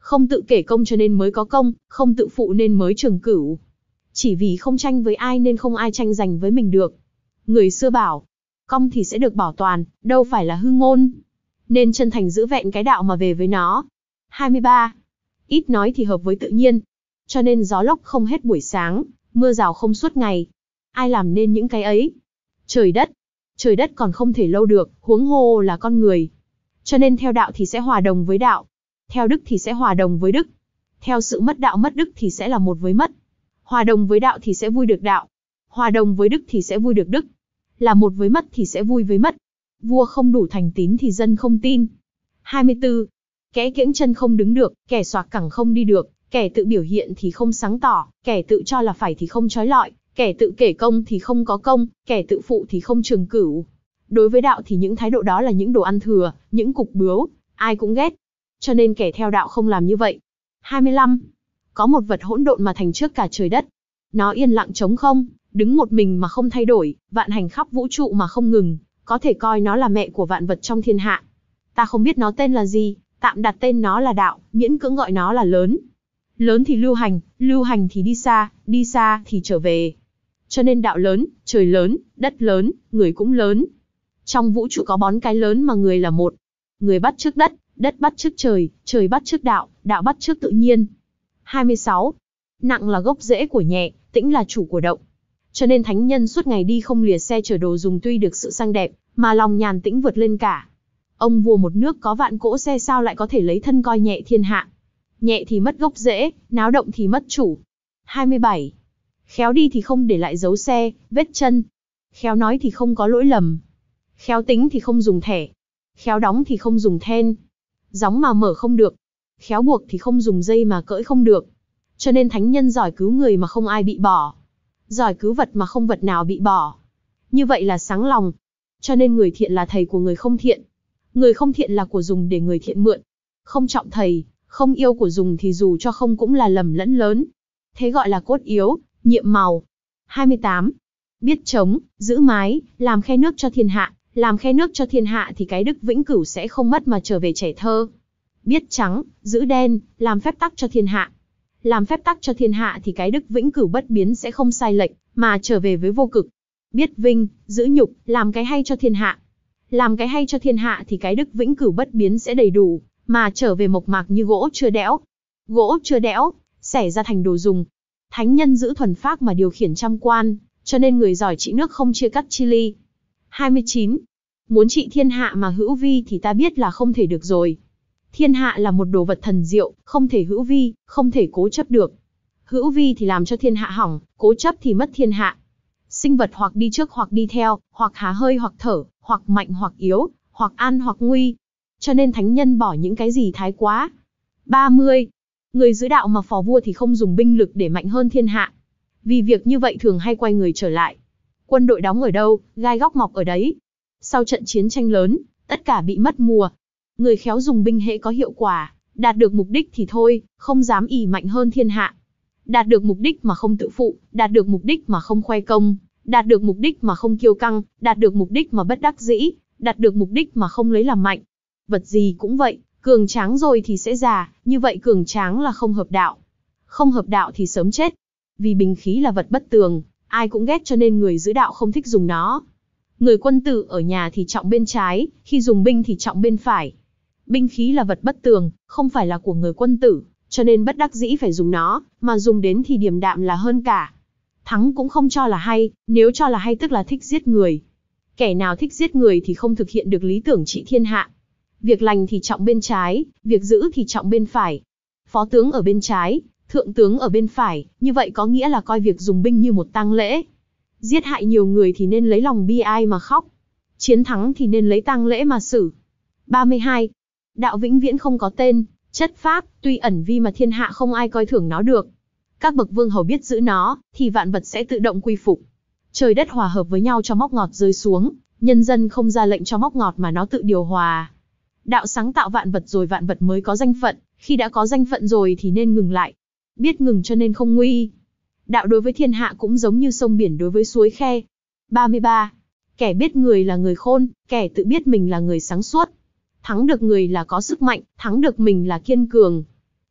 Không tự kể công cho nên mới có công, không tự phụ nên mới trường cửu. Chỉ vì không tranh với ai nên không ai tranh giành với mình được. Người xưa bảo, công thì sẽ được bảo toàn, đâu phải là hư ngôn. Nên chân thành giữ vẹn cái đạo mà về với nó. hai mươi ba. Ít nói thì hợp với tự nhiên. Cho nên gió lốc không hết buổi sáng, mưa rào không suốt ngày. Ai làm nên những cái ấy? Trời đất. Trời đất còn không thể lâu được, huống hồ là con người. Cho nên theo đạo thì sẽ hòa đồng với đạo. Theo đức thì sẽ hòa đồng với đức. Theo sự mất đạo mất đức thì sẽ là một với mất. Hòa đồng với đạo thì sẽ vui được đạo. Hòa đồng với đức thì sẽ vui được đức. Là một với mất thì sẽ vui với mất. Vua không đủ thành tín thì dân không tin. hai mươi tư. Kẻ kiễng chân không đứng được, kẻ xoạc cẳng không đi được, kẻ tự biểu hiện thì không sáng tỏ, kẻ tự cho là phải thì không trói lọi, kẻ tự kể công thì không có công, kẻ tự phụ thì không trường cửu. Đối với đạo thì những thái độ đó là những đồ ăn thừa, những cục bướu, ai cũng ghét. Cho nên kẻ theo đạo không làm như vậy. hai mươi lăm. Có một vật hỗn độn mà thành trước cả trời đất. Nó yên lặng trống không, đứng một mình mà không thay đổi, vạn hành khắp vũ trụ mà không ngừng, có thể coi nó là mẹ của vạn vật trong thiên hạ. Ta không biết nó tên là gì, tạm đặt tên nó là đạo, miễn cưỡng gọi nó là lớn. Lớn thì lưu hành, lưu hành thì đi xa, đi xa thì trở về. Cho nên đạo lớn, trời lớn, đất lớn, người cũng lớn. Trong vũ trụ có bón cái lớn mà người là một. Người bắt chước đất, đất bắt chước trời, trời bắt chước đạo, đạo bắt chước tự nhiên. hai mươi sáu. Nặng là gốc rễ của nhẹ, tĩnh là chủ của động. Cho nên thánh nhân suốt ngày đi không lìa xe chở đồ dùng tuy được sự sang đẹp, mà lòng nhàn tĩnh vượt lên cả. Ông vua một nước có vạn cỗ xe sao lại có thể lấy thân coi nhẹ thiên hạ. Nhẹ thì mất gốc rễ, náo động thì mất chủ. hai mươi bảy. Khéo đi thì không để lại dấu xe, vết chân. Khéo nói thì không có lỗi lầm. Khéo tính thì không dùng thẻ. Khéo đóng thì không dùng then. Gióng mà mở không được. Khéo buộc thì không dùng dây mà cỡi không được. Cho nên thánh nhân giỏi cứu người mà không ai bị bỏ. Giỏi cứu vật mà không vật nào bị bỏ. Như vậy là sáng lòng. Cho nên người thiện là thầy của người không thiện. Người không thiện là của dùng để người thiện mượn. Không trọng thầy, không yêu của dùng thì dù cho không cũng là lầm lẫn lớn. Thế gọi là cốt yếu, nhiệm màu. hai mươi tám. Biết trống, giữ mái, làm khe nước cho thiên hạ. Làm khe nước cho thiên hạ thì cái đức vĩnh cửu sẽ không mất mà trở về trẻ thơ. Biết trắng, giữ đen, làm phép tắc cho thiên hạ. Làm phép tắc cho thiên hạ thì cái đức vĩnh cửu bất biến sẽ không sai lệch, mà trở về với vô cực. Biết vinh, giữ nhục, làm cái hay cho thiên hạ. Làm cái hay cho thiên hạ thì cái đức vĩnh cửu bất biến sẽ đầy đủ, mà trở về mộc mạc như gỗ chưa đẽo. Gỗ chưa đẽo, xẻ ra thành đồ dùng. Thánh nhân giữ thuần phác mà điều khiển trăm quan, cho nên người giỏi trị nước không chia cắt chi ly. hai mươi chín. Muốn trị thiên hạ mà hữu vi thì ta biết là không thể được rồi. Thiên hạ là một đồ vật thần diệu, không thể hữu vi, không thể cố chấp được. Hữu vi thì làm cho thiên hạ hỏng, cố chấp thì mất thiên hạ. Sinh vật hoặc đi trước hoặc đi theo, hoặc há hơi hoặc thở, hoặc mạnh hoặc yếu, hoặc an hoặc nguy. Cho nên thánh nhân bỏ những cái gì thái quá. ba mươi. Người giữ đạo mà phò vua thì không dùng binh lực để mạnh hơn thiên hạ. Vì việc như vậy thường hay quay người trở lại. Quân đội đóng ở đâu, gai góc mọc ở đấy. Sau trận chiến tranh lớn, tất cả bị mất mùa. Người khéo dùng binh hễ có hiệu quả, đạt được mục đích thì thôi, không dám ỷ mạnh hơn thiên hạ. Đạt được mục đích mà không tự phụ, đạt được mục đích mà không khoe công, đạt được mục đích mà không kiêu căng, đạt được mục đích mà bất đắc dĩ, đạt được mục đích mà không lấy làm mạnh. Vật gì cũng vậy, cường tráng rồi thì sẽ già, như vậy cường tráng là không hợp đạo. Không hợp đạo thì sớm chết. Vì binh khí là vật bất tường, ai cũng ghét cho nên người giữ đạo không thích dùng nó. Người quân tử ở nhà thì trọng bên trái, khi dùng binh thì trọng bên phải. Binh khí là vật bất tường, không phải là của người quân tử, cho nên bất đắc dĩ phải dùng nó, mà dùng đến thì điềm đạm là hơn cả. Thắng cũng không cho là hay, nếu cho là hay tức là thích giết người. Kẻ nào thích giết người thì không thực hiện được lý tưởng trị thiên hạ. Việc lành thì trọng bên trái, việc dữ thì trọng bên phải. Phó tướng ở bên trái, thượng tướng ở bên phải, như vậy có nghĩa là coi việc dùng binh như một tang lễ. Giết hại nhiều người thì nên lấy lòng bi ai mà khóc. Chiến thắng thì nên lấy tang lễ mà xử. ba mươi hai. Đạo vĩnh viễn không có tên, chất phác, tuy ẩn vi mà thiên hạ không ai coi thường nó được. Các bậc vương hầu biết giữ nó, thì vạn vật sẽ tự động quy phục. Trời đất hòa hợp với nhau cho móc ngọt rơi xuống, nhân dân không ra lệnh cho móc ngọt mà nó tự điều hòa. Đạo sáng tạo vạn vật rồi vạn vật mới có danh phận, khi đã có danh phận rồi thì nên ngừng lại. Biết ngừng cho nên không nguy. Đạo đối với thiên hạ cũng giống như sông biển đối với suối khe. ba mươi ba. Kẻ biết người là người khôn, kẻ tự biết mình là người sáng suốt. Thắng được người là có sức mạnh, thắng được mình là kiên cường.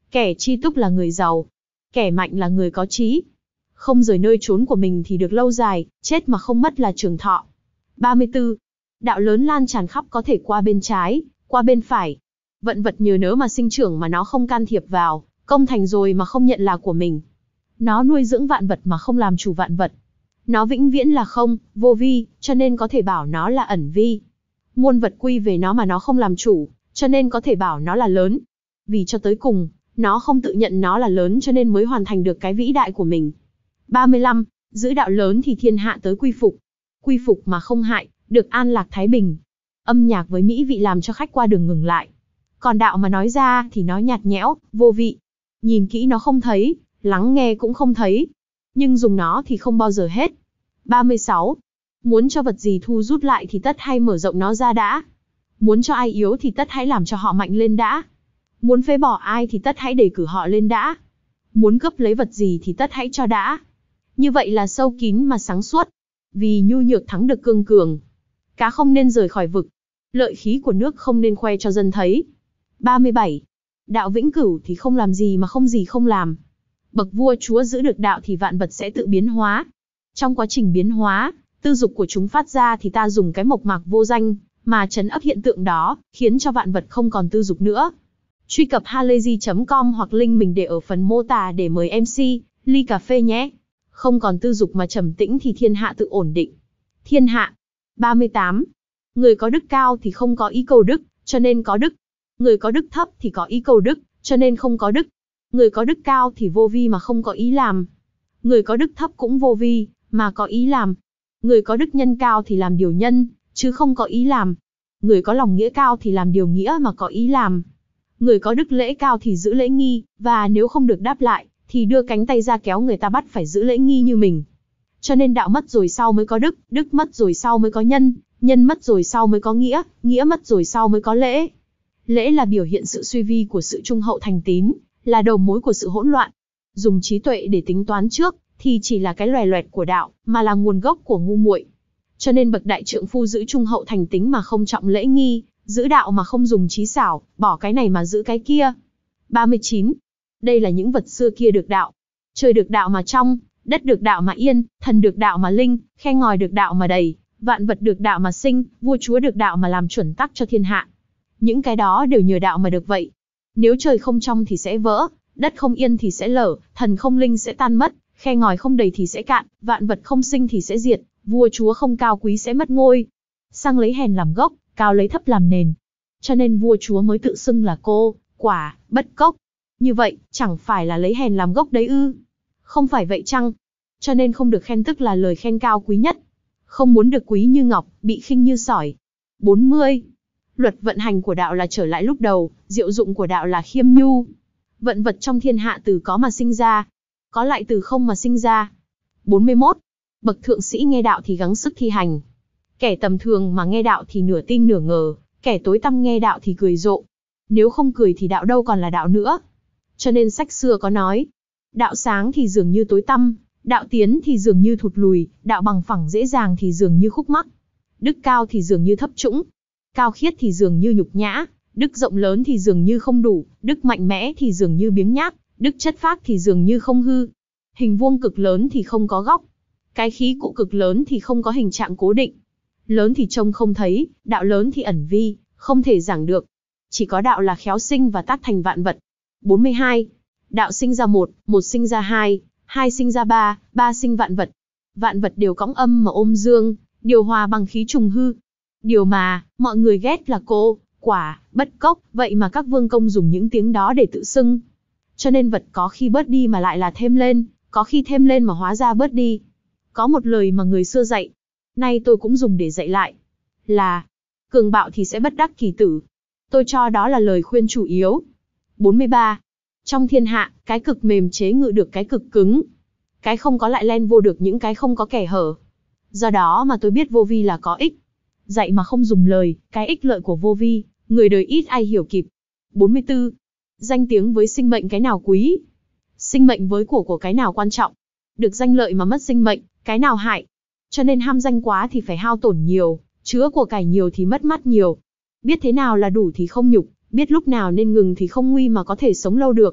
Kẻ tri túc là người giàu. Kẻ mạnh là người có trí. Không rời nơi trốn của mình thì được lâu dài, chết mà không mất là trường thọ. ba mươi tư. Đạo lớn lan tràn khắp có thể qua bên trái, qua bên phải. Vận vật nhờ nớ mà sinh trưởng mà nó không can thiệp vào, công thành rồi mà không nhận là của mình. Nó nuôi dưỡng vạn vật mà không làm chủ vạn vật. Nó vĩnh viễn là không, vô vi, cho nên có thể bảo nó là ẩn vi. Muôn vật quy về nó mà nó không làm chủ, cho nên có thể bảo nó là lớn. Vì cho tới cùng, nó không tự nhận nó là lớn cho nên mới hoàn thành được cái vĩ đại của mình. ba mươi lăm. Giữ đạo lớn thì thiên hạ tới quy phục. Quy phục mà không hại, được an lạc thái bình. Âm nhạc với mỹ vị làm cho khách qua đường ngừng lại. Còn đạo mà nói ra thì nó nhạt nhẽo, vô vị. Nhìn kỹ nó không thấy, lắng nghe cũng không thấy. Nhưng dùng nó thì không bao giờ hết. ba mươi sáu. Muốn cho vật gì thu rút lại thì tất hay mở rộng nó ra đã. Muốn cho ai yếu thì tất hãy làm cho họ mạnh lên đã. Muốn phế bỏ ai thì tất hãy đề cử họ lên đã. Muốn cướp lấy vật gì thì tất hãy cho đã. Như vậy là sâu kín mà sáng suốt. Vì nhu nhược thắng được cương cường. Cá không nên rời khỏi vực. Lợi khí của nước không nên khoe cho dân thấy. ba mươi bảy. Đạo vĩnh cửu thì không làm gì mà không gì không làm. Bậc vua chúa giữ được đạo thì vạn vật sẽ tự biến hóa. Trong quá trình biến hóa, tư dục của chúng phát ra thì ta dùng cái mộc mạc vô danh mà trấn áp hiện tượng đó, khiến cho vạn vật không còn tư dục nữa. Truy cập halayzi chấm com hoặc link mình để ở phần mô tả để mời em xê, ly cà phê nhé. Không còn tư dục mà trầm tĩnh thì thiên hạ tự ổn định. Thiên hạ. ba mươi tám. Người có đức cao thì không có ý cầu đức, cho nên có đức. Người có đức thấp thì có ý cầu đức, cho nên không có đức. Người có đức cao thì vô vi mà không có ý làm. Người có đức thấp cũng vô vi, mà có ý làm. Người có đức nhân cao thì làm điều nhân, chứ không có ý làm. Người có lòng nghĩa cao thì làm điều nghĩa mà có ý làm. Người có đức lễ cao thì giữ lễ nghi, và nếu không được đáp lại, thì đưa cánh tay ra kéo người ta bắt phải giữ lễ nghi như mình. Cho nên đạo mất rồi sau mới có đức, đức mất rồi sau mới có nhân, nhân mất rồi sau mới có nghĩa, nghĩa mất rồi sau mới có lễ. Lễ là biểu hiện sự suy vi của sự trung hậu thành tín, là đầu mối của sự hỗn loạn. Dùng trí tuệ để tính toán trước, thì chỉ là cái loè loẹt của đạo, mà là nguồn gốc của ngu muội. Cho nên bậc đại trượng phu giữ trung hậu thành tính mà không trọng lễ nghi, giữ đạo mà không dùng trí xảo, bỏ cái này mà giữ cái kia. ba mươi chín. Đây là những vật xưa kia được đạo. Trời được đạo mà trong, đất được đạo mà yên, thần được đạo mà linh, khe ngòi được đạo mà đầy, vạn vật được đạo mà sinh, vua chúa được đạo mà làm chuẩn tắc cho thiên hạ. Những cái đó đều nhờ đạo mà được vậy. Nếu trời không trong thì sẽ vỡ, đất không yên thì sẽ lở, thần không linh sẽ tan mất, khe ngòi không đầy thì sẽ cạn, vạn vật không sinh thì sẽ diệt, vua chúa không cao quý sẽ mất ngôi. Sang lấy hèn làm gốc, cao lấy thấp làm nền. Cho nên vua chúa mới tự xưng là cô, quả, bất cốc. Như vậy, chẳng phải là lấy hèn làm gốc đấy ư? Không phải vậy chăng? Cho nên không được khen tức là lời khen cao quý nhất. Không muốn được quý như ngọc, bị khinh như sỏi. bốn mươi. Luật vận hành của đạo là trở lại lúc đầu, diệu dụng của đạo là khiêm nhu. Vận vật trong thiên hạ từ có mà sinh ra, có lại từ không mà sinh ra. bốn mươi mốt. Bậc thượng sĩ nghe đạo thì gắng sức thi hành. Kẻ tầm thường mà nghe đạo thì nửa tin nửa ngờ, kẻ tối tăm nghe đạo thì cười rộ. Nếu không cười thì đạo đâu còn là đạo nữa. Cho nên sách xưa có nói, đạo sáng thì dường như tối tăm, đạo tiến thì dường như thụt lùi, đạo bằng phẳng dễ dàng thì dường như khúc mắc. Đức cao thì dường như thấp trũng, cao khiết thì dường như nhục nhã, đức rộng lớn thì dường như không đủ, đức mạnh mẽ thì dường như biếng nhác, đức chất phác thì dường như không hư. Hình vuông cực lớn thì không có góc, cái khí cụ cực lớn thì không có hình trạng cố định. Lớn thì trông không thấy, đạo lớn thì ẩn vi, không thể giảng được. Chỉ có đạo là khéo sinh và tác thành vạn vật. bốn mươi hai. Đạo sinh ra một, một sinh ra hai, hai sinh ra ba, ba sinh vạn vật. Vạn vật đều cõng âm mà ôm dương, điều hòa bằng khí trùng hư. Điều mà, mọi người ghét là cô, quả, bất cốc, vậy mà các vương công dùng những tiếng đó để tự xưng. Cho nên vật có khi bớt đi mà lại là thêm lên, có khi thêm lên mà hóa ra bớt đi. Có một lời mà người xưa dạy, nay tôi cũng dùng để dạy lại, là cường bạo thì sẽ bất đắc kỳ tử. Tôi cho đó là lời khuyên chủ yếu. bốn mươi ba. Trong thiên hạ, cái cực mềm chế ngự được cái cực cứng. Cái không có lại len vô được những cái không có kẻ hở. Do đó mà tôi biết vô vi là có ích. Dạy mà không dùng lời, cái ích lợi của vô vi, người đời ít ai hiểu kịp. bốn mươi tư. Danh tiếng với sinh mệnh cái nào quý? Sinh mệnh với của của cái nào quan trọng? Được danh lợi mà mất sinh mệnh, cái nào hại? Cho nên ham danh quá thì phải hao tổn nhiều, chứa của cải nhiều thì mất mát nhiều. Biết thế nào là đủ thì không nhục, biết lúc nào nên ngừng thì không nguy mà có thể sống lâu được.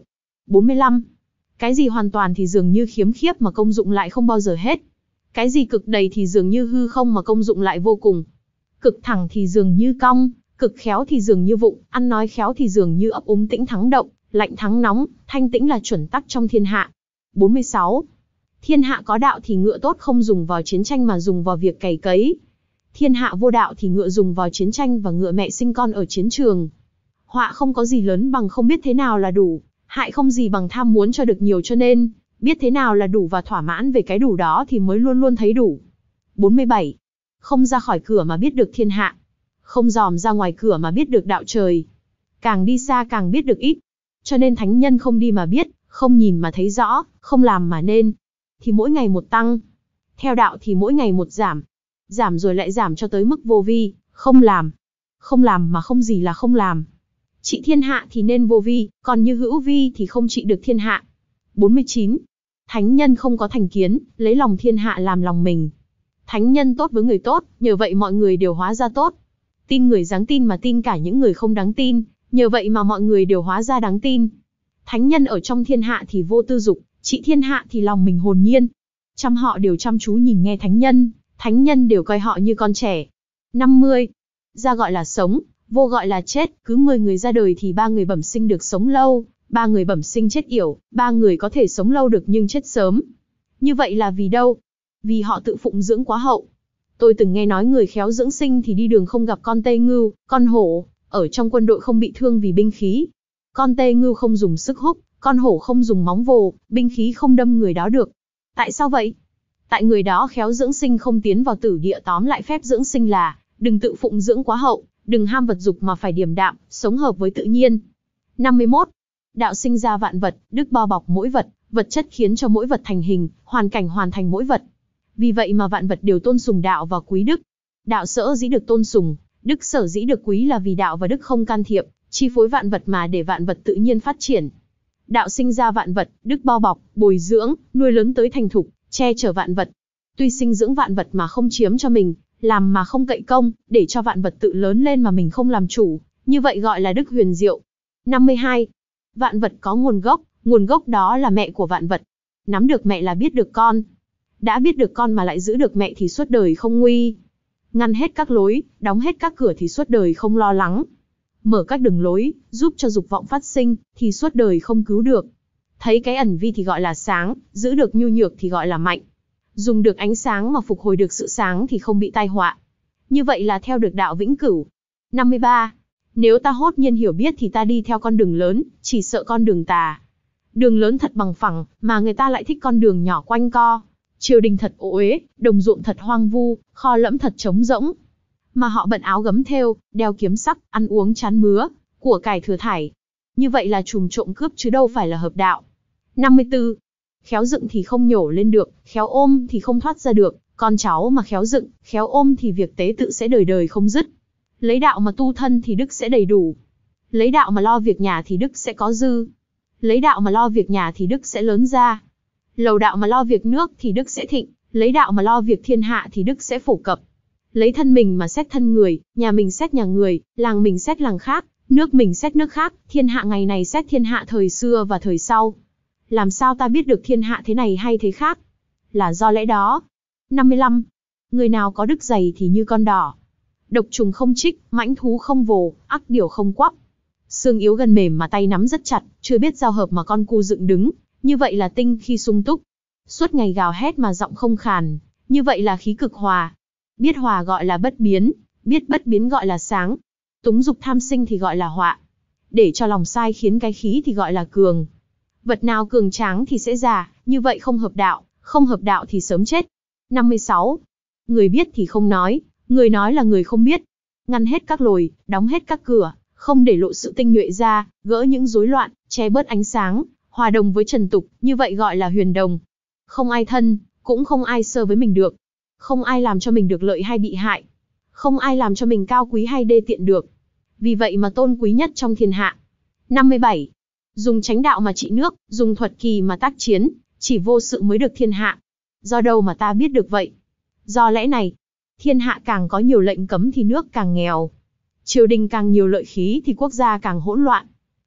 bốn mươi lăm. Cái gì hoàn toàn thì dường như khiếm khiếp mà công dụng lại không bao giờ hết. Cái gì cực đầy thì dường như hư không mà công dụng lại vô cùng. Cực thẳng thì dường như cong, cực khéo thì dường như vụng, ăn nói khéo thì dường như ấp úng tĩnh thắng động, lạnh thắng nóng, thanh tĩnh là chuẩn tắc trong thiên hạ. bốn mươi sáu. Thiên hạ có đạo thì ngựa tốt không dùng vào chiến tranh mà dùng vào việc cày cấy. Thiên hạ vô đạo thì ngựa dùng vào chiến tranh và ngựa mẹ sinh con ở chiến trường. Họa không có gì lớn bằng không biết thế nào là đủ, hại không gì bằng tham muốn cho được nhiều, cho nên, biết thế nào là đủ và thỏa mãn về cái đủ đó thì mới luôn luôn thấy đủ. bốn mươi bảy. Không ra khỏi cửa mà biết được thiên hạ. Không dòm ra ngoài cửa mà biết được đạo trời. Càng đi xa càng biết được ít. Cho nên thánh nhân không đi mà biết, không nhìn mà thấy rõ, không làm mà nên. Thì mỗi ngày một tăng. Theo đạo thì mỗi ngày một giảm. Giảm rồi lại giảm cho tới mức vô vi, không làm. Không làm mà không gì là không làm. Trị thiên hạ thì nên vô vi, còn như hữu vi thì không trị được thiên hạ. bốn mươi chín. Thánh nhân không có thành kiến, lấy lòng thiên hạ làm lòng mình. Thánh nhân tốt với người tốt, nhờ vậy mọi người đều hóa ra tốt. Tin người đáng tin mà tin cả những người không đáng tin, nhờ vậy mà mọi người đều hóa ra đáng tin. Thánh nhân ở trong thiên hạ thì vô tư dục, trị thiên hạ thì lòng mình hồn nhiên. Trăm họ đều chăm chú nhìn nghe thánh nhân, thánh nhân đều coi họ như con trẻ. năm mươi. Ra gọi là sống, vô gọi là chết, cứ mười người ra đời thì ba người bẩm sinh được sống lâu, ba người bẩm sinh chết yểu, ba người có thể sống lâu được nhưng chết sớm. Như vậy là vì đâu? Vì họ tự phụng dưỡng quá hậu. Tôi từng nghe nói người khéo dưỡng sinh thì đi đường không gặp con tê ngưu, con hổ, ở trong quân đội không bị thương vì binh khí. Con tê ngưu không dùng sức húc, con hổ không dùng móng vồ, binh khí không đâm người đó được. Tại sao vậy? Tại người đó khéo dưỡng sinh không tiến vào tử địa. Tóm lại phép dưỡng sinh là, đừng tự phụng dưỡng quá hậu, đừng ham vật dục mà phải điềm đạm, sống hợp với tự nhiên. năm mươi mốt. Đạo sinh ra vạn vật, đức bao bọc mỗi vật, vật chất khiến cho mỗi vật thành hình, hoàn cảnh hoàn thành mỗi vật. Vì vậy mà vạn vật đều tôn sùng đạo và quý đức. Đạo sở dĩ được tôn sùng, đức sở dĩ được quý là vì đạo và đức không can thiệp, chi phối vạn vật mà để vạn vật tự nhiên phát triển. Đạo sinh ra vạn vật, đức bao bọc, bồi dưỡng, nuôi lớn tới thành thục, che chở vạn vật. Tuy sinh dưỡng vạn vật mà không chiếm cho mình, làm mà không cậy công, để cho vạn vật tự lớn lên mà mình không làm chủ, như vậy gọi là đức huyền diệu. năm mươi hai. Vạn vật có nguồn gốc, nguồn gốc đó là mẹ của vạn vật. Nắm được mẹ là biết được con. Đã biết được con mà lại giữ được mẹ thì suốt đời không nguy. Ngăn hết các lối, đóng hết các cửa thì suốt đời không lo lắng. Mở các đường lối, giúp cho dục vọng phát sinh, thì suốt đời không cứu được. Thấy cái ẩn vi thì gọi là sáng, giữ được nhu nhược thì gọi là mạnh. Dùng được ánh sáng mà phục hồi được sự sáng thì không bị tai họa. Như vậy là theo được đạo vĩnh cửu. năm mươi ba. Nếu ta hốt nhiên hiểu biết thì ta đi theo con đường lớn, chỉ sợ con đường tà. Đường lớn thật bằng phẳng, mà người ta lại thích con đường nhỏ quanh co. Triều đình thật ô uế, đồng ruộng thật hoang vu, kho lẫm thật trống rỗng. Mà họ bận áo gấm thêu, đeo kiếm sắc, ăn uống chán mứa, của cải thừa thải. Như vậy là trùm trộm cướp chứ đâu phải là hợp đạo. năm mươi tư. Khéo dựng thì không nhổ lên được, khéo ôm thì không thoát ra được. Con cháu mà khéo dựng, khéo ôm thì việc tế tự sẽ đời đời không dứt. Lấy đạo mà tu thân thì đức sẽ đầy đủ. Lấy đạo mà lo việc nhà thì đức sẽ có dư. Lấy đạo mà lo việc nhà thì đức sẽ lớn ra. Lầu đạo mà lo việc nước thì đức sẽ thịnh. Lấy đạo mà lo việc thiên hạ thì đức sẽ phổ cập. Lấy thân mình mà xét thân người, nhà mình xét nhà người, làng mình xét làng khác, nước mình xét nước khác, thiên hạ ngày này xét thiên hạ thời xưa và thời sau. Làm sao ta biết được thiên hạ thế này hay thế khác? Là do lẽ đó. năm mươi lăm. Người nào có đức dày thì như con đỏ. Độc trùng không chích, mãnh thú không vồ, ác điểu không quắp. Xương yếu gần mềm mà tay nắm rất chặt, chưa biết giao hợp mà con cu dựng đứng, như vậy là tinh khi sung túc. Suốt ngày gào hét mà giọng không khàn, như vậy là khí cực hòa. Biết hòa gọi là bất biến, biết bất biến gọi là sáng. Túng dục tham sinh thì gọi là họa. Để cho lòng sai khiến cái khí thì gọi là cường. Vật nào cường tráng thì sẽ già, như vậy không hợp đạo, không hợp đạo thì sớm chết. năm mươi sáu. Người biết thì không nói, người nói là người không biết. Ngăn hết các lồi, đóng hết các cửa, không để lộ sự tinh nhuệ ra, gỡ những rối loạn, che bớt ánh sáng, hòa đồng với trần tục, như vậy gọi là huyền đồng. Không ai thân, cũng không ai sơ với mình được. Không ai làm cho mình được lợi hay bị hại. Không ai làm cho mình cao quý hay đê tiện được. Vì vậy mà tôn quý nhất trong thiên hạ. năm mươi bảy. Dùng chánh đạo mà trị nước, dùng thuật kỳ mà tác chiến, chỉ vô sự mới được thiên hạ. Do đâu mà ta biết được vậy? Do lẽ này, thiên hạ càng có nhiều lệnh cấm thì nước càng nghèo. Triều đình càng nhiều lợi khí thì quốc gia càng hỗn loạn.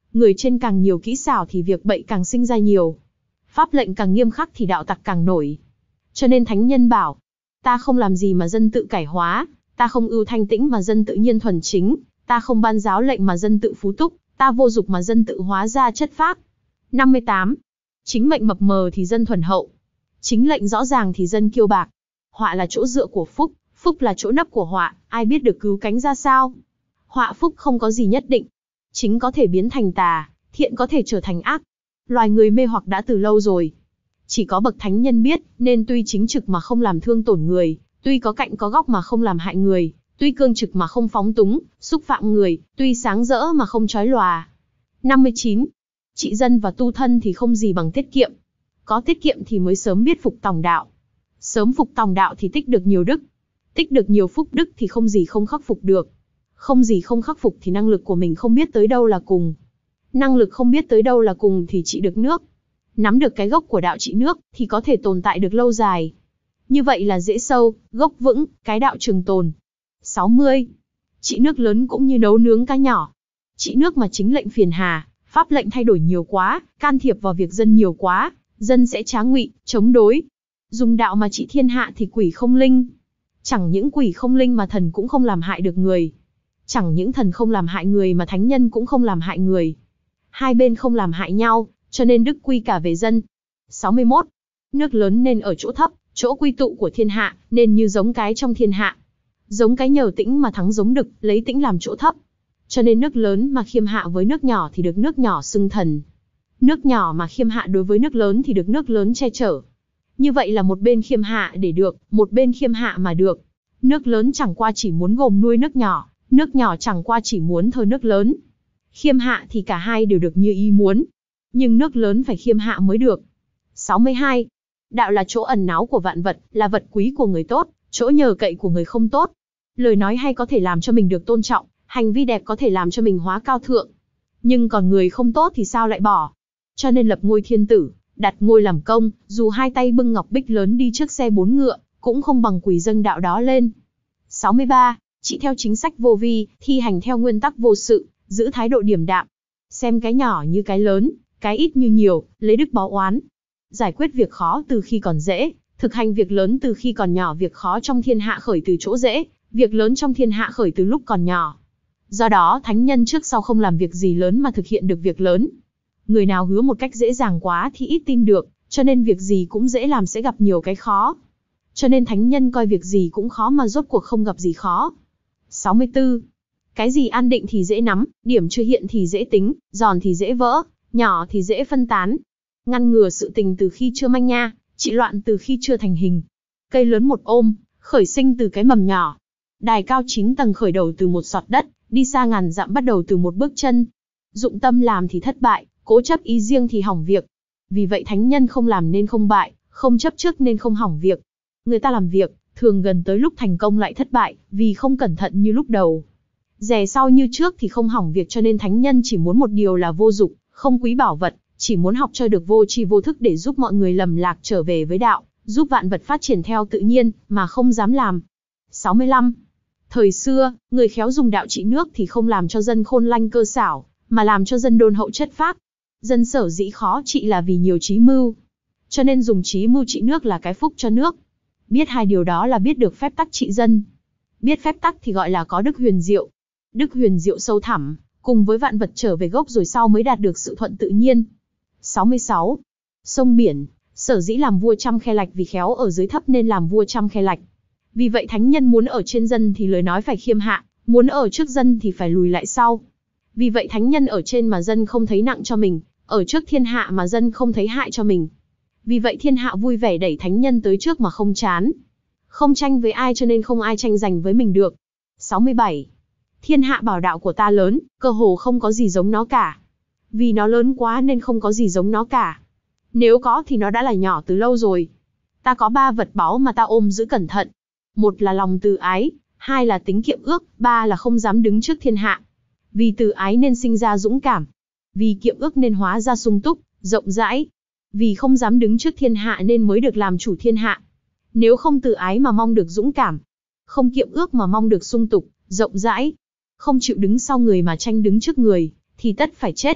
Người trên càng nhiều kỹ xảo thì việc bậy càng sinh ra nhiều. Pháp lệnh càng nghiêm khắc thì đạo tặc càng nổi. Cho nên thánh nhân bảo, ta không làm gì mà dân tự cải hóa, ta không ưu thanh tĩnh mà dân tự nhiên thuần chính, ta không ban giáo lệnh mà dân tự phú túc, ta vô dục mà dân tự hóa ra chất phác. năm mươi tám. Chính mệnh mập mờ thì dân thuần hậu. Chính lệnh rõ ràng thì dân kiêu bạc. Họa là chỗ dựa của phúc, phúc là chỗ nấp của họa, ai biết được cứu cánh ra sao. Họa phúc không có gì nhất định. Chính có thể biến thành tà, thiện có thể trở thành ác. Loài người mê hoặc đã từ lâu rồi. Chỉ có bậc thánh nhân biết, nên tuy chính trực mà không làm thương tổn người, tuy có cạnh có góc mà không làm hại người, tuy cương trực mà không phóng túng, xúc phạm người, tuy sáng rỡ mà không chói lòa. năm mươi chín. Trị dân và tu thân thì không gì bằng tiết kiệm. Có tiết kiệm thì mới sớm biết phục tòng đạo. Sớm phục tòng đạo thì tích được nhiều đức. Tích được nhiều phúc đức thì không gì không khắc phục được. Không gì không khắc phục thì năng lực của mình không biết tới đâu là cùng. Năng lực không biết tới đâu là cùng thì trị được nước. Nắm được cái gốc của đạo trị nước thì có thể tồn tại được lâu dài. Như vậy là rễ sâu, gốc vững, cái đạo trường tồn. sáu mươi. Trị nước lớn cũng như nấu nướng cá nhỏ. Trị nước mà chính lệnh phiền hà, pháp lệnh thay đổi nhiều quá, can thiệp vào việc dân nhiều quá, dân sẽ trá ngụy, chống đối. Dùng đạo mà trị thiên hạ thì quỷ không linh. Chẳng những quỷ không linh mà thần cũng không làm hại được người. Chẳng những thần không làm hại người mà thánh nhân cũng không làm hại người. Hai bên không làm hại nhau, cho nên đức quy cả về dân. sáu mươi mốt. Nước lớn nên ở chỗ thấp, chỗ quy tụ của thiên hạ, nên như giống cái trong thiên hạ. Giống cái nhờ tĩnh mà thắng giống đực, lấy tĩnh làm chỗ thấp. Cho nên nước lớn mà khiêm hạ với nước nhỏ thì được nước nhỏ xưng thần. Nước nhỏ mà khiêm hạ đối với nước lớn thì được nước lớn che chở. Như vậy là một bên khiêm hạ để được, một bên khiêm hạ mà được. Nước lớn chẳng qua chỉ muốn gồm nuôi nước nhỏ, nước nhỏ chẳng qua chỉ muốn thờ nước lớn. Khiêm hạ thì cả hai đều được như ý muốn. Nhưng nước lớn phải khiêm hạ mới được. sáu mươi hai. Đạo là chỗ ẩn náu của vạn vật, là vật quý của người tốt, chỗ nhờ cậy của người không tốt. Lời nói hay có thể làm cho mình được tôn trọng, hành vi đẹp có thể làm cho mình hóa cao thượng. Nhưng còn người không tốt thì sao lại bỏ? Cho nên lập ngôi thiên tử, đặt ngôi làm công, dù hai tay bưng ngọc bích lớn đi trước xe bốn ngựa, cũng không bằng quỳ dâng đạo đó lên. sáu mươi ba. Trị theo chính sách vô vi, thi hành theo nguyên tắc vô sự, giữ thái độ điềm đạm. Xem cái nhỏ như cái lớn, cái ít như nhiều, lấy đức báo oán. Giải quyết việc khó từ khi còn dễ, thực hành việc lớn từ khi còn nhỏ. Việc khó trong thiên hạ khởi từ chỗ dễ, việc lớn trong thiên hạ khởi từ lúc còn nhỏ. Do đó thánh nhân trước sau không làm việc gì lớn mà thực hiện được việc lớn. Người nào hứa một cách dễ dàng quá thì ít tin được, cho nên việc gì cũng dễ làm sẽ gặp nhiều cái khó. Cho nên thánh nhân coi việc gì cũng khó mà rốt cuộc không gặp gì khó. sáu mươi tư. Cái gì an định thì dễ nắm, điểm chưa hiện thì dễ tính, giòn thì dễ vỡ, nhỏ thì dễ phân tán. Ngăn ngừa sự tình từ khi chưa manh nha, trị loạn từ khi chưa thành hình. Cây lớn một ôm, khởi sinh từ cái mầm nhỏ. Đài cao chín tầng khởi đầu từ một giọt đất, đi xa ngàn dặm bắt đầu từ một bước chân. Dụng tâm làm thì thất bại, cố chấp ý riêng thì hỏng việc. Vì vậy thánh nhân không làm nên không bại, không chấp trước nên không hỏng việc. Người ta làm việc, thường gần tới lúc thành công lại thất bại, vì không cẩn thận như lúc đầu. Dè sau như trước thì không hỏng việc, cho nên thánh nhân chỉ muốn một điều là vô dụng, không quý bảo vật, chỉ muốn học cho được vô tri vô thức để giúp mọi người lầm lạc trở về với đạo, giúp vạn vật phát triển theo tự nhiên, mà không dám làm. sáu mươi lăm. Thời xưa, người khéo dùng đạo trị nước thì không làm cho dân khôn lanh cơ xảo, mà làm cho dân đôn hậu chất phác. Dân sở dĩ khó trị là vì nhiều trí mưu. Cho nên dùng trí mưu trị nước là cái phúc cho nước. Biết hai điều đó là biết được phép tắc trị dân. Biết phép tắc thì gọi là có đức huyền diệu. Đức huyền diệu sâu thẳm, cùng với vạn vật trở về gốc rồi sau mới đạt được sự thuận tự nhiên. sáu mươi sáu. Sông biển, sở dĩ làm vua trăm khe lạch vì khéo ở dưới thấp nên làm vua trăm khe lạch. Vì vậy thánh nhân muốn ở trên dân thì lời nói phải khiêm hạ, muốn ở trước dân thì phải lùi lại sau. Vì vậy thánh nhân ở trên mà dân không thấy nặng cho mình, ở trước thiên hạ mà dân không thấy hại cho mình. Vì vậy thiên hạ vui vẻ đẩy thánh nhân tới trước mà không chán. Không tranh với ai cho nên không ai tranh giành với mình được. sáu mươi bảy. Thiên hạ bảo đạo của ta lớn, cơ hồ không có gì giống nó cả. Vì nó lớn quá nên không có gì giống nó cả. Nếu có thì nó đã là nhỏ từ lâu rồi. Ta có ba vật báu mà ta ôm giữ cẩn thận. Một là lòng từ ái, hai là tính kiệm ước, ba là không dám đứng trước thiên hạ. Vì từ ái nên sinh ra dũng cảm. Vì kiệm ước nên hóa ra sung túc, rộng rãi. Vì không dám đứng trước thiên hạ nên mới được làm chủ thiên hạ. Nếu không từ ái mà mong được dũng cảm, không kiệm ước mà mong được sung tục, rộng rãi, không chịu đứng sau người mà tranh đứng trước người, thì tất phải chết.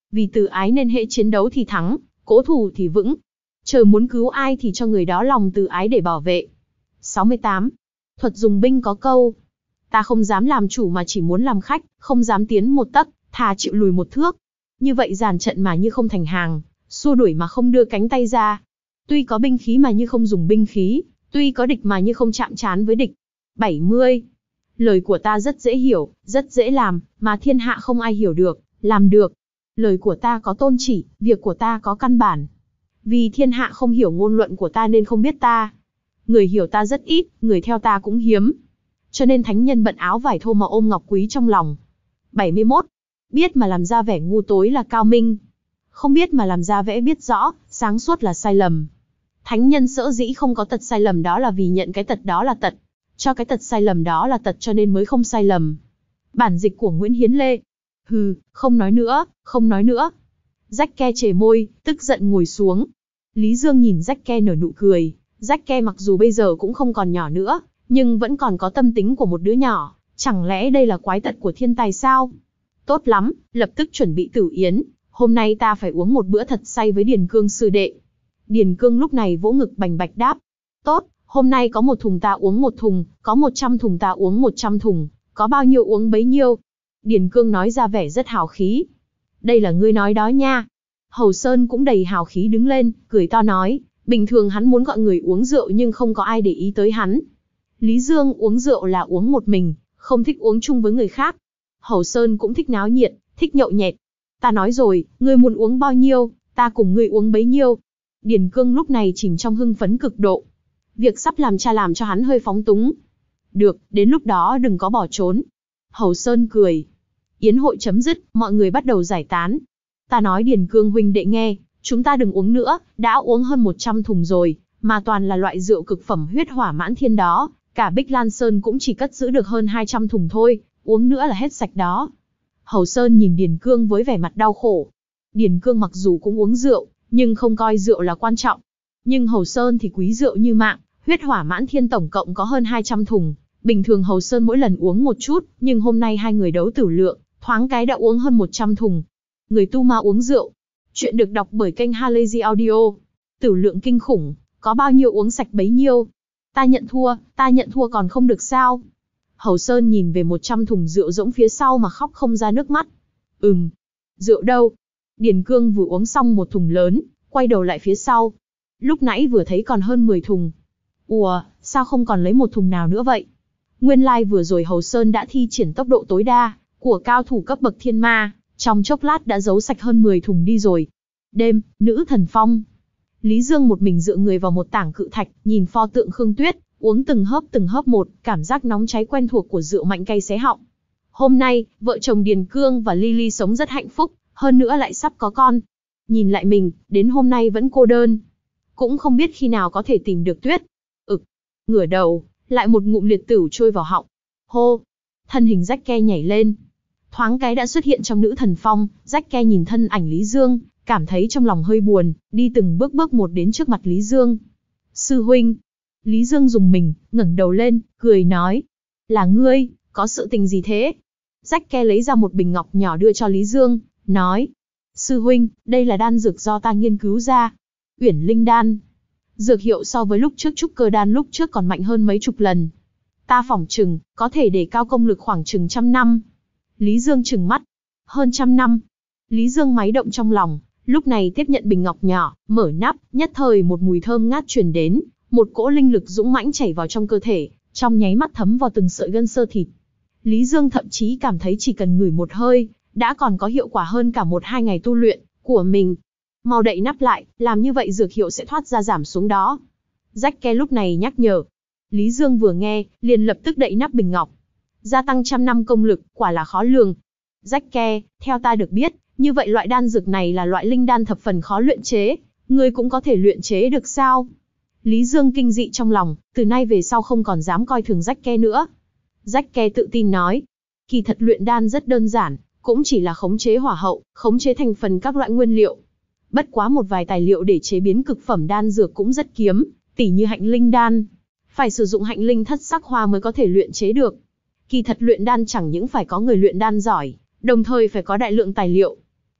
Vì từ ái nên hễ chiến đấu thì thắng, cố thủ thì vững. Trời muốn cứu ai thì cho người đó lòng từ ái để bảo vệ. sáu mươi tám. Thuật dùng binh có câu: ta không dám làm chủ mà chỉ muốn làm khách, không dám tiến một tấc, thà chịu lùi một thước. Như vậy dàn trận mà như không thành hàng, xua đuổi mà không đưa cánh tay ra. Tuy có binh khí mà như không dùng binh khí, tuy có địch mà như không chạm trán với địch. bảy mươi. Lời của ta rất dễ hiểu, rất dễ làm, mà thiên hạ không ai hiểu được, làm được. Lời của ta có tôn chỉ, việc của ta có căn bản. Vì thiên hạ không hiểu ngôn luận của ta nên không biết ta. Người hiểu ta rất ít, người theo ta cũng hiếm. Cho nên thánh nhân bận áo vải thô mà ôm ngọc quý trong lòng. bảy mươi mốt. Biết mà làm ra vẻ ngu tối là cao minh. Không biết mà làm ra vẻ biết rõ, sáng suốt là sai lầm. Thánh nhân sở dĩ không có tật sai lầm đó là vì nhận cái tật đó là tật. Cho cái tật sai lầm đó là tật cho nên mới không sai lầm. Bản dịch của Nguyễn Hiến Lê. Hừ, không nói nữa, không nói nữa. Rách Ke chề môi, tức giận ngồi xuống. Lý Dương nhìn Rách Ke nở nụ cười. Rách Ke mặc dù bây giờ cũng không còn nhỏ nữa, nhưng vẫn còn có tâm tính của một đứa nhỏ. Chẳng lẽ đây là quái tật của thiên tài sao? Tốt lắm, lập tức chuẩn bị tử yến. Hôm nay ta phải uống một bữa thật say với Điền Cương sư đệ. Điền Cương lúc này vỗ ngực bành bạch đáp. Tốt, hôm nay có một thùng ta uống một thùng, có một trăm thùng ta uống một trăm thùng, có bao nhiêu uống bấy nhiêu. Điền Cương nói ra vẻ rất hào khí. Đây là ngươi nói đó nha. Hầu Sơn cũng đầy hào khí đứng lên, cười to nói, bình thường hắn muốn gọi người uống rượu nhưng không có ai để ý tới hắn. Lý Dương uống rượu là uống một mình, không thích uống chung với người khác. Hầu Sơn cũng thích náo nhiệt, thích nhậu nhẹt. Ta nói rồi, ngươi muốn uống bao nhiêu, ta cùng ngươi uống bấy nhiêu. Điền Cương lúc này chìm trong hưng phấn cực độ. Việc sắp làm cha làm cho hắn hơi phóng túng. Được, đến lúc đó đừng có bỏ trốn. Hầu Sơn cười. Yến hội chấm dứt, mọi người bắt đầu giải tán. Ta nói Điền Cương huynh đệ nghe, chúng ta đừng uống nữa, đã uống hơn một trăm thùng rồi, mà toàn là loại rượu cực phẩm huyết hỏa mãn thiên đó. Cả Bích Lan Sơn cũng chỉ cất giữ được hơn hai trăm thùng thôi, uống nữa là hết sạch đó. Hầu Sơn nhìn Điền Cương với vẻ mặt đau khổ. Điền Cương mặc dù cũng uống rượu, nhưng không coi rượu là quan trọng. Nhưng Hầu Sơn thì quý rượu như mạng, huyết hỏa mãn thiên tổng cộng có hơn hai trăm thùng. Bình thường Hầu Sơn mỗi lần uống một chút, nhưng hôm nay hai người đấu tử lượng, thoáng cái đã uống hơn một trăm thùng. Người tu ma uống rượu. Chuyện được đọc bởi kênh Halazy Audio. Tử lượng kinh khủng, có bao nhiêu uống sạch bấy nhiêu. Ta nhận thua, ta nhận thua còn không được sao? Hầu Sơn nhìn về một trăm thùng rượu rỗng phía sau mà khóc không ra nước mắt. Ừm, rượu đâu? Điền Cương vừa uống xong một thùng lớn, quay đầu lại phía sau. Lúc nãy vừa thấy còn hơn mười thùng. Ủa, sao không còn lấy một thùng nào nữa vậy? Nguyên lai like vừa rồi Hầu Sơn đã thi triển tốc độ tối đa của cao thủ cấp bậc thiên ma, trong chốc lát đã giấu sạch hơn mười thùng đi rồi. Đêm, Nữ Thần Phong. Lý Dương một mình dựa người vào một tảng cự thạch, nhìn pho tượng Khương Tuyết, uống từng hớp từng hớp một, cảm giác nóng cháy quen thuộc của rượu mạnh cay xé họng. Hôm nay, vợ chồng Điền Cương và Lily sống rất hạnh phúc, hơn nữa lại sắp có con. Nhìn lại mình, đến hôm nay vẫn cô đơn. Cũng không biết khi nào có thể tìm được Tuyết. Ực, ngửa đầu, lại một ngụm liệt tửu trôi vào họng. Hô, thân hình Rách Ke nhảy lên. Thoáng cái đã xuất hiện trong Nữ Thần Phong, Rách Ke nhìn thân ảnh Lý Dương, cảm thấy trong lòng hơi buồn, đi từng bước bước một đến trước mặt Lý Dương. Sư huynh. Lý Dương dùng mình, ngẩng đầu lên, cười nói. Là ngươi, có sự tình gì thế? Rách Ke lấy ra một bình ngọc nhỏ đưa cho Lý Dương, nói. Sư huynh, đây là đan dược do ta nghiên cứu ra. Uyển Linh Đan. Dược hiệu so với lúc trước Trúc Cơ Đan lúc trước còn mạnh hơn mấy chục lần. Ta phỏng chừng, có thể để cao công lực khoảng chừng trăm năm. Lý Dương trừng mắt. Hơn trăm năm. Lý Dương máy động trong lòng, lúc này tiếp nhận bình ngọc nhỏ, mở nắp, nhất thời một mùi thơm ngát truyền đến, một cỗ linh lực dũng mãnh chảy vào trong cơ thể, trong nháy mắt thấm vào từng sợi gân xơ thịt. Lý Dương thậm chí cảm thấy chỉ cần ngửi một hơi, đã còn có hiệu quả hơn cả một hai ngày tu luyện của mình. Mau đậy nắp lại, làm như vậy dược hiệu sẽ thoát ra giảm xuống đó. Rách Ke lúc này nhắc nhở. Lý Dương vừa nghe, liền lập tức đậy nắp bình ngọc. Gia tăng trăm năm công lực, quả là khó lường. Rách Ke, theo ta được biết, như vậy loại đan dược này là loại linh đan thập phần khó luyện chế, ngươi cũng có thể luyện chế được sao? Lý Dương kinh dị trong lòng, từ nay về sau không còn dám coi thường Rách Ke nữa. Rách Ke tự tin nói, kỳ thật luyện đan rất đơn giản, cũng chỉ là khống chế hỏa hậu, khống chế thành phần các loại nguyên liệu. Bất quá một vài tài liệu để chế biến cực phẩm đan dược cũng rất kiếm, tỉ như hạnh linh đan. Phải sử dụng hạnh linh thất sắc hoa mới có thể luyện chế được. Kỳ thật luyện đan chẳng những phải có người luyện đan giỏi, đồng thời phải có đại lượng tài liệu.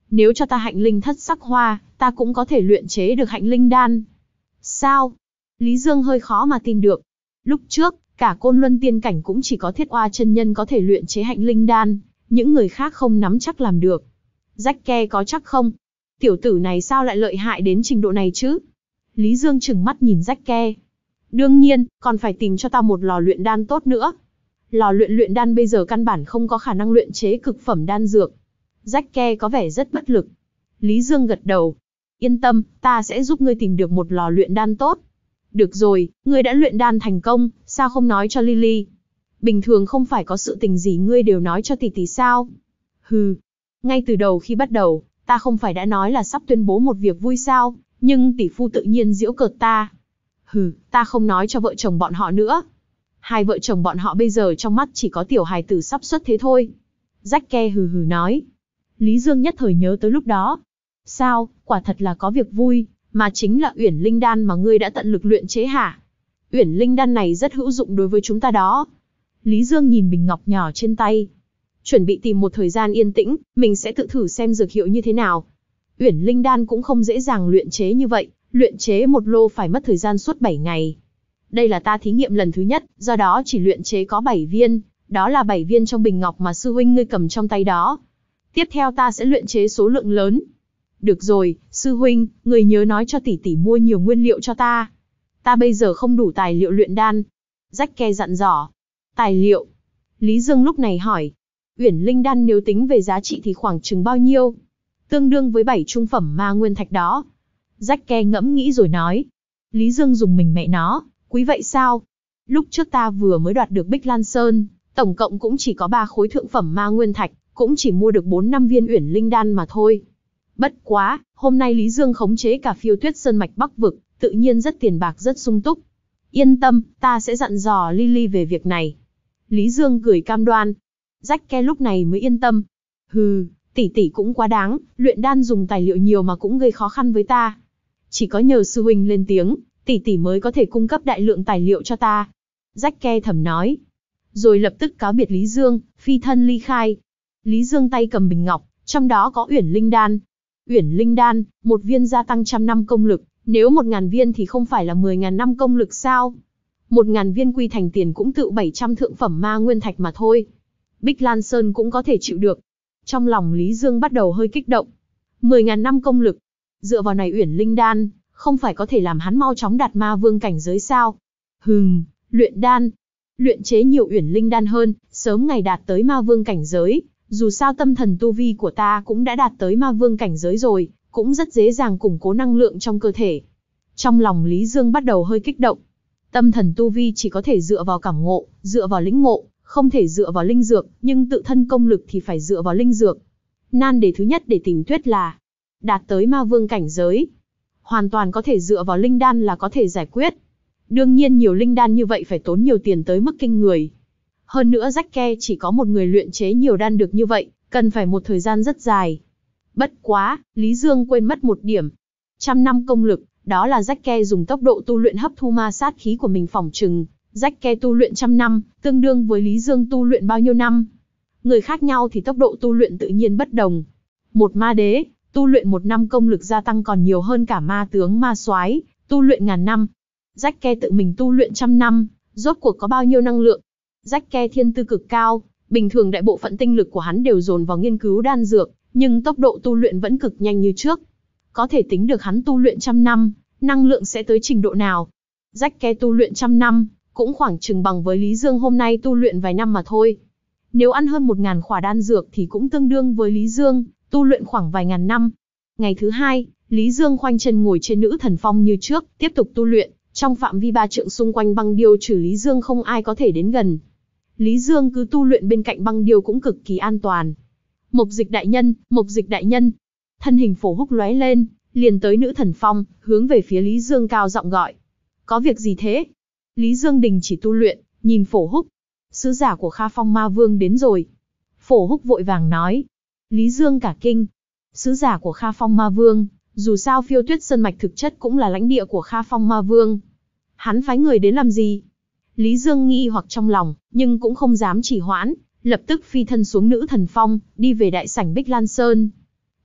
Nếu cho ta hạnh linh thất sắc hoa, ta cũng có thể luyện chế được hạnh linh đan. Sao? Lý Dương hơi khó mà tin được. Lúc trước, cả Côn Luân tiên cảnh cũng chỉ có Thiết Oa chân nhân có thể luyện chế hạnh linh đan, những người khác không nắm chắc làm được. Rách Ke có chắc không? Tiểu tử này sao lại lợi hại đến trình độ này chứ? Lý Dương trừng mắt nhìn Rách Ke. Đương nhiên, còn phải tìm cho ta một lò luyện đan tốt nữa. Lò luyện luyện đan bây giờ căn bản không có khả năng luyện chế cực phẩm đan dược. Rách Ke có vẻ rất bất lực. Lý Dương gật đầu. Yên tâm, ta sẽ giúp ngươi tìm được một lò luyện đan tốt. Được rồi, ngươi đã luyện đan thành công, sao không nói cho Lily? Bình thường không phải có sự tình gì ngươi đều nói cho tỷ tỷ sao? Hừ, ngay từ đầu khi bắt đầu, ta không phải đã nói là sắp tuyên bố một việc vui sao, nhưng tỷ phu tự nhiên giễu cợt ta. Hừ, ta không nói cho vợ chồng bọn họ nữa. Hai vợ chồng bọn họ bây giờ trong mắt chỉ có tiểu hài tử sắp xuất thế thôi. Rách Ke hừ hừ nói. Lý Dương nhất thời nhớ tới lúc đó. Sao, quả thật là có việc vui, mà chính là Uyển Linh Đan mà ngươi đã tận lực luyện chế hả? Uyển Linh Đan này rất hữu dụng đối với chúng ta đó. Lý Dương nhìn bình ngọc nhỏ trên tay. Chuẩn bị tìm một thời gian yên tĩnh, mình sẽ tự thử xem dược hiệu như thế nào. Uyển Linh Đan cũng không dễ dàng luyện chế như vậy, luyện chế một lô phải mất thời gian suốt bảy ngày. Đây là ta thí nghiệm lần thứ nhất, do đó chỉ luyện chế có bảy viên, đó là bảy viên trong bình ngọc mà sư huynh ngươi cầm trong tay đó. Tiếp theo ta sẽ luyện chế số lượng lớn. Được rồi, sư huynh, người nhớ nói cho tỷ tỷ mua nhiều nguyên liệu cho ta. Ta bây giờ không đủ tài liệu luyện đan. Rách Ke dặn dò. Tài liệu? Lý Dương lúc này hỏi. Uyển Linh Đan nếu tính về giá trị thì khoảng chừng bao nhiêu? Tương đương với bảy trung phẩm ma nguyên thạch đó. Rách Ke ngẫm nghĩ rồi nói. Lý Dương dùng mình mẹ nó, quý vậy sao? Lúc trước ta vừa mới đoạt được Bích Lan Sơn, tổng cộng cũng chỉ có ba khối thượng phẩm ma nguyên thạch, cũng chỉ mua được bốn năm viên Uyển Linh Đan mà thôi. Bất quá, hôm nay Lý Dương khống chế cả Phiêu Tuyết Sơn mạch Bắc vực, tự nhiên rất tiền bạc rất sung túc. Yên tâm, ta sẽ dặn dò Lily về việc này. Lý Dương cười cam đoan. Rách Ke lúc này mới yên tâm. Hừ, tỷ tỷ cũng quá đáng, luyện đan dùng tài liệu nhiều mà cũng gây khó khăn với ta. Chỉ có nhờ sư huynh lên tiếng, tỷ tỷ mới có thể cung cấp đại lượng tài liệu cho ta. Rách Ke thầm nói. Rồi lập tức cáo biệt Lý Dương, phi thân ly khai. Lý Dương tay cầm bình ngọc, trong đó có Uyển Linh Đan. Uyển Linh Đan, một viên gia tăng trăm năm công lực, nếu một ngàn viên thì không phải là mười ngàn năm công lực sao? Một ngàn viên quy thành tiền cũng tự bảy trăm thượng phẩm ma nguyên thạch mà thôi. Bích Lan Sơn cũng có thể chịu được. Trong lòng Lý Dương bắt đầu hơi kích động. Mười ngàn năm công lực. Dựa vào này Uyển Linh Đan, không phải có thể làm hắn mau chóng đạt ma vương cảnh giới sao? Hừm, luyện đan. Luyện chế nhiều Uyển Linh Đan hơn, sớm ngày đạt tới ma vương cảnh giới. Dù sao tâm thần tu vi của ta cũng đã đạt tới ma vương cảnh giới rồi, cũng rất dễ dàng củng cố năng lượng trong cơ thể. Trong lòng Lý Dương bắt đầu hơi kích động. Tâm thần tu vi chỉ có thể dựa vào cảm ngộ, dựa vào lĩnh ngộ, không thể dựa vào linh dược, nhưng tự thân công lực thì phải dựa vào linh dược. Nan đề thứ nhất để tìm Tuyết là đạt tới ma vương cảnh giới. Hoàn toàn có thể dựa vào linh đan là có thể giải quyết. Đương nhiên nhiều linh đan như vậy phải tốn nhiều tiền tới mức kinh người. Hơn nữa Rách Ke chỉ có một người luyện chế nhiều đan được như vậy, cần phải một thời gian rất dài. Bất quá, Lý Dương quên mất một điểm. Trăm năm công lực, đó là Rách Ke dùng tốc độ tu luyện hấp thu ma sát khí của mình phỏng chừng. Rách Ke tu luyện trăm năm, tương đương với Lý Dương tu luyện bao nhiêu năm. Người khác nhau thì tốc độ tu luyện tự nhiên bất đồng. Một ma đế, tu luyện một năm công lực gia tăng còn nhiều hơn cả ma tướng ma soái tu luyện ngàn năm. Rách Ke tự mình tu luyện trăm năm, rốt cuộc có bao nhiêu năng lượng? Rách Ke thiên tư cực cao, bình thường đại bộ phận tinh lực của hắn đều dồn vào nghiên cứu đan dược, nhưng tốc độ tu luyện vẫn cực nhanh như trước. Có thể tính được hắn tu luyện trăm năm, năng lượng sẽ tới trình độ nào. Rách Ke tu luyện trăm năm, cũng khoảng chừng bằng với Lý Dương hôm nay tu luyện vài năm mà thôi. Nếu ăn hơn một ngàn khỏa đan dược thì cũng tương đương với Lý Dương, tu luyện khoảng vài ngàn năm. Ngày thứ hai, Lý Dương khoanh chân ngồi trên Nữ Thần Phong như trước, tiếp tục tu luyện. Trong phạm vi ba trượng xung quanh băng điêu trừ Lý Dương không ai có thể đến gần. Lý Dương cứ tu luyện bên cạnh băng điêu cũng cực kỳ an toàn. Mộc Dịch đại nhân, Mộc Dịch đại nhân. Thân hình Phổ Húc lóe lên, liền tới Nữ Thần Phong, hướng về phía Lý Dương cao giọng gọi. Có việc gì thế? Lý Dương đình chỉ tu luyện, nhìn Phổ Húc. Sứ giả của Kha Phong Ma Vương đến rồi. Phổ Húc vội vàng nói. Lý Dương cả kinh. Sứ giả của Kha Phong Ma Vương, dù sao Phiêu Tuyết Sơn mạch thực chất cũng là lãnh địa của Kha Phong Ma Vương. Hắn phái người đến làm gì? Lý Dương nghi hoặc trong lòng, nhưng cũng không dám trì hoãn, lập tức phi thân xuống Nữ Thần Phong, đi về đại sảnh Bích Lan Sơn.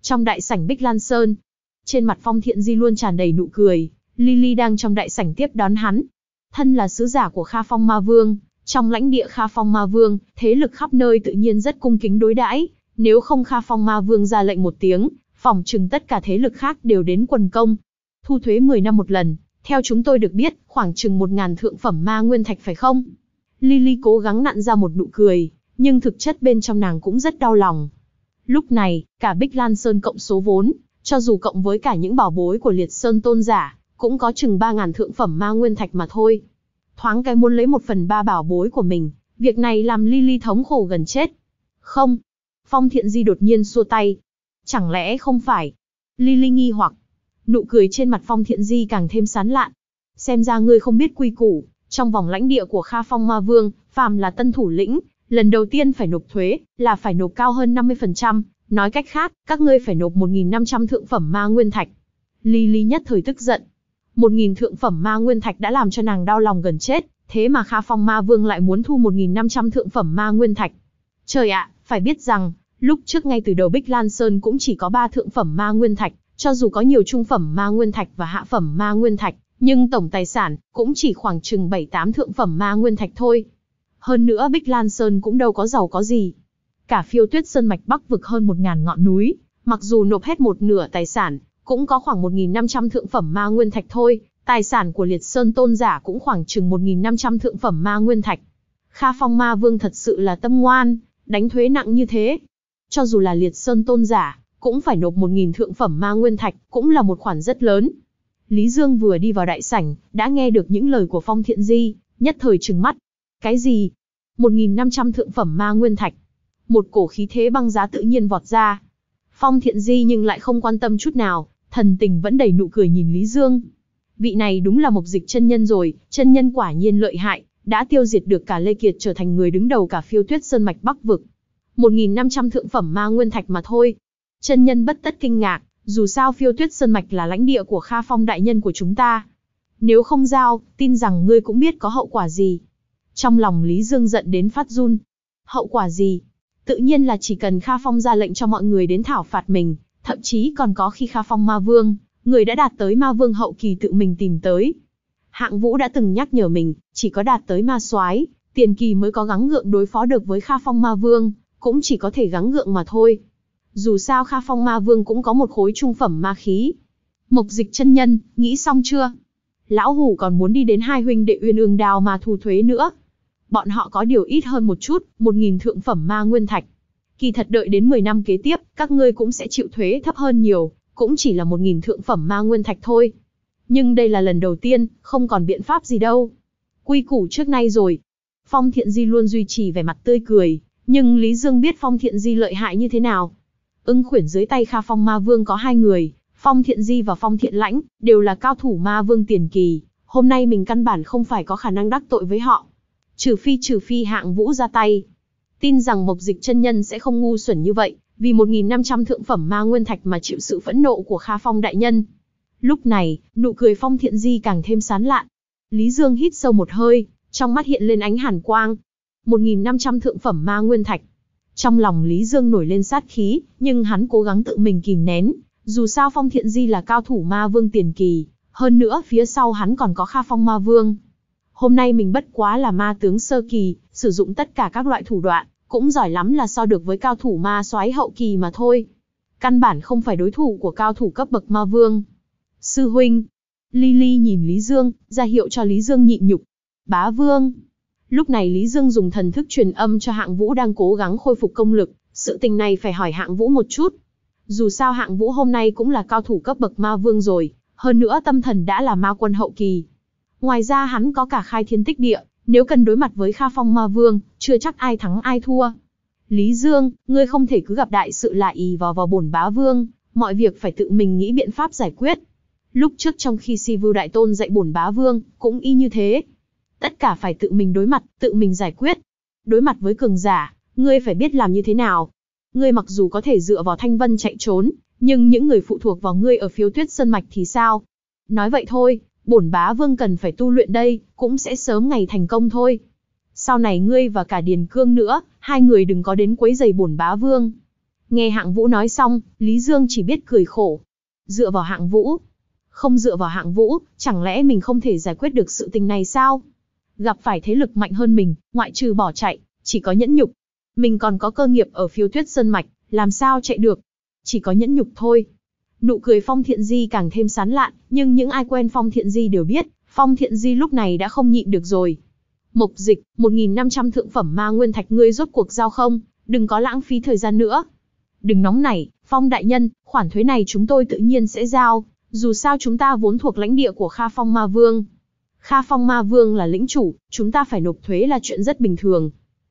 Trong đại sảnh Bích Lan Sơn, trên mặt Phong Thiện Di luôn tràn đầy nụ cười, Lily đang trong đại sảnh tiếp đón hắn. Thân là sứ giả của Kha Phong Ma Vương, trong lãnh địa Kha Phong Ma Vương, thế lực khắp nơi tự nhiên rất cung kính đối đãi, nếu không Kha Phong Ma Vương ra lệnh một tiếng, phỏng chừng tất cả thế lực khác đều đến quần công. Thu thuế mười năm một lần, theo chúng tôi được biết, khoảng chừng một ngàn thượng phẩm ma nguyên thạch phải không? Lily cố gắng nặn ra một nụ cười, nhưng thực chất bên trong nàng cũng rất đau lòng. Lúc này, cả Bích Lan Sơn cộng số vốn, cho dù cộng với cả những bảo bối của Liệt Sơn tôn giả, cũng có chừng ba ngàn thượng phẩm ma nguyên thạch mà thôi. Thoáng cái muốn lấy một phần ba bảo bối của mình, việc này làm Lily thống khổ gần chết. Không. Phong Thiện Di đột nhiên xua tay. Chẳng lẽ không phải? Lily nghi hoặc. Nụ cười trên mặt Phong Thiện Di càng thêm sán lạn. Xem ra ngươi không biết quy củ, trong vòng lãnh địa của Kha Phong Ma Vương, phàm là tân thủ lĩnh, lần đầu tiên phải nộp thuế, là phải nộp cao hơn năm mươi phần trăm, nói cách khác, các ngươi phải nộp một nghìn năm trăm thượng phẩm ma nguyên thạch. Lily nhất thời tức giận. một nghìn thượng phẩm ma nguyên thạch đã làm cho nàng đau lòng gần chết, thế mà Kha Phong Ma Vương lại muốn thu một nghìn năm trăm thượng phẩm ma nguyên thạch. Trời ạ, phải biết rằng, lúc trước ngay từ đầu Bích Lan Sơn cũng chỉ có ba thượng phẩm ma nguyên thạch, cho dù có nhiều trung phẩm ma nguyên thạch và hạ phẩm ma nguyên thạch, nhưng tổng tài sản cũng chỉ khoảng chừng bảy tám thượng phẩm ma nguyên thạch thôi. Hơn nữa Bích Lan Sơn cũng đâu có giàu có gì. Cả Phiêu Tuyết Sơn mạch Bắc vực hơn một ngàn ngọn núi, mặc dù nộp hết một nửa tài sản, cũng có khoảng một nghìn năm trăm thượng phẩm ma nguyên thạch thôi, tài sản của Liệt Sơn tôn giả cũng khoảng chừng một nghìn năm trăm thượng phẩm ma nguyên thạch. Kha Phong Ma Vương thật sự là tâm ngoan, đánh thuế nặng như thế. Cho dù là Liệt Sơn tôn giả, cũng phải nộp một nghìn thượng phẩm ma nguyên thạch, cũng là một khoản rất lớn. Lý Dương vừa đi vào đại sảnh, đã nghe được những lời của Phong Thiện Di, nhất thời trừng mắt. Cái gì? một nghìn năm trăm thượng phẩm ma nguyên thạch. Một cổ khí thế băng giá tự nhiên vọt ra. Phong Thiện Di nhưng lại không quan tâm chút nào, thần tình vẫn đầy nụ cười nhìn Lý Dương. Vị này đúng là Mộc Dịch chân nhân rồi, chân nhân quả nhiên lợi hại, đã tiêu diệt được cả Lê Kiệt trở thành người đứng đầu cả Phiêu Tuyết Sơn mạch Bắc vực. một nghìn năm trăm thượng phẩm ma nguyên thạch mà thôi. Chân nhân bất tất kinh ngạc, dù sao Phiêu Tuyết Sơn mạch là lãnh địa của Kha Phong đại nhân của chúng ta. Nếu không giao, tin rằng ngươi cũng biết có hậu quả gì. Trong lòng Lý Dương giận đến phát run. Hậu quả gì? Tự nhiên là chỉ cần Kha Phong ra lệnh cho mọi người đến thảo phạt mình, thậm chí còn có khi Kha Phong Ma Vương, người đã đạt tới Ma Vương hậu kỳ tự mình tìm tới. Hạng Vũ đã từng nhắc nhở mình, chỉ có đạt tới Ma Soái, tiền kỳ mới có gắng gượng đối phó được với Kha Phong Ma Vương, cũng chỉ có thể gắng gượng mà thôi. Dù sao Kha Phong Ma Vương cũng có một khối trung phẩm ma khí. Mộc Dịch chân nhân, nghĩ xong chưa? Lão Hủ còn muốn đi đến hai huynh đệ Uyên Ương Đao mà thu thuế nữa. Bọn họ có điều ít hơn một chút, một nghìn thượng phẩm ma nguyên thạch. Kỳ thật đợi đến mười năm kế tiếp, các ngươi cũng sẽ chịu thuế thấp hơn nhiều, cũng chỉ là một nghìn thượng phẩm ma nguyên thạch thôi. Nhưng đây là lần đầu tiên, không còn biện pháp gì đâu. Quy củ trước nay rồi. Phong Thiện Di luôn duy trì vẻ mặt tươi cười, nhưng Lý Dương biết Phong Thiện Di lợi hại như thế nào. Ưng Khuyển dưới tay Kha Phong Ma Vương có hai người, Phong Thiện Di và Phong Thiện Lãnh, đều là cao thủ Ma Vương tiền kỳ. Hôm nay mình căn bản không phải có khả năng đắc tội với họ. Trừ phi trừ phi Hạng Vũ ra tay. Tin rằng Mộc Dịch chân nhân sẽ không ngu xuẩn như vậy, vì một nghìn năm trăm thượng phẩm ma nguyên thạch mà chịu sự phẫn nộ của Kha Phong đại nhân. Lúc này, nụ cười Phong Thiện Di càng thêm sán lạn. Lý Dương hít sâu một hơi, trong mắt hiện lên ánh hàn quang. một nghìn năm trăm thượng phẩm ma nguyên thạch. Trong lòng Lý Dương nổi lên sát khí, nhưng hắn cố gắng tự mình kìm nén. Dù sao Phong Thiện Di là cao thủ Ma Vương tiền kỳ, hơn nữa phía sau hắn còn có Kha Phong Ma Vương. Hôm nay mình bất quá là ma tướng sơ kỳ, sử dụng tất cả các loại thủ đoạn, cũng giỏi lắm là so được với cao thủ ma soái hậu kỳ mà thôi. Căn bản không phải đối thủ của cao thủ cấp bậc Ma Vương. Sư huynh. Lily nhìn Lý Dương, ra hiệu cho Lý Dương nhịn nhục. Bá Vương. Lúc này Lý Dương dùng thần thức truyền âm cho Hạng Vũ đang cố gắng khôi phục công lực, sự tình này phải hỏi Hạng Vũ một chút. Dù sao Hạng Vũ hôm nay cũng là cao thủ cấp bậc Ma Vương rồi, hơn nữa tâm thần đã là ma quân hậu kỳ. Ngoài ra hắn có cả khai thiên tích địa, nếu cần đối mặt với Kha Phong Ma Vương, chưa chắc ai thắng ai thua. Lý Dương, ngươi không thể cứ gặp đại sự lại ì vào vào bổn bá vương, mọi việc phải tự mình nghĩ biện pháp giải quyết. Lúc trước trong khi Si Vưu Đại Tôn dạy bổn bá vương, cũng y như thế. Tất cả phải tự mình đối mặt, tự mình giải quyết. Đối mặt với cường giả, ngươi phải biết làm như thế nào. Ngươi mặc dù có thể dựa vào Thanh Vân chạy trốn, nhưng những người phụ thuộc vào ngươi ở Phiêu Tuyết Sơn mạch thì sao? Nói vậy thôi, bổn bá vương cần phải tu luyện đây, cũng sẽ sớm ngày thành công thôi. Sau này ngươi và cả Điền Cương nữa, hai người đừng có đến quấy rầy bổn bá vương. Nghe Hạng Vũ nói xong, Lý Dương chỉ biết cười khổ. Dựa vào Hạng Vũ? Không dựa vào Hạng Vũ, chẳng lẽ mình không thể giải quyết được sự tình này sao? Gặp phải thế lực mạnh hơn mình, ngoại trừ bỏ chạy, chỉ có nhẫn nhục. Mình còn có cơ nghiệp ở Phiêu Tuyết Sơn Mạch, làm sao chạy được? Chỉ có nhẫn nhục thôi. Nụ cười Phong Thiện Di càng thêm sán lạn, nhưng những ai quen Phong Thiện Di đều biết, Phong Thiện Di lúc này đã không nhịn được rồi. Mộc Dịch, một nghìn năm trăm thượng phẩm ma nguyên thạch ngươi rốt cuộc giao không, đừng có lãng phí thời gian nữa. Đừng nóng nảy, Phong đại nhân, khoản thuế này chúng tôi tự nhiên sẽ giao, dù sao chúng ta vốn thuộc lãnh địa của Kha Phong Ma Vương. Kha Phong Ma Vương là lĩnh chủ, chúng ta phải nộp thuế là chuyện rất bình thường.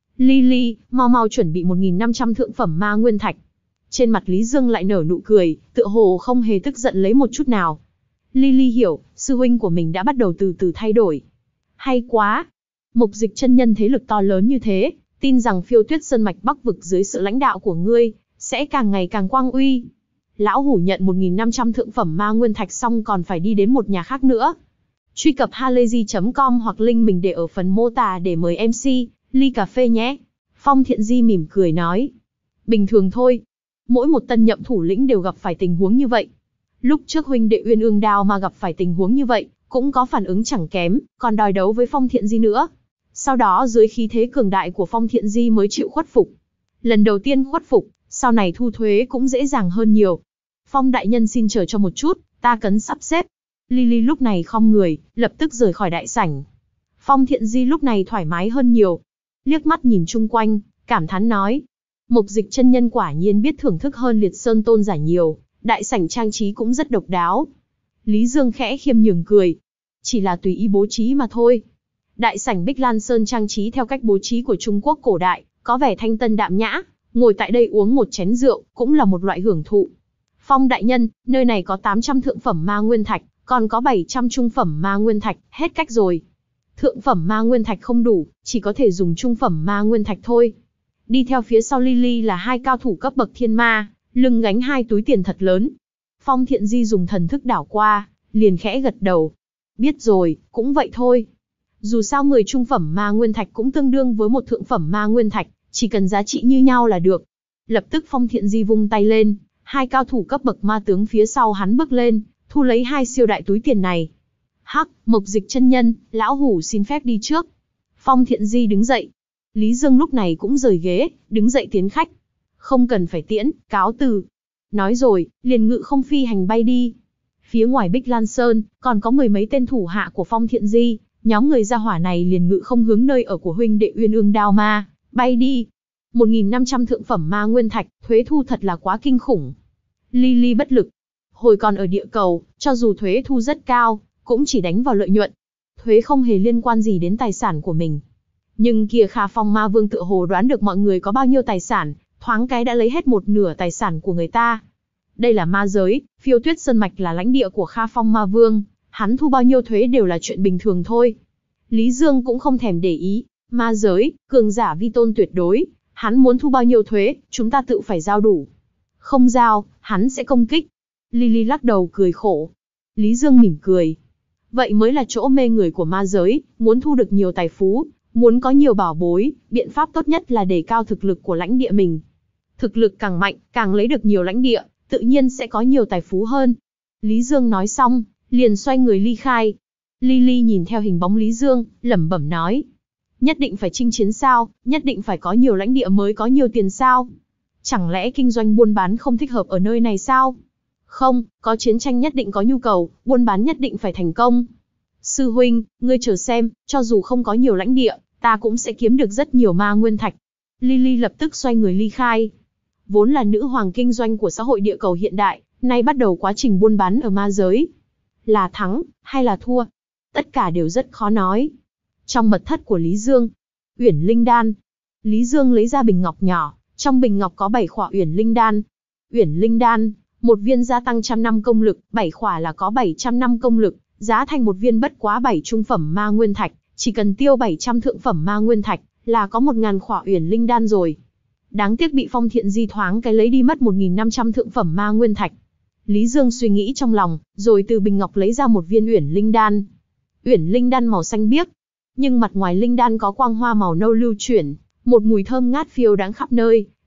Lily, mau mau chuẩn bị một nghìn năm trăm thượng phẩm ma nguyên thạch. Trên mặt Lý Dương lại nở nụ cười, tựa hồ không hề tức giận lấy một chút nào. Lily hiểu, sư huynh của mình đã bắt đầu từ từ thay đổi. Hay quá! Mộc Dịch chân nhân thế lực to lớn như thế, tin rằng Phiêu Tuyết Sơn Mạch Bắc vực dưới sự lãnh đạo của ngươi, sẽ càng ngày càng quang uy. Lão hủ nhận một nghìn năm trăm thượng phẩm ma nguyên thạch xong còn phải đi đến một nhà khác nữa. Truy cập halayzi chấm com hoặc link mình để ở phần mô tả để mời em xê, ly cà phê nhé. Phong Thiện Di mỉm cười nói. Bình thường thôi. Mỗi một tân nhậm thủ lĩnh đều gặp phải tình huống như vậy. Lúc trước huynh đệ Uyên Ương Đao mà gặp phải tình huống như vậy, cũng có phản ứng chẳng kém, còn đòi đấu với Phong Thiện Di nữa. Sau đó dưới khí thế cường đại của Phong Thiện Di mới chịu khuất phục. Lần đầu tiên khuất phục, sau này thu thuế cũng dễ dàng hơn nhiều. Phong đại nhân xin chờ cho một chút, ta cần sắp xếp. Lily lúc này khom người, lập tức rời khỏi đại sảnh. Phong Thiện Di lúc này thoải mái hơn nhiều. Liếc mắt nhìn chung quanh, cảm thán nói. Mộc Dịch chân nhân quả nhiên biết thưởng thức hơn Liệt Sơn tôn giả nhiều, đại sảnh trang trí cũng rất độc đáo. Lý Dương khẽ khiêm nhường cười. Chỉ là tùy ý bố trí mà thôi. Đại sảnh Bích Lan Sơn trang trí theo cách bố trí của Trung Quốc cổ đại, có vẻ thanh tân đạm nhã, ngồi tại đây uống một chén rượu, cũng là một loại hưởng thụ. Phong đại nhân, nơi này có tám trăm thượng phẩm ma nguyên thạch, còn có bảy trăm trung phẩm ma nguyên thạch, hết cách rồi. Thượng phẩm ma nguyên thạch không đủ, chỉ có thể dùng trung phẩm ma nguyên thạch thôi. Đi theo phía sau Lily là hai cao thủ cấp bậc thiên ma, lưng gánh hai túi tiền thật lớn. Phong Thiện Di dùng thần thức đảo qua, liền khẽ gật đầu. Biết rồi, cũng vậy thôi. Dù sao mười trung phẩm ma nguyên thạch cũng tương đương với một thượng phẩm ma nguyên thạch, chỉ cần giá trị như nhau là được. Lập tức Phong Thiện Di vung tay lên, hai cao thủ cấp bậc ma tướng phía sau hắn bước lên, thu lấy hai siêu đại túi tiền này. Hắc, Mộc Dịch chân nhân, lão hủ xin phép đi trước. Phong Thiện Di đứng dậy. Lý Dương lúc này cũng rời ghế, đứng dậy tiến khách. Không cần phải tiễn, cáo từ. Nói rồi, liền ngự không phi hành bay đi. Phía ngoài Bích Lan Sơn, còn có mười mấy tên thủ hạ của Phong Thiện Di, nhóm người gia hỏa này liền ngự không hướng nơi ở của huynh đệ Uyên Ương Đao ma, bay đi. một nghìn năm trăm thượng phẩm ma nguyên thạch, thuế thu thật là quá kinh khủng. Lily bất lực. Hồi còn ở địa cầu, cho dù thuế thu rất cao, cũng chỉ đánh vào lợi nhuận. Thuế không hề liên quan gì đến tài sản của mình. Nhưng kia Kha Phong Ma Vương tựa hồ đoán được mọi người có bao nhiêu tài sản, thoáng cái đã lấy hết một nửa tài sản của người ta. Đây là ma giới, Phiêu Tuyết Sơn Mạch là lãnh địa của Kha Phong Ma Vương, hắn thu bao nhiêu thuế đều là chuyện bình thường thôi. Lý Dương cũng không thèm để ý, ma giới, cường giả vi tôn tuyệt đối, hắn muốn thu bao nhiêu thuế, chúng ta tự phải giao đủ. Không giao, hắn sẽ công kích. Lily lắc đầu cười khổ. Lý Dương mỉm cười. Vậy mới là chỗ mê người của ma giới, muốn thu được nhiều tài phú, muốn có nhiều bảo bối, biện pháp tốt nhất là đề cao thực lực của lãnh địa mình. Thực lực càng mạnh, càng lấy được nhiều lãnh địa, tự nhiên sẽ có nhiều tài phú hơn. Lý Dương nói xong, liền xoay người ly khai. Lily nhìn theo hình bóng Lý Dương, lẩm bẩm nói. Nhất định phải chinh chiến sao, nhất định phải có nhiều lãnh địa mới có nhiều tiền sao? Chẳng lẽ kinh doanh buôn bán không thích hợp ở nơi này sao? Không, có chiến tranh nhất định có nhu cầu, buôn bán nhất định phải thành công. Sư huynh, ngươi chờ xem, cho dù không có nhiều lãnh địa, ta cũng sẽ kiếm được rất nhiều ma nguyên thạch. Lily lập tức xoay người ly khai. Vốn là nữ hoàng kinh doanh của xã hội địa cầu hiện đại, nay bắt đầu quá trình buôn bán ở ma giới. Là thắng, hay là thua? Tất cả đều rất khó nói. Trong mật thất của Lý Dương, Uyển Linh Đan. Lý Dương lấy ra bình ngọc nhỏ, trong bình ngọc có bảy khỏa Uyển Linh Đan. Uyển Linh Đan, một viên gia tăng trăm năm công lực, bảy khỏa là có bảy trăm năm công lực, giá thành một viên bất quá bảy trung phẩm ma nguyên thạch, chỉ cần tiêu bảy trăm thượng phẩm ma nguyên thạch, là có một ngàn khỏa Uyển Linh Đan rồi. Đáng tiếc bị Phong Thiện Di thoáng cái lấy đi mất một nghìn năm trăm thượng phẩm ma nguyên thạch. Lý Dương suy nghĩ trong lòng, rồi từ bình ngọc lấy ra một viên Uyển Linh Đan. Uyển Linh Đan màu xanh biếc, nhưng mặt ngoài linh đan có quang hoa màu nâu lưu chuyển, một mùi thơm ngát phiêu đáng khắp nơi,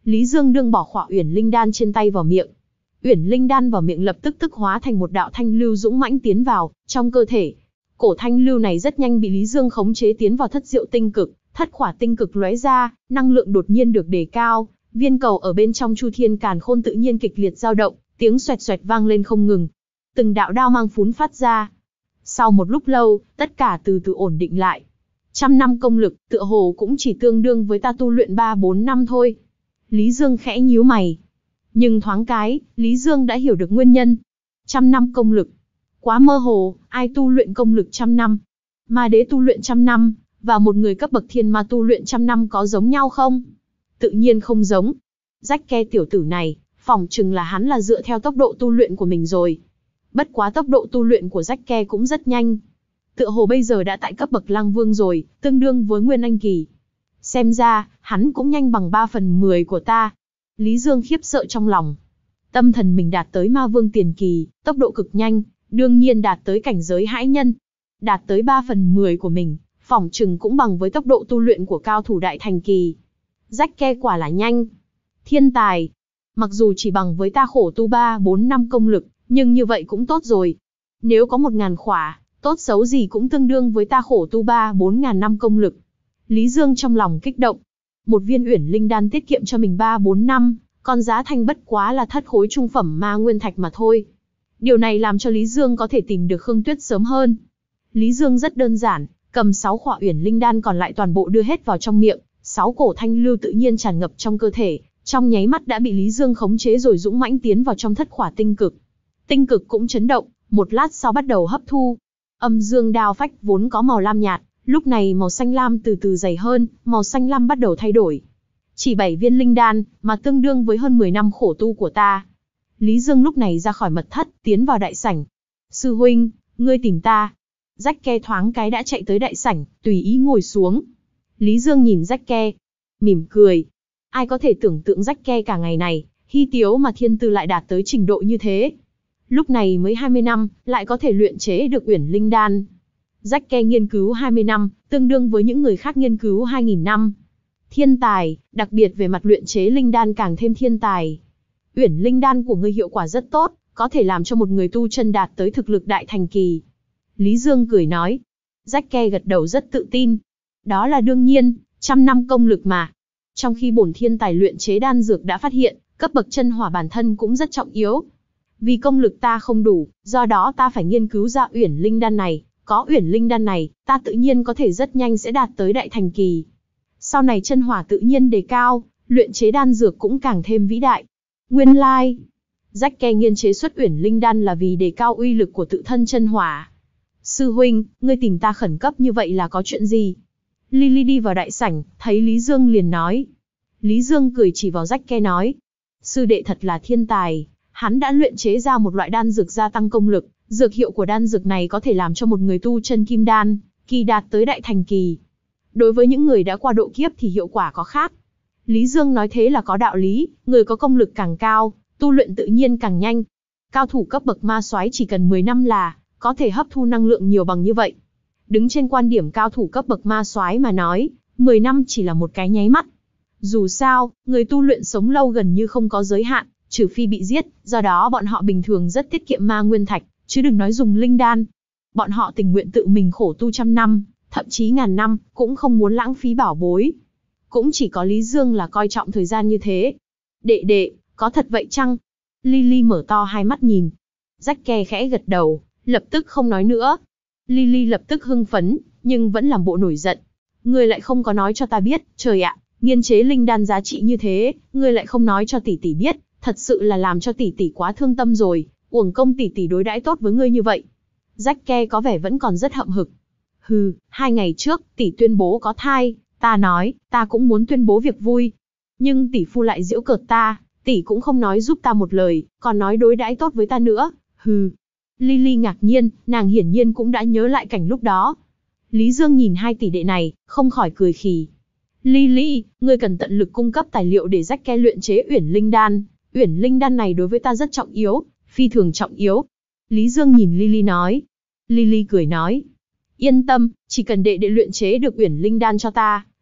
Lý Dương đương bỏ khỏa Uyển Linh Đan trên tay vào miệng. Uyển Linh Đan vào miệng lập tức tức hóa thành một đạo thanh lưu dũng mãnh tiến vào trong cơ thể. Cổ thanh lưu này rất nhanh bị Lý Dương khống chế tiến vào thất diệu tinh cực, thất khỏa tinh cực lóe ra, năng lượng đột nhiên được đề cao, viên cầu ở bên trong Chu Thiên Càn Khôn tự nhiên kịch liệt dao động, tiếng xoẹt xoẹt vang lên không ngừng. Từng đạo đao mang phún phát ra. Sau một lúc lâu, tất cả từ từ ổn định lại. Trăm năm công lực, tựa hồ cũng chỉ tương đương với ta tu luyện ba bốn năm thôi. Lý Dương khẽ nhíu mày. Nhưng thoáng cái, Lý Dương đã hiểu được nguyên nhân. Trăm năm công lực. Quá mơ hồ, ai tu luyện công lực trăm năm? Ma đế tu luyện trăm năm, và một người cấp bậc thiên ma tu luyện trăm năm có giống nhau không? Tự nhiên không giống. Rách Ke tiểu tử này, phỏng chừng là hắn là dựa theo tốc độ tu luyện của mình rồi. Bất quá tốc độ tu luyện của Rách Ke cũng rất nhanh. Tựa hồ bây giờ đã tại cấp bậc Lăng Vương rồi, tương đương với Nguyên Anh kỳ. Xem ra, hắn cũng nhanh bằng ba phần mười của ta. Lý Dương khiếp sợ trong lòng. Tâm thần mình đạt tới Ma Vương tiền kỳ, tốc độ cực nhanh, đương nhiên đạt tới cảnh giới hãi nhân. Đạt tới ba phần mười của mình, phỏng chừng cũng bằng với tốc độ tu luyện của cao thủ đại thành kỳ. Rách Ke quả là nhanh. Thiên tài. Mặc dù chỉ bằng với ta khổ tu ba bốn năm công lực, nhưng như vậy cũng tốt rồi. Nếu có một ngàn khỏa, tốt xấu gì cũng tương đương với ta khổ tu ba bốn ngàn năm công lực. Lý Dương trong lòng kích động. Một viên Uyển Linh Đan tiết kiệm cho mình ba bốn năm, còn giá thành bất quá là thất khối trung phẩm ma nguyên thạch mà thôi. Điều này làm cho Lý Dương có thể tìm được Khương Tuyết sớm hơn. Lý Dương rất đơn giản, cầm sáu khỏa Uyển Linh Đan còn lại toàn bộ đưa hết vào trong miệng, sáu cổ thanh lưu tự nhiên tràn ngập trong cơ thể, trong nháy mắt đã bị Lý Dương khống chế rồi dũng mãnh tiến vào trong thất khỏa tinh cực. Tinh cực cũng chấn động, một lát sau bắt đầu hấp thu. Âm dương đao phách vốn có màu lam nhạt, lúc này màu xanh lam từ từ dày hơn, màu xanh lam bắt đầu thay đổi. Chỉ bảy viên linh đan, mà tương đương với hơn mười năm khổ tu của ta. Lý Dương lúc này ra khỏi mật thất, tiến vào đại sảnh. Sư huynh, ngươi tìm ta. Rách Ke thoáng cái đã chạy tới đại sảnh, tùy ý ngồi xuống. Lý Dương nhìn Rách Ke, mỉm cười. Ai có thể tưởng tượng Rách Ke cả ngày này, hy tiếu mà thiên tư lại đạt tới trình độ như thế. Lúc này mới hai mươi năm, lại có thể luyện chế được Uyển Linh Đan. Rách Ke nghiên cứu hai mươi năm, tương đương với những người khác nghiên cứu hai nghìn năm. Thiên tài, đặc biệt về mặt luyện chế linh đan càng thêm thiên tài. Uyển Linh Đan của ngươi hiệu quả rất tốt, có thể làm cho một người tu chân đạt tới thực lực đại thành kỳ. Lý Dương cười nói. Rách Ke gật đầu rất tự tin. Đó là đương nhiên, trăm năm công lực mà. Trong khi bổn thiên tài luyện chế đan dược đã phát hiện, cấp bậc chân hỏa bản thân cũng rất trọng yếu. Vì công lực ta không đủ, do đó ta phải nghiên cứu ra Uyển Linh Đan này. Có Uyển Linh Đan này, ta tự nhiên có thể rất nhanh sẽ đạt tới đại thành kỳ. Sau này chân hỏa tự nhiên đề cao, luyện chế đan dược cũng càng thêm vĩ đại. Nguyên lai, like. Rách Ke nghiên chế xuất Uyển Linh Đan là vì đề cao uy lực của tự thân chân hỏa. Sư huynh, ngươi tìm ta khẩn cấp như vậy là có chuyện gì? Lily đi vào đại sảnh, thấy Lý Dương liền nói. Lý Dương cười chỉ vào Rách Ke nói. Sư đệ thật là thiên tài, hắn đã luyện chế ra một loại đan dược gia tăng công lực. Dược hiệu của đan dược này có thể làm cho một người tu chân kim đan kỳ đạt tới đại thành kỳ. Đối với những người đã qua độ kiếp thì hiệu quả có khác. Lý Dương nói thế là có đạo lý, người có công lực càng cao, tu luyện tự nhiên càng nhanh. Cao thủ cấp bậc ma soái chỉ cần mười năm là có thể hấp thu năng lượng nhiều bằng như vậy. Đứng trên quan điểm cao thủ cấp bậc ma soái mà nói, mười năm chỉ là một cái nháy mắt. Dù sao, người tu luyện sống lâu gần như không có giới hạn, trừ phi bị giết, do đó bọn họ bình thường rất tiết kiệm ma nguyên thạch, chứ đừng nói dùng linh đan. Bọn họ tình nguyện tự mình khổ tu trăm năm, thậm chí ngàn năm, cũng không muốn lãng phí bảo bối. Cũng chỉ có Lý Dương là coi trọng thời gian như thế. Đệ đệ, có thật vậy chăng? Lily mở to hai mắt nhìn. Rách Ke khẽ gật đầu, lập tức không nói nữa. Lily lập tức hưng phấn, nhưng vẫn làm bộ nổi giận. Ngươi lại không có nói cho ta biết, trời ạ, nghiên chế linh đan giá trị như thế, ngươi lại không nói cho tỷ tỷ biết, thật sự là làm cho tỷ tỷ quá thương tâm rồi, uổng công tỷ tỷ đối đãi tốt với ngươi như vậy. Rách Ke có vẻ vẫn còn rất hậm hực. Hừ, hai ngày trước, tỷ tuyên bố có thai, ta nói, ta cũng muốn tuyên bố việc vui. Nhưng tỷ phu lại giễu cợt ta, tỷ cũng không nói giúp ta một lời, còn nói đối đãi tốt với ta nữa, hừ. Lily ngạc nhiên, nàng hiển nhiên cũng đã nhớ lại cảnh lúc đó. Lý Dương nhìn hai tỷ đệ này, không khỏi cười khì. Lily, ngươi cần tận lực cung cấp tài liệu để Rách Ke luyện chế Uyển Linh Đan. Uyển Linh Đan này đối với ta rất trọng yếu, phi thường trọng yếu. Lý Dương nhìn Lily nói. Lily cười nói. Yên tâm, chỉ cần đệ đệ luyện chế được Uyển Linh Đan cho ta,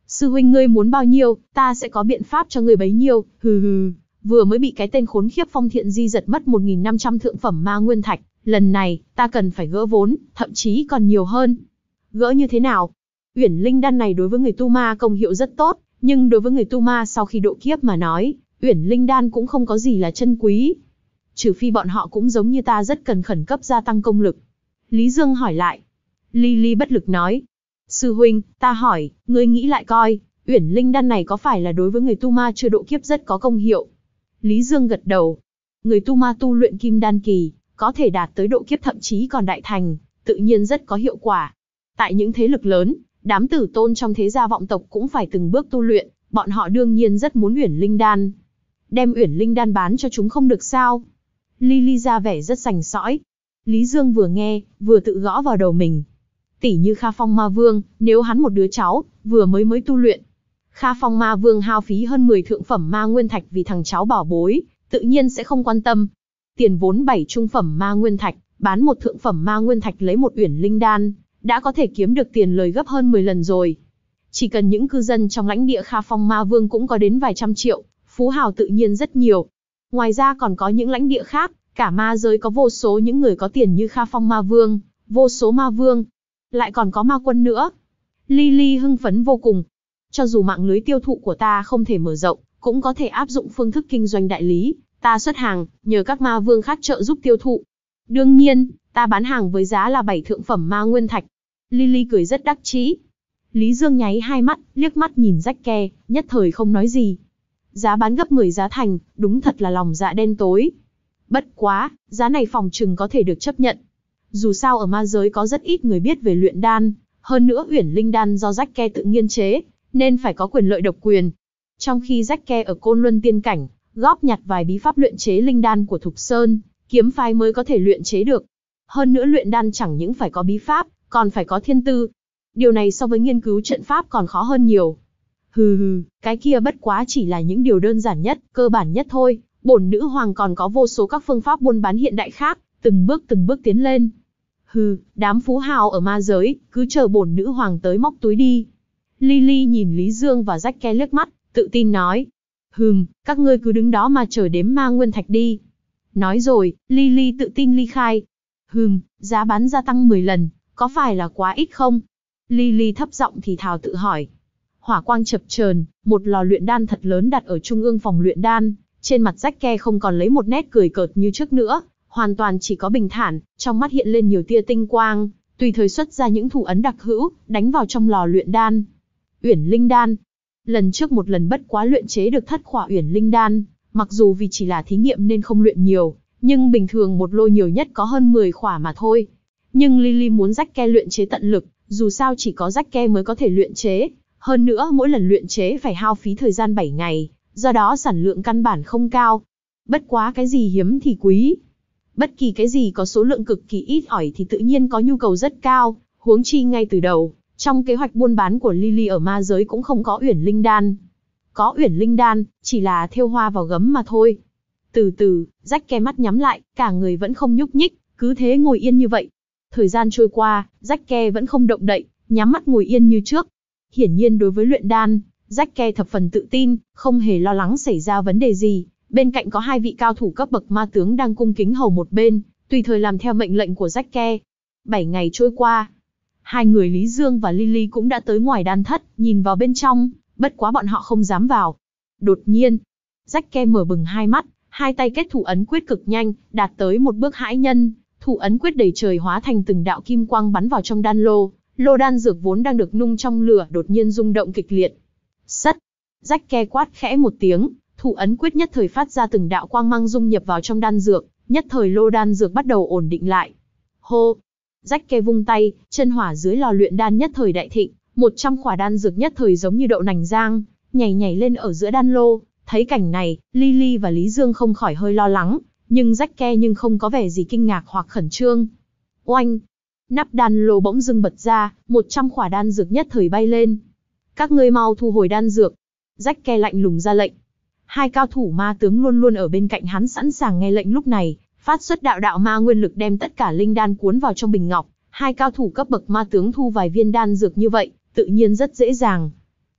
Sư huynh ngươi muốn bao nhiêu, ta sẽ có biện pháp cho ngươi bấy nhiêu, hừ hừ. Vừa mới bị cái tên khốn khiếp Phong Thiện Di giật mất một nghìn năm trăm thượng phẩm ma nguyên thạch, lần này, ta cần phải gỡ vốn, thậm chí còn nhiều hơn. Gỡ như thế nào? Uyển linh đan này đối với người tu ma công hiệu rất tốt, nhưng đối với người tu ma sau khi độ kiếp mà nói, uyển linh đan cũng không có gì là chân quý. Trừ phi bọn họ cũng giống như ta rất cần khẩn cấp gia tăng công lực. Lý Dương hỏi lại. Lily bất lực nói. Sư huynh, ta hỏi, ngươi nghĩ lại coi, uyển linh đan này có phải là đối với người tu ma chưa độ kiếp rất có công hiệu? Lý Dương gật đầu. Người tu ma tu luyện kim đan kỳ, có thể đạt tới độ kiếp thậm chí còn đại thành, tự nhiên rất có hiệu quả. Tại những thế lực lớn, đám tử tôn trong thế gia vọng tộc cũng phải từng bước tu luyện, bọn họ đương nhiên rất muốn uyển linh đan. Đem uyển linh đan bán cho chúng không được sao? Lily ra vẻ rất sành sỏi. Lý Dương vừa nghe, vừa tự gõ vào đầu mình. Tỷ như Kha Phong Ma Vương, nếu hắn một đứa cháu, vừa mới mới tu luyện. Kha Phong Ma Vương hao phí hơn mười thượng phẩm ma nguyên thạch vì thằng cháu bảo bối, tự nhiên sẽ không quan tâm. Tiền vốn bảy trung phẩm ma nguyên thạch, bán một thượng phẩm ma nguyên thạch lấy một uyển linh đan, đã có thể kiếm được tiền lời gấp hơn mười lần rồi. Chỉ cần những cư dân trong lãnh địa Kha Phong Ma Vương cũng có đến vài trăm triệu, phú hào tự nhiên rất nhiều. Ngoài ra còn có những lãnh địa khác, cả ma giới có vô số những người có tiền như Kha Phong Ma Vương, vô số ma vương, lại còn có ma quân nữa. Lily hưng phấn vô cùng. Cho dù mạng lưới tiêu thụ của ta không thể mở rộng, cũng có thể áp dụng phương thức kinh doanh đại lý, ta xuất hàng, nhờ các ma vương khác trợ giúp tiêu thụ. Đương nhiên, ta bán hàng với giá là bảy thượng phẩm ma nguyên thạch. Lily cười rất đắc chí. Lý Dương nháy hai mắt, liếc mắt nhìn Jack, nhất thời không nói gì. Giá bán gấp mười giá thành, đúng thật là lòng dạ đen tối. Bất quá, giá này phòng chừng có thể được chấp nhận. Dù sao ở ma giới có rất ít người biết về luyện đan, hơn nữa uyển linh đan do Jack tự nghiên chế, nên phải có quyền lợi độc quyền. Trong khi Jack ở Côn Luân tiên cảnh, góp nhặt vài bí pháp luyện chế linh đan của Thục Sơn, kiếm phái mới có thể luyện chế được. Hơn nữa luyện đan chẳng những phải có bí pháp, còn phải có thiên tư. Điều này so với nghiên cứu trận pháp còn khó hơn nhiều. Hừ hừ, cái kia bất quá chỉ là những điều đơn giản nhất, cơ bản nhất thôi. Bổn nữ hoàng còn có vô số các phương pháp buôn bán hiện đại khác, từng bước từng bước tiến lên. Hừ, đám phú hào ở ma giới, cứ chờ bổn nữ hoàng tới móc túi đi. Lily nhìn Lý Dương và Jack liếc mắt, tự tin nói. Hừm, các ngươi cứ đứng đó mà chờ đếm ma nguyên thạch đi. Nói rồi, Lily tự tin ly khai. Hừm, giá bán gia tăng mười lần, có phải là quá ít không? Lily thấp giọng thì thào tự hỏi. Hỏa quang chập chờn, một lò luyện đan thật lớn đặt ở trung ương phòng luyện đan. Trên mặt Jack không còn lấy một nét cười cợt như trước nữa, hoàn toàn chỉ có bình thản, trong mắt hiện lên nhiều tia tinh quang, tùy thời xuất ra những thủ ấn đặc hữu, đánh vào trong lò luyện đan. Uyển linh đan. Lần trước một lần bất quá luyện chế được thất khỏa uyển linh đan, mặc dù vì chỉ là thí nghiệm nên không luyện nhiều, nhưng bình thường một lô nhiều nhất có hơn mười khỏa mà thôi. Nhưng Lily muốn Jack luyện chế tận lực, dù sao chỉ có Jack mới có thể luyện chế, hơn nữa mỗi lần luyện chế phải hao phí thời gian bảy ngày, do đó sản lượng căn bản không cao. Bất quá cái gì hiếm thì quý. Bất kỳ cái gì có số lượng cực kỳ ít ỏi thì tự nhiên có nhu cầu rất cao, huống chi ngay từ đầu, trong kế hoạch buôn bán của Lily ở ma giới cũng không có uyển linh đan. Có uyển linh đan, chỉ là thêu hoa vào gấm mà thôi. Từ từ, Jack mắt nhắm lại, cả người vẫn không nhúc nhích, cứ thế ngồi yên như vậy. Thời gian trôi qua, Jack vẫn không động đậy, nhắm mắt ngồi yên như trước. Hiển nhiên đối với luyện đan, Jack thập phần tự tin, không hề lo lắng xảy ra vấn đề gì. Bên cạnh có hai vị cao thủ cấp bậc ma tướng đang cung kính hầu một bên, tùy thời làm theo mệnh lệnh của Jack. Bảy ngày trôi qua, hai người Lý Dương và Lily cũng đã tới ngoài đan thất, nhìn vào bên trong, bất quá bọn họ không dám vào. Đột nhiên, Jack mở bừng hai mắt, hai tay kết thủ ấn quyết cực nhanh, đạt tới một bước hãi nhân, thủ ấn quyết đầy trời hóa thành từng đạo kim quang bắn vào trong đan lô, lô đan dược vốn đang được nung trong lửa đột nhiên rung động kịch liệt. Sắt, Jack quát khẽ một tiếng, thủ ấn quyết nhất thời phát ra từng đạo quang mang dung nhập vào trong đan dược, nhất thời lô đan dược bắt đầu ổn định lại. Hô, Jack vung tay, chân hỏa dưới lò luyện đan nhất thời đại thịnh, một trăm khỏa đan dược nhất thời giống như đậu nành rang, nhảy nhảy lên ở giữa đan lô. Thấy cảnh này, Lily và Lý Dương không khỏi hơi lo lắng, nhưng Jack nhưng không có vẻ gì kinh ngạc hoặc khẩn trương. Oanh! Nắp đan lô bỗng dưng bật ra, một trăm khỏa đan dược nhất thời bay lên. Các ngươi mau thu hồi đan dược. Jack lạnh lùng ra lệnh. Hai cao thủ ma tướng luôn luôn ở bên cạnh hắn sẵn sàng nghe lệnh lúc này, phát xuất đạo đạo ma nguyên lực đem tất cả linh đan cuốn vào trong bình ngọc. Hai cao thủ cấp bậc ma tướng thu vài viên đan dược như vậy, tự nhiên rất dễ dàng.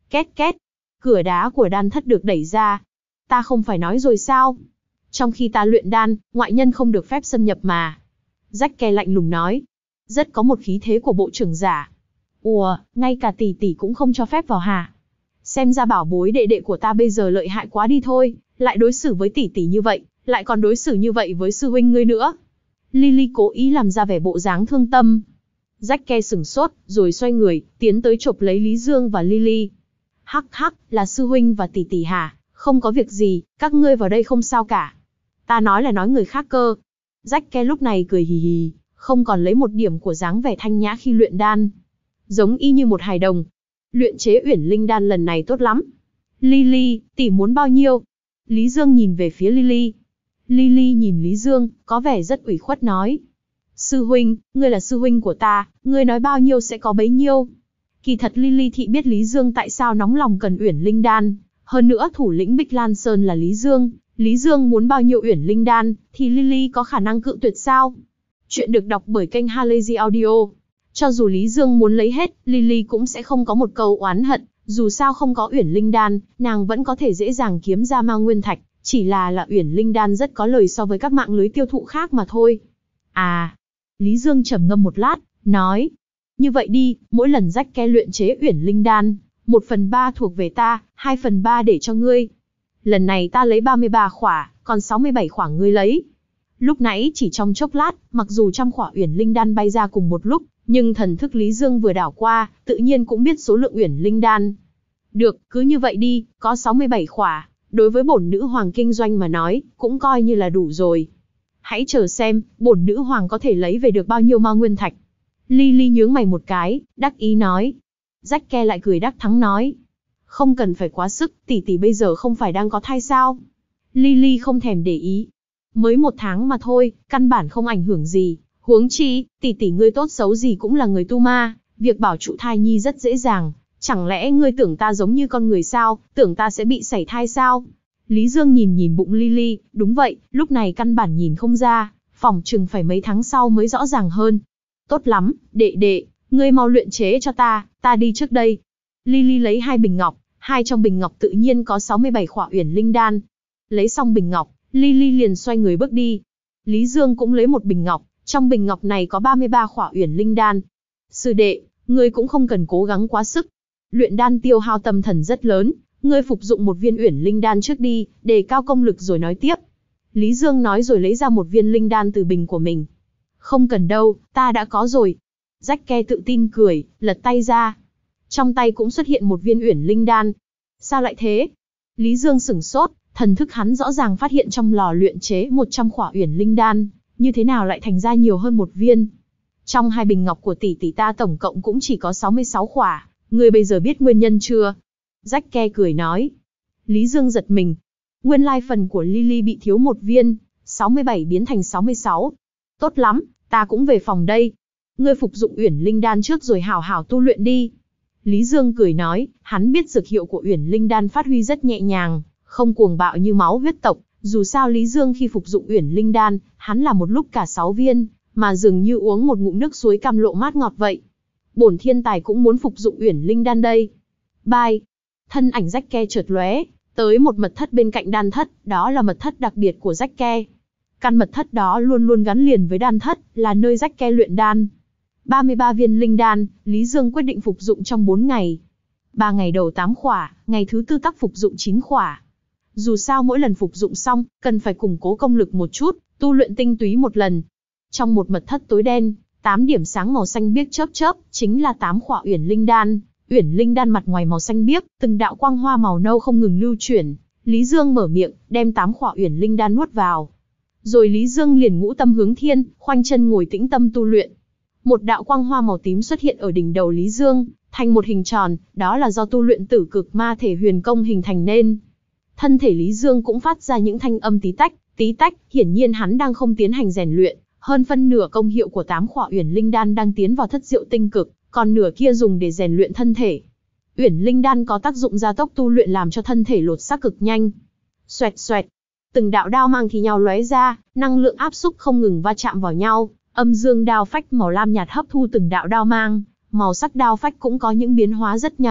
Két két, cửa đá của đan thất được đẩy ra. Ta không phải nói rồi sao? Trong khi ta luyện đan, ngoại nhân không được phép xâm nhập mà. Rách Ke lạnh lùng nói. Rất có một khí thế của bộ trưởng giả. Ủa, ngay cả tỷ tỷ cũng không cho phép vào hả? Xem ra bảo bối đệ đệ của ta bây giờ lợi hại quá đi thôi, lại đối xử với tỷ tỷ như vậy, lại còn đối xử như vậy với sư huynh ngươi nữa. Lily cố ý làm ra vẻ bộ dáng thương tâm. Rách Ke sửng sốt, rồi xoay người, tiến tới chộp lấy Lý Dương và Lily. Hắc hắc, là sư huynh và tỷ tỷ hả? Không có việc gì, các ngươi vào đây không sao cả. Ta nói là nói người khác cơ. Rách Ke lúc này cười hì hì, không còn lấy một điểm của dáng vẻ thanh nhã khi luyện đan. Giống y như một hài đồng. Luyện chế uyển linh đan lần này tốt lắm. Lily, tỷ muốn bao nhiêu? Lý Dương nhìn về phía Lily. Lily nhìn Lý Dương, có vẻ rất ủy khuất nói. Sư huynh, ngươi là sư huynh của ta, ngươi nói bao nhiêu sẽ có bấy nhiêu. Kỳ thật Lily thị biết Lý Dương tại sao nóng lòng cần uyển linh đan. Hơn nữa thủ lĩnh Bích Lan Sơn là Lý Dương. Lý Dương muốn bao nhiêu uyển linh đan, thì Lily có khả năng cự tuyệt sao? Chuyện được đọc bởi kênh Halazy Audio. Cho dù Lý Dương muốn lấy hết, Lily cũng sẽ không có một câu oán hận. Dù sao không có uyển linh đan, nàng vẫn có thể dễ dàng kiếm ra ma nguyên thạch. Chỉ là là uyển linh đan rất có lời so với các mạng lưới tiêu thụ khác mà thôi. À, Lý Dương trầm ngâm một lát, nói. Như vậy đi, mỗi lần Rách Ke luyện chế uyển linh đan, một phần ba thuộc về ta, hai phần ba để cho ngươi. Lần này ta lấy ba mươi ba khỏa, còn sáu mươi bảy khỏa ngươi lấy. Lúc nãy chỉ trong chốc lát, mặc dù trăm khỏa uyển linh đan bay ra cùng một lúc, nhưng thần thức Lý Dương vừa đảo qua, tự nhiên cũng biết số lượng uyển linh đan. Được, cứ như vậy đi, có sáu mươi bảy khỏa, đối với bổn nữ hoàng kinh doanh mà nói, cũng coi như là đủ rồi. Hãy chờ xem, bổn nữ hoàng có thể lấy về được bao nhiêu ma nguyên thạch. Lily nhướng mày một cái, đắc ý nói. Rách Ke lại cười đắc thắng nói. Không cần phải quá sức, tỷ tỷ bây giờ không phải đang có thai sao? Lily không thèm để ý. Mới một tháng mà thôi, căn bản không ảnh hưởng gì. Huống chi, tỷ tỷ ngươi tốt xấu gì cũng là người tu ma, việc bảo trụ thai nhi rất dễ dàng. Chẳng lẽ ngươi tưởng ta giống như con người sao, tưởng ta sẽ bị sảy thai sao? Lý Dương nhìn nhìn bụng Lily, đúng vậy, lúc này căn bản nhìn không ra, phỏng chừng phải mấy tháng sau mới rõ ràng hơn. Tốt lắm, đệ đệ, ngươi mau luyện chế cho ta, ta đi trước đây. Lily lấy hai bình ngọc, hai trong bình ngọc tự nhiên có sáu mươi bảy khỏa uyển linh đan. Lấy xong bình ngọc, Lily liền xoay người bước đi. Lý Dương cũng lấy một bình ngọc, trong bình ngọc này có ba mươi ba khỏa uyển linh đan. Sư đệ, ngươi cũng không cần cố gắng quá sức. Luyện đan tiêu hao tâm thần rất lớn, ngươi phục dụng một viên uyển linh đan trước đi, đề cao công lực rồi nói tiếp. Lý Dương nói rồi lấy ra một viên linh đan từ bình của mình. Không cần đâu, ta đã có rồi. Rách Ke tự tin cười, lật tay ra. Trong tay cũng xuất hiện một viên uyển linh đan. Sao lại thế? Lý Dương sửng sốt, thần thức hắn rõ ràng phát hiện trong lò luyện chế một trăm khỏa uyển linh đan, như thế nào lại thành ra nhiều hơn một viên? Trong hai bình ngọc của tỷ tỷ ta tổng cộng cũng chỉ có sáu mươi sáu khỏa, ngươi bây giờ biết nguyên nhân chưa? Rách Ke cười nói. Lý Dương giật mình. Nguyên lai phần của Lily bị thiếu một viên, sáu mươi bảy biến thành sáu mươi sáu. Tốt lắm, ta cũng về phòng đây. Ngươi phục dụng uyển linh đan trước rồi hảo hảo tu luyện đi. Lý Dương cười nói, hắn biết dược hiệu của uyển linh đan phát huy rất nhẹ nhàng, không cuồng bạo như máu huyết tộc. Dù sao Lý Dương khi phục dụng uyển linh đan, hắn là một lúc cả sáu viên, mà dường như uống một ngụm nước suối cam lộ mát ngọt vậy. Bổn thiên tài cũng muốn phục dụng uyển linh đan đây. Bye. Thân ảnh Rách Ke chợt lóe, tới một mật thất bên cạnh đan thất, đó là mật thất đặc biệt của Rách Ke. Căn mật thất đó luôn luôn gắn liền với đan thất, là nơi Rách Ke luyện đan. ba mươi ba viên linh đan, Lý Dương quyết định phục dụng trong bốn ngày. ba ngày đầu tám khỏa, ngày thứ tư tắc phục dụng chín khỏa. Dù sao mỗi lần phục dụng xong, cần phải củng cố công lực một chút, tu luyện tinh túy một lần. Trong một mật thất tối đen, tám điểm sáng màu xanh biếc chớp chớp, chính là tám khỏa uyển linh đan. Uyển linh đan mặt ngoài màu xanh biếc, từng đạo quang hoa màu nâu không ngừng lưu chuyển. Lý Dương mở miệng, đem tám khỏa uyển linh đan nuốt vào. Rồi Lý Dương liền ngũ tâm hướng thiên, khoanh chân ngồi tĩnh tâm tu luyện. Một đạo quang hoa màu tím xuất hiện ở đỉnh đầu Lý Dương, thành một hình tròn, đó là do tu luyện tử cực ma thể huyền công hình thành nên. Thân thể Lý Dương cũng phát ra những thanh âm tí tách, tí tách, hiển nhiên hắn đang không tiến hành rèn luyện, hơn phân nửa công hiệu của tám khỏa uyển linh đan đang tiến vào thất diệu tinh cực, còn nửa kia dùng để rèn luyện thân thể. Uyển linh đan có tác dụng gia tốc tu luyện làm cho thân thể lột xác cực nhanh. Xoẹt xoẹt, từng đạo đao mang thì nhau lóe ra, năng lượng áp xúc không ngừng va chạm vào nhau, âm dương đao phách màu lam nhạt hấp thu từng đạo đao mang, màu sắc đao phách cũng có những biến hóa rất nhỏ,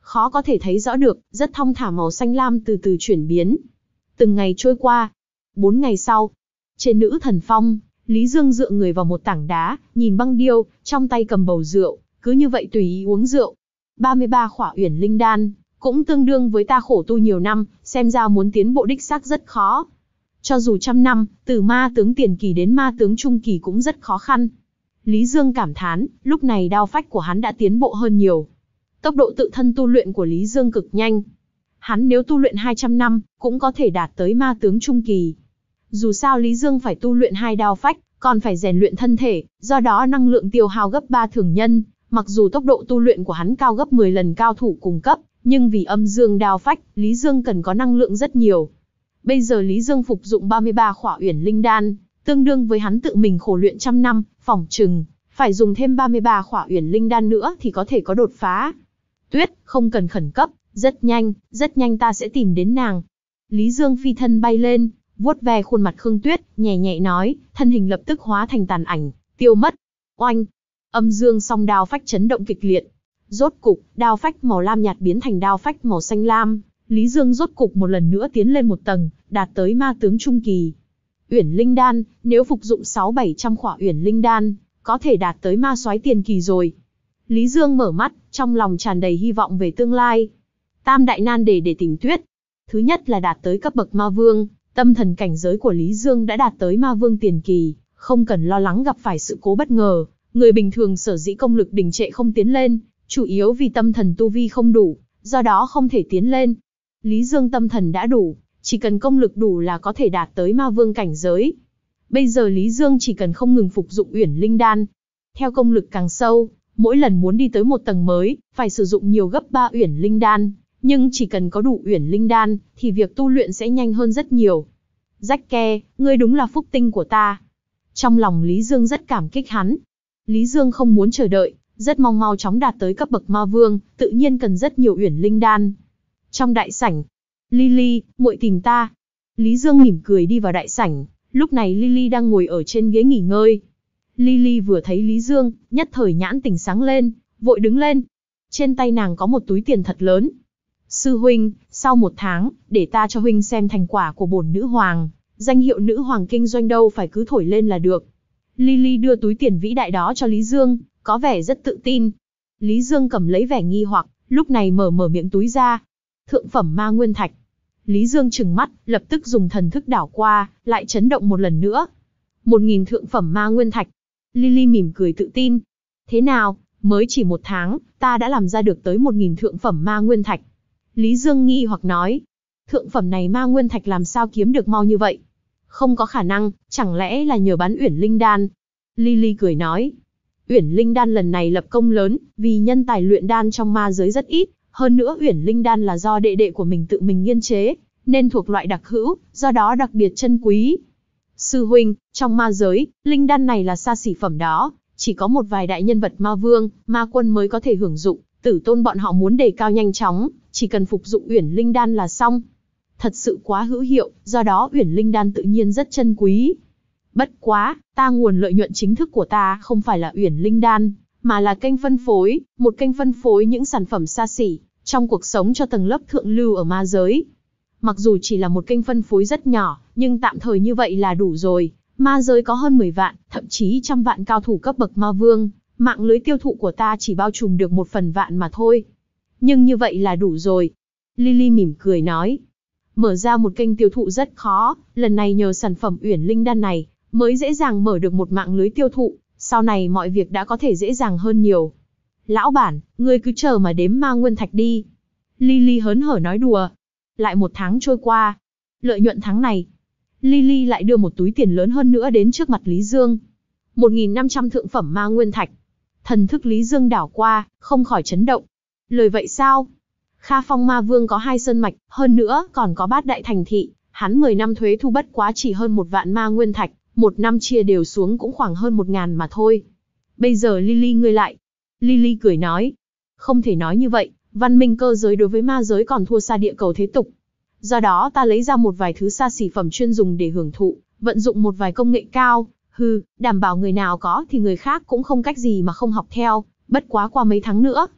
khó có thể thấy rõ được, rất thong thả màu xanh lam từ từ chuyển biến. Từng ngày trôi qua. Bốn ngày sau, trên Nữ Thần Phong, Lý Dương dựa người vào một tảng đá, nhìn băng điêu, trong tay cầm bầu rượu, cứ như vậy tùy ý uống rượu. ba mươi ba khỏa uyển linh đan, cũng tương đương với ta khổ tu nhiều năm, xem ra muốn tiến bộ đích xác rất khó. Cho dù trăm năm, từ ma tướng tiền kỳ đến ma tướng trung kỳ cũng rất khó khăn. Lý Dương cảm thán, lúc này đao phách của hắn đã tiến bộ hơn nhiều. Tốc độ tự thân tu luyện của Lý Dương cực nhanh. Hắn nếu tu luyện hai trăm năm, cũng có thể đạt tới ma tướng trung kỳ. Dù sao Lý Dương phải tu luyện hai đao phách, còn phải rèn luyện thân thể, do đó năng lượng tiêu hao gấp ba thường nhân. Mặc dù tốc độ tu luyện của hắn cao gấp mười lần cao thủ cùng cấp, nhưng vì âm dương đao phách, Lý Dương cần có năng lượng rất nhiều. Bây giờ Lý Dương phục dụng ba mươi ba khỏa uyển linh đan, tương đương với hắn tự mình khổ luyện trăm năm, phỏng chừng phải dùng thêm ba mươi ba khỏa uyển linh đan nữa thì có thể có đột phá. Tuyết, không cần khẩn cấp, rất nhanh, rất nhanh ta sẽ tìm đến nàng. Lý Dương phi thân bay lên, vuốt ve khuôn mặt Khương Tuyết, nhẹ nhẹ nói, thân hình lập tức hóa thành tàn ảnh, tiêu mất. Oanh! Âm dương song đao phách chấn động kịch liệt. Rốt cục, đao phách màu lam nhạt biến thành đao phách màu xanh lam. Lý Dương rốt cục một lần nữa tiến lên một tầng, đạt tới ma tướng trung kỳ. Uyển linh đan, nếu phục dụng sáu bảy trăm khỏa uyển linh đan, có thể đạt tới ma soái tiền kỳ rồi. Lý Dương mở mắt, trong lòng tràn đầy hy vọng về tương lai. Tam đại nan đề để tìm Tuyết. Thứ nhất là đạt tới cấp bậc ma vương, tâm thần cảnh giới của Lý Dương đã đạt tới ma vương tiền kỳ, không cần lo lắng gặp phải sự cố bất ngờ. Người bình thường sở dĩ công lực đình trệ không tiến lên, chủ yếu vì tâm thần tu vi không đủ, do đó không thể tiến lên. Lý Dương tâm thần đã đủ, chỉ cần công lực đủ là có thể đạt tới ma vương cảnh giới. Bây giờ Lý Dương chỉ cần không ngừng phục dụng uyển linh đan. Theo công lực càng sâu, mỗi lần muốn đi tới một tầng mới, phải sử dụng nhiều gấp ba uyển linh đan, nhưng chỉ cần có đủ uyển linh đan, thì việc tu luyện sẽ nhanh hơn rất nhiều. Rách Ke, ngươi đúng là phúc tinh của ta. Trong lòng Lý Dương rất cảm kích hắn. Lý Dương không muốn chờ đợi, rất mong mau chóng đạt tới cấp bậc ma vương, tự nhiên cần rất nhiều uyển linh đan. Trong đại sảnh, Lily, muội tìm ta. Lý Dương mỉm cười đi vào đại sảnh, lúc này Lily đang ngồi ở trên ghế nghỉ ngơi. Lily vừa thấy Lý Dương, nhất thời nhãn tỉnh sáng lên, vội đứng lên. Trên tay nàng có một túi tiền thật lớn. Sư huynh, sau một tháng, để ta cho huynh xem thành quả của bổn nữ hoàng, danh hiệu nữ hoàng kinh doanh đâu phải cứ thổi lên là được. Lily đưa túi tiền vĩ đại đó cho Lý Dương, có vẻ rất tự tin. Lý Dương cầm lấy vẻ nghi hoặc, lúc này mở mở miệng túi ra. Thượng phẩm ma nguyên thạch. Lý Dương trừng mắt, lập tức dùng thần thức đảo qua, lại chấn động một lần nữa. Một nghìn thượng phẩm ma nguyên thạch. Lily mỉm cười tự tin. Thế nào, mới chỉ một tháng, ta đã làm ra được tới một nghìn thượng phẩm ma nguyên thạch. Lý Dương nghi hoặc nói. Thượng phẩm này ma nguyên thạch làm sao kiếm được mau như vậy? Không có khả năng, chẳng lẽ là nhờ bán uyển linh đan? Lily cười nói. Uyển linh đan lần này lập công lớn, vì nhân tài luyện đan trong ma giới rất ít. Hơn nữa uyển linh đan là do đệ đệ của mình tự mình nghiên chế, nên thuộc loại đặc hữu, do đó đặc biệt chân quý. Sư huynh, trong ma giới, linh đan này là xa xỉ phẩm đó, chỉ có một vài đại nhân vật ma vương, ma quân mới có thể hưởng dụng, tử tôn bọn họ muốn đề cao nhanh chóng, chỉ cần phục dụng uyển linh đan là xong. Thật sự quá hữu hiệu, do đó uyển linh đan tự nhiên rất chân quý. Bất quá, ta nguồn lợi nhuận chính thức của ta không phải là uyển linh đan, mà là kênh phân phối, một kênh phân phối những sản phẩm xa xỉ, trong cuộc sống cho tầng lớp thượng lưu ở ma giới. Mặc dù chỉ là một kênh phân phối rất nhỏ, nhưng tạm thời như vậy là đủ rồi. Ma giới có hơn mười vạn, thậm chí trăm vạn cao thủ cấp bậc ma vương, mạng lưới tiêu thụ của ta chỉ bao trùm được một phần vạn mà thôi. Nhưng như vậy là đủ rồi. Lily mỉm cười nói. Mở ra một kênh tiêu thụ rất khó, lần này nhờ sản phẩm uyển linh đan này, mới dễ dàng mở được một mạng lưới tiêu thụ, sau này mọi việc đã có thể dễ dàng hơn nhiều. Lão bản, ngươi cứ chờ mà đếm ma nguyên thạch đi. Lily hớn hở nói đùa. Lại một tháng trôi qua. Lợi nhuận tháng này. Lily lại đưa một túi tiền lớn hơn nữa đến trước mặt Lý Dương. một nghìn năm trăm thượng phẩm ma nguyên thạch. Thần thức Lý Dương đảo qua, không khỏi chấn động. Lời vậy sao? Kha Phong Ma Vương có hai sơn mạch, hơn nữa còn có bát đại thành thị. Hắn mười năm thuế thu bất quá chỉ hơn một vạn ma nguyên thạch, một năm chia đều xuống cũng khoảng hơn một ngàn mà thôi. Bây giờ Lily ngươi lại. Lily cười nói. Không thể nói như vậy, văn minh cơ giới đối với ma giới còn thua xa địa cầu thế tục. Do đó ta lấy ra một vài thứ xa xỉ phẩm chuyên dùng để hưởng thụ, vận dụng một vài công nghệ cao, hừ, đảm bảo người nào có thì người khác cũng không cách gì mà không học theo, bất quá qua mấy tháng nữa.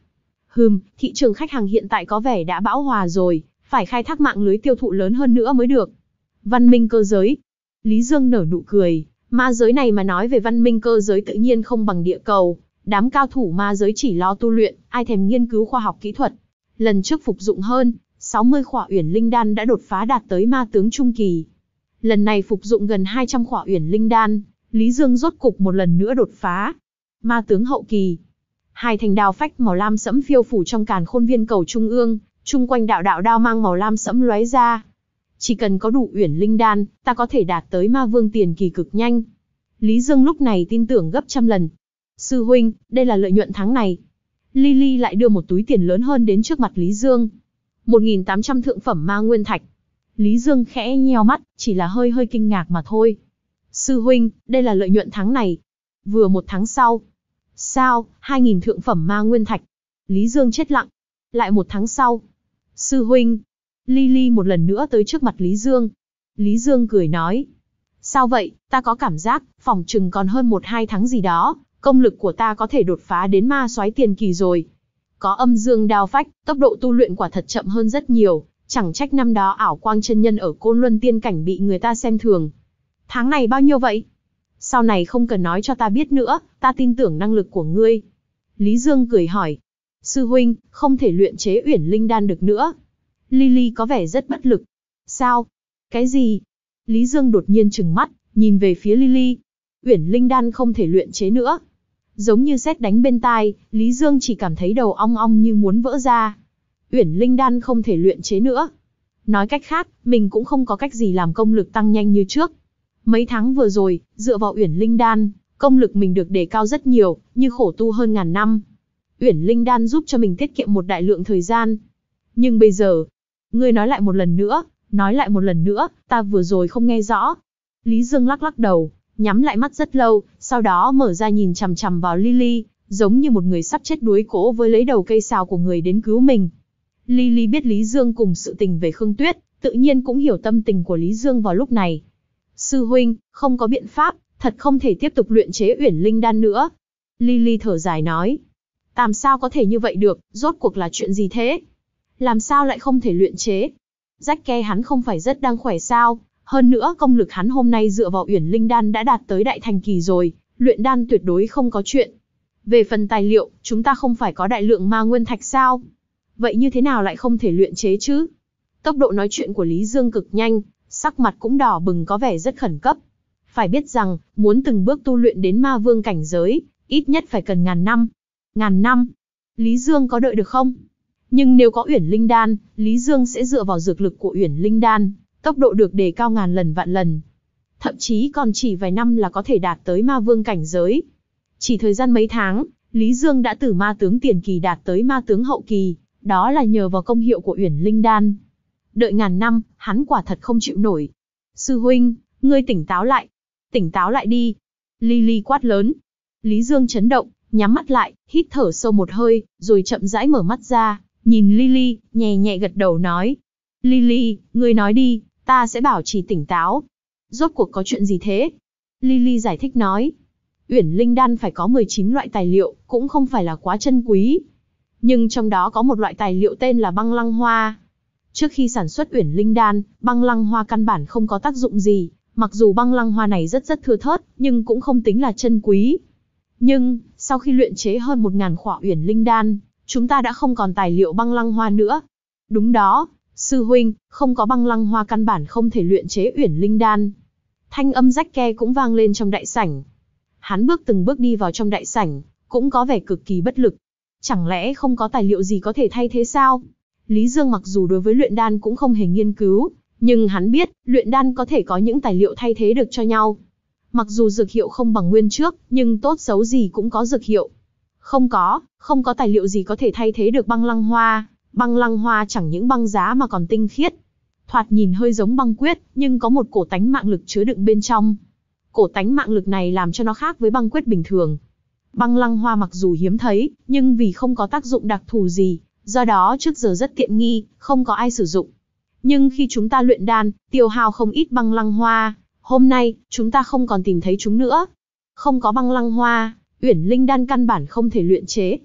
Hừm, thị trường khách hàng hiện tại có vẻ đã bão hòa rồi, phải khai thác mạng lưới tiêu thụ lớn hơn nữa mới được. Văn minh cơ giới. Lý Dương nở nụ cười, ma giới này mà nói về văn minh cơ giới tự nhiên không bằng địa cầu. Đám cao thủ ma giới chỉ lo tu luyện, ai thèm nghiên cứu khoa học kỹ thuật. Lần trước phục dụng hơn sáu mươi khỏa uyển linh đan đã đột phá đạt tới ma tướng trung kỳ. Lần này phục dụng gần hai trăm khỏa uyển linh đan, Lý Dương rốt cục một lần nữa đột phá. Ma tướng hậu kỳ. Hai thanh đao phách màu lam sẫm phiêu phủ trong càn khôn viên cầu trung ương, chung quanh đạo đạo đao mang màu lam sẫm lóe ra. Chỉ cần có đủ uyển linh đan, ta có thể đạt tới ma vương tiền kỳ cực nhanh. Lý Dương lúc này tin tưởng gấp trăm lần. Sư huynh, đây là lợi nhuận tháng này. Lily lại đưa một túi tiền lớn hơn đến trước mặt Lý Dương. một nghìn tám trăm thượng phẩm ma nguyên thạch. Lý Dương khẽ nheo mắt, chỉ là hơi hơi kinh ngạc mà thôi. Sư huynh, đây là lợi nhuận tháng này. Vừa một tháng sau. Sao, hai nghìn thượng phẩm ma nguyên thạch. Lý Dương chết lặng. Lại một tháng sau. Sư huynh. Lily một lần nữa tới trước mặt Lý Dương. Lý Dương cười nói. Sao vậy, ta có cảm giác, phỏng chừng còn hơn một hai tháng gì đó, công lực của ta có thể đột phá đến ma soái tiền kỳ rồi. Có âm dương đao phách, tốc độ tu luyện quả thật chậm hơn rất nhiều, chẳng trách năm đó ảo quang chân nhân ở Côn Luân tiên cảnh bị người ta xem thường. Tháng này bao nhiêu vậy? Sau này không cần nói cho ta biết nữa, ta tin tưởng năng lực của ngươi. Lý Dương cười hỏi. Sư huynh, không thể luyện chế uyển linh đan được nữa. Lily có vẻ rất bất lực. Sao? Cái gì? Lý Dương đột nhiên trừng mắt, nhìn về phía Lily. Uyển linh đan không thể luyện chế nữa. Giống như sét đánh bên tai, Lý Dương chỉ cảm thấy đầu ong ong như muốn vỡ ra. Uyển linh đan không thể luyện chế nữa. Nói cách khác, mình cũng không có cách gì làm công lực tăng nhanh như trước. Mấy tháng vừa rồi, dựa vào uyển linh đan, công lực mình được đề cao rất nhiều, như khổ tu hơn ngàn năm. Uyển linh đan giúp cho mình tiết kiệm một đại lượng thời gian. Nhưng bây giờ, ngươi nói lại một lần nữa, nói lại một lần nữa, ta vừa rồi không nghe rõ. Lý Dương lắc lắc đầu, nhắm lại mắt rất lâu, sau đó mở ra nhìn chằm chằm vào Lily, giống như một người sắp chết đuối cỗ với lấy đầu cây sào của người đến cứu mình. Lily biết Lý Dương cùng sự tình về Khương Tuyết, tự nhiên cũng hiểu tâm tình của Lý Dương vào lúc này. Sư huynh, không có biện pháp, thật không thể tiếp tục luyện chế uyển linh đan nữa. Lily thở dài nói. Làm sao có thể như vậy được, rốt cuộc là chuyện gì thế? Làm sao lại không thể luyện chế? Rách ke hắn không phải rất đang khỏe sao? Hơn nữa công lực hắn hôm nay dựa vào uyển linh đan đã đạt tới đại thành kỳ rồi, luyện đan tuyệt đối không có chuyện. Về phần tài liệu, chúng ta không phải có đại lượng ma nguyên thạch sao? Vậy như thế nào lại không thể luyện chế chứ? Tốc độ nói chuyện của Lý Dương cực nhanh, sắc mặt cũng đỏ bừng có vẻ rất khẩn cấp. Phải biết rằng, muốn từng bước tu luyện đến ma vương cảnh giới, ít nhất phải cần ngàn năm. Ngàn năm? Lý Dương có đợi được không? Nhưng nếu có uyển linh đan, Lý Dương sẽ dựa vào dược lực của uyển linh đan, tốc độ được đề cao ngàn lần vạn lần. Thậm chí còn chỉ vài năm là có thể đạt tới ma vương cảnh giới. Chỉ thời gian mấy tháng, Lý Dương đã từ ma tướng tiền kỳ đạt tới ma tướng hậu kỳ, đó là nhờ vào công hiệu của uyển linh đan. Đợi ngàn năm, hắn quả thật không chịu nổi. Sư huynh, ngươi tỉnh táo lại. Tỉnh táo lại đi. Lily quát lớn. Lý Dương chấn động, nhắm mắt lại, hít thở sâu một hơi, rồi chậm rãi mở mắt ra, nhìn Lily, nhẹ nhẹ gật đầu nói. Lily, ngươi nói đi, ta sẽ bảo trì tỉnh táo. Rốt cuộc có chuyện gì thế? Lily giải thích nói. Uyển linh đan phải có mười chín loại tài liệu, cũng không phải là quá chân quý. Nhưng trong đó có một loại tài liệu tên là băng lăng hoa. Trước khi sản xuất uyển linh đan, băng lăng hoa căn bản không có tác dụng gì. Mặc dù băng lăng hoa này rất rất thưa thớt, nhưng cũng không tính là chân quý. Nhưng, sau khi luyện chế hơn một ngàn khỏa uyển linh đan, chúng ta đã không còn tài liệu băng lăng hoa nữa. Đúng đó, sư huynh, không có băng lăng hoa căn bản không thể luyện chế uyển linh đan. Thanh âm rách ke cũng vang lên trong đại sảnh. Hắn bước từng bước đi vào trong đại sảnh, cũng có vẻ cực kỳ bất lực. Chẳng lẽ không có tài liệu gì có thể thay thế sao? Lý Dương mặc dù đối với luyện đan cũng không hề nghiên cứu, nhưng hắn biết, luyện đan có thể có những tài liệu thay thế được cho nhau. Mặc dù dược hiệu không bằng nguyên trước, nhưng tốt xấu gì cũng có dược hiệu. Không có, không có tài liệu gì có thể thay thế được băng lăng hoa. Băng lăng hoa chẳng những băng giá mà còn tinh khiết. Thoạt nhìn hơi giống băng quyết, nhưng có một cổ tánh mạng lực chứa đựng bên trong. Cổ tánh mạng lực này làm cho nó khác với băng quyết bình thường. Băng lăng hoa mặc dù hiếm thấy, nhưng vì không có tác dụng đặc thù gì, do đó trước giờ rất tiện nghi, không có ai sử dụng. Nhưng khi chúng ta luyện đan, tiêu hao không ít băng lăng hoa, hôm nay, chúng ta không còn tìm thấy chúng nữa. Không có băng lăng hoa, uyển linh đan căn bản không thể luyện chế.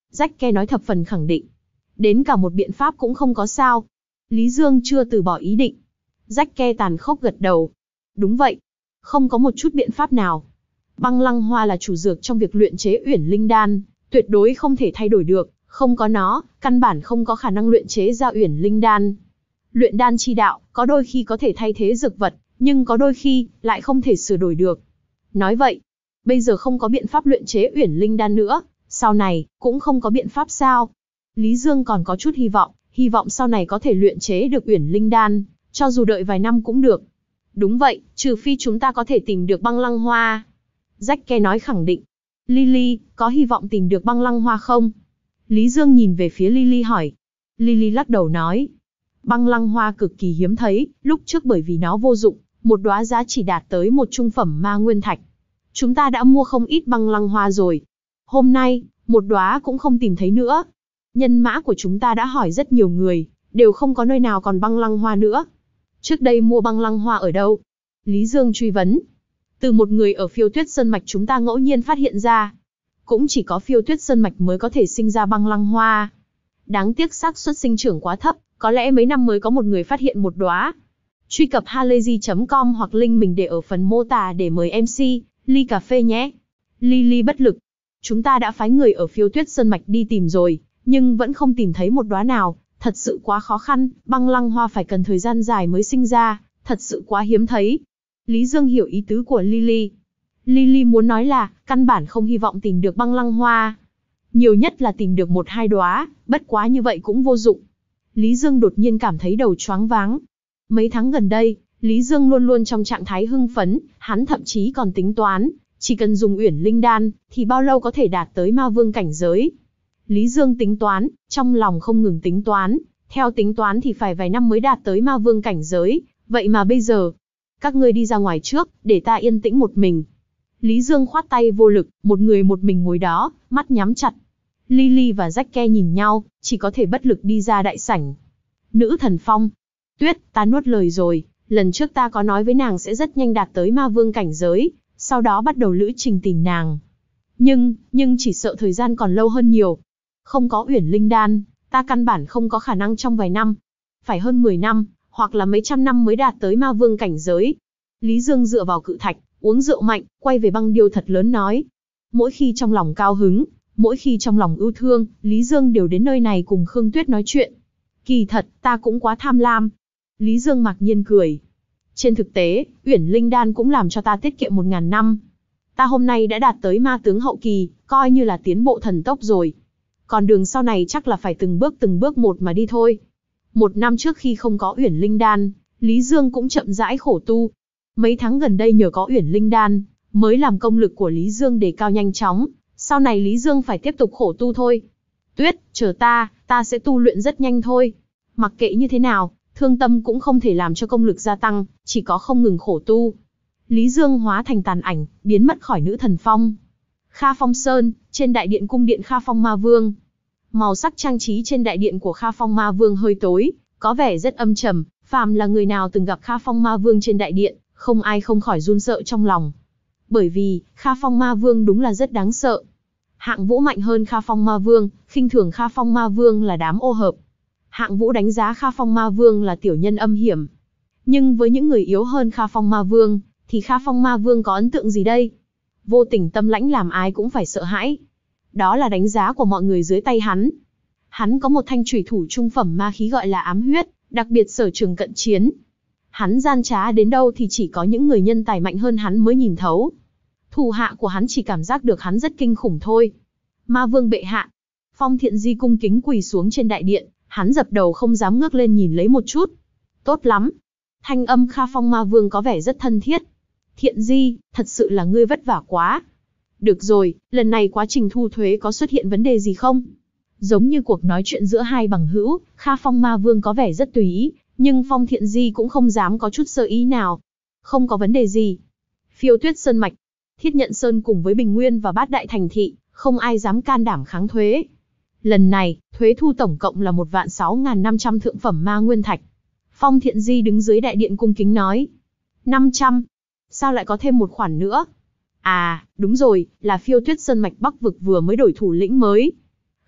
Jack nói thập phần khẳng định. Đến cả một biện pháp cũng không có sao. Lý Dương chưa từ bỏ ý định. Jack tàn khốc gật đầu. Đúng vậy. Không có một chút biện pháp nào. Băng lăng hoa là chủ dược trong việc luyện chế uyển linh đan, tuyệt đối không thể thay đổi được, không có nó, căn bản không có khả năng luyện chế ra uyển linh đan. Luyện đan chi đạo, có đôi khi có thể thay thế dược vật, nhưng có đôi khi, lại không thể sửa đổi được. Nói vậy, bây giờ không có biện pháp luyện chế uyển linh đan nữa, sau này, cũng không có biện pháp sao? Lý Dương còn có chút hy vọng, hy vọng sau này có thể luyện chế được uyển linh đan, cho dù đợi vài năm cũng được. Đúng vậy, trừ phi chúng ta có thể tìm được băng lăng hoa. Jack nói khẳng định. Lily, có hy vọng tìm được băng lăng hoa không? Lý Dương nhìn về phía Lily hỏi. Lily lắc đầu nói. Băng lăng hoa cực kỳ hiếm thấy, lúc trước bởi vì nó vô dụng, một đóa giá chỉ đạt tới một trung phẩm ma nguyên thạch. Chúng ta đã mua không ít băng lăng hoa rồi. Hôm nay, một đóa cũng không tìm thấy nữa. Nhân mã của chúng ta đã hỏi rất nhiều người, đều không có nơi nào còn băng lăng hoa nữa. Trước đây mua băng lăng hoa ở đâu? Lý Dương truy vấn. Từ một người ở Phiêu Tuyết Sơn Mạch chúng ta ngẫu nhiên phát hiện ra. Cũng chỉ có Phiêu Tuyết Sơn Mạch mới có thể sinh ra băng lăng hoa. Đáng tiếc xác suất sinh trưởng quá thấp, có lẽ mấy năm mới có một người phát hiện một đóa. Truy cập halayzi chấm com hoặc link mình để ở phần mô tả để mời em xê, ly cà phê nhé. Lily bất lực. Chúng ta đã phái người ở Phiêu Tuyết Sơn Mạch đi tìm rồi, nhưng vẫn không tìm thấy một đóa nào, thật sự quá khó khăn, băng lăng hoa phải cần thời gian dài mới sinh ra, thật sự quá hiếm thấy. Lý Dương hiểu ý tứ của Lily. Lily muốn nói là, căn bản không hy vọng tìm được băng lăng hoa. Nhiều nhất là tìm được một hai đóa, bất quá như vậy cũng vô dụng. Lý Dương đột nhiên cảm thấy đầu choáng váng. Mấy tháng gần đây, Lý Dương luôn luôn trong trạng thái hưng phấn, hắn thậm chí còn tính toán, chỉ cần dùng uyển linh đan, thì bao lâu có thể đạt tới ma vương cảnh giới. Lý Dương tính toán, trong lòng không ngừng tính toán, theo tính toán thì phải vài năm mới đạt tới ma vương cảnh giới, vậy mà bây giờ, các ngươi đi ra ngoài trước, để ta yên tĩnh một mình. Lý Dương khoát tay vô lực, một người một mình ngồi đó, mắt nhắm chặt. Lily và Jack nhìn nhau, chỉ có thể bất lực đi ra đại sảnh. Nữ thần phong. Tuyết, ta nuốt lời rồi, lần trước ta có nói với nàng sẽ rất nhanh đạt tới ma vương cảnh giới, sau đó bắt đầu lữ trình tìm nàng. Nhưng, nhưng chỉ sợ thời gian còn lâu hơn nhiều. Không có uyển linh đan, ta căn bản không có khả năng trong vài năm. Phải hơn mười năm, hoặc là mấy trăm năm mới đạt tới ma vương cảnh giới. Lý Dương dựa vào cự thạch, uống rượu mạnh, quay về băng điêu thật lớn nói. Mỗi khi trong lòng cao hứng, mỗi khi trong lòng ưu thương, Lý Dương đều đến nơi này cùng Khương Tuyết nói chuyện. Kỳ thật, ta cũng quá tham lam. Lý Dương mặc nhiên cười. Trên thực tế, uyển linh đan cũng làm cho ta tiết kiệm một ngàn năm. Ta hôm nay đã đạt tới ma tướng hậu kỳ, coi như là tiến bộ thần tốc rồi. Còn đường sau này chắc là phải từng bước từng bước một mà đi thôi. Một năm trước khi không có uyển linh đan, Lý Dương cũng chậm rãi khổ tu. Mấy tháng gần đây nhờ có uyển linh đan, mới làm công lực của Lý Dương đề cao nhanh chóng. Sau này Lý Dương phải tiếp tục khổ tu thôi. Tuyết, chờ ta, ta sẽ tu luyện rất nhanh thôi. Mặc kệ như thế nào, thương tâm cũng không thể làm cho công lực gia tăng, chỉ có không ngừng khổ tu. Lý Dương hóa thành tàn ảnh, biến mất khỏi nữ thần phong. Kha Phong Sơn, trên đại điện cung điện Kha Phong Ma Vương. Màu sắc trang trí trên đại điện của Kha Phong Ma Vương hơi tối, có vẻ rất âm trầm, phàm là người nào từng gặp Kha Phong Ma Vương trên đại điện, không ai không khỏi run sợ trong lòng. Bởi vì, Kha Phong Ma Vương đúng là rất đáng sợ. Hạng Vũ mạnh hơn Kha Phong Ma Vương, khinh thường Kha Phong Ma Vương là đám ô hợp. Hạng Vũ đánh giá Kha Phong Ma Vương là tiểu nhân âm hiểm. Nhưng với những người yếu hơn Kha Phong Ma Vương, thì Kha Phong Ma Vương có ấn tượng gì đây? Vô tình tâm lãnh làm ai cũng phải sợ hãi. Đó là đánh giá của mọi người dưới tay hắn. Hắn có một thanh chủy thủ trung phẩm ma khí gọi là ám huyết, đặc biệt sở trường cận chiến. Hắn gian trá đến đâu thì chỉ có những người nhân tài mạnh hơn hắn mới nhìn thấu. Thủ hạ của hắn chỉ cảm giác được hắn rất kinh khủng thôi. Ma Vương bệ hạ. Phong Thiện Di cung kính quỳ xuống trên đại điện, hắn dập đầu không dám ngước lên nhìn lấy một chút. Tốt lắm. Thanh âm Kha Phong Ma Vương có vẻ rất thân thiết. Thiện Di, thật sự là ngươi vất vả quá. Được rồi, lần này quá trình thu thuế có xuất hiện vấn đề gì không? Giống như cuộc nói chuyện giữa hai bằng hữu, Kha Phong Ma Vương có vẻ rất tùy ý, nhưng Phong Thiện Di cũng không dám có chút sơ ý nào. Không có vấn đề gì. Phiêu Tuyết Sơn Mạch, Thiết Nhận Sơn cùng với Bình Nguyên và Bát Đại Thành Thị, không ai dám can đảm kháng thuế. Lần này, thuế thu tổng cộng là một vạn sáu ngàn năm trăm thượng phẩm ma nguyên thạch. Phong Thiện Di đứng dưới đại điện cung kính nói. năm trăm. Sao lại có thêm một khoản nữa? À, đúng rồi, là Phiêu Tuyết Sơn Mạch Bắc vực vừa mới đổi thủ lĩnh mới.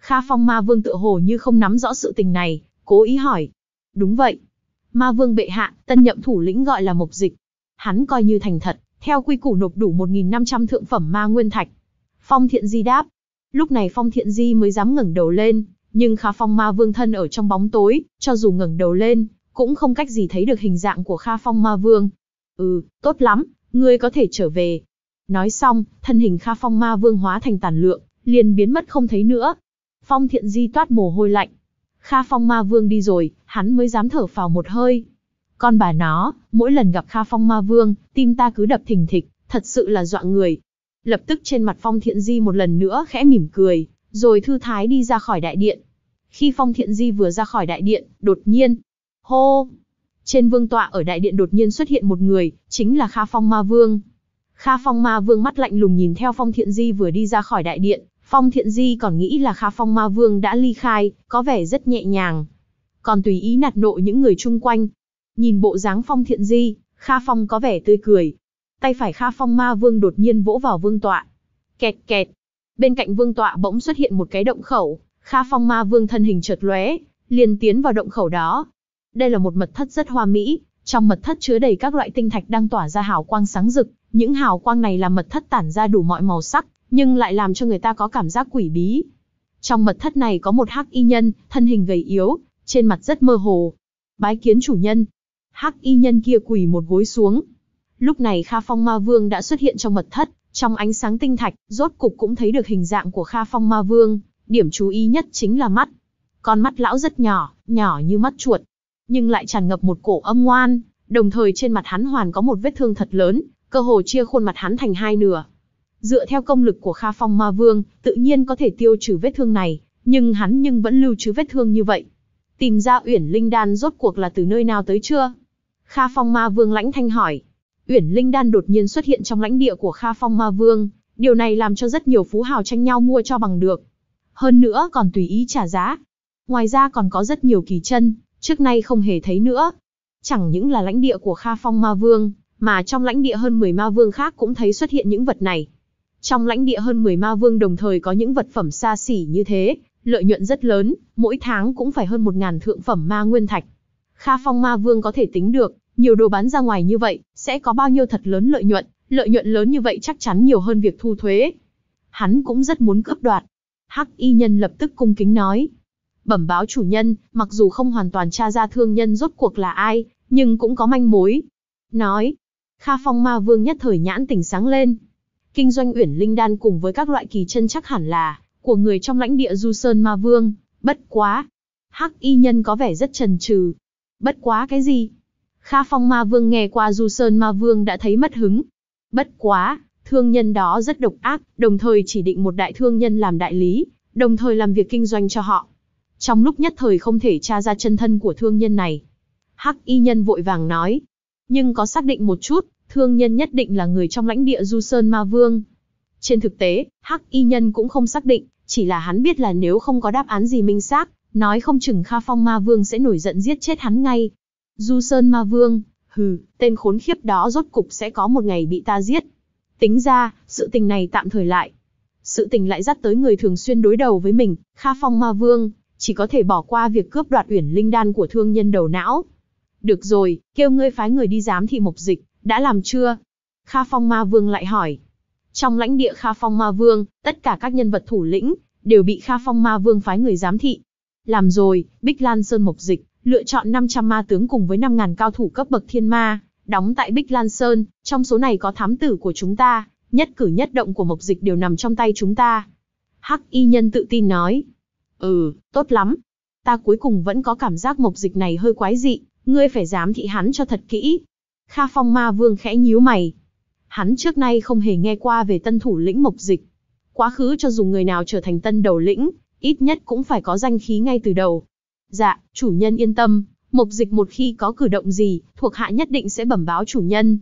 Kha Phong Ma Vương tựa hồ như không nắm rõ sự tình này, cố ý hỏi. Đúng vậy. Ma Vương bệ hạ, tân nhậm thủ lĩnh gọi là Mộc Dịch. Hắn coi như thành thật, theo quy củ nộp đủ một nghìn năm trăm thượng phẩm ma nguyên thạch. Phong Thiện Di đáp. Lúc này Phong Thiện Di mới dám ngẩng đầu lên, nhưng Kha Phong Ma Vương thân ở trong bóng tối, cho dù ngẩng đầu lên, cũng không cách gì thấy được hình dạng của Kha Phong Ma Vương. Ừ, tốt lắm, ngươi có thể trở về. Nói xong, thân hình Kha Phong Ma Vương hóa thành tàn lượng, liền biến mất không thấy nữa. Phong Thiện Di toát mồ hôi lạnh. Kha Phong Ma Vương đi rồi, hắn mới dám thở phào một hơi. Con bà nó, mỗi lần gặp Kha Phong Ma Vương, tim ta cứ đập thình thịch, thật sự là dọa người. Lập tức trên mặt Phong Thiện Di một lần nữa khẽ mỉm cười, rồi thư thái đi ra khỏi đại điện. Khi Phong Thiện Di vừa ra khỏi đại điện, đột nhiên, hô! Trên vương tọa ở đại điện đột nhiên xuất hiện một người, chính là Kha Phong Ma Vương. Kha Phong Ma Vương mắt lạnh lùng nhìn theo Phong Thiện Di vừa đi ra khỏi đại điện, Phong Thiện Di còn nghĩ là Kha Phong Ma Vương đã ly khai, có vẻ rất nhẹ nhàng. Còn tùy ý nạt nộ những người chung quanh. Nhìn bộ dáng Phong Thiện Di, Kha Phong có vẻ tươi cười. Tay phải Kha Phong Ma Vương đột nhiên vỗ vào vương tọa. Kẹt kẹt. Bên cạnh vương tọa bỗng xuất hiện một cái động khẩu, Kha Phong Ma Vương thân hình chợt lóe, liền tiến vào động khẩu đó. Đây là một mật thất rất hoa mỹ, trong mật thất chứa đầy các loại tinh thạch đang tỏa ra hào quang sáng rực, những hào quang này làm mật thất tản ra đủ mọi màu sắc, nhưng lại làm cho người ta có cảm giác quỷ bí. Trong mật thất này có một hắc y nhân, thân hình gầy yếu, trên mặt rất mơ hồ. Bái kiến chủ nhân. Hắc y nhân kia quỳ một gối xuống. Lúc này Kha Phong Ma Vương đã xuất hiện trong mật thất, trong ánh sáng tinh thạch, rốt cục cũng thấy được hình dạng của Kha Phong Ma Vương. Điểm chú ý nhất chính là mắt. Con mắt lão rất nhỏ, nhỏ như mắt chuột, nhưng lại tràn ngập một cổ âm ngoan, đồng thời trên mặt hắn hoàn có một vết thương thật lớn, cơ hồ chia khuôn mặt hắn thành hai nửa. Dựa theo công lực của Kha Phong Ma Vương, tự nhiên có thể tiêu trừ vết thương này, nhưng hắn nhưng vẫn lưu trữ vết thương như vậy. Tìm ra Uyển Linh Đan rốt cuộc là từ nơi nào tới chưa? Kha Phong Ma Vương lãnh thanh hỏi. Uyển Linh Đan đột nhiên xuất hiện trong lãnh địa của Kha Phong Ma Vương, điều này làm cho rất nhiều phú hào tranh nhau mua cho bằng được. Hơn nữa còn tùy ý trả giá. Ngoài ra còn có rất nhiều kỳ chân, trước nay không hề thấy nữa. Chẳng những là lãnh địa của Kha Phong Ma Vương, mà trong lãnh địa hơn mười ma vương khác cũng thấy xuất hiện những vật này. Trong lãnh địa hơn mười ma vương đồng thời có những vật phẩm xa xỉ như thế, lợi nhuận rất lớn, mỗi tháng cũng phải hơn một ngàn thượng phẩm ma nguyên thạch. Kha Phong Ma Vương có thể tính được, nhiều đồ bán ra ngoài như vậy, sẽ có bao nhiêu thật lớn lợi nhuận, lợi nhuận lớn như vậy chắc chắn nhiều hơn việc thu thuế. Hắn cũng rất muốn cướp đoạt. Hắc y nhân lập tức cung kính nói. Bẩm báo chủ nhân, mặc dù không hoàn toàn tra ra thương nhân rốt cuộc là ai, nhưng cũng có manh mối. Nói. Kha Phong Ma Vương nhất thời nhãn tỉnh sáng lên. Kinh doanh Uyển Linh Đan cùng với các loại kỳ chân chắc hẳn là của người trong lãnh địa Du Sơn Ma Vương, bất quá. Hắc y nhân có vẻ rất chần chừ. Bất quá cái gì? Kha Phong Ma Vương nghe qua Du Sơn Ma Vương đã thấy mất hứng. Bất quá, thương nhân đó rất độc ác, đồng thời chỉ định một đại thương nhân làm đại lý, đồng thời làm việc kinh doanh cho họ. Trong lúc nhất thời không thể tra ra chân thân của thương nhân này. Hắc y nhân vội vàng nói. Nhưng có xác định một chút, thương nhân nhất định là người trong lãnh địa Du Sơn Ma Vương. Trên thực tế, Hắc y nhân cũng không xác định, chỉ là hắn biết là nếu không có đáp án gì minh xác, nói không chừng Kha Phong Ma Vương sẽ nổi giận giết chết hắn ngay. Du Sơn Ma Vương, hừ, tên khốn khiếp đó rốt cục sẽ có một ngày bị ta giết. Tính ra, sự tình này tạm thời lại. Sự tình lại dắt tới người thường xuyên đối đầu với mình, Kha Phong Ma Vương, chỉ có thể bỏ qua việc cướp đoạt Uyển Linh Đan của thương nhân đầu não. Được rồi, kêu ngươi phái người đi giám thị Mộc Dịch, đã làm chưa? Kha Phong Ma Vương lại hỏi. Trong lãnh địa Kha Phong Ma Vương, tất cả các nhân vật thủ lĩnh, đều bị Kha Phong Ma Vương phái người giám thị. Làm rồi, Bích Lan Sơn Mộc Dịch, lựa chọn năm trăm ma tướng cùng với năm ngàn cao thủ cấp bậc thiên ma, đóng tại Bích Lan Sơn, trong số này có thám tử của chúng ta, nhất cử nhất động của Mộc Dịch đều nằm trong tay chúng ta. Hắc y nhân tự tin nói. Ừ, tốt lắm. Ta cuối cùng vẫn có cảm giác Mộc Dịch này hơi quái dị, ngươi phải giám thị hắn cho thật kỹ. Kha Phong Ma Vương khẽ nhíu mày. Hắn trước nay không hề nghe qua về tân thủ lĩnh Mộc Dịch. Quá khứ cho dù người nào trở thành tân đầu lĩnh, ít nhất cũng phải có danh khí ngay từ đầu. Dạ, chủ nhân yên tâm, Mộc Dịch một khi có cử động gì, thuộc hạ nhất định sẽ bẩm báo chủ nhân.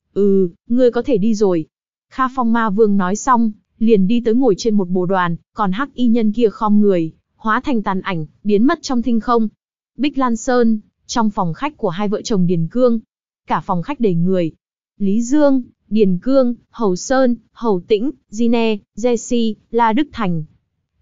Ừ, ngươi có thể đi rồi. Kha Phong Ma Vương nói xong, liền đi tới ngồi trên một bồ đoàn, còn hắc y nhân kia khom người, hóa thành tàn ảnh, biến mất trong thinh không. Bích Lan Sơn, trong phòng khách của hai vợ chồng Điền Cương. Cả phòng khách đầy người. Lý Dương, Điền Cương, Hầu Sơn, Hầu Tĩnh, Gine, Jesse, La Đức Thành.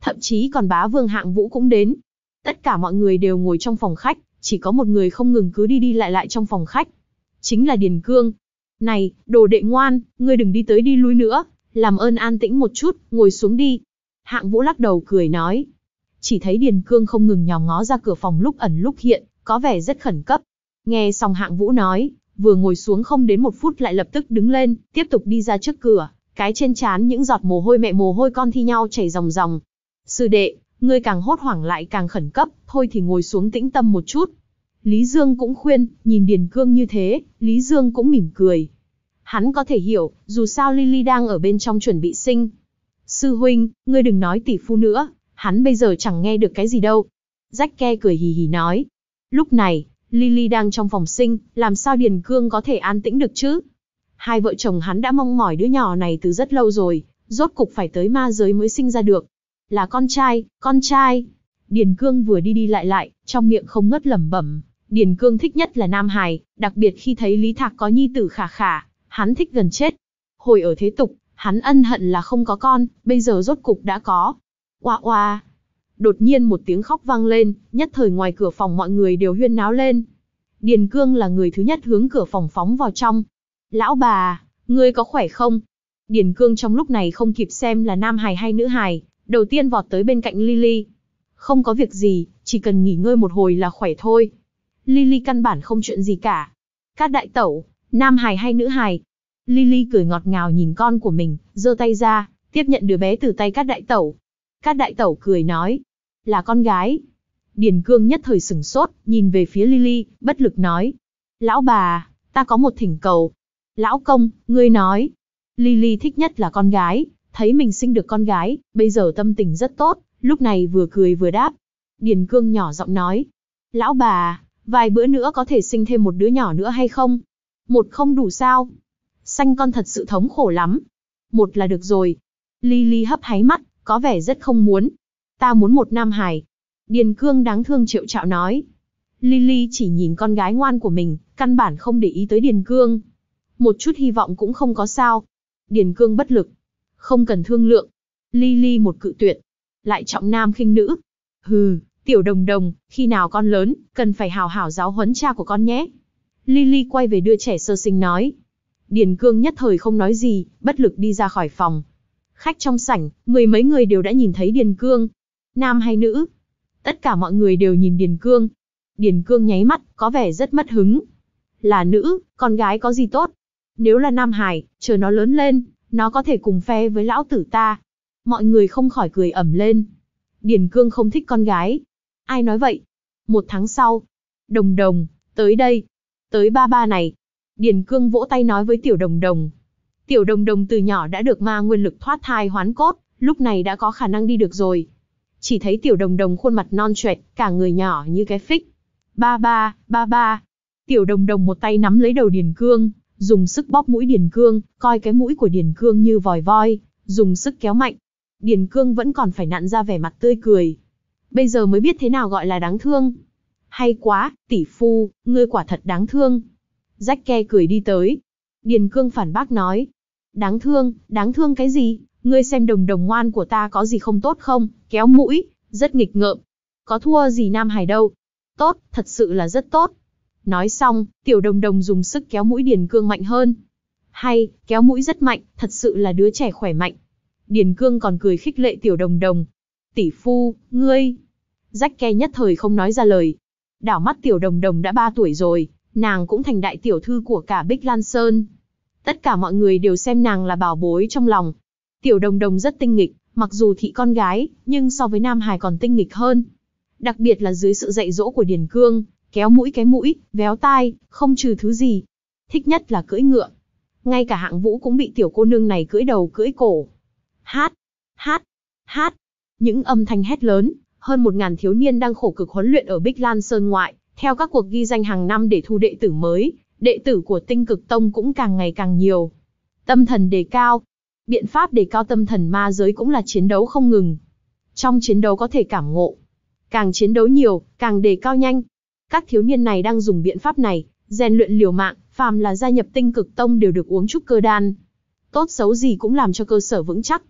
thậm chí còn bá vương Hạng Vũ cũng đến. Tất cả mọi người đều ngồi trong phòng khách, chỉ có một người không ngừng cứ đi đi lại lại trong phòng khách. Chính là Điền Cương. Này, đồ đệ ngoan, ngươi đừng đi tới đi lui nữa, làm ơn an tĩnh một chút, ngồi xuống đi. Hạng Vũ lắc đầu cười nói. Chỉ thấy Điền Cương không ngừng nhòm ngó ra cửa phòng lúc ẩn lúc hiện, có vẻ rất khẩn cấp. Nghe xong Hạng Vũ nói, vừa ngồi xuống không đến một phút lại lập tức đứng lên, tiếp tục đi ra trước cửa, cái trên trán những giọt mồ hôi mẹ mồ hôi con thi nhau chảy ròng ròng. Sư đệ, ngươi càng hốt hoảng lại càng khẩn cấp, thôi thì ngồi xuống tĩnh tâm một chút. Lý Dương cũng khuyên, nhìn Điền Cương như thế, Lý Dương cũng mỉm cười. Hắn có thể hiểu, dù sao Lily đang ở bên trong chuẩn bị sinh. Sư huynh, ngươi đừng nói tỷ phu nữa, hắn bây giờ chẳng nghe được cái gì đâu. Jack cười hì hì nói. Lúc này, Lily đang trong phòng sinh, làm sao Điền Cương có thể an tĩnh được chứ? Hai vợ chồng hắn đã mong mỏi đứa nhỏ này từ rất lâu rồi, rốt cục phải tới ma giới mới sinh ra được. Là con trai, con trai. Điền Cương vừa đi đi lại lại, trong miệng không ngớt lẩm bẩm. Điền Cương thích nhất là nam hài, đặc biệt khi thấy Lý Thạc có nhi tử khả khả, hắn thích gần chết. Hồi ở thế tục, hắn ân hận là không có con, bây giờ rốt cục đã có. Oa oa. Đột nhiên một tiếng khóc vang lên, nhất thời ngoài cửa phòng mọi người đều huyên náo lên. Điền Cương là người thứ nhất hướng cửa phòng phóng vào trong. Lão bà, ngươi có khỏe không? Điền Cương trong lúc này không kịp xem là nam hài hay nữ hài, đầu tiên vọt tới bên cạnh Lily. Không có việc gì, chỉ cần nghỉ ngơi một hồi là khỏe thôi. Lily căn bản không chuyện gì cả. Các đại tẩu, nam hài hay nữ hài? Lily cười ngọt ngào nhìn con của mình, giơ tay ra, tiếp nhận đứa bé từ tay các đại tẩu. Các đại tẩu cười nói, là con gái. Điền Cương nhất thời sửng sốt, nhìn về phía Lily, bất lực nói. Lão bà, ta có một thỉnh cầu. Lão công, ngươi nói. Lily thích nhất là con gái, thấy mình sinh được con gái, bây giờ tâm tình rất tốt, lúc này vừa cười vừa đáp. Điền Cương nhỏ giọng nói. Lão bà, vài bữa nữa có thể sinh thêm một đứa nhỏ nữa hay không? Một không đủ sao? Sanh con thật sự thống khổ lắm. Một là được rồi. Lily hấp háy mắt, có vẻ rất không muốn. Ta muốn một nam hài. Điền Cương đáng thương triệu trạo nói. Lily chỉ nhìn con gái ngoan của mình, căn bản không để ý tới Điền Cương. Một chút hy vọng cũng không có sao. Điền Cương bất lực. Không cần thương lượng. Lily một cự tuyệt. Lại trọng nam khinh nữ. Hừ, tiểu đồng đồng, khi nào con lớn, cần phải hào hảo giáo huấn cha của con nhé. Lily quay về đưa trẻ sơ sinh nói. Điền Cương nhất thời không nói gì, bất lực đi ra khỏi phòng. Khách trong sảnh, mười mấy người đều đã nhìn thấy Điền Cương. Nam hay nữ? Tất cả mọi người đều nhìn Điền Cương. Điền Cương nháy mắt, có vẻ rất mất hứng. Là nữ, con gái có gì tốt? Nếu là nam hài, chờ nó lớn lên, nó có thể cùng phe với lão tử ta. Mọi người không khỏi cười ẩm lên. Điền Cương không thích con gái. Ai nói vậy? Một tháng sau. Đồng đồng, tới đây. Tới ba ba này. Điền Cương vỗ tay nói với tiểu đồng đồng. Tiểu đồng đồng từ nhỏ đã được ma nguyên lực thoát thai hoán cốt, lúc này đã có khả năng đi được rồi. Chỉ thấy tiểu đồng đồng khuôn mặt non choẹt, cả người nhỏ như cái phích. Ba ba, ba ba. Tiểu đồng đồng một tay nắm lấy đầu Điền Cương, dùng sức bóp mũi Điền Cương, coi cái mũi của Điền Cương như vòi voi, dùng sức kéo mạnh. Điền Cương vẫn còn phải nặn ra vẻ mặt tươi cười. Bây giờ mới biết thế nào gọi là đáng thương. Hay quá, tỷ phu, ngươi quả thật đáng thương. Jack cười đi tới. Điền Cương phản bác nói. Đáng thương, đáng thương cái gì? Ngươi xem đồng đồng ngoan của ta có gì không tốt không? Kéo mũi, rất nghịch ngợm. Có thua gì nam hài đâu. Tốt, thật sự là rất tốt. Nói xong, tiểu đồng đồng dùng sức kéo mũi Điền Cương mạnh hơn. Hay, kéo mũi rất mạnh, thật sự là đứa trẻ khỏe mạnh. Điền Cương còn cười khích lệ tiểu đồng đồng. Tỷ phu, ngươi. Jack nhất thời không nói ra lời. Đảo mắt tiểu đồng đồng đã ba tuổi rồi, nàng cũng thành đại tiểu thư của cả Bích Lan Sơn. Tất cả mọi người đều xem nàng là bảo bối trong lòng. Tiểu đồng đồng rất tinh nghịch, mặc dù thị con gái, nhưng so với nam hài còn tinh nghịch hơn. Đặc biệt là dưới sự dạy dỗ của Điền Cương, kéo mũi cái mũi, véo tai, không trừ thứ gì. Thích nhất là cưỡi ngựa. Ngay cả Hạng Vũ cũng bị tiểu cô nương này cưỡi đầu cưỡi cổ. Hát, hát, hát. Những âm thanh hét lớn, hơn một ngàn thiếu niên đang khổ cực huấn luyện ở Bích Lan Sơn ngoại, theo các cuộc ghi danh hàng năm để thu đệ tử mới, đệ tử của Tinh Cực Tông cũng càng ngày càng nhiều. Tâm thần đề cao. Biện pháp đề cao tâm thần ma giới cũng là chiến đấu không ngừng. Trong chiến đấu có thể cảm ngộ. Càng chiến đấu nhiều, càng đề cao nhanh. Các thiếu niên này đang dùng biện pháp này, rèn luyện liều mạng, phàm là gia nhập Tinh Cực Tông đều được uống trúc cơ đan. Tốt xấu gì cũng làm cho cơ sở vững chắc.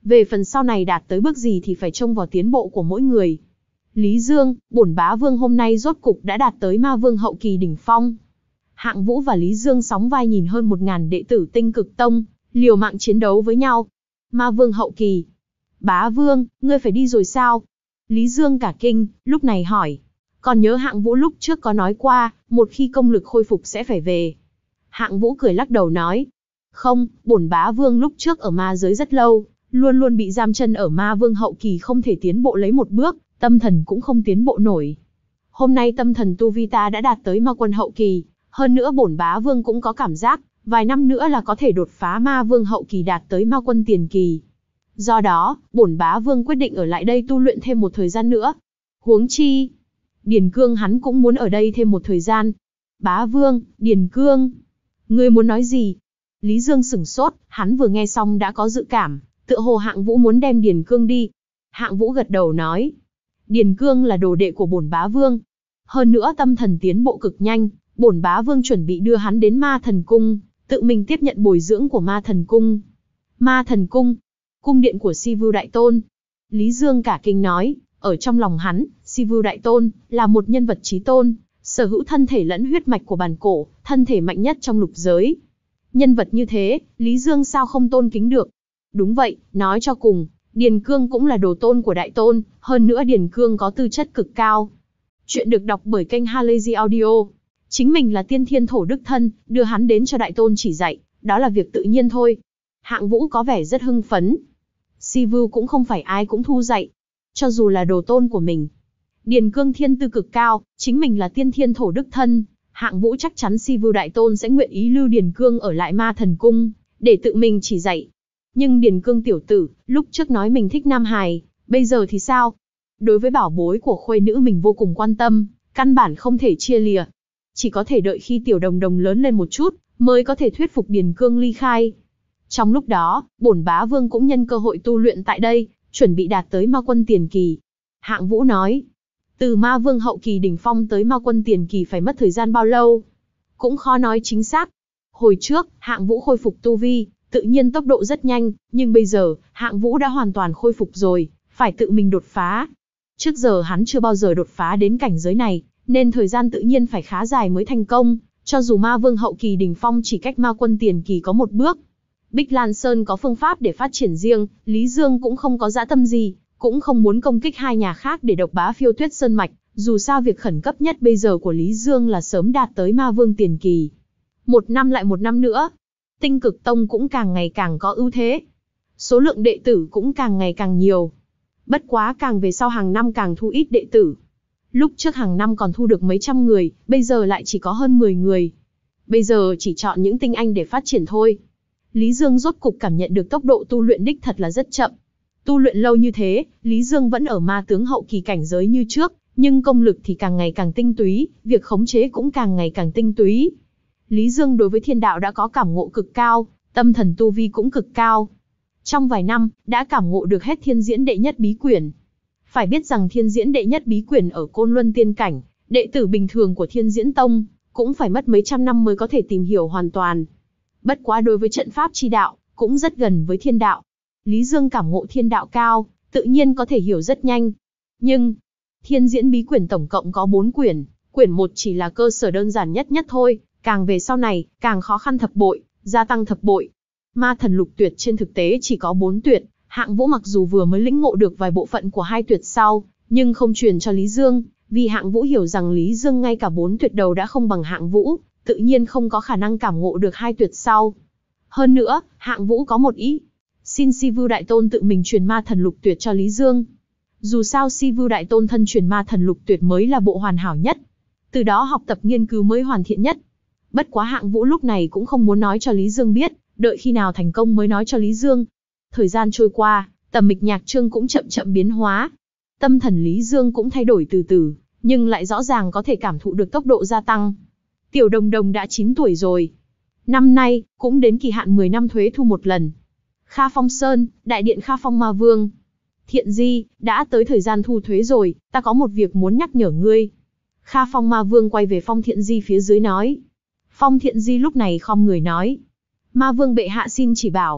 Về phần sau này đạt tới bước gì thì phải trông vào tiến bộ của mỗi người. Lý Dương, bổn bá vương hôm nay rốt cục đã đạt tới ma vương hậu kỳ đỉnh phong. Hạng Vũ và Lý Dương sóng vai nhìn hơn một ngàn đệ tử Tinh Cực Tông, liều mạng chiến đấu với nhau. Ma vương hậu kỳ. Bá vương, ngươi phải đi rồi sao? Lý Dương cả kinh, lúc này hỏi. Còn nhớ Hạng Vũ lúc trước có nói qua, một khi công lực khôi phục sẽ phải về. Hạng Vũ cười lắc đầu nói. Không, bổn bá vương lúc trước ở ma giới rất lâu, luôn luôn bị giam chân ở ma vương hậu kỳ không thể tiến bộ lấy một bước, tâm thần cũng không tiến bộ nổi. Hôm nay tâm thần tu vi ta đã đạt tới ma quân hậu kỳ, hơn nữa bổn bá vương cũng có cảm giác, vài năm nữa là có thể đột phá ma vương hậu kỳ đạt tới ma quân tiền kỳ. Do đó, bổn bá vương quyết định ở lại đây tu luyện thêm một thời gian nữa. Huống chi, Điền Cương hắn cũng muốn ở đây thêm một thời gian. Bá vương, Điền Cương, ngươi muốn nói gì? Lý Dương sửng sốt, hắn vừa nghe xong đã có dự cảm, tựa hồ Hạng Vũ muốn đem Điền Cương đi. Hạng Vũ gật đầu nói, Điền Cương là đồ đệ của bổn bá vương. Hơn nữa tâm thần tiến bộ cực nhanh, bổn bá vương chuẩn bị đưa hắn đến ma thần cung, tự mình tiếp nhận bồi dưỡng của ma thần cung. Ma thần cung, cung điện của Si Vưu Đại Tôn. Lý Dương cả kinh nói, ở trong lòng hắn, Si Vưu Đại Tôn là một nhân vật chí tôn, sở hữu thân thể lẫn huyết mạch của bản cổ, thân thể mạnh nhất trong lục giới. Nhân vật như thế, Lý Dương sao không tôn kính được? Đúng vậy, nói cho cùng, Điền Cương cũng là đồ tôn của Đại Tôn, hơn nữa Điền Cương có tư chất cực cao. Chuyện được đọc bởi kênh Halazy Audio. Chính mình là tiên thiên thổ đức thân, đưa hắn đến cho Đại Tôn chỉ dạy, đó là việc tự nhiên thôi. Hạng Vũ có vẻ rất hưng phấn. Si Vưu cũng không phải ai cũng thu dạy, cho dù là đồ tôn của mình. Điền Cương thiên tư cực cao, chính mình là tiên thiên thổ đức thân, Hạng Vũ chắc chắn Si Vưu Đại Tôn sẽ nguyện ý lưu Điền Cương ở lại ma thần cung, để tự mình chỉ dạy. Nhưng Điền Cương tiểu tử, lúc trước nói mình thích nam hài, bây giờ thì sao? Đối với bảo bối của khuê nữ mình vô cùng quan tâm, căn bản không thể chia lìa. Chỉ có thể đợi khi tiểu đồng đồng lớn lên một chút, mới có thể thuyết phục Điền Cương ly khai. Trong lúc đó, bổn bá vương cũng nhân cơ hội tu luyện tại đây, chuẩn bị đạt tới ma quân tiền kỳ. Hạng Vũ nói, từ ma vương hậu kỳ đỉnh phong tới ma quân tiền kỳ phải mất thời gian bao lâu? Cũng khó nói chính xác. Hồi trước, Hạng Vũ khôi phục tu vi, tự nhiên tốc độ rất nhanh, nhưng bây giờ, Hạng Vũ đã hoàn toàn khôi phục rồi, phải tự mình đột phá. Trước giờ hắn chưa bao giờ đột phá đến cảnh giới này, nên thời gian tự nhiên phải khá dài mới thành công, cho dù ma vương hậu kỳ đỉnh phong chỉ cách ma quân tiền kỳ có một bước. Bích Lan Sơn có phương pháp để phát triển riêng, Lý Dương cũng không có dã tâm gì, cũng không muốn công kích hai nhà khác để độc bá Phiêu Tuyết Sơn mạch, dù sao việc khẩn cấp nhất bây giờ của Lý Dương là sớm đạt tới ma vương tiền kỳ. Một năm lại một năm nữa, Tinh Cực Tông cũng càng ngày càng có ưu thế. Số lượng đệ tử cũng càng ngày càng nhiều. Bất quá càng về sau hàng năm càng thu ít đệ tử. Lúc trước hàng năm còn thu được mấy trăm người, bây giờ lại chỉ có hơn mười người. Bây giờ chỉ chọn những tinh anh để phát triển thôi. Lý Dương rốt cục cảm nhận được tốc độ tu luyện đích thật là rất chậm. Tu luyện lâu như thế, Lý Dương vẫn ở ma tướng hậu kỳ cảnh giới như trước, nhưng công lực thì càng ngày càng tinh túy, việc khống chế cũng càng ngày càng tinh túy. Lý Dương đối với thiên đạo đã có cảm ngộ cực cao, tâm thần tu vi cũng cực cao. Trong vài năm, đã cảm ngộ được hết thiên diễn đệ nhất bí quyển. Phải biết rằng thiên diễn đệ nhất bí quyển ở Côn Luân tiên cảnh, đệ tử bình thường của Thiên Diễn Tông, cũng phải mất mấy trăm năm mới có thể tìm hiểu hoàn toàn. Bất quá đối với trận pháp chi đạo, cũng rất gần với thiên đạo. Lý Dương cảm ngộ thiên đạo cao, tự nhiên có thể hiểu rất nhanh. Nhưng, thiên diễn bí quyển tổng cộng có bốn quyển, quyển một chỉ là cơ sở đơn giản nhất nhất thôi, càng về sau này, càng khó khăn thập bội, gia tăng thập bội. Ma thần lục tuyệt trên thực tế chỉ có bốn tuyệt, Hạng Vũ mặc dù vừa mới lĩnh ngộ được vài bộ phận của hai tuyệt sau, nhưng không truyền cho Lý Dương, vì Hạng Vũ hiểu rằng Lý Dương ngay cả bốn tuyệt đầu đã không bằng Hạng Vũ, tự nhiên không có khả năng cảm ngộ được hai tuyệt sau. Hơn nữa, Hạng Vũ có một ý, xin Si Vưu Đại Tôn tự mình truyền ma thần lục tuyệt cho Lý Dương. Dù sao Si Vưu Đại Tôn thân truyền ma thần lục tuyệt mới là bộ hoàn hảo nhất, từ đó học tập nghiên cứu mới hoàn thiện nhất. Bất quá Hạng Vũ lúc này cũng không muốn nói cho Lý Dương biết, đợi khi nào thành công mới nói cho Lý Dương. Thời gian trôi qua, tầm mịch nhạc chương cũng chậm chậm biến hóa. Tâm thần Lý Dương cũng thay đổi từ từ, nhưng lại rõ ràng có thể cảm thụ được tốc độ gia tăng. Tiểu đồng đồng đã chín tuổi rồi. Năm nay, cũng đến kỳ hạn mười năm thuế thu một lần. Kha Phong Sơn, Đại điện Kha Phong Ma Vương. Thiện Di, đã tới thời gian thu thuế rồi, ta có một việc muốn nhắc nhở ngươi. Kha Phong Ma Vương quay về Phong Thiện Di phía dưới nói. Phong Thiện Di lúc này khom người nói. Ma Vương bệ hạ xin chỉ bảo.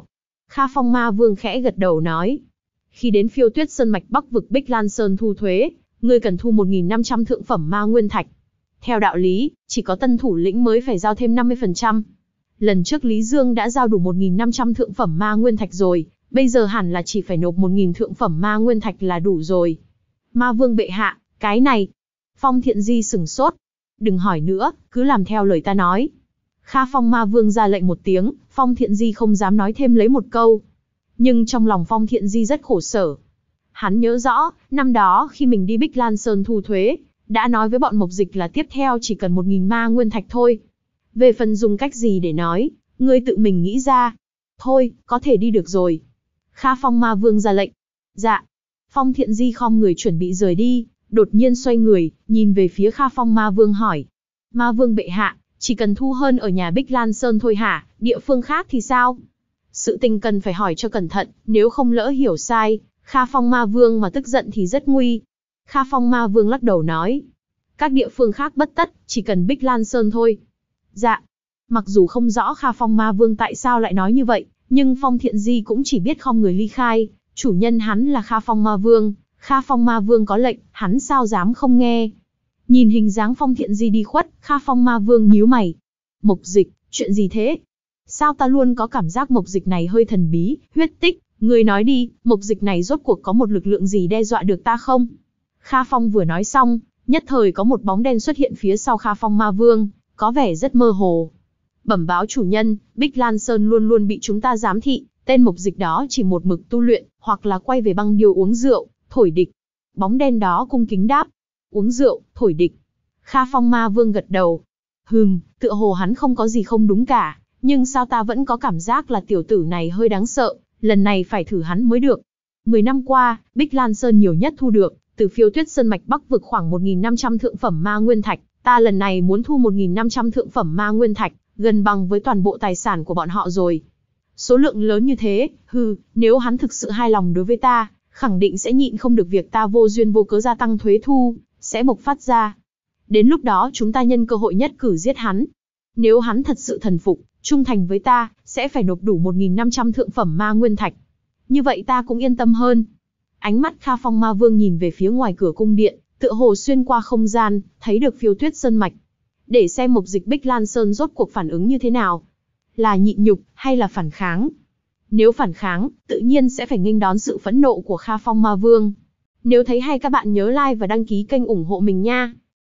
Kha Phong Ma Vương khẽ gật đầu nói. Khi đến Phiêu Tuyết Sơn mạch Bắc vực Bích Lan Sơn thu thuế, ngươi cần thu một nghìn năm trăm thượng phẩm ma nguyên thạch. Theo đạo lý, chỉ có tân thủ lĩnh mới phải giao thêm năm mươi phần trăm. Lần trước Lý Dương đã giao đủ một nghìn năm trăm thượng phẩm ma nguyên thạch rồi, bây giờ hẳn là chỉ phải nộp một nghìn thượng phẩm ma nguyên thạch là đủ rồi. Ma Vương bệ hạ, cái này. Phong Thiện Di sửng sốt. Đừng hỏi nữa, cứ làm theo lời ta nói. Kha Phong Ma Vương ra lệnh một tiếng, Phong Thiện Di không dám nói thêm lấy một câu. Nhưng trong lòng Phong Thiện Di rất khổ sở. Hắn nhớ rõ, năm đó khi mình đi Bích Lan Sơn thu thuế, đã nói với bọn mộc dịch là tiếp theo chỉ cần một nghìn ma nguyên thạch thôi. Về phần dùng cách gì để nói, ngươi tự mình nghĩ ra. Thôi, có thể đi được rồi. Kha Phong Ma Vương ra lệnh. Dạ. Phong Thiện Di khom người chuẩn bị rời đi, đột nhiên xoay người, nhìn về phía Kha Phong Ma Vương hỏi. Ma Vương bệ hạ, chỉ cần thu hơn ở nhà Bích Lan Sơn thôi hả, địa phương khác thì sao? Sự tình cần phải hỏi cho cẩn thận, nếu không lỡ hiểu sai, Kha Phong Ma Vương mà tức giận thì rất nguy. Kha Phong Ma Vương lắc đầu nói. Các địa phương khác bất tất, chỉ cần Bích Lan Sơn thôi. Dạ. Mặc dù không rõ Kha Phong Ma Vương tại sao lại nói như vậy, nhưng Phong Thiện Di cũng chỉ biết khom người ly khai. Chủ nhân hắn là Kha Phong Ma Vương, Kha Phong Ma Vương có lệnh, hắn sao dám không nghe. Nhìn hình dáng Phong Thiện Di đi khuất, Kha Phong Ma Vương nhíu mày. Mộc dịch, chuyện gì thế? Sao ta luôn có cảm giác mộc dịch này hơi thần bí, huyết tích, người nói đi, mộc dịch này rốt cuộc có một lực lượng gì đe dọa được ta không? Kha Phong vừa nói xong, nhất thời có một bóng đen xuất hiện phía sau Kha Phong Ma Vương, có vẻ rất mơ hồ. Bẩm báo chủ nhân, Bích Lan Sơn luôn luôn bị chúng ta giám thị, tên mộc dịch đó chỉ một mực tu luyện, hoặc là quay về băng điêu uống rượu, thổi địch. Bóng đen đó cung kính đáp. Uống rượu, thổi địch. Kha Phong Ma Vương gật đầu. Hừm, tựa hồ hắn không có gì không đúng cả, nhưng sao ta vẫn có cảm giác là tiểu tử này hơi đáng sợ, lần này phải thử hắn mới được. Mười năm qua, Bích Lan Sơn nhiều nhất thu được, từ Phiêu Tuyết Sơn mạch Bắc vực khoảng một nghìn năm trăm thượng phẩm ma nguyên thạch, ta lần này muốn thu một nghìn năm trăm thượng phẩm ma nguyên thạch, gần bằng với toàn bộ tài sản của bọn họ rồi. Số lượng lớn như thế, hừ, nếu hắn thực sự hài lòng đối với ta, khẳng định sẽ nhịn không được việc ta vô duyên vô cớ gia tăng thuế thu, sẽ bộc phát ra. Đến lúc đó chúng ta nhân cơ hội nhất cử giết hắn. Nếu hắn thật sự thần phục, trung thành với ta, sẽ phải nộp đủ một nghìn năm trăm thượng phẩm ma nguyên thạch. Như vậy ta cũng yên tâm hơn. Ánh mắt Kha Phong Ma Vương nhìn về phía ngoài cửa cung điện, tựa hồ xuyên qua không gian, thấy được Phiêu Tuyết Sơn mạch. Để xem mộc dịch Bích Lan Sơn rốt cuộc phản ứng như thế nào. Là nhịn nhục, hay là phản kháng? Nếu phản kháng, tự nhiên sẽ phải nghênh đón sự phẫn nộ của Kha Phong Ma Vương. Nếu thấy hay các bạn nhớ like và đăng ký kênh ủng hộ mình nha.